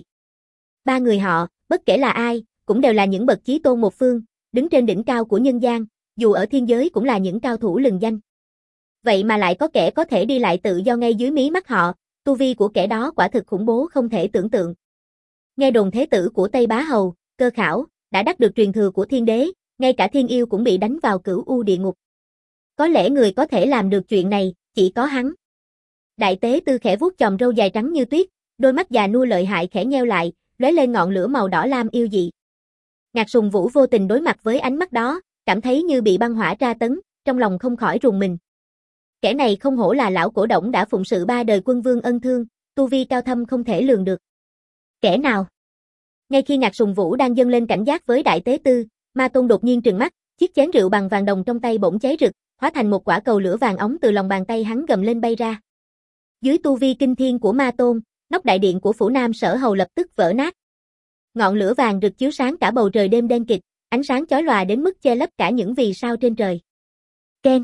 Ba người họ, bất kể là ai, cũng đều là những bậc chí tôn một phương, đứng trên đỉnh cao của nhân gian, dù ở thiên giới cũng là những cao thủ lừng danh. Vậy mà lại có kẻ có thể đi lại tự do ngay dưới mí mắt họ, tu vi của kẻ đó quả thực khủng bố không thể tưởng tượng. Nghe đồn thế tử của Tây Bá Hầu, Cơ Khảo, đã đắc được truyền thừa của thiên đế, ngay cả thiên yêu cũng bị đánh vào cửu u địa ngục. Có lẽ người có thể làm được chuyện này, chỉ có hắn. Đại tế Tư khẽ vuốt chòm râu dài trắng như tuyết, đôi mắt già nua lợi hại khẽ nheo lại, lóe lên ngọn lửa màu đỏ lam yêu dị. Ngạc Sùng Vũ vô tình đối mặt với ánh mắt đó, cảm thấy như bị băng hỏa tra tấn, trong lòng không khỏi rùng mình. Kẻ này không hổ là lão cổ đổng đã phụng sự ba đời quân vương Ân Thương, tu vi cao thâm không thể lường được. Kẻ nào? Ngay khi Ngạc Sùng Vũ đang dâng lên cảnh giác với Đại tế Tư, Ma Tôn đột nhiên trừng mắt, chiếc chén rượu bằng vàng đồng trong tay bỗng cháy rực, hóa thành một quả cầu lửa vàng óng từ lòng bàn tay hắn gầm lên bay ra. Dưới tu vi kinh thiên của Ma Tôn, nóc đại điện của phủ Nam Sở Hầu lập tức vỡ nát. Ngọn lửa vàng rực chiếu sáng cả bầu trời đêm đen kịt, ánh sáng chói lòa đến mức che lấp cả những vì sao trên trời. Keng.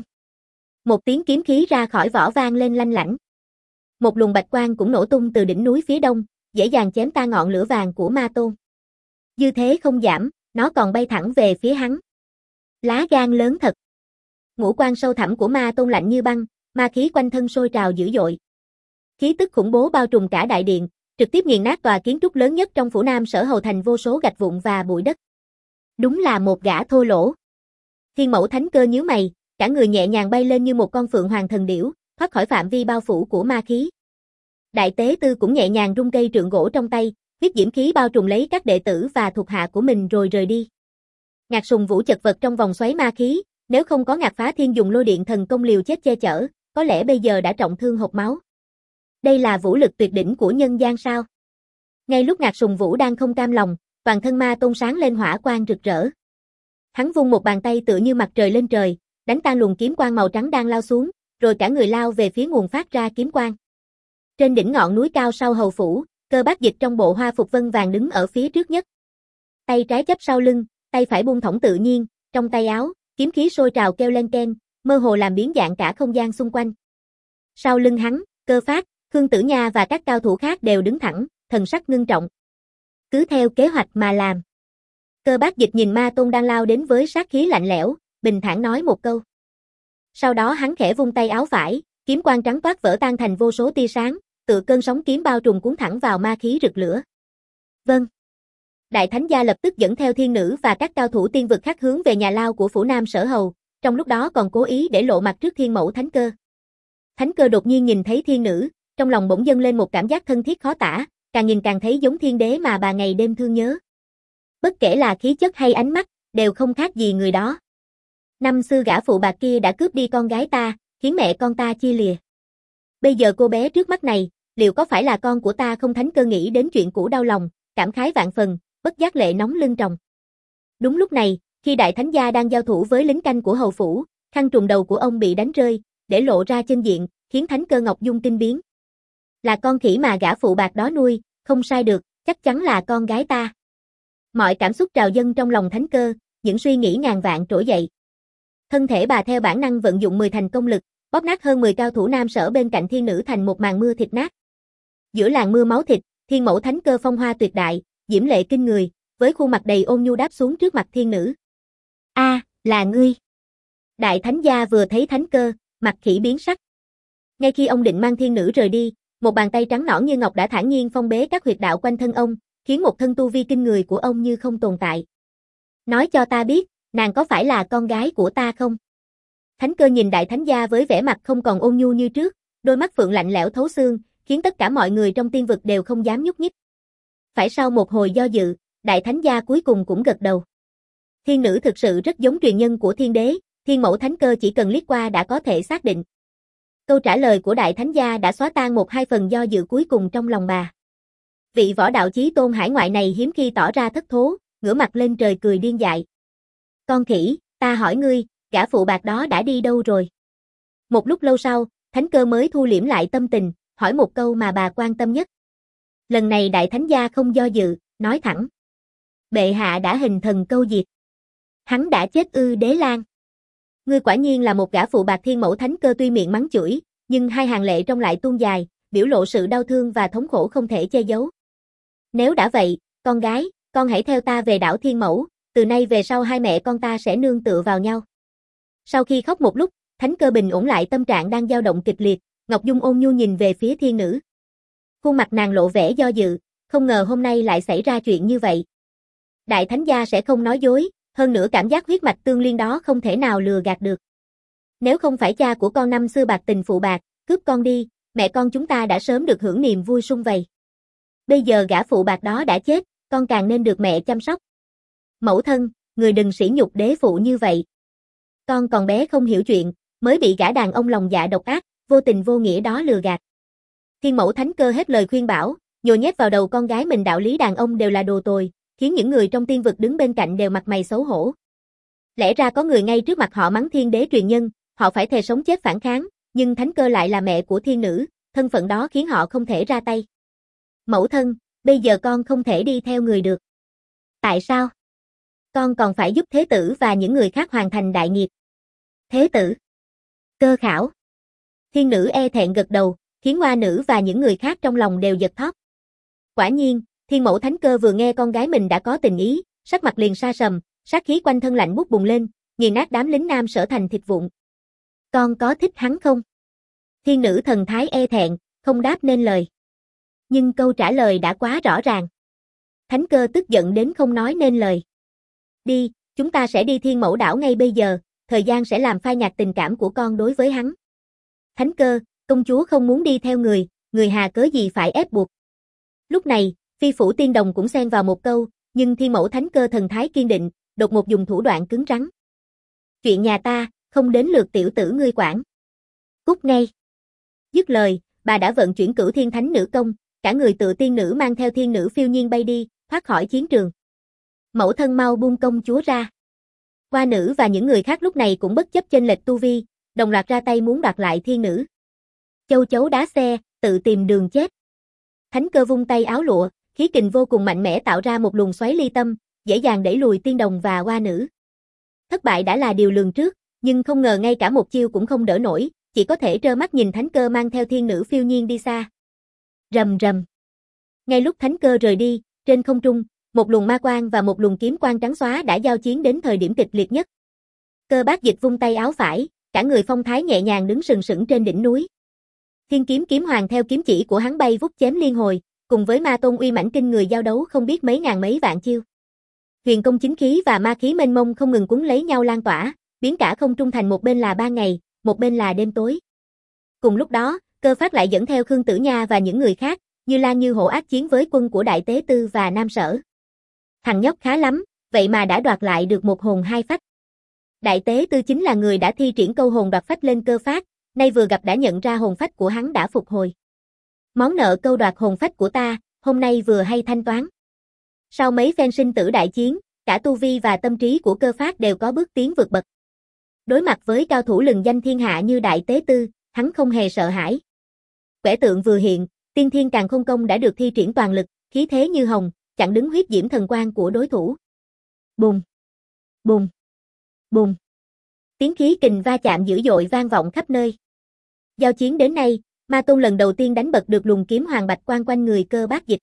Một tiếng kiếm khí ra khỏi vỏ vang lên lanh lảnh. Một luồng bạch quang cũng nổ tung từ đỉnh núi phía đông, dễ dàng chém ta ngọn lửa vàng của Ma Tôn. Dư thế không giảm, nó còn bay thẳng về phía hắn. Lá gan lớn thật. Ngũ quan sâu thẳm của Ma Tôn lạnh như băng, ma khí quanh thân sôi trào dữ dội. Khí tức khủng bố bao trùm cả đại điện, trực tiếp nghiền nát tòa kiến trúc lớn nhất trong phủ Nam Sở Hầu thành vô số gạch vụn và bụi đất. Đúng là một gã thô lỗ. Thiên Mẫu Thánh Cơ nhíu mày, cả người nhẹ nhàng bay lên như một con phượng hoàng thần điểu, thoát khỏi phạm vi bao phủ của ma khí. Đại tế Tư cũng nhẹ nhàng rung cây trượng gỗ trong tay, huyết diễm khí bao trùm lấy các đệ tử và thuộc hạ của mình rồi rời đi. Ngạc Sùng Vũ chật vật trong vòng xoáy ma khí, nếu không có Ngạc Phá Thiên dùng lôi điện thần công liều chết che chở, có lẽ bây giờ đã trọng thương hộc máu. Đây là vũ lực tuyệt đỉnh của nhân gian sao? Ngay lúc Ngạc Sùng Vũ đang không cam lòng, toàn thân ma tôn sáng lên hỏa quang rực rỡ. Hắn vung một bàn tay tựa như mặt trời lên trời, đánh tan luồng kiếm quang màu trắng đang lao xuống, rồi cả người lao về phía nguồn phát ra kiếm quang. Trên đỉnh ngọn núi cao sau hầu phủ, Cơ Bác Dịch trong bộ hoa phục vân vàng đứng ở phía trước nhất. Tay trái chắp sau lưng, tay phải buông thõng tự nhiên, trong tay áo, kiếm khí sôi trào kêu lên keng, mơ hồ làm biến dạng cả không gian xung quanh. Sau lưng hắn, Cơ Phát, Khương Tử Nha và các cao thủ khác đều đứng thẳng, thần sắc ngưng trọng. Cứ theo kế hoạch mà làm. Cơ Bác Dịch nhìn ma tôn đang lao đến với sát khí lạnh lẽo, bình thản nói một câu. Sau đó hắn khẽ vung tay áo phải, kiếm quang trắng toát vỡ tan thành vô số tia sáng, tựa cơn sóng kiếm bao trùm cuốn thẳng vào ma khí rực lửa. Vâng. Đại Thánh Gia lập tức dẫn theo thiên nữ và các cao thủ tiên vực khác hướng về nhà lao của phủ Nam Sở Hầu, trong lúc đó còn cố ý để lộ mặt trước Thiên Mẫu Thánh Cơ. Thánh Cơ đột nhiên nhìn thấy thiên nữ, trong lòng bỗng dâng lên một cảm giác thân thiết khó tả, càng nhìn càng thấy giống thiên đế mà bà ngày đêm thương nhớ. Bất kể là khí chất hay ánh mắt, đều không khác gì người đó. Năm xưa gã phụ bạc kia đã cướp đi con gái ta, khiến mẹ con ta chia lìa. Bây giờ cô bé trước mắt này, liệu có phải là con của ta không? Thánh Cơ nghĩ đến chuyện cũ đau lòng, cảm khái vạn phần, bất giác lệ nóng lưng tròng. Đúng lúc này, khi Đại Thánh Gia đang giao thủ với lính canh của hầu phủ, khăn trùm đầu của ông bị đánh rơi, để lộ ra chân diện, khiến Thánh Cơ Ngọc Dung kinh biến. Là con khỉ mà gã phụ bạc đó nuôi, không sai được, chắc chắn là con gái ta. Mọi cảm xúc trào dâng trong lòng Thánh Cơ, những suy nghĩ ngàn vạn trỗi dậy. Thân thể bà theo bản năng vận dụng mười thành công lực, bóp nát hơn mười cao thủ Nam Sở bên cạnh thiên nữ thành một màn mưa thịt nát. Giữa làn mưa máu thịt, Thiên Mẫu Thánh Cơ phong hoa tuyệt đại, diễm lệ kinh người, với khuôn mặt đầy ôn nhu đáp xuống trước mặt thiên nữ. A, à, là ngươi. Đại Thánh Gia vừa thấy Thánh Cơ, mặt khỉ biến sắc. Ngay khi ông định mang thiên nữ rời đi, một bàn tay trắng nõn như ngọc đã thản nhiên phong bế các huyệt đạo quanh thân ông, khiến một thân tu vi kinh người của ông như không tồn tại. Nói cho ta biết, nàng có phải là con gái của ta không? Thánh Cơ nhìn Đại Thánh Gia với vẻ mặt không còn ôn nhu như trước, đôi mắt phượng lạnh lẽo thấu xương, khiến tất cả mọi người trong tiên vực đều không dám nhúc nhích. Phải sau một hồi do dự, Đại Thánh Gia cuối cùng cũng gật đầu. Thiên nữ thực sự rất giống truyền nhân của thiên đế, Thiên Mẫu Thánh Cơ chỉ cần liếc qua đã có thể xác định. Câu trả lời của Đại Thánh Gia đã xóa tan một hai phần do dự cuối cùng trong lòng bà. Vị võ đạo chí tôn hải ngoại này hiếm khi tỏ ra thất thố, ngửa mặt lên trời cười điên dại. Con khỉ, ta hỏi ngươi, gã phụ bạc đó đã đi đâu rồi? Một lúc lâu sau, Thánh Cơ mới thu liễm lại tâm tình, hỏi một câu mà bà quan tâm nhất. Lần này Đại Thánh Gia không do dự, nói thẳng. Bệ hạ đã hình thần câu diệt. Hắn đã chết ư? Đế Lan. Ngươi quả nhiên là một gã phụ bạc. Thiên Mẫu Thánh Cơ tuy miệng mắng chửi, nhưng hai hàng lệ trong lại tuôn dài, biểu lộ sự đau thương và thống khổ không thể che giấu. Nếu đã vậy, con gái, con hãy theo ta về đảo Thiên Mẫu, từ nay về sau hai mẹ con ta sẽ nương tựa vào nhau. Sau khi khóc một lúc, Thánh Cơ bình ổn lại tâm trạng đang dao động kịch liệt, Ngọc Dung ôn nhu nhìn về phía thiên nữ. Khuôn mặt nàng lộ vẻ do dự, không ngờ hôm nay lại xảy ra chuyện như vậy. Đại Thánh Gia sẽ không nói dối, hơn nữa cảm giác huyết mạch tương liên đó không thể nào lừa gạt được. Nếu không phải cha của con năm xưa bạc tình phụ bạc, cướp con đi, mẹ con chúng ta đã sớm được hưởng niềm vui sum vầy. Bây giờ gã phụ bạc đó đã chết, con càng nên được mẹ chăm sóc. Mẫu thân, người đừng sỉ nhục đế phụ như vậy. Con còn bé không hiểu chuyện, mới bị gã đàn ông lòng dạ độc ác, vô tình vô nghĩa đó lừa gạt. Thiên Mẫu Thánh Cơ hết lời khuyên bảo, nhồi nhét vào đầu con gái mình đạo lý đàn ông đều là đồ tồi, khiến những người trong tiên vực đứng bên cạnh đều mặt mày xấu hổ. Lẽ ra có người ngay trước mặt họ mắng thiên đế truyền nhân, họ phải thề sống chết phản kháng, nhưng Thánh Cơ lại là mẹ của thiên nữ, thân phận đó khiến họ không thể ra tay. Mẫu thân, bây giờ con không thể đi theo người được. Tại sao? Con còn phải giúp Thế Tử và những người khác hoàn thành đại nghiệp. Thế Tử? Cơ Khảo? Thiên nữ e thẹn gật đầu, khiến Hoa Nữ và những người khác trong lòng đều giật thót. Quả nhiên, Thiên Mẫu Thánh Cơ vừa nghe con gái mình đã có tình ý, sắc mặt liền sa sầm, sát khí quanh thân lạnh buốt bùng lên, nghiền nát đám lính Nam Sở thành thịt vụn. Con có thích hắn không? Thiên nữ thần thái e thẹn, không đáp nên lời. Nhưng câu trả lời đã quá rõ ràng. Thánh Cơ tức giận đến không nói nên lời. Đi, chúng ta sẽ đi Thiên Mẫu đảo ngay bây giờ, thời gian sẽ làm phai nhạt tình cảm của con đối với hắn. Thánh Cơ, công chúa không muốn đi theo người, người hà cớ gì phải ép buộc. Lúc này, Phi Phủ Tiên Đồng cũng xen vào một câu, nhưng Thiên Mẫu Thánh Cơ thần thái kiên định, đột ngột dùng thủ đoạn cứng rắn. Chuyện nhà ta, không đến lượt tiểu tử ngươi quản. Cút ngay. Dứt lời, bà đã vận chuyển Cửu Thiên Thánh Nữ công, cả người tự tiên nữ mang theo thiên nữ phiêu nhiên bay đi, thoát khỏi chiến trường. Mẫu thân mau buông công chúa ra. Hoa nữ và những người khác lúc này cũng bất chấp chênh lệch tu vi, đồng loạt ra tay muốn đoạt lại thiên nữ. Châu chấu đá xe, tự tìm đường chết. Thánh Cơ vung tay áo lụa, khí kình vô cùng mạnh mẽ tạo ra một luồng xoáy ly tâm, dễ dàng đẩy lùi tiên đồng và hoa nữ. Thất bại đã là điều lường trước, nhưng không ngờ ngay cả một chiêu cũng không đỡ nổi, chỉ có thể trơ mắt nhìn Thánh Cơ mang theo thiên nữ phiêu nhiên đi xa. Rầm rầm. Ngay lúc Thánh Cơ rời đi, trên không trung, một luồng ma quang và một luồng kiếm quang trắng xóa đã giao chiến đến thời điểm kịch liệt nhất. Cơ Bác Dịch vung tay áo phải, cả người phong thái nhẹ nhàng đứng sừng sững trên đỉnh núi. Thiên kiếm kiếm hoàng theo kiếm chỉ của hắn bay vút chém liên hồi, cùng với ma tôn uy mãnh kinh người giao đấu không biết mấy ngàn mấy vạn chiêu. Huyền công chính khí và ma khí mênh mông không ngừng cuốn lấy nhau lan tỏa, biến cả không trung thành một bên là ban ngày, một bên là đêm tối. Cùng lúc đó, Cơ Phát lại dẫn theo Khương Tử Nha và những người khác, như Lan như hổ ác chiến với quân của Đại Tế Tư và Nam Sở. Thằng nhóc khá lắm, vậy mà đã đoạt lại được một hồn hai phách. Đại Tế Tư chính là người đã thi triển câu hồn đoạt phách lên Cơ Phát, nay vừa gặp đã nhận ra hồn phách của hắn đã phục hồi. Món nợ câu đoạt hồn phách của ta, hôm nay vừa hay thanh toán. Sau mấy phen sinh tử đại chiến, cả tu vi và tâm trí của Cơ Phát đều có bước tiến vượt bậc. Đối mặt với cao thủ lừng danh thiên hạ như Đại Tế Tư, hắn không hề sợ hãi. Quẻ tượng vừa hiện, Tiên Thiên Càn Khôn Công đã được thi triển toàn lực, khí thế như hồng, chặn đứng huyết diễm thần quang của đối thủ. Bùng, bùng, bùng. Tiếng khí kình va chạm dữ dội vang vọng khắp nơi. Giao chiến đến nay, Ma Tôn lần đầu tiên đánh bật được luồng kiếm hoàng bạch quang quanh người Cơ Bác Dịch.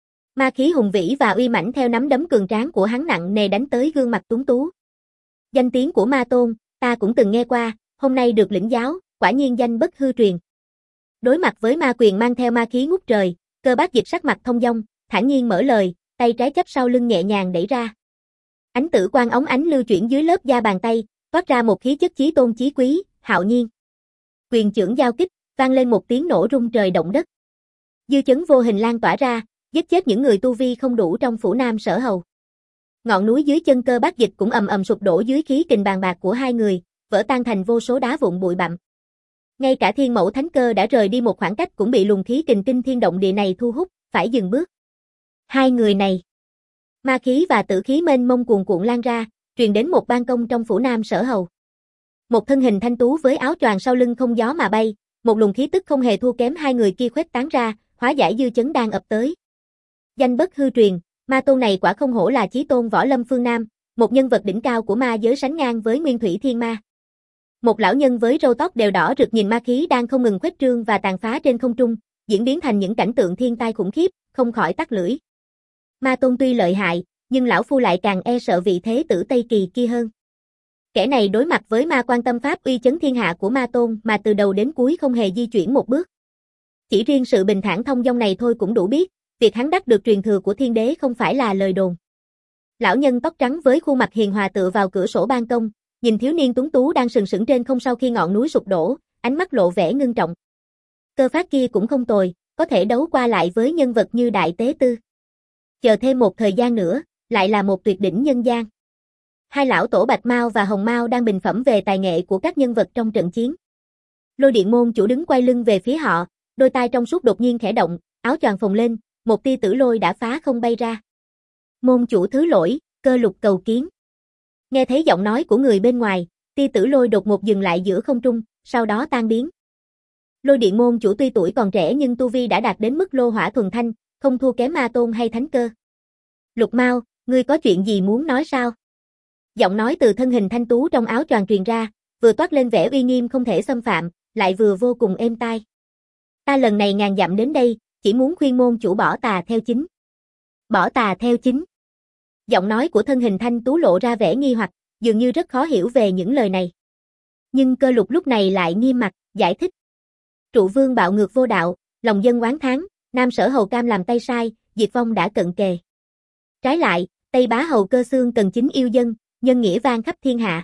Ma khí hùng vĩ và uy mãnh theo nắm đấm cường tráng của hắn nặng nề đánh tới gương mặt tuấn tú. Danh tiếng của Ma Tôn, ta cũng từng nghe qua, hôm nay được lĩnh giáo, quả nhiên danh bất hư truyền. Đối mặt với ma quyền mang theo ma khí ngút trời, Cơ Bác Dịch sắc mặt thông dong, thản nhiên mở lời, tay trái chắp sau lưng nhẹ nhàng đẩy ra. Ánh tử quang óng ánh lưu chuyển dưới lớp da bàn tay, toát ra một khí chất chí tôn chí quý, hạo nhiên. Quyền chưởng giao kích, vang lên một tiếng nổ rung trời động đất. Dư chấn vô hình lan tỏa ra, giết chết những người tu vi không đủ trong phủ Nam Sở Hầu. Ngọn núi dưới chân Cơ Bác Dịch cũng ầm ầm sụp đổ dưới khí kình bàn bạc của hai người, vỡ tan thành vô số đá vụn bụi bặm. Ngay cả Thiên Mẫu Thánh Cơ đã rời đi một khoảng cách cũng bị luồng khí kình kinh thiên động địa này thu hút, phải dừng bước. Hai người này, ma khí và tử khí mênh mông cuồn cuộn lan ra, truyền đến một ban công trong phủ Nam Sở Hầu. Một thân hình thanh tú với áo choàng sau lưng không gió mà bay, một luồng khí tức không hề thua kém hai người kia khuếch tán ra, hóa giải dư chấn đang ập tới. Danh bất hư truyền, Ma Tôn này quả không hổ là chí tôn võ lâm phương Nam, một nhân vật đỉnh cao của ma giới sánh ngang với Nguyên Thủy Thiên Ma. Một lão nhân với râu tóc đều đỏ rực nhìn ma khí đang không ngừng khuếch trương và tàn phá trên không trung, diễn biến thành những cảnh tượng thiên tai khủng khiếp, không khỏi tắc lưỡi. Ma Tôn tuy lợi hại, nhưng lão phu lại càng e sợ vị thế tử Tây Kỳ kia hơn. Kẻ này đối mặt với ma quan tâm pháp uy chấn thiên hạ của Ma Tôn mà từ đầu đến cuối không hề di chuyển một bước. Chỉ riêng sự bình thản thông dong này thôi cũng đủ biết, việc hắn đắc được truyền thừa của thiên đế không phải là lời đồn. Lão nhân tóc trắng với khuôn mặt hiền hòa tựa vào cửa sổ ban công, nhìn thiếu niên tuấn tú đang sừng sững trên không sau khi ngọn núi sụp đổ, ánh mắt lộ vẻ ngưng trọng. Cơ Phát kia cũng không tồi, có thể đấu qua lại với nhân vật như Đại Tế Tư. Chờ thêm một thời gian nữa, lại là một tuyệt đỉnh nhân gian. Hai lão tổ Bạch Mao và Hồng Mao đang bình phẩm về tài nghệ của các nhân vật trong trận chiến. Lôi Điện môn chủ đứng quay lưng về phía họ, đôi tai trong suốt đột nhiên khẽ động, áo choàng phồng lên, một tia tử lôi đã phá không bay ra. Môn chủ thứ lỗi, Cơ Lục cầu kiến. Nghe thấy giọng nói của người bên ngoài, tia tử lôi đột ngột dừng lại giữa không trung, sau đó tan biến. Lôi Điện môn chủ tuy tuổi còn trẻ nhưng tu vi đã đạt đến mức lô hỏa thuần thanh, không thua kém Ma Tôn hay Thánh Cơ. Lục Mao, ngươi có chuyện gì muốn nói sao? Giọng nói từ thân hình thanh tú trong áo choàng truyền ra, vừa toát lên vẻ uy nghiêm không thể xâm phạm, lại vừa vô cùng êm tai. Ta lần này ngàn dặm đến đây, chỉ muốn khuyên môn chủ bỏ tà theo chính. Bỏ tà theo chính. Giọng nói của thân hình thanh tú lộ ra vẻ nghi hoặc, dường như rất khó hiểu về những lời này. Nhưng Cơ Lục lúc này lại nghiêm mặt, giải thích. Trụ vương bạo ngược vô đạo, lòng dân oán thán, Nam Sở Hầu cam làm tay sai, diệt vong đã cận kề. Trái lại, Tây Bá Hầu Cơ Xương cần chính yêu dân, nhân nghĩa vang khắp thiên hạ.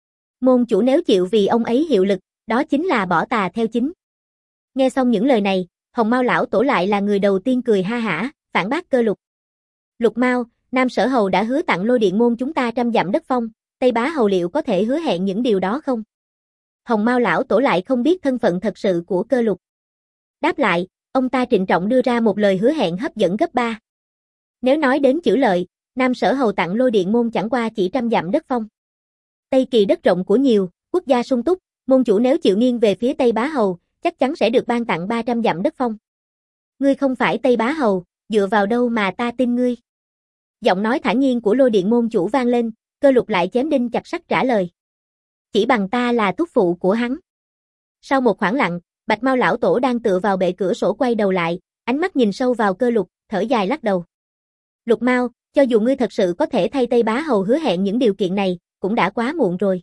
Môn chủ nếu chịu vì ông ấy hiệu lực, đó chính là bỏ tà theo chính. Nghe xong những lời này, Hồng Mao lão tổ lại là người đầu tiên cười ha hả, phản bác Cơ Lục. Lục Mao, Nam Sở Hầu đã hứa tặng Lôi Điện môn chúng ta trăm dặm đất phong, Tây Bá Hầu liệu có thể hứa hẹn những điều đó không? Hồng Mao lão tổ lại không biết thân phận thật sự của Cơ Lục. Đáp lại, ông ta trịnh trọng đưa ra một lời hứa hẹn hấp dẫn gấp ba. Nếu nói đến chữ lợi, Nam Sở Hầu tặng Lôi Điện Môn chẳng qua chỉ trăm dặm đất phong. Tây Kỳ đất rộng của nhiều, quốc gia sung túc, môn chủ nếu chịu nghiêng về phía Tây Bá Hầu, chắc chắn sẽ được ban tặng ba trăm dặm đất phong. Ngươi không phải Tây Bá Hầu, dựa vào đâu mà ta tin ngươi? Giọng nói thản nhiên của Lôi Điện môn chủ vang lên, Cơ Lục lại chém đinh chặt sắt trả lời. Chỉ bằng ta là thúc phụ của hắn. Sau một khoảng lặng, Bạch Mao lão tổ đang tựa vào bệ cửa sổ quay đầu lại, ánh mắt nhìn sâu vào Cơ Lục, thở dài lắc đầu. Lục Mao, cho dù ngươi thật sự có thể thay Tây Bá Hầu hứa hẹn những điều kiện này, cũng đã quá muộn rồi.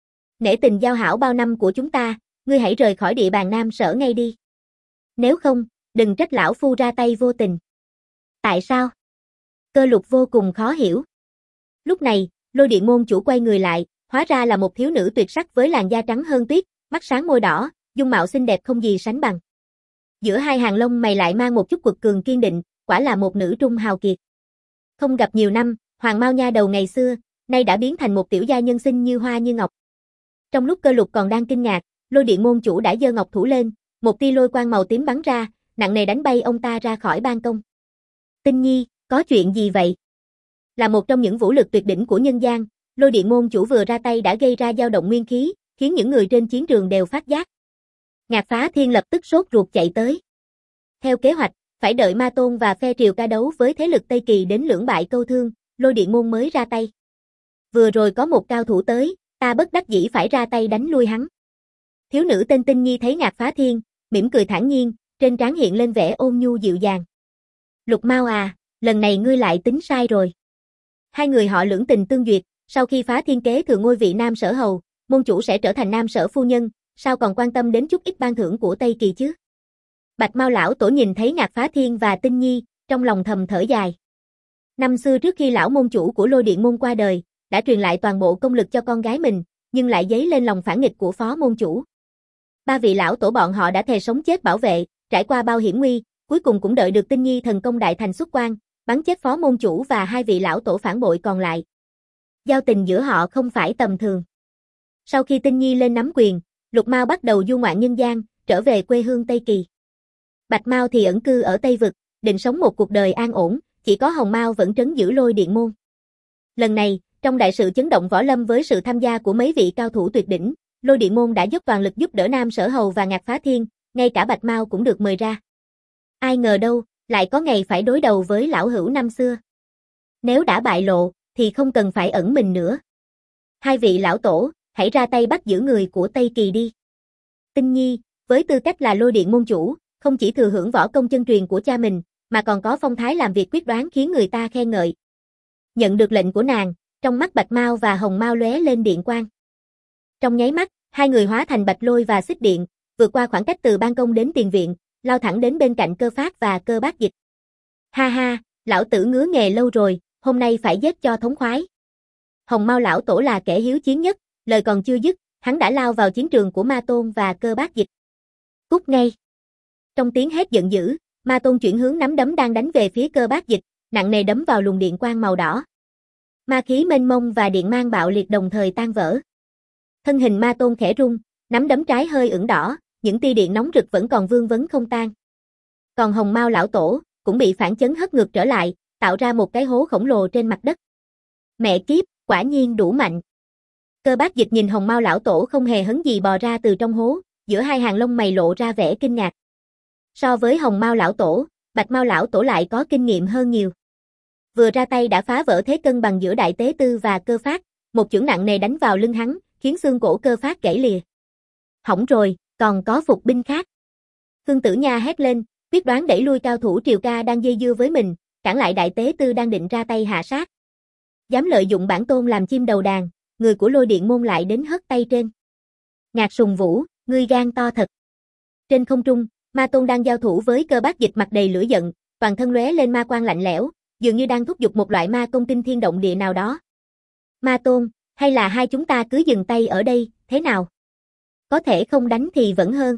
Nể tình giao hảo bao năm của chúng ta, ngươi hãy rời khỏi địa bàn Nam Sở ngay đi. Nếu không, đừng trách lão phu ra tay vô tình. Tại sao? Cơ Lục vô cùng khó hiểu. Lúc này, Lôi Điện môn chủ quay người lại, hóa ra là một thiếu nữ tuyệt sắc với làn da trắng hơn tuyết, mắt sáng môi đỏ, dung mạo xinh đẹp không gì sánh bằng. Giữa hai hàng lông mày lại mang một chút quật cường kiên định, quả là một nữ trung hào kiệt. Không gặp nhiều năm, Hoàng Mao nha đầu ngày xưa, nay đã biến thành một tiểu gia nhân xinh như hoa như ngọc. Trong lúc Cơ Lục còn đang kinh ngạc, Lôi Điện môn chủ đã giơ ngọc thủ lên, một tia lôi quang màu tím bắn ra, nặng nề đánh bay ông ta ra khỏi ban công. Tinh Nhi, có chuyện gì vậy? Là một trong những vũ lực tuyệt đỉnh của nhân gian, Lôi Điện môn chủ vừa ra tay đã gây ra dao động nguyên khí, khiến những người trên chiến trường đều phát giác. Ngạc Phá Thiên lập tức sốt ruột chạy tới. Theo kế hoạch, phải đợi Ma Tôn và phe Triều Ca đấu với thế lực Tây Kỳ đến lưỡng bại câu thương, Lôi Điện môn mới ra tay. Vừa rồi có một cao thủ tới, ta bất đắc dĩ phải ra tay đánh lui hắn. Thiếu nữ tên Tinh Nhi thấy Ngạc Phá Thiên, mỉm cười thản nhiên, trên trán hiện lên vẻ ôn nhu dịu dàng. Lục Mao à, lần này ngươi lại tính sai rồi. Hai người họ lưỡng tình tương duyệt, sau khi Phá Thiên kế thừa ngôi vị Nam Sở Hầu, môn chủ sẽ trở thành Nam Sở phu nhân, sao còn quan tâm đến chút ít ban thưởng của Tây Kỳ chứ? Bạch Mao lão tổ nhìn thấy Ngạc Phá Thiên và Tinh Nhi, trong lòng thầm thở dài. Năm xưa trước khi lão môn chủ của Lôi Điện môn qua đời, đã truyền lại toàn bộ công lực cho con gái mình, nhưng lại dấy lên lòng phản nghịch của phó môn chủ. Ba vị lão tổ bọn họ đã thề sống chết bảo vệ, trải qua bao hiểm nguy, cuối cùng cũng đợi được Tinh Nhi thần công đại thành xuất quan, bắn chết phó môn chủ và hai vị lão tổ phản bội còn lại. Giao tình giữa họ không phải tầm thường. Sau khi Tinh Nhi lên nắm quyền, Lục Mao bắt đầu du ngoạn nhân gian, trở về quê hương Tây Kỳ. Bạch Mao thì ẩn cư ở Tây Vực, định sống một cuộc đời an ổn, chỉ có Hồng Mao vẫn trấn giữ Lôi Điện môn. Lần này, trong đại sự chấn động võ lâm với sự tham gia của mấy vị cao thủ tuyệt đỉnh, Lôi Điện môn đã dốc toàn lực giúp đỡ Nam Sở Hầu và Ngạc Phá Thiên, ngay cả Bạch Mao cũng được mời ra. Ai ngờ đâu, lại có ngày phải đối đầu với lão hữu năm xưa. Nếu đã bại lộ, thì không cần phải ẩn mình nữa. Hai vị lão tổ, hãy ra tay bắt giữ người của Tây Kỳ đi. Tinh Nhi, với tư cách là Lôi Điện môn chủ, không chỉ thừa hưởng võ công chân truyền của cha mình, mà còn có phong thái làm việc quyết đoán khiến người ta khen ngợi. Nhận được lệnh của nàng, trong mắt Bạch Mao và Hồng Mao lóe lên điện quang. Trong nháy mắt, hai người hóa thành bạch lôi và xích điện, vượt qua khoảng cách từ ban công đến tiền viện, lao thẳng đến bên cạnh Cơ Phát và Cơ Bác Dịch. Ha ha, lão tử ngứa nghề lâu rồi, hôm nay phải giết cho thống khoái. Hồng Mao lão tổ là kẻ hiếu chiến nhất, lời còn chưa dứt, hắn đã lao vào chiến trường của Ma Tôn và Cơ Bác Dịch. Cút ngay. Trong tiếng hét giận dữ, Ma Tôn chuyển hướng nắm đấm đang đánh về phía Cơ Bác Dịch, nặng nề đấm vào luồng điện quang màu đỏ. Ma khí mênh mông và điện mang bạo liệt đồng thời tan vỡ. Thân hình Ma Tôn khẽ rung, nắm đấm trái hơi ửng đỏ, những tia điện nóng rực vẫn còn vương vấn không tan. Còn Hồng Mao lão tổ cũng bị phản chấn hất ngược trở lại, tạo ra một cái hố khổng lồ trên mặt đất. Mẹ kiếp, quả nhiên đủ mạnh. Cơ Bác Dịch nhìn Hồng Mao lão tổ không hề hấn gì bò ra từ trong hố, giữa hai hàng lông mày lộ ra vẻ kinh ngạc. So với Hồng Mao lão tổ, Bạch Mao lão tổ lại có kinh nghiệm hơn nhiều. Vừa ra tay đã phá vỡ thế cân bằng giữa Đại Tế Tư và Cơ Phát, một chưởng nặng nề đánh vào lưng hắn, khiến xương cổ Cơ Phát gãy lìa. Hỏng rồi, còn có phục binh khác. Khương Tử Nha hét lên, quyết đoán đẩy lui cao thủ Triều Ca đang dây dưa với mình, cản lại Đại Tế Tư đang định ra tay hạ sát. Dám lợi dụng bản tôn làm chim đầu đàn, người của Lôi Điện môn lại đến hất tay trên. Ngạc Sùng Vũ, ngươi gan to thật. Trên không trung, Ma Tôn đang giao thủ với Cơ Bác Dịch mặt đầy lửa giận, toàn thân lóe lên ma quang lạnh lẽo, dường như đang thúc giục một loại ma công kinh thiên động địa nào đó. Ma Tôn, hay là hai chúng ta cứ dừng tay ở đây, thế nào? Có thể không đánh thì vẫn hơn.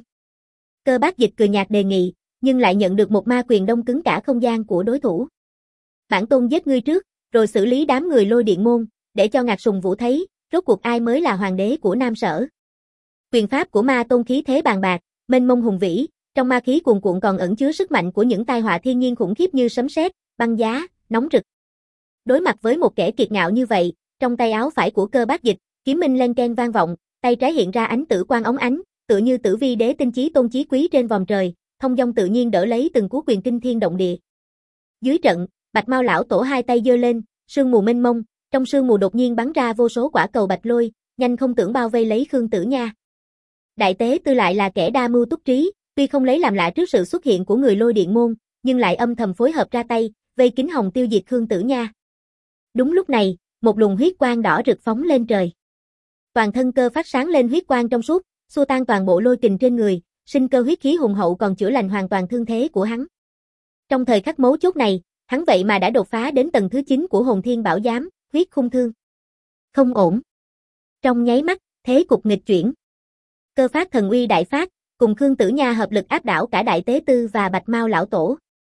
Cơ Bác Dịch cười nhạt đề nghị, nhưng lại nhận được một ma quyền đông cứng cả không gian của đối thủ. Bản tôn giết ngươi trước, rồi xử lý đám người Lôi Điện môn, để cho Ngạc Sùng Vũ thấy, rốt cuộc ai mới là hoàng đế của Nam Sở. Quyền pháp của Ma Tôn khí thế bàn bạc, mênh mông hùng vĩ, Trong ma khí cuồn cuộn còn ẩn chứa sức mạnh của những tai họa thiên nhiên khủng khiếp như sấm sét, băng giá, nóng rực. Đối mặt với một kẻ kiệt ngạo như vậy, trong tay áo phải của Cơ Bác Dịch, kiếm minh len keng vang vọng, tay trái hiện ra ánh tử quang óng ánh, tựa như tử vi đế tinh chí tôn chí quý trên vòm trời, thông dong tự nhiên đỡ lấy từng cú quyền kinh thiên động địa. Dưới trận, Bạch Mao lão tổ hai tay giơ lên, sương mù mênh mông, trong sương mù đột nhiên bắn ra vô số quả cầu bạch lôi, nhanh không tưởng bao vây lấy Khương Tử Nha. Đại tế tư lại là kẻ đa mưu túc trí, tuy không lấy làm lạ trước sự xuất hiện của người Lôi Điện môn, nhưng lại âm thầm phối hợp ra tay, vây kín hồng tiêu diệt Khương Tử Nha. Đúng lúc này, một luồng huyết quang đỏ rực phóng lên trời. Toàn thân Cơ phát sáng lên huyết quang trong suốt, xua tan toàn bộ lôi kình trên người, sinh cơ huyết khí hùng hậu còn chữa lành hoàn toàn thương thế của hắn. Trong thời khắc mấu chốt này, hắn vậy mà đã đột phá đến tầng thứ chín của Hồn Thiên Bảo Giám, huyết khung thương. Không ổn. Trong nháy mắt, thế cục nghịch chuyển. Cơ phát thần uy đại phát, cùng Khương Tử Nha hợp lực áp đảo cả Đại Tế Tư và Bạch Mao lão tổ.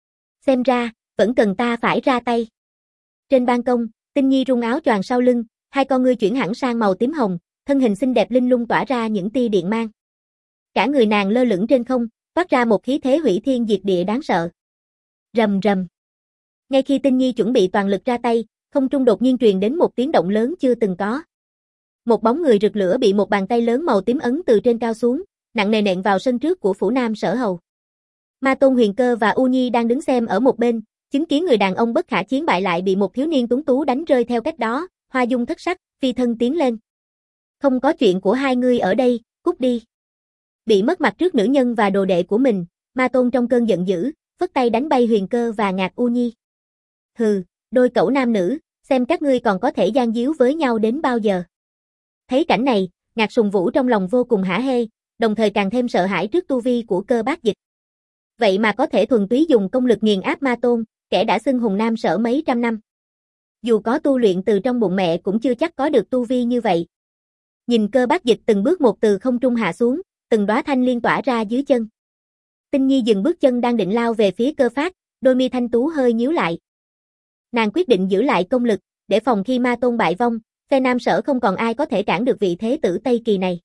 Xem ra, vẫn cần ta phải ra tay. Trên ban công, Tinh Nhi rung áo choàng sau lưng, hai con ngươi chuyển hẳn sang màu tím hồng, thân hình xinh đẹp linh lung tỏa ra những tia điện mang. Cả người nàng lơ lửng trên không, toát ra một khí thế hủy thiên diệt địa đáng sợ. Rầm rầm. Ngay khi Tinh Nhi chuẩn bị toàn lực ra tay, không trung đột nhiên truyền đến một tiếng động lớn chưa từng có. Một bóng người rực lửa bị một bàn tay lớn màu tím ấn từ trên cao xuống, nặng nề nện vào sân trước của phủ Nam Sở Hầu. Ma Tôn Huyền Cơ và U Nhi đang đứng xem ở một bên, chứng kiến người đàn ông bất khả chiến bại lại bị một thiếu niên tuấn tú đánh rơi theo cách đó, hoa dung thất sắc, phi thân tiến lên. Không có chuyện của hai ngươi ở đây, cút đi. Bị mất mặt trước nữ nhân và đồ đệ của mình, Ma Tôn trong cơn giận dữ, phất tay đánh bay Huyền Cơ và Ngạc U Nhi. Hừ, đôi cẩu nam nữ, xem các ngươi còn có thể gian díu với nhau đến bao giờ. Thấy cảnh này, Ngạc Sùng Vũ trong lòng vô cùng hả hê, đồng thời càng thêm sợ hãi trước tu vi của Cơ Bác Dịch. Vậy mà có thể thuần túy dùng công lực nghiền áp Ma Tôn, kẻ đã xưng hùng nam sở mấy trăm năm. Dù có tu luyện từ trong bụng mẹ cũng chưa chắc có được tu vi như vậy. Nhìn Cơ Bác Dịch từng bước một từ không trung hạ xuống, từng đóa thanh liên tỏa ra dưới chân. Tinh Nhi dừng bước chân đang định lao về phía Cơ Phát, đôi mi thanh tú hơi nhíu lại. Nàng quyết định giữ lại công lực, để phòng khi Ma Tôn bại vong, phe Nam Sở không còn ai có thể cản được vị thế tử Tây Kỳ này.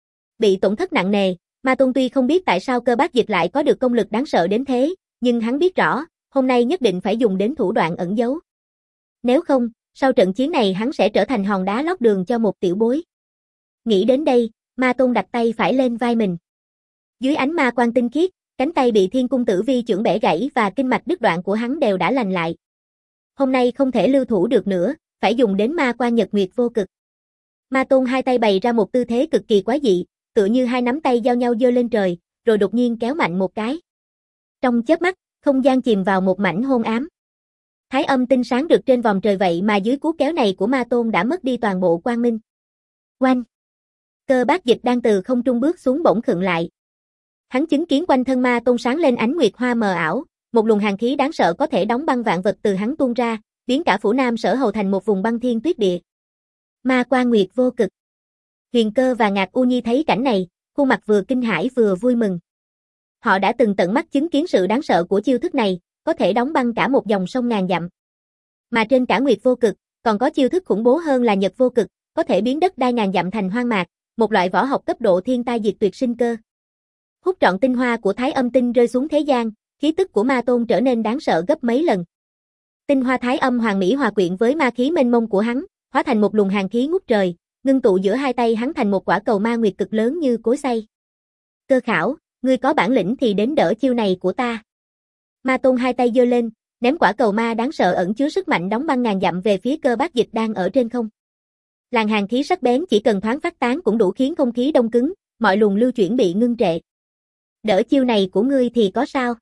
Bị tổn thất nặng nề, Ma Tôn tuy không biết tại sao Cơ Bác Dịch lại có được công lực đáng sợ đến thế, nhưng hắn biết rõ, hôm nay nhất định phải dùng đến thủ đoạn ẩn giấu. Nếu không, sau trận chiến này hắn sẽ trở thành hòn đá lót đường cho một tiểu bối. Nghĩ đến đây, Ma Tôn đặt tay phải lên vai mình. Dưới ánh ma quang tinh khiết, cánh tay bị Thiên Cung Tử Vi chưởng bẻ gãy và kinh mạch đứt đoạn của hắn đều đã lành lại. Hôm nay không thể lưu thủ được nữa, phải dùng đến ma quan nhật nguyệt vô cực. Ma Tôn hai tay bày ra một tư thế cực kỳ quái dị, tựa như hai nắm tay giao nhau giơ lên trời, rồi đột nhiên kéo mạnh một cái. Trong chớp mắt, không gian chìm vào một mảnh hôn ám. Thái âm tinh sáng rực trên vòm trời vậy mà dưới cú kéo này của Ma Tôn đã mất đi toàn bộ quang minh. Oanh! Cơ Bác Dịch đang từ không trung bước xuống bỗng khựng lại. Hắn chứng kiến quanh thân Ma Tôn sáng lên ánh nguyệt hoa mờ ảo, một luồng hàn khí đáng sợ có thể đóng băng vạn vật từ hắn tuôn ra, biến cả phủ Nam Sở Hầu thành một vùng băng thiên tuyết địa. Ma quan nguyệt vô cực. Huyền Cơ và Ngạc U Nhi thấy cảnh này, khuôn mặt vừa kinh hãi vừa vui mừng. Họ đã từng tận mắt chứng kiến sự đáng sợ của chiêu thức này, có thể đóng băng cả một dòng sông ngàn dặm. Mà trên cả nguyệt vô cực, còn có chiêu thức khủng bố hơn là nhật vô cực, có thể biến đất đai ngàn dặm thành hoang mạc, một loại võ học cấp độ thiên tai diệt tuyệt sinh cơ. Hút trọn tinh hoa của Thái Âm tinh rơi xuống thế gian, khí tức của Ma Tôn trở nên đáng sợ gấp mấy lần. Tinh hoa Thái Âm hoàng mỹ hòa quyện với ma khí mênh mông của hắn, hóa thành một luồng hàn khí ngút trời, ngưng tụ giữa hai tay hắn thành một quả cầu ma nguyệt cực lớn như cối xay. Cơ Khảo, ngươi có bản lĩnh thì đến đỡ chiêu này của ta. Ma Tôn hai tay giơ lên, ném quả cầu ma đáng sợ ẩn chứa sức mạnh đóng băng ngàn dặm về phía Cơ Bác Dịch đang ở trên không. Làn hàn khí sắc bén chỉ cần thoáng phát tán cũng đủ khiến không khí đông cứng, mọi luồng lưu chuyển bị ngưng trệ. Đỡ chiêu này của ngươi thì có sao?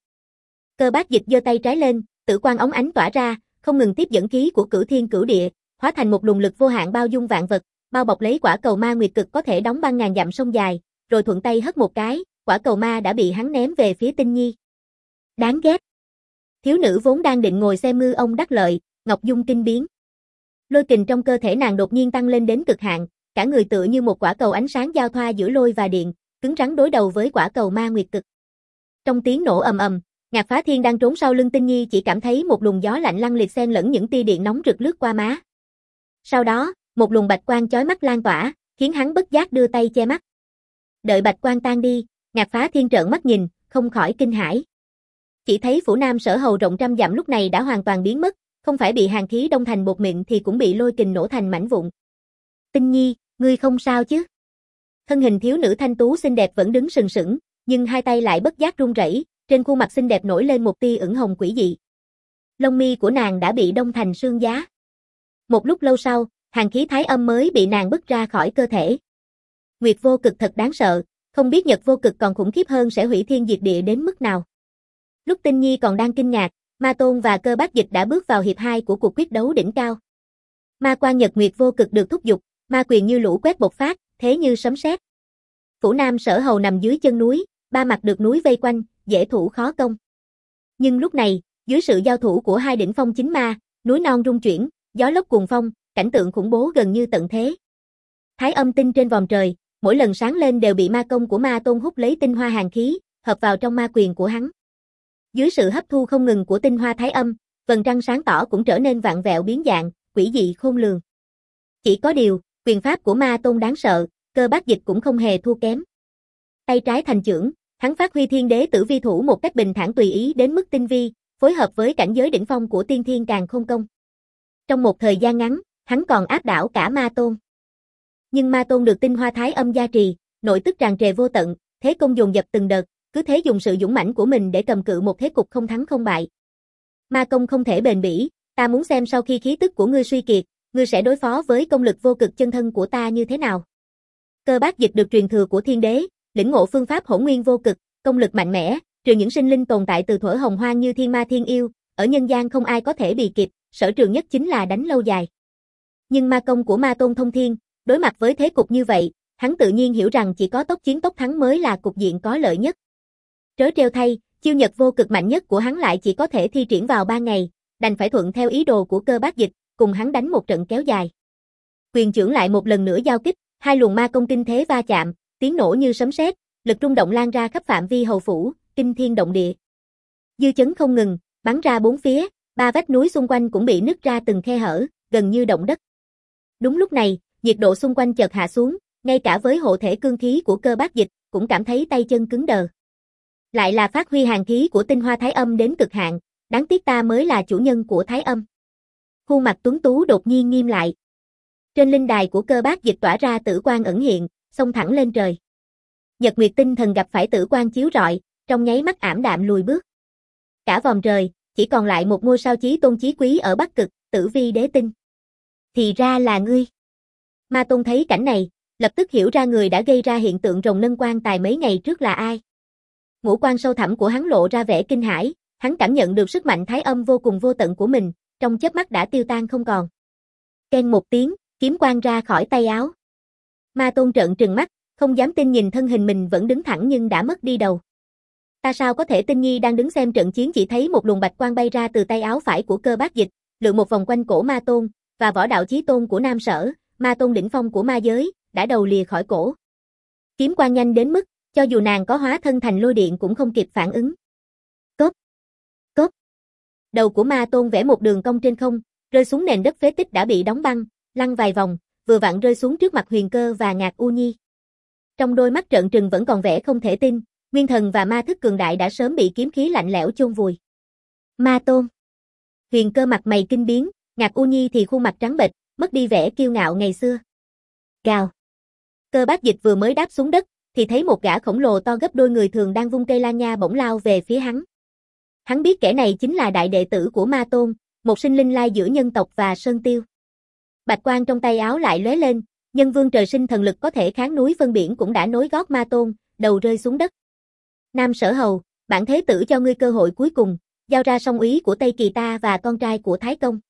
Cơ Bác Dịch giơ tay trái lên, tử quang óng ánh tỏa ra, không ngừng tiếp dẫn khí của cửu thiên cửu địa, hóa thành một luồng lực vô hạn bao dung vạn vật, bao bọc lấy quả cầu ma nguyệt cực có thể đóng băng ngàn dặm sông dài, rồi thuận tay hất một cái, quả cầu ma đã bị hắn ném về phía Tinh Nhi. Đáng ghét. Thiếu nữ vốn đang định ngồi xem ngư ông đắc lợi, Ngọc Dung kinh biến. Lôi kình trong cơ thể nàng đột nhiên tăng lên đến cực hạn, cả người tựa như một quả cầu ánh sáng giao thoa giữa lôi và điện, cứng rắn đối đầu với quả cầu ma nguyệt cực. Trong tiếng nổ ầm ầm, Ngạc Phá Thiên đang trốn sau lưng Tinh Nhi chỉ cảm thấy một luồng gió lạnh lăng liệt xen lẫn những tia điện nóng rực lướt qua má. Sau đó, một luồng bạch quang chói mắt lan tỏa, khiến hắn bất giác đưa tay che mắt. Đợi bạch quang tan đi, Ngạc Phá Thiên trợn mắt nhìn, không khỏi kinh hãi. Chỉ thấy phủ Nam Sở Hầu rộng trăm dặm lúc này đã hoàn toàn biến mất, không phải bị hàn khí đông thành bột mịn thì cũng bị lôi kình nổ thành mảnh vụn. Tinh Nhi, ngươi không sao chứ? Thân hình thiếu nữ thanh tú xinh đẹp vẫn đứng sừng sững, nhưng hai tay lại bất giác run rẩy, trên khuôn mặt xinh đẹp nổi lên một tia ửng hồng quỷ dị. Lông mi của nàng đã bị đông thành xương giá. Một lúc lâu sau, hàn khí thái âm mới bị nàng bứt ra khỏi cơ thể. Nguyệt vô cực thật đáng sợ, không biết Nhật vô cực còn khủng khiếp hơn sẽ hủy thiên diệt địa đến mức nào. Lúc Tinh Nhi còn đang kinh ngạc, Ma Tôn và Cơ Bác Dịch đã bước vào hiệp hai của cuộc quyết đấu đỉnh cao. Ma quan Nhật Nguyệt vô cực được thúc giục, ma quyền như lũ quét bộc phát, thế như sấm sét. Phủ Nam Sở Hầu nằm dưới chân núi, ba mặt được núi vây quanh, dễ thủ khó công. Nhưng lúc này, dưới sự giao thủ của hai đỉnh phong chính ma, núi non rung chuyển, gió lốc cuồng phong, cảnh tượng khủng bố gần như tận thế. Thái âm tinh trên vòm trời, mỗi lần sáng lên đều bị ma công của Ma Tôn hút lấy tinh hoa hàn khí, hợp vào trong ma quyền của hắn. Dưới sự hấp thu không ngừng của tinh hoa thái âm, vầng trăng sáng tỏ cũng trở nên vặn vẹo biến dạng, quỷ dị khôn lường. Chỉ có điều, quyền pháp của Ma Tôn đáng sợ, Cơ Bác Dịch cũng không hề thua kém. Tay trái thành chưởng, hắn phát huy thiên đế tử vi thủ một cách bình thản tùy ý đến mức tinh vi, phối hợp với cảnh giới đỉnh phong của tiên thiên càn khôn công. Trong một thời gian ngắn, hắn còn áp đảo cả Ma Tôn. Nhưng Ma Tôn được tinh hoa thái âm gia trì, nội tức tràn trề vô tận, thế công dồn dập từng đợt, cứ thế dùng sự dũng mãnh của mình để cầm cự một thế cục không thắng không bại. Ma công không thể bền bỉ, ta muốn xem sau khi khí tức của ngươi suy kiệt, ngươi sẽ đối phó với công lực vô cực chân thân của ta như thế nào. Cơ Bác Dịch được truyền thừa của thiên đế, lĩnh ngộ phương pháp hỗn nguyên vô cực, công lực mạnh mẽ, trừ những sinh linh tồn tại từ thuở hồng hoang như thiên ma thiên yêu, ở nhân gian không ai có thể bì kịp, sở trường nhất chính là đánh lâu dài. Nhưng ma công của Ma Tôn thông thiên, đối mặt với thế cục như vậy, hắn tự nhiên hiểu rằng chỉ có tốc chiến tốc thắng mới là cục diện có lợi nhất. Trớ trêu thay, chiêu Nhật vô cực mạnh nhất của hắn lại chỉ có thể thi triển vào ba ngày, đành phải thuận theo ý đồ của Cơ Bác Dịch, cùng hắn đánh một trận kéo dài. Quyền chưởng lại một lần nữa giao kích, hai luồng ma công kinh thế va chạm, tiếng nổ như sấm sét, lực rung động lan ra khắp phạm vi hầu phủ, kinh thiên động địa. Dư chấn không ngừng, bắn ra bốn phía, ba vách núi xung quanh cũng bị nứt ra từng khe hở, gần như động đất. Đúng lúc này, nhiệt độ xung quanh chợt hạ xuống, ngay cả với hộ thể cương khí của Cơ Bác Dịch, cũng cảm thấy tay chân cứng đờ. Lại là phát huy hàn khí của tinh hoa thái âm đến cực hạn, đáng tiếc ta mới là chủ nhân của thái âm. Khuôn mặt tuấn tú đột nhiên nghiêm lại. Trên linh đài của Cơ Bác Dịch tỏa ra tử quang ẩn hiện, xông thẳng lên trời. Nhật Nguyệt tinh thần gặp phải tử quang chiếu rọi, trong nháy mắt ảm đạm lùi bước. Cả vòm trời, chỉ còn lại một ngôi sao chí tôn chí quý ở Bắc Cực, Tử Vi Đế Tinh. Thì ra là ngươi. Ma Tôn thấy cảnh này, lập tức hiểu ra người đã gây ra hiện tượng rồng nâng quan tài mấy ngày trước là ai. Ngũ quan sâu thẳm của hắn lộ ra vẻ kinh hãi, hắn cảm nhận được sức mạnh thái âm vô cùng vô tận của mình, trong chớp mắt đã tiêu tan không còn. Keng một tiếng, kiếm quang ra khỏi tay áo. Ma Tôn trợn trừng mắt, không dám tin nhìn thân hình mình vẫn đứng thẳng nhưng đã mất đi đầu. Ta sao có thể? Tinh Nhi đang đứng xem trận chiến chỉ thấy một luồng bạch quang bay ra từ tay áo phải của Cơ Bác Dịch, lượn một vòng quanh cổ Ma Tôn, và võ đạo chí tôn của Nam Sở, Ma Tôn đỉnh phong của ma giới, đã đầu lìa khỏi cổ. Kiếm quang nhanh đến mức, cho dù nàng có hóa thân thành lôi điện cũng không kịp phản ứng. Cốp, cốp. Đầu của Ma Tôn vẽ một đường cong trên không, rơi xuống nền đất phế tích đã bị đóng băng, lăn vài vòng, vừa vặn rơi xuống trước mặt Huyền Cơ và Ngạc U Nhi. Trong đôi mắt trợn trừng vẫn còn vẻ không thể tin, nguyên thần và ma thức cường đại đã sớm bị kiếm khí lạnh lẽo chôn vùi. Ma Tôn. Huyền Cơ mặt mày kinh biến, Ngạc U Nhi thì khuôn mặt trắng bệch, mất đi vẻ kiêu ngạo ngày xưa. Gào. Cơ Bác Dịch vừa mới đáp xuống đất, thì thấy một gã khổng lồ to gấp đôi người thường đang vung cây lan nha bổng lao về phía hắn. Hắn biết kẻ này chính là đại đệ tử của Ma Tôn, một sinh linh lai giữa nhân tộc và sơn tiêu. Bạch quang trong tay áo lại lóe lên, nhân vương trời sinh thần lực có thể kháng núi vân biển cũng đã nối gót Ma Tôn, đầu rơi xuống đất. Nam Sở Hầu, bản thế tử cho ngươi cơ hội cuối cùng, giao ra song úy của Tây Kỳ ta và con trai của Thái Công.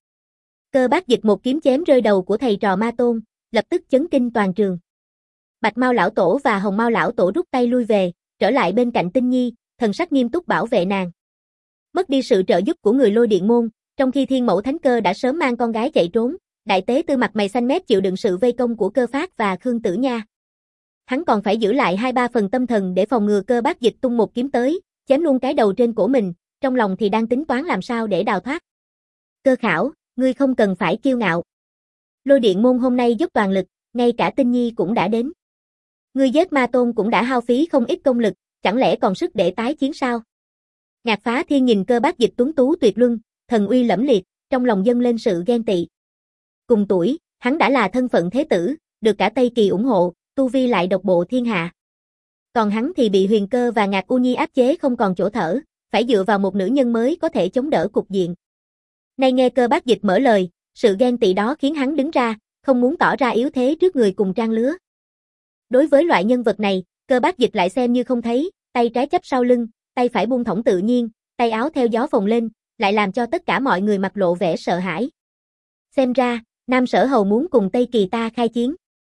Cơ Bác Dịch một kiếm chém rơi đầu của thầy trò Ma Tôn, lập tức chấn kinh toàn trường. Bạch Mao lão tổ và Hồng Mao lão tổ rút tay lui về, trở lại bên cạnh Tinh Nhi, thần sắc nghiêm túc bảo vệ nàng. Mất đi sự trợ giúp của người Lôi Điện môn, trong khi Thiên Mẫu Thánh Cơ đã sớm mang con gái chạy trốn, đại tế tư mặt mày xanh mét chịu đựng sự vây công của Cơ Phát và Khương Tử Nha. Hắn còn phải giữ lại hai ba phần tâm thần để phòng ngừa Cơ Bác Dịch tung một kiếm tới, chém luôn cái đầu trên cổ mình, trong lòng thì đang tính toán làm sao để đào thoát. Cơ Khảo, ngươi không cần phải kiêu ngạo. Lôi Điện môn hôm nay dốc toàn lực, ngay cả Tinh Nhi cũng đã đến. Ngươi giết Ma Tôn cũng đã hao phí không ít công lực, chẳng lẽ còn sức để tái chiến sao? Ngạc Phá Thiên nhìn Cơ Bác Dịch tuấn tú tuyệt luân, thần uy lẫm liệt, trong lòng dâng lên sự ghen tị. Cùng tuổi, hắn đã là thân phận thế tử, được cả Tây Kỳ ủng hộ, tu vi lại độc bộ thiên hạ. Còn hắn thì bị Huyền Cơ và Ngạc U Nhi áp chế không còn chỗ thở, phải dựa vào một nữ nhân mới có thể chống đỡ cục diện. Nay nghe Cơ Bác Dịch mở lời, sự ghen tị đó khiến hắn đứng ra, không muốn tỏ ra yếu thế trước người cùng trang lứa. Đối với loại nhân vật này, Cơ Bác Dịch lại xem như không thấy, tay trái chắp sau lưng, tay phải buông thõng tự nhiên, tay áo theo gió phồng lên, lại làm cho tất cả mọi người mặt lộ vẻ sợ hãi. Xem ra, Nam Sở Hầu muốn cùng Tây Kỳ ta khai chiến.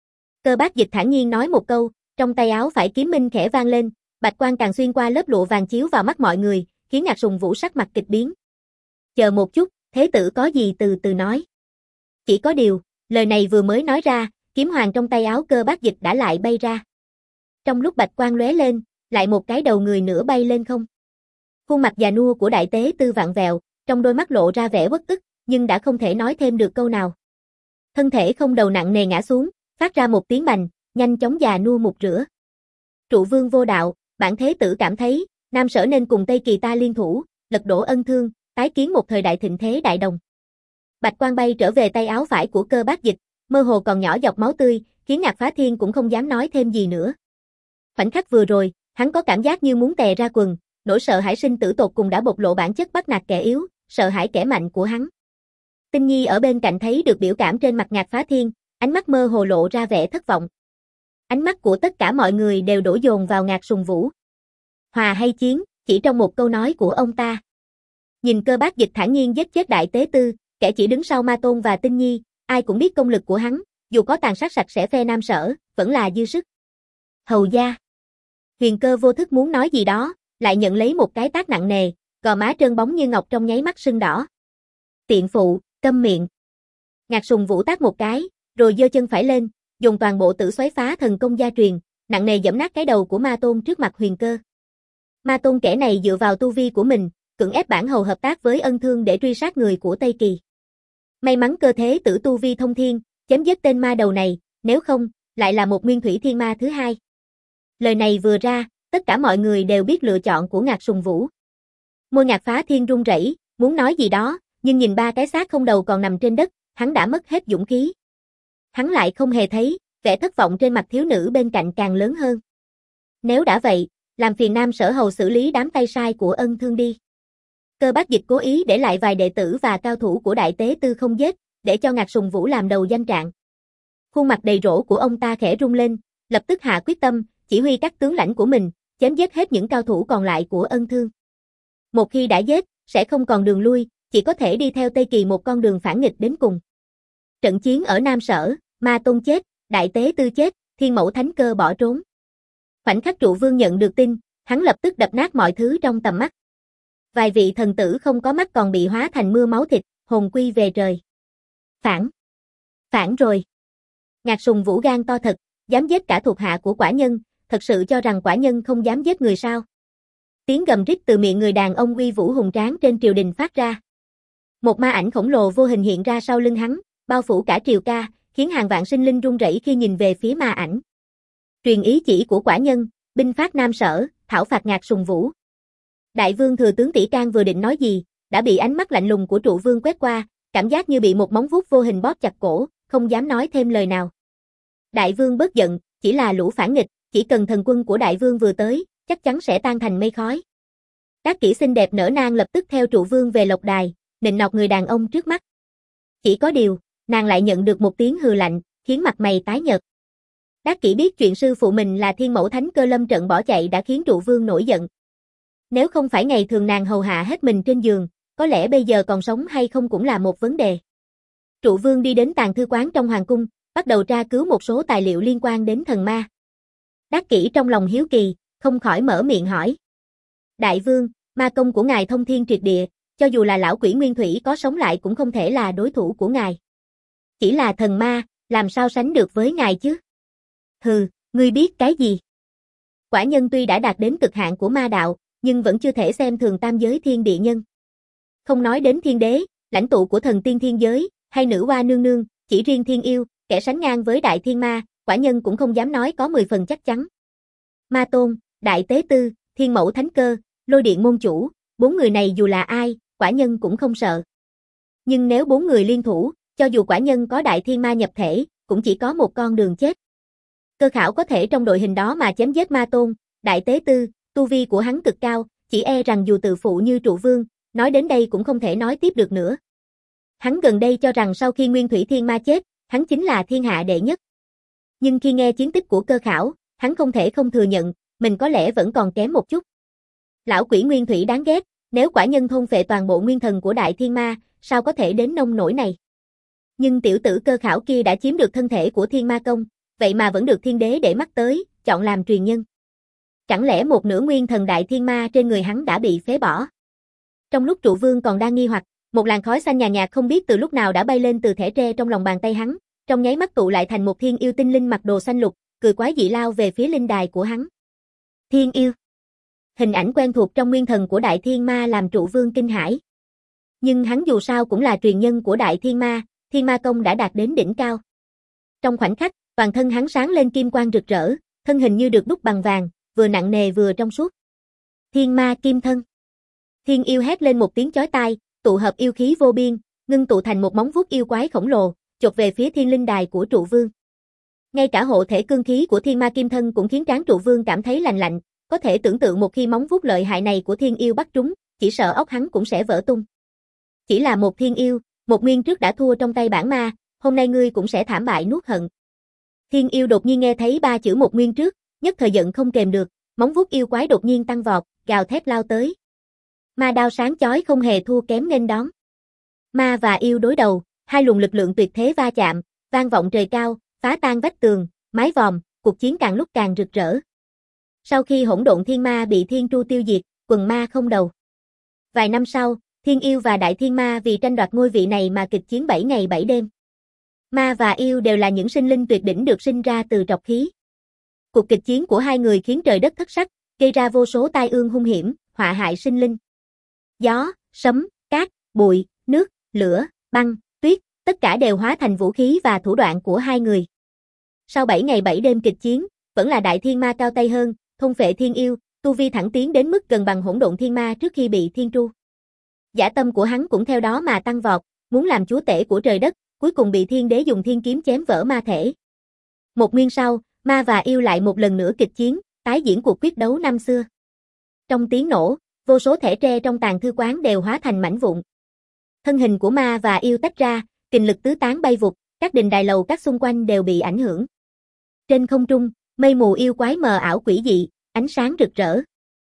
Cơ Bác Dịch thản nhiên nói một câu, trong tay áo phải kiếm minh khẽ vang lên, bạch quang càng xuyên qua lớp lụa vàng chiếu vào mắt mọi người, khiến Ngạc Sùng Vũ sắc mặt kịch biến. Chờ một chút, thế tử có gì từ từ nói. Chỉ có điều, lời này vừa mới nói ra, kiếm hoàng trong tay áo Cơ Bác Dịch đã lại bay ra. Trong lúc bạch quang lóe lên, lại một cái đầu người nữa bay lên không. Khuôn mặt già nua của đại tế tư vặn vẹo, trong đôi mắt lộ ra vẻ uất ức, nhưng đã không thể nói thêm được câu nào. Thân thể không đầu nặng nề ngã xuống, phát ra một tiếng bành, nhanh chóng già nua mục rửa. Trụ Vương vô đạo, bản thế tử cảm thấy, Nam Sở nên cùng Tây Kỳ ta liên thủ, lật đổ ân thương, tái kiến một thời đại thịnh thế đại đồng. Bạch quang bay trở về tay áo phải của Cơ Bác Dịch, mơ hồ còn nhỏ giọt máu tươi, khiến Ngạc Phá Thiên cũng không dám nói thêm gì nữa. Khoảnh khắc vừa rồi, hắn có cảm giác như muốn tè ra quần, nỗi sợ hãi sinh tử tột cùng đã bộc lộ bản chất bắt nạt kẻ yếu, sợ hãi kẻ mạnh của hắn. Tinh Nhi ở bên cạnh thấy được biểu cảm trên mặt Ngạc Phá Thiên, ánh mắt mơ hồ lộ ra vẻ thất vọng. Ánh mắt của tất cả mọi người đều đổ dồn vào Ngạc Sùng Vũ. Hòa hay chiến, chỉ trong một câu nói của ông ta. Nhìn Cơ Bác Dịch thản nhiên giết chết đại tế tư, kẻ chỉ đứng sau Ma Tôn và Tinh Nhi, ai cũng biết công lực của hắn, dù có tàn sát sạch sẽ phe Nam Sở, vẫn là dư sức. Hầu gia. Huyền Cơ vô thức muốn nói gì đó, lại nhận lấy một cái tát nặng nề, gò má trơn bóng như ngọc trong nháy mắt sưng đỏ. Tiện phụ, câm miệng. Ngạc Sùng Vũ tát một cái, rồi giơ chân phải lên, dùng toàn bộ tử xoáy phá thần công gia truyền, nặng nề giẫm nát cái đầu của Ma Tôn trước mặt Huyền Cơ. Ma Tôn kẻ này dựa vào tu vi của mình, cưỡng ép bản hầu hợp tác với ân thương để truy sát người của Tây Kỳ. May mắn cơ thế tử tu vi thông thiên, chém giết tên ma đầu này, nếu không, lại là một nguyên thủy thiên ma thứ hai. Lời này vừa ra, tất cả mọi người đều biết lựa chọn của Ngạc Sùng Vũ. Môi Ngạc Phá Thiên run rẩy, muốn nói gì đó, nhưng nhìn ba cái xác không đầu còn nằm trên đất, hắn đã mất hết dũng khí. Hắn lại không hề thấy, vẻ thất vọng trên mặt thiếu nữ bên cạnh càng lớn hơn. Nếu đã vậy, làm phiền Nam Sở Hầu xử lý đám tay sai của ân thương đi. Cơ Bác Dịch cố ý để lại vài đệ tử và cao thủ của đại tế tư không giết, để cho Ngạc Sùng Vũ làm đầu danh trạng. Khuôn mặt đầy rỗ của ông ta khẽ rung lên, lập tức hạ quyết tâm, chỉ huy các tướng lãnh của mình, chém giết hết những cao thủ còn lại của ân thương. Một khi đã giết, sẽ không còn đường lui, chỉ có thể đi theo Tây Kỳ một con đường phản nghịch đến cùng. Trận chiến ở Nam Sở, Ma Tôn chết, đại tế tư chết, Thiên Mẫu Thánh Cơ bỏ trốn. Khoảnh khắc Trụ Vương nhận được tin, hắn lập tức đập nát mọi thứ trong tầm mắt. Vài vị thần tử không có mắt còn bị hóa thành mưa máu thịt, hồn quy về trời. Phản! Phản rồi! Ngạc Sùng Vũ gan to thật, dám giết cả thuộc hạ của quả nhân, thật sự cho rằng quả nhân không dám giết người sao? Tiếng gầm rít từ miệng người đàn ông uy vũ hùng tráng trên triều đình phát ra. Một ma ảnh khổng lồ vô hình hiện ra sau lưng hắn, bao phủ cả triều ca, khiến hàng vạn sinh linh run rẩy khi nhìn về phía ma ảnh. Truyền ý chỉ của quả nhân, binh phát Nam Sở, thảo phạt Ngạc Sùng Vũ. Đại vương thừa tướng Tỷ Can vừa định nói gì, đã bị ánh mắt lạnh lùng của Trụ Vương quét qua, cảm giác như bị một móng vuốt vô hình bóp chặt cổ, không dám nói thêm lời nào. Đại vương bớt giận, chỉ là lũ phản nghịch, chỉ cần thần quân của đại vương vừa tới, chắc chắn sẽ tan thành mây khói. Các kỹ xinh đẹp nở nang lập tức theo Trụ Vương về lộc đài, nịnh nọt người đàn ông trước mắt. Chỉ có điều, nàng lại nhận được một tiếng hừ lạnh, khiến mặt mày tái nhợt. Đắc Kỷ biết chuyện sư phụ mình là Thiên Mẫu Thánh Cơ lâm trận bỏ chạy đã khiến Trụ Vương nổi giận. Nếu không phải ngày thường nàng hầu hạ hết mình trên giường, có lẽ bây giờ còn sống hay không cũng là một vấn đề. Trụ Vương đi đến tàng thư quán trong hoàng cung, bắt đầu tra cứu một số tài liệu liên quan đến thần ma. Đắc Kỷ trong lòng hiếu kỳ, không khỏi mở miệng hỏi. Đại vương, ma công của ngài thông thiên triệt địa, cho dù là lão quỷ nguyên thủy có sống lại cũng không thể là đối thủ của ngài. Chỉ là thần ma, làm sao sánh được với ngài chứ? Hừ, ngươi biết cái gì? Quả nhân tuy đã đạt đến cực hạn của ma đạo, nhưng vẫn chưa thể xem thường tam giới thiên địa nhân. Không nói đến thiên đế, lãnh tụ của thần tiên thiên giới, hay nữ hoa nương nương, chỉ riêng thiên yêu, kẻ sánh ngang với đại thiên ma, quả nhân cũng không dám nói có mười phần chắc chắn. Ma Tôn, đại tế tư, Thiên Mẫu Thánh Cơ, Lôi Điện Môn Chủ, bốn người này dù là ai, quả nhân cũng không sợ. Nhưng nếu bốn người liên thủ, cho dù quả nhân có đại thiên ma nhập thể, cũng chỉ có một con đường chết. Cơ Khảo có thể trong đội hình đó mà chém giết ma tôn, đại tế tư, tu vi của hắn cực cao, chỉ e rằng dù tự phụ như trụ vương, nói đến đây cũng không thể nói tiếp được nữa. Hắn gần đây cho rằng sau khi Nguyên Thủy Thiên Ma chết, hắn chính là thiên hạ đệ nhất. Nhưng khi nghe chiến tích của Cơ Khảo, hắn không thể không thừa nhận, mình có lẽ vẫn còn kém một chút. Lão quỷ Nguyên Thủy đáng ghét, nếu quả nhân thôn phệ toàn bộ nguyên thần của đại thiên ma, sao có thể đến nông nỗi này. Nhưng tiểu tử Cơ Khảo kia đã chiếm được thân thể của thiên ma công, vậy mà vẫn được thiên đế để mắt tới, chọn làm truyền nhân. Chẳng lẽ một nửa nguyên thần đại thiên ma trên người hắn đã bị phế bỏ? Trong lúc trụ vương còn đang nghi hoặc, một làn khói xanh nhàn nhạt không biết từ lúc nào đã bay lên từ thẻ tre trong lòng bàn tay hắn, trong nháy mắt tụ lại thành một thiên yêu tinh linh mặc đồ xanh lục, cười quái dị lao về phía linh đài của hắn. Thiên yêu. Hình ảnh quen thuộc trong nguyên thần của đại thiên ma làm trụ vương kinh hãi. Nhưng hắn dù sao cũng là truyền nhân của đại thiên ma, thiên ma công đã đạt đến đỉnh cao. Trong khoảnh khắc, toàn thân hắn sáng lên kim quang rực rỡ, thân hình như được đúc bằng vàng, vừa nặng nề vừa trong suốt. Thiên ma kim thân. Thiên yêu hét lên một tiếng chói tai, tụ hợp yêu khí vô biên, ngưng tụ thành một móng vuốt yêu quái khổng lồ, chộp về phía thiên linh đài của trụ vương. Ngay cả hộ thể cương khí của thiên ma kim thân cũng khiến trán trụ vương cảm thấy lạnh lạnh, có thể tưởng tượng một khi móng vuốt lợi hại này của thiên yêu bắt trúng, chỉ sợ óc hắn cũng sẽ vỡ tung. Chỉ là một thiên yêu, một nguyên trước đã thua trong tay bản ma, hôm nay ngươi cũng sẽ thảm bại nuốt hận. Thiên yêu đột nhiên nghe thấy ba chữ một nguyên trước, nhất thời giận không kềm được, móng vuốt yêu quái đột nhiên tăng vọt, gào thét lao tới. Ma đao sáng chói không hề thua kém nghênh đón. Ma và yêu đối đầu, hai luồng lực lượng tuyệt thế va chạm, vang vọng trời cao, phá tan vách tường, mái vòm, cuộc chiến càng lúc càng rực rỡ. Sau khi hỗn độn thiên ma bị thiên tru tiêu diệt, quần ma không đầu. Vài năm sau, thiên yêu và đại thiên ma vì tranh đoạt ngôi vị này mà kịch chiến bảy ngày bảy đêm. Ma và yêu đều là những sinh linh tuyệt đỉnh được sinh ra từ trọc khí. Cuộc kịch chiến của hai người khiến trời đất thất sắc, gây ra vô số tai ương hung hiểm, họa hại sinh linh. Gió, sấm, cát, bụi, nước, lửa, băng, tuyết, tất cả đều hóa thành vũ khí và thủ đoạn của hai người. Sau bảy ngày bảy đêm kịch chiến, vẫn là đại thiên ma cao tay hơn, thôn phệ thiên yêu, tu vi thẳng tiến đến mức gần bằng hỗn độn thiên ma trước khi bị thiên tru. Dã tâm của hắn cũng theo đó mà tăng vọt, muốn làm chúa tể của trời đất, cuối cùng bị thiên đế dùng thiên kiếm chém vỡ ma thể. Một nguyên sau, ma và yêu lại một lần nữa kịch chiến, tái diễn cuộc quyết đấu năm xưa. Trong tiếng nổ, vô số thẻ tre trong tàng thư quán đều hóa thành mảnh vụn. Thân hình của ma và yêu tách ra, kình lực tứ tán bay vụt, các đình đài lầu các xung quanh đều bị ảnh hưởng. Trên không trung, mây mù yêu quái mờ ảo quỷ dị, ánh sáng rực rỡ.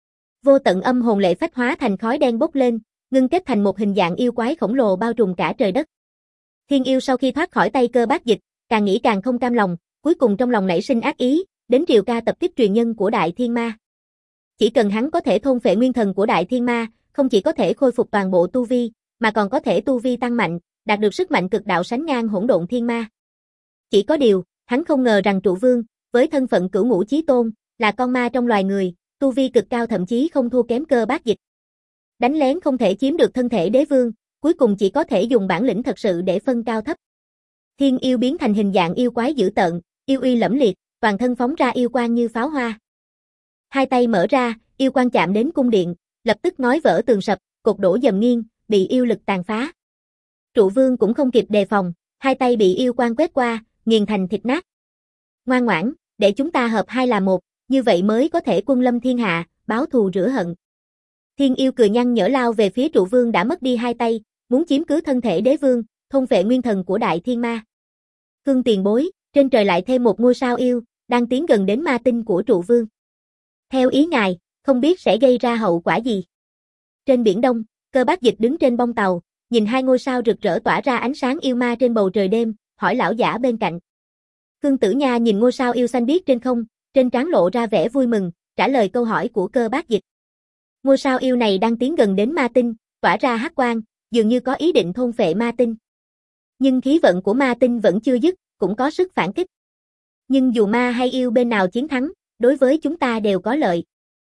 Vô tận âm hồn lệ phách hóa thành khói đen bốc lên, ngưng kết thành một hình dạng yêu quái khổng lồ bao trùm cả trời đất. Thiên yêu sau khi thoát khỏi tay Cơ Bát Dịch, càng nghĩ càng không cam lòng, cuối cùng trong lòng nảy sinh ác ý, đến triều ca tập kích truyền nhân của đại thiên ma. Chỉ cần hắn có thể thôn phệ nguyên thần của đại thiên ma, không chỉ có thể khôi phục toàn bộ tu vi, mà còn có thể tu vi tăng mạnh, đạt được sức mạnh cực đạo sánh ngang hỗn độn thiên ma. Chỉ có điều, hắn không ngờ rằng trụ vương, với thân phận cửu ngũ chí tôn, là con ma trong loài người, tu vi cực cao thậm chí không thua kém Cơ Bát Dịch. Đánh lén không thể chiếm được thân thể đế vương, cuối cùng chỉ có thể dùng bản lĩnh thật sự để phân cao thấp. Thiên yêu biến thành hình dạng yêu quái dữ tợn, yêu uy lẫm liệt, toàn thân phóng ra yêu quang như pháo hoa. Hai tay mở ra, yêu quang chạm đến cung điện, lập tức ngói vỡ tường sập, cột đổ dầm nghiêng, bị yêu lực tàn phá. Trụ vương cũng không kịp đề phòng, hai tay bị yêu quang quét qua, nghiền thành thịt nát. Ngoan ngoãn, để chúng ta hợp hai là một, như vậy mới có thể quân lâm thiên hạ, báo thù rửa hận. Thiên yêu cười nhăn nhở lao về phía trụ vương đã mất đi hai tay, muốn chiếm cứ thân thể đế vương, thôn phệ nguyên thần của đại thiên ma. Khương tiền bối, trên trời lại thêm một ngôi sao yêu, đang tiến gần đến ma tinh của trụ vương. Theo ý ngài, không biết sẽ gây ra hậu quả gì. Trên biển Đông, Cơ Bát Dịch đứng trên bông tàu, nhìn hai ngôi sao rực rỡ tỏa ra ánh sáng yêu ma trên bầu trời đêm, hỏi lão giả bên cạnh. Khương Tử Nha nhìn ngôi sao yêu xanh biếc trên không, trên trán lộ ra vẻ vui mừng, trả lời câu hỏi của Cơ Bát Dịch. Ngôi sao yêu này đang tiến gần đến ma tinh, tỏa ra hắc quang, dường như có ý định thôn phệ ma tinh. Nhưng khí vận của ma tinh vẫn chưa dứt, cũng có sức phản kích. Nhưng dù ma hay yêu bên nào chiến thắng, đối với chúng ta đều có lợi.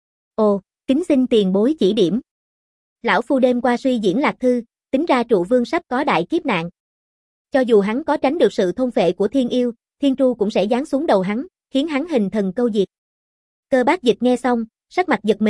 Ồ, kính xin tiền bối chỉ điểm. Lão phu đêm qua suy diễn lạc thư, tính ra trụ vương sắp có đại kiếp nạn. Cho dù hắn có tránh được sự thôn phệ của thiên yêu, thiên tru cũng sẽ giáng xuống đầu hắn, khiến hắn hình thần câu diệt. Cơ Bát Dịch nghe xong, sắc mặt giật mình,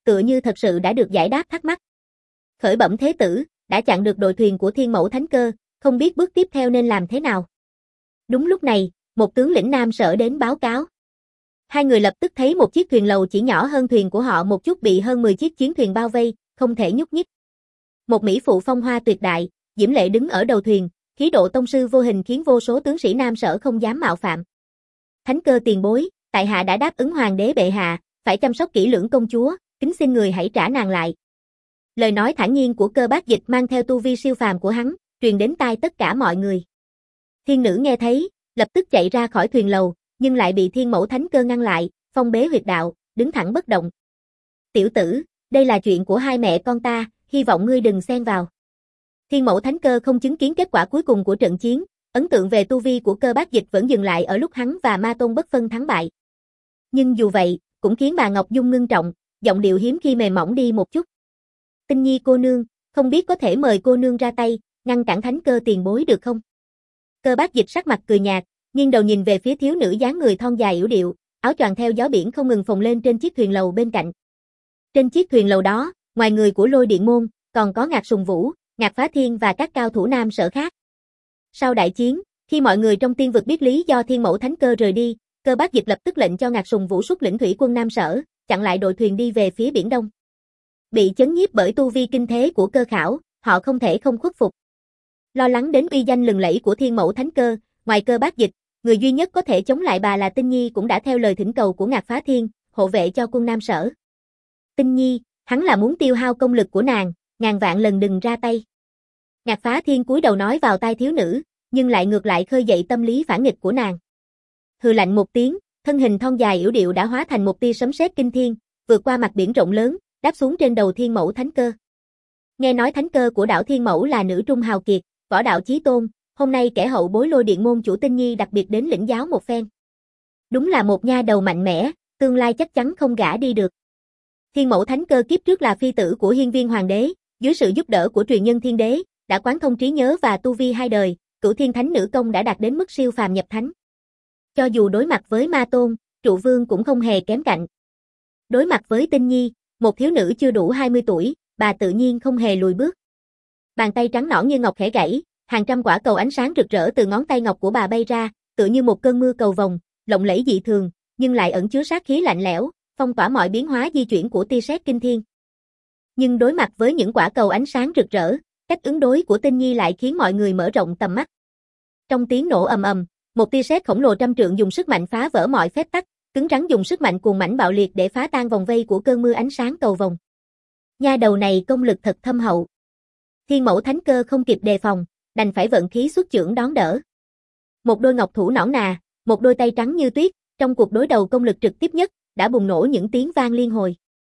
tựa như thật sự đã được giải đáp thắc mắc. Khởi bẩm thế tử, đã chặn được đội thuyền của Thiên Mẫu Thánh Cơ, không biết bước tiếp theo nên làm thế nào. Đúng lúc này, một tướng lĩnh Nam Sở đến báo cáo. Hai người lập tức thấy một chiếc thuyền lầu chỉ nhỏ hơn thuyền của họ một chút bị hơn mười chiếc chiến thuyền bao vây, không thể nhúc nhích. Một mỹ phụ phong hoa tuyệt đại, diễm lệ đứng ở đầu thuyền, khí độ tông sư vô hình khiến vô số tướng sĩ Nam Sở không dám mạo phạm. Thánh Cơ tiền bối, tại hạ đã đáp ứng hoàng đế bệ hạ, phải chăm sóc kỹ lưỡng công chúa, kính xin người hãy trả nàng lại. Lời nói thản nhiên của Cơ Bác Dịch mang theo tu vi siêu phàm của hắn, truyền đến tai tất cả mọi người. Thiên nữ nghe thấy, lập tức chạy ra khỏi thuyền lầu, nhưng lại bị Thiên Mẫu Thánh Cơ ngăn lại, phong bế huyệt đạo, đứng thẳng bất động. Tiểu tử, đây là chuyện của hai mẹ con ta, hy vọng ngươi đừng xen vào. Thiên Mẫu Thánh Cơ không chứng kiến kết quả cuối cùng của trận chiến, ấn tượng về tu vi của Cơ Bác Dịch vẫn dừng lại ở lúc hắn và Ma Tôn bất phân thắng bại. Nhưng dù vậy, cũng khiến bà Ngọc Dung ngưng trọng, giọng điệu hiếm khi mềm mỏng đi một chút. Tinh Nhi cô nương, không biết có thể mời cô nương ra tay, ngăn cản Thánh Cơ tiền bối được không? Cơ Bác Dịch sắc mặt cười nhạt, nghiêng đầu nhìn về phía thiếu nữ dáng người thon dài yểu điệu, áo choàng theo gió biển không ngừng phồng lên trên chiếc thuyền lầu bên cạnh. Trên chiếc thuyền lầu đó, ngoài người của Lôi Điện môn, còn có Ngạc Sùng Vũ, Ngạc Phá Thiên và các cao thủ Nam Sở khác. Sau đại chiến, khi mọi người trong tiên vực biết lý do Thiên Mẫu Thánh Cơ rời đi, Cơ Bác Dịch lập tức lệnh cho Ngạc Sùng Vũ xuất lĩnh thủy quân Nam Sở, chặn lại đội thuyền đi về phía biển Đông. Bị chấn nhiếp bởi tu vi kinh thế của Cơ Khảo, họ không thể không khuất phục. Lo lắng đến uy danh lừng lẫy của Thiên Mẫu Thánh Cơ, ngoài Cơ Bác Dịch, người duy nhất có thể chống lại bà là Tinh Nhi cũng đã theo lời thỉnh cầu của Ngạc Phá Thiên, hộ vệ cho quân Nam Sở. Tinh Nhi, hắn là muốn tiêu hao công lực của nàng, ngàn vạn lần đừng ra tay. Ngạc Phá Thiên cúi đầu nói vào tai thiếu nữ, nhưng lại ngược lại khơi dậy tâm lý phản nghịch của nàng. Hừ lạnh một tiếng, thân hình thon dài yểu điệu đã hóa thành một tia sấm sét kinh thiên, vượt qua mặt biển rộng lớn, đáp xuống trên đầu Thiên Mẫu Thánh Cơ. Nghe nói Thánh Cơ của đảo Thiên Mẫu là nữ trung hào kiệt, võ đạo chí tôn, hôm nay kẻ hậu bối Lôi Điện môn chủ Tinh Nhi đặc biệt đến lĩnh giáo một phen. Đúng là một nha đầu mạnh mẽ, tương lai chắc chắn không gả đi được. Thiên Mẫu Thánh Cơ kiếp trước là phi tử của Hiên Viên Hoàng đế, dưới sự giúp đỡ của truyền nhân Thiên Đế, đã quán thông trí nhớ và tu vi hai đời, Cửu Thiên Thánh Nữ công đã đạt đến mức siêu phàm nhập thánh. Cho dù đối mặt với Ma Tôn, Trụ Vương cũng không hề kém cạnh. Đối mặt với Tinh Nhi, một thiếu nữ chưa đủ hai mươi tuổi, bà tự nhiên không hề lùi bước. Bàn tay trắng nõn như ngọc khẽ gãy, hàng trăm quả cầu ánh sáng rực rỡ từ ngón tay ngọc của bà bay ra, tựa như một cơn mưa cầu vồng, lộng lẫy dị thường, nhưng lại ẩn chứa sát khí lạnh lẽo, phong tỏa mọi biến hóa di chuyển của tia sét kinh thiên. Nhưng đối mặt với những quả cầu ánh sáng rực rỡ, cách ứng đối của Tinh Nhi lại khiến mọi người mở rộng tầm mắt. Trong tiếng nổ ầm ầm, một tia sét khổng lồ trăm trượng dùng sức mạnh phá vỡ mọi phép tắc, cứng rắn dùng sức mạnh cuồng mãnh bạo liệt để phá tan vòng vây của cơn mưa ánh sáng cầu vồng. Nha đầu này công lực thật thâm hậu. Thiên Mẫu Thánh Cơ không kịp đề phòng, đành phải vận khí xuất chưởng đón đỡ. Một đôi ngọc thủ nõn nà, một đôi tay trắng như tuyết, trong cuộc đối đầu công lực trực tiếp nhất, đã bùng nổ những tiếng vang liên hồi.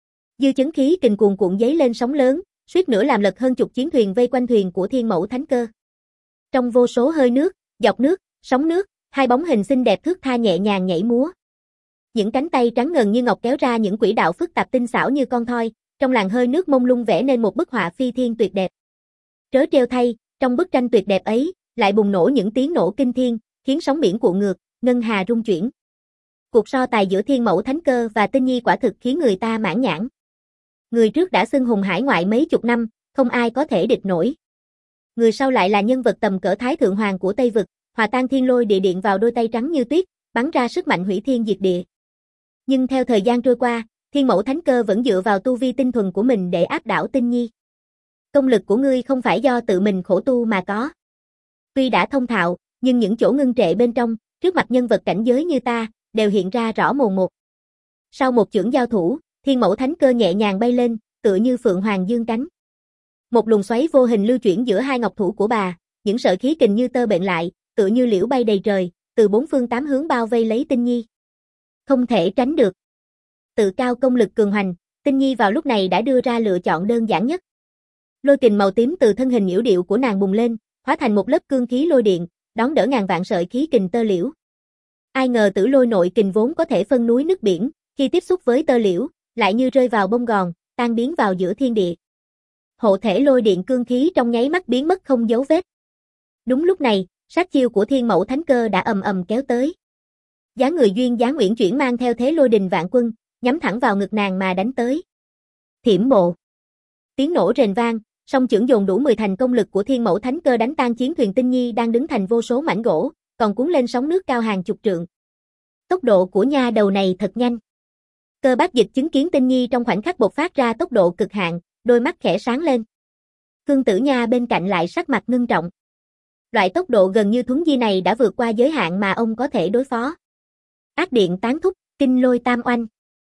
Dư chấn khí kình cuồn cuộn giấy lên sóng lớn, suýt nữa làm lật hơn chục chiến thuyền vây quanh thuyền của Thiên Mẫu Thánh Cơ. Trong vô số hơi nước, dọc nước, sóng nước, hai bóng hình xinh đẹp thướt tha nhẹ nhàng nhảy múa. Những cánh tay trắng ngần như ngọc kéo ra những quỹ đạo phức tạp tinh xảo như con thoi, trong làn hơi nước mông lung vẽ nên một bức họa phi thiên tuyệt đẹp. Trớ trêu thay, trong bức tranh tuyệt đẹp ấy, lại bùng nổ những tiếng nổ kinh thiên, khiến sóng biển cuộn ngược, ngân hà rung chuyển. Cuộc so tài giữa Thiên Mẫu Thánh Cơ và Tinh Nhi quả thực khiến người ta mãn nhãn. Người trước đã xưng hùng hải ngoại mấy chục năm, không ai có thể địch nổi. Người sau lại là nhân vật tầm cỡ Thái Thượng Hoàng của Tây Vực, hòa tan thiên lôi địa điện vào đôi tay trắng như tuyết, bắn ra sức mạnh hủy thiên diệt địa. Nhưng theo thời gian trôi qua, Thiên Mẫu Thánh Cơ vẫn dựa vào tu vi tinh thuần của mình để áp đảo Tinh Nhi. Công lực của ngươi không phải do tự mình khổ tu mà có. Tuy đã thông thạo, nhưng những chỗ ngưng trệ bên trong, trước mặt nhân vật cảnh giới như ta, đều hiện ra rõ mồn một. Sau một chưởng giao thủ, Thiên Mẫu Thánh Cơ nhẹ nhàng bay lên, tựa như phượng hoàng dương cánh. Một luồng xoáy vô hình lưu chuyển giữa hai ngọc thủ của bà, những sợi khí kình như tơ bệnh lại, tựa như liễu bay đầy trời, từ bốn phương tám hướng bao vây lấy Tinh Nhi. Không thể tránh được. Tự cao công lực cường hoành, Tinh Nhi vào lúc này đã đưa ra lựa chọn đơn giản nhất. Lôi kình màu tím từ thân hình nhiễu điệu của nàng bùng lên, hóa thành một lớp cương khí lôi điện, đón đỡ ngàn vạn sợi khí kình tơ liễu. Ai ngờ tử lôi nội kình vốn có thể phân núi nứt biển, khi tiếp xúc với tơ liễu, lại như rơi vào bông gòn, tan biến vào giữa thiên địa. Hộ thể lôi điện cương khí trong nháy mắt biến mất không dấu vết. Đúng lúc này, sát chiêu của Thiên Mẫu Thánh Cơ đã ầm ầm kéo tới. Dáng người duyên dáng uyển chuyển mang theo thế lôi đình vạn quân, nhắm thẳng vào ngực nàng mà đánh tới. Thiểm bộ. Tiếng nổ rền vang, song chưởng dồn đủ mười thành công lực của Thiên Mẫu Thánh Cơ đánh tan chiến thuyền Tinh Nhi đang đứng thành vô số mảnh gỗ, còn cuốn lên sóng nước cao hàng chục trượng. Tốc độ của nha đầu này thật nhanh. Cơ Bác Dịch chứng kiến Tinh Nhi trong khoảnh khắc bộc phát ra tốc độ cực hạn, đôi mắt khẽ sáng lên. Khương Tử Nha bên cạnh lại sắc mặt ngưng trọng. Loại tốc độ gần như thuấn di này đã vượt qua giới hạn mà ông có thể đối phó. Ác điện tán thúc, kinh lôi tam oanh.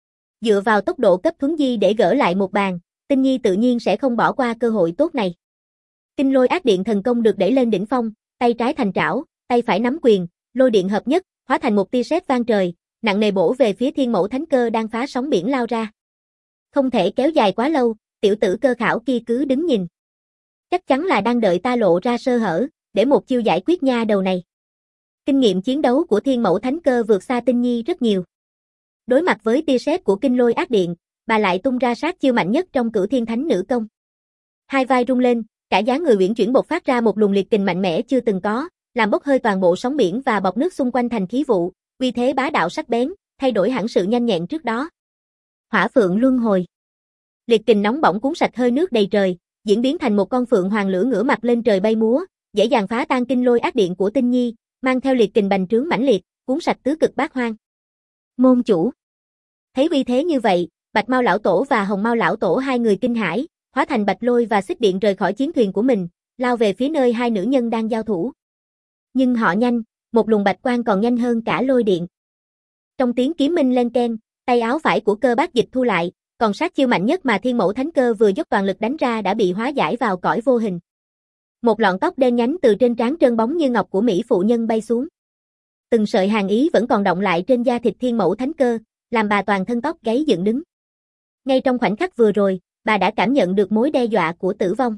Dựa vào tốc độ cấp thuấn di để gỡ lại một bàn, Tinh Nhi tự nhiên sẽ không bỏ qua cơ hội tốt này. Kinh lôi ác điện thần công được đẩy lên đỉnh phong, tay trái thành trảo, tay phải nắm quyền, lôi điện hợp nhất, hóa thành một tia sét vang trời, nặng nề bổ về phía Thiên Mẫu Thánh Cơ đang phá sóng biển lao ra. Không thể kéo dài quá lâu, tiểu tử Cơ Khảo kia cứ đứng nhìn. Chắc chắn là đang đợi ta lộ ra sơ hở, để một chiêu giải quyết nha đầu này. Kinh nghiệm chiến đấu của Thiên Mẫu Thánh Cơ vượt xa Tinh Nhi rất nhiều. Đối mặt với tia sét của kinh lôi ác điện, bà lại tung ra sát chiêu mạnh nhất trong Cửu Thiên Thánh Nữ Công. Hai vai rung lên, cả dáng người uyển chuyển bộc phát ra một luồng liệt kình mạnh mẽ chưa từng có, làm bốc hơi toàn bộ sóng biển và bọt nước xung quanh thành khí vụ, uy thế bá đạo sắc bén, thay đổi hẳn sự nhanh nhẹn trước đó. Hỏa Phượng Luân Hồi. Liệt kình nóng bỏng cuốn sạch hơi nước đầy trời, diễn biến thành một con phượng hoàng lửa ngửa mặt lên trời bay múa, dễ dàng phá tan kinh lôi ác điện của Tinh Nhi, mang theo liệt kình bành trướng mãnh liệt, cuốn sạch tứ cực bát hoang. Môn chủ. Thấy uy thế như vậy, Bạch Mao lão tổ và Hồng Mao lão tổ hai người kinh hãi, hóa thành bạch lôi và xích điện rời khỏi chiến thuyền của mình, lao về phía nơi hai nữ nhân đang giao thủ. Nhưng họ nhanh, một luồng bạch quang còn nhanh hơn cả lôi điện. Trong tiếng kiếm minh lên keng, tay áo phải của Cơ Bác Dịch thu lại, còn sát chiêu mạnh nhất mà Thiên Mẫu Thánh Cơ vừa dốc toàn lực đánh ra đã bị hóa giải vào cõi vô hình. Một lọn tóc đen nhánh từ trên trán trơn bóng như ngọc của mỹ phụ nhân bay xuống. Từng sợi hàn ý vẫn còn đọng lại trên da thịt Thiên Mẫu Thánh Cơ, làm bà toàn thân tóc gáy dựng đứng. Ngay trong khoảnh khắc vừa rồi, bà đã cảm nhận được mối đe dọa của tử vong.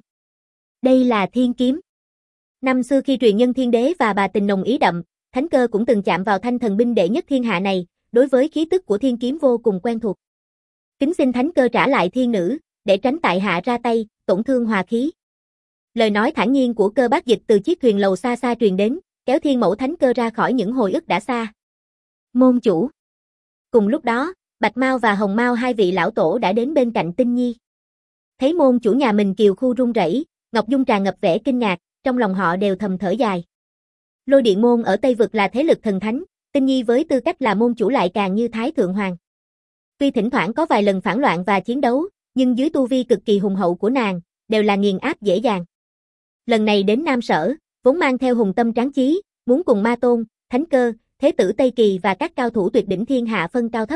Đây là thiên kiếm. Năm xưa khi truyền nhân thiên đế và bà tình nồng ý đậm, Thánh Cơ cũng từng chạm vào thanh thần binh đệ nhất thiên hạ này, đối với khí tức của thiên kiếm vô cùng quen thuộc. Kính xin Thánh Cơ trả lại thiên nữ, để tránh tại hạ ra tay, tổn thương hòa khí. Lời nói thản nhiên của Cơ Bác Dịch từ chiếc thuyền lầu xa xa truyền đến, kéo Thiên Mẫu Thánh Cơ ra khỏi những hồi ức đã xa. Môn chủ. Cùng lúc đó, Bạch Mao và Hồng Mao hai vị lão tổ đã đến bên cạnh Tinh Nhi. Thấy môn chủ nhà mình kiều khu run rẩy, Ngọc Dung tràn ngập vẻ kinh ngạc, trong lòng họ đều thầm thở dài. Lôi điện môn ở Tây Vực là thế lực thần thánh, Tinh Nhi với tư cách là môn chủ lại càng như Thái Thượng Hoàng. Tuy thỉnh thoảng có vài lần phản loạn và chiến đấu, nhưng dưới tu vi cực kỳ hùng hậu của nàng, đều là nghiền áp dễ dàng. Lần này đến Nam Sở, vốn mang theo hùng tâm tráng chí, muốn cùng Ma Tôn, Thánh Cơ, Thế tử Tây Kỳ và các cao thủ tuyệt đỉnh thiên hạ phân cao thấp.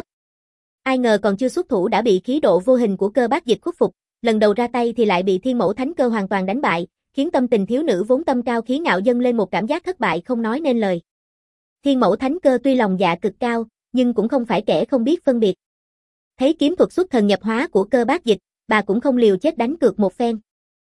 Ai ngờ còn chưa xuất thủ đã bị khí độ vô hình của Cơ Bác Dịch khuất phục, lần đầu ra tay thì lại bị Thiên Mẫu Thánh Cơ hoàn toàn đánh bại, khiến tâm tình thiếu nữ vốn tâm cao khí ngạo dâng lên một cảm giác thất bại không nói nên lời. Thiên Mẫu Thánh Cơ tuy lòng dạ cực cao, nhưng cũng không phải kẻ không biết phân biệt. Thấy kiếm thuật xuất thần nhập hóa của Cơ Bác Dịch, bà cũng không liều chết đánh cược một phen.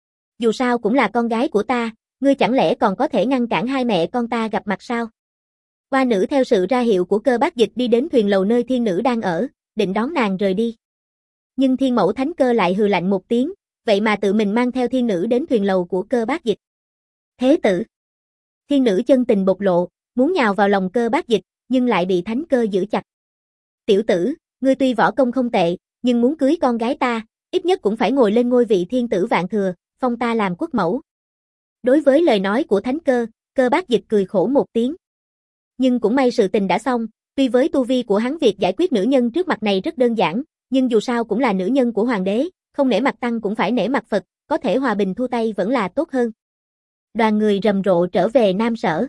Dù sao cũng là con gái của ta, ngươi chẳng lẽ còn có thể ngăn cản hai mẹ con ta gặp mặt sao? Hoa nữ theo sự ra hiệu của Cơ Bác Dịch đi đến thuyền lầu nơi thiên nữ đang ở, định đón nàng rời đi. Nhưng Thiên Mẫu Thánh Cơ lại hừ lạnh một tiếng, vậy mà tự mình mang theo thiên nữ đến thuyền lầu của Cơ Bác Dịch. Thế tử. Thiên nữ chân tình bộc lộ, muốn nhào vào lòng Cơ Bác Dịch, nhưng lại bị Thánh Cơ giữ chặt. Tiểu tử, ngươi tuy võ công không tệ, nhưng muốn cưới con gái ta, ít nhất cũng phải ngồi lên ngôi vị thiên tử vạn thừa, phong ta làm quốc mẫu. Đối với lời nói của Thánh Cơ, Cơ Bác Dịch cười khổ một tiếng. Nhưng cũng may sự tình đã xong, tuy với tu vi của hắn việc giải quyết nữ nhân trước mặt này rất đơn giản, nhưng dù sao cũng là nữ nhân của hoàng đế, không nể mặt tăng cũng phải nể mặt Phật, có thể hòa bình thu tay vẫn là tốt hơn. Đoàn người rầm rộ trở về Nam Sở.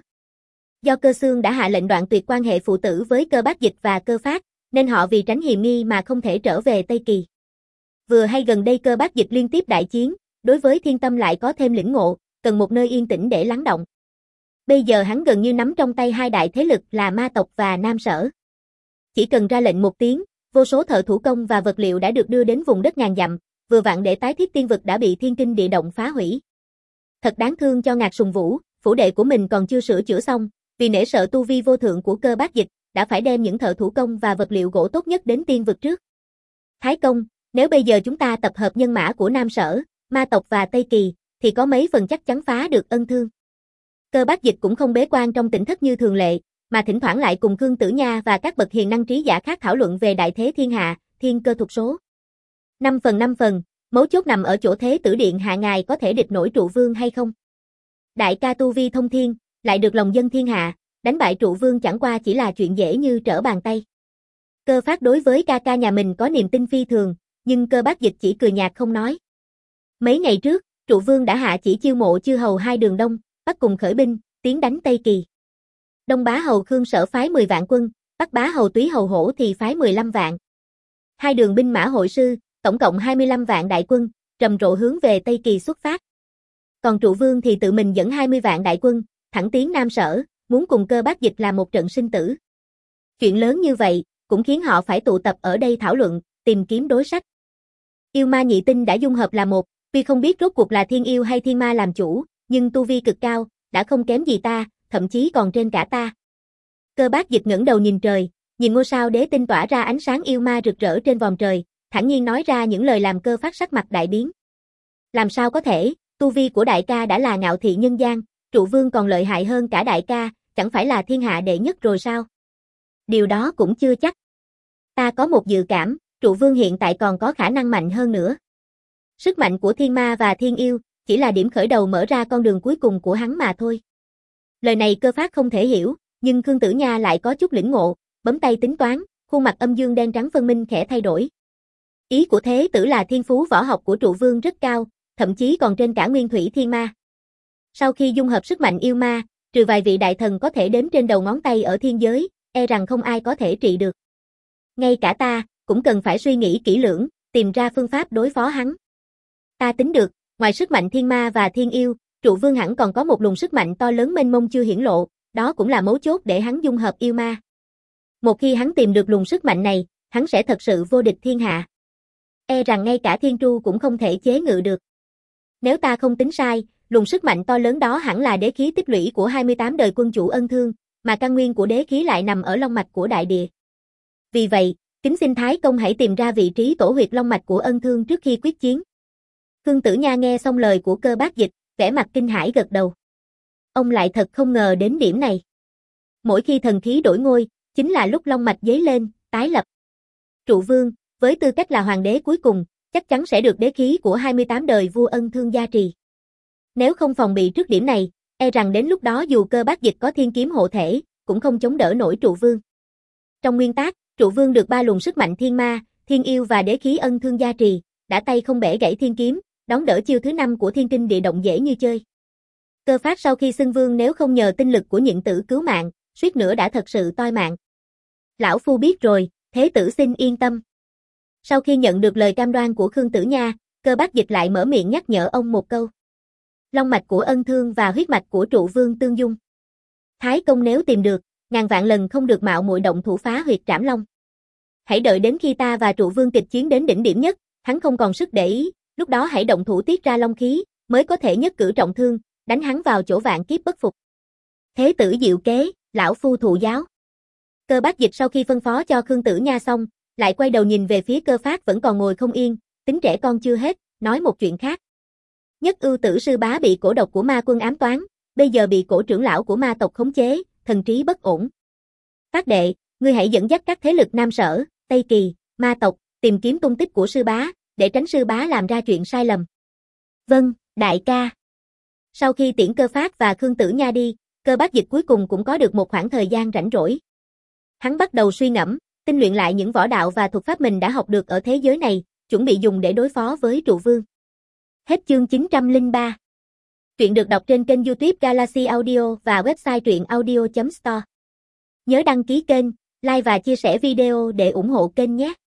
Do Cơ Xương đã hạ lệnh đoạn tuyệt quan hệ phụ tử với Cơ Bác Dịch và Cơ Phát, nên họ vì tránh hiềm nghi mà không thể trở về Tây Kỳ. Vừa hay gần đây Cơ Bác Dịch liên tiếp đại chiến, đối với thiên tâm lại có thêm lĩnh ngộ, cần một nơi yên tĩnh để lắng động. Bây giờ hắn gần như nắm trong tay hai đại thế lực là Ma tộc và Nam Sở. Chỉ cần ra lệnh một tiếng, vô số thợ thủ công và vật liệu đã được đưa đến vùng đất ngàn dặm, vừa vặn để tái thiết tiên vực đã bị thiên kinh địa động phá hủy. Thật đáng thương cho Ngạc Sùng Vũ, phủ đệ của mình còn chưa sửa chữa xong, vì nể sợ tu vi vô thượng của Cơ Bác Dịch, đã phải đem những thợ thủ công và vật liệu gỗ tốt nhất đến tiên vực trước. Thái công, nếu bây giờ chúng ta tập hợp nhân mã của Nam Sở, Ma tộc và Tây Kỳ, thì có mấy phần chắc chắn phá được ân thương. Cơ Bác Dịch cũng không bế quan trong tỉnh thất như thường lệ, mà thỉnh thoảng lại cùng Khương Tử Nha và các bậc hiền năng trí giả khác thảo luận về đại thế thiên hạ, thiên cơ thuật số. năm phần năm phần, mấu chốt nằm ở chỗ Thế Tử điện hạ ngài có thể địch nổi Trụ Vương hay không? Đại ca tu vi thông thiên, lại được lòng dân thiên hạ, đánh bại Trụ Vương chẳng qua chỉ là chuyện dễ như trở bàn tay. Cơ Phát đối với ca ca nhà mình có niềm tin phi thường, nhưng Cơ Bác Dịch chỉ cười nhạt không nói. Mấy ngày trước, Trụ Vương đã hạ chỉ chiêu mộ chư hầu hai đường đông, Bắc cùng khởi binh, tiến đánh Tây Kỳ. Đông bá hầu Khương Sở phái mười vạn quân, Bắc bá hầu Túy hầu Hổ thì phái mười lăm vạn. Hai đường binh mã hội sư, tổng cộng hai mươi lăm vạn đại quân, rầm rộ hướng về Tây Kỳ xuất phát. Còn Trụ Vương thì tự mình dẫn hai mươi vạn đại quân, thẳng tiến Nam Sở, muốn cùng Cơ Bác Dịch làm một trận sinh tử. Chuyện lớn như vậy, cũng khiến họ phải tụ tập ở đây thảo luận, tìm kiếm đối sách. Yêu ma nhị tinh đã dung hợp là một, tuy không biết rốt cuộc là thiên yêu hay thiên ma làm chủ, nhưng tu vi cực cao, đã không kém gì ta, thậm chí còn trên cả ta. Cơ Bác Dịch ngẩng đầu nhìn trời, nhìn ngôi sao đế tinh tỏa ra ánh sáng yêu ma rực rỡ trên vòm trời, thản nhiên nói ra những lời làm Cơ Phát sắc mặt đại biến. Làm sao có thể, tu vi của đại ca đã là ngạo thị nhân gian, Trụ Vương còn lợi hại hơn cả đại ca, chẳng phải là thiên hạ đệ nhất rồi sao? Điều đó cũng chưa chắc. Ta có một dự cảm, Trụ Vương hiện tại còn có khả năng mạnh hơn nữa. Sức mạnh của thiên ma và thiên yêu, chỉ là điểm khởi đầu mở ra con đường cuối cùng của hắn mà thôi. Lời này Cơ Phát không thể hiểu, nhưng Khương Tử Nha lại có chút lĩnh ngộ, bấm tay tính toán, khuôn mặt âm dương đen trắng phân minh khẽ thay đổi. Ý của Thế Tử là thiên phú võ học của Trụ Vương rất cao, thậm chí còn trên cả nguyên thủy thiên ma. Sau khi dung hợp sức mạnh yêu ma, trừ vài vị đại thần có thể đếm trên đầu ngón tay ở thiên giới, e rằng không ai có thể trị được. Ngay cả ta, cũng cần phải suy nghĩ kỹ lưỡng, tìm ra phương pháp đối phó hắn. Ta tính được, ngoài sức mạnh thiên ma và thiên yêu, Trụ Vương hẳn còn có một luồng sức mạnh to lớn mênh mông chưa hiển lộ, đó cũng là mấu chốt để hắn dung hợp yêu ma. Một khi hắn tìm được luồng sức mạnh này, hắn sẽ thật sự vô địch thiên hạ. E rằng ngay cả thiên tru cũng không thể chế ngự được. Nếu ta không tính sai, luồng sức mạnh to lớn đó hẳn là đế khí tích lũy của hai mươi tám đời quân chủ Ân Thương, mà căn nguyên của đế khí lại nằm ở long mạch của đại địa. Vì vậy, kính xin Thái Công hãy tìm ra vị trí tổ huyệt long mạch của Ân Thương trước khi quyết chiến. Khương Tử Nha nghe xong lời của Cơ Bác Dịch, vẻ mặt kinh hãi gật đầu. Ông lại thật không ngờ đến điểm này. Mỗi khi thần khí đổi ngôi, chính là lúc long mạch dấy lên, tái lập. Trụ Vương, với tư cách là hoàng đế cuối cùng, chắc chắn sẽ được đế khí của hai mươi tám đời vua Ân Thương gia trì. Nếu không phòng bị trước điểm này, e rằng đến lúc đó dù Cơ Bác Dịch có thiên kiếm hộ thể, cũng không chống đỡ nổi Trụ Vương. Trong nguyên tắc, Trụ Vương được ba luồng sức mạnh thiên ma, thiên yêu và đế khí Ân Thương gia trì, đã tay không bẻ gãy thiên kiếm, đón đỡ chiêu thứ năm của thiên kinh địa động dễ như chơi. Cơ Phát sau khi xưng vương nếu không nhờ tinh lực của nhịn tử cứu mạng, suýt nữa đã thật sự toi mạng. Lão phu biết rồi, Thế Tử xin yên tâm. Sau khi nhận được lời cam đoan của Khương Tử Nha, Cơ Bác Dịch lại mở miệng nhắc nhở ông một câu. Long mạch của Ân Thương và huyết mạch của Trụ Vương tương dung. Thái Công nếu tìm được, ngàn vạn lần không được mạo muội động thủ phá huyệt Trảm Long. Hãy đợi đến khi ta và Trụ Vương kịch chiến đến đỉnh điểm nhất, hắn không còn sức để ý, lúc đó hãy động thủ tiết ra long khí, mới có thể nhất cử trọng thương, đánh hắn vào chỗ vạn kiếp bất phục. Thế Tử diệu kế, lão phu thụ giáo. Cơ Bác Dịch sau khi phân phó cho Khương Tử Nha xong, lại quay đầu nhìn về phía Cơ Phát vẫn còn ngồi không yên, tính trẻ con chưa hết, nói một chuyện khác. Nhất Ưu Tử sư bá bị cổ độc của ma quân ám toán, bây giờ bị cổ trưởng lão của ma tộc khống chế, thần trí bất ổn. Phát đệ, ngươi hãy dẫn dắt các thế lực Nam Sở, Tây Kỳ, ma tộc, tìm kiếm tung tích của sư bá, để tránh sư bá làm ra chuyện sai lầm. Vâng, đại ca. Sau khi tiễn Cơ Phát và Khương Tử Nha đi, Cơ Bác Dịch cuối cùng cũng có được một khoảng thời gian rảnh rỗi. Hắn bắt đầu suy ngẫm, tinh luyện lại những võ đạo và thuật pháp mình đã học được ở thế giới này, chuẩn bị dùng để đối phó với Trụ Vương. Hết chương chín trăm lẻ ba. Truyện được đọc trên kênh YouTube Galaxy Audio và website truyện audio chấm store. Nhớ đăng ký kênh, like và chia sẻ video để ủng hộ kênh nhé.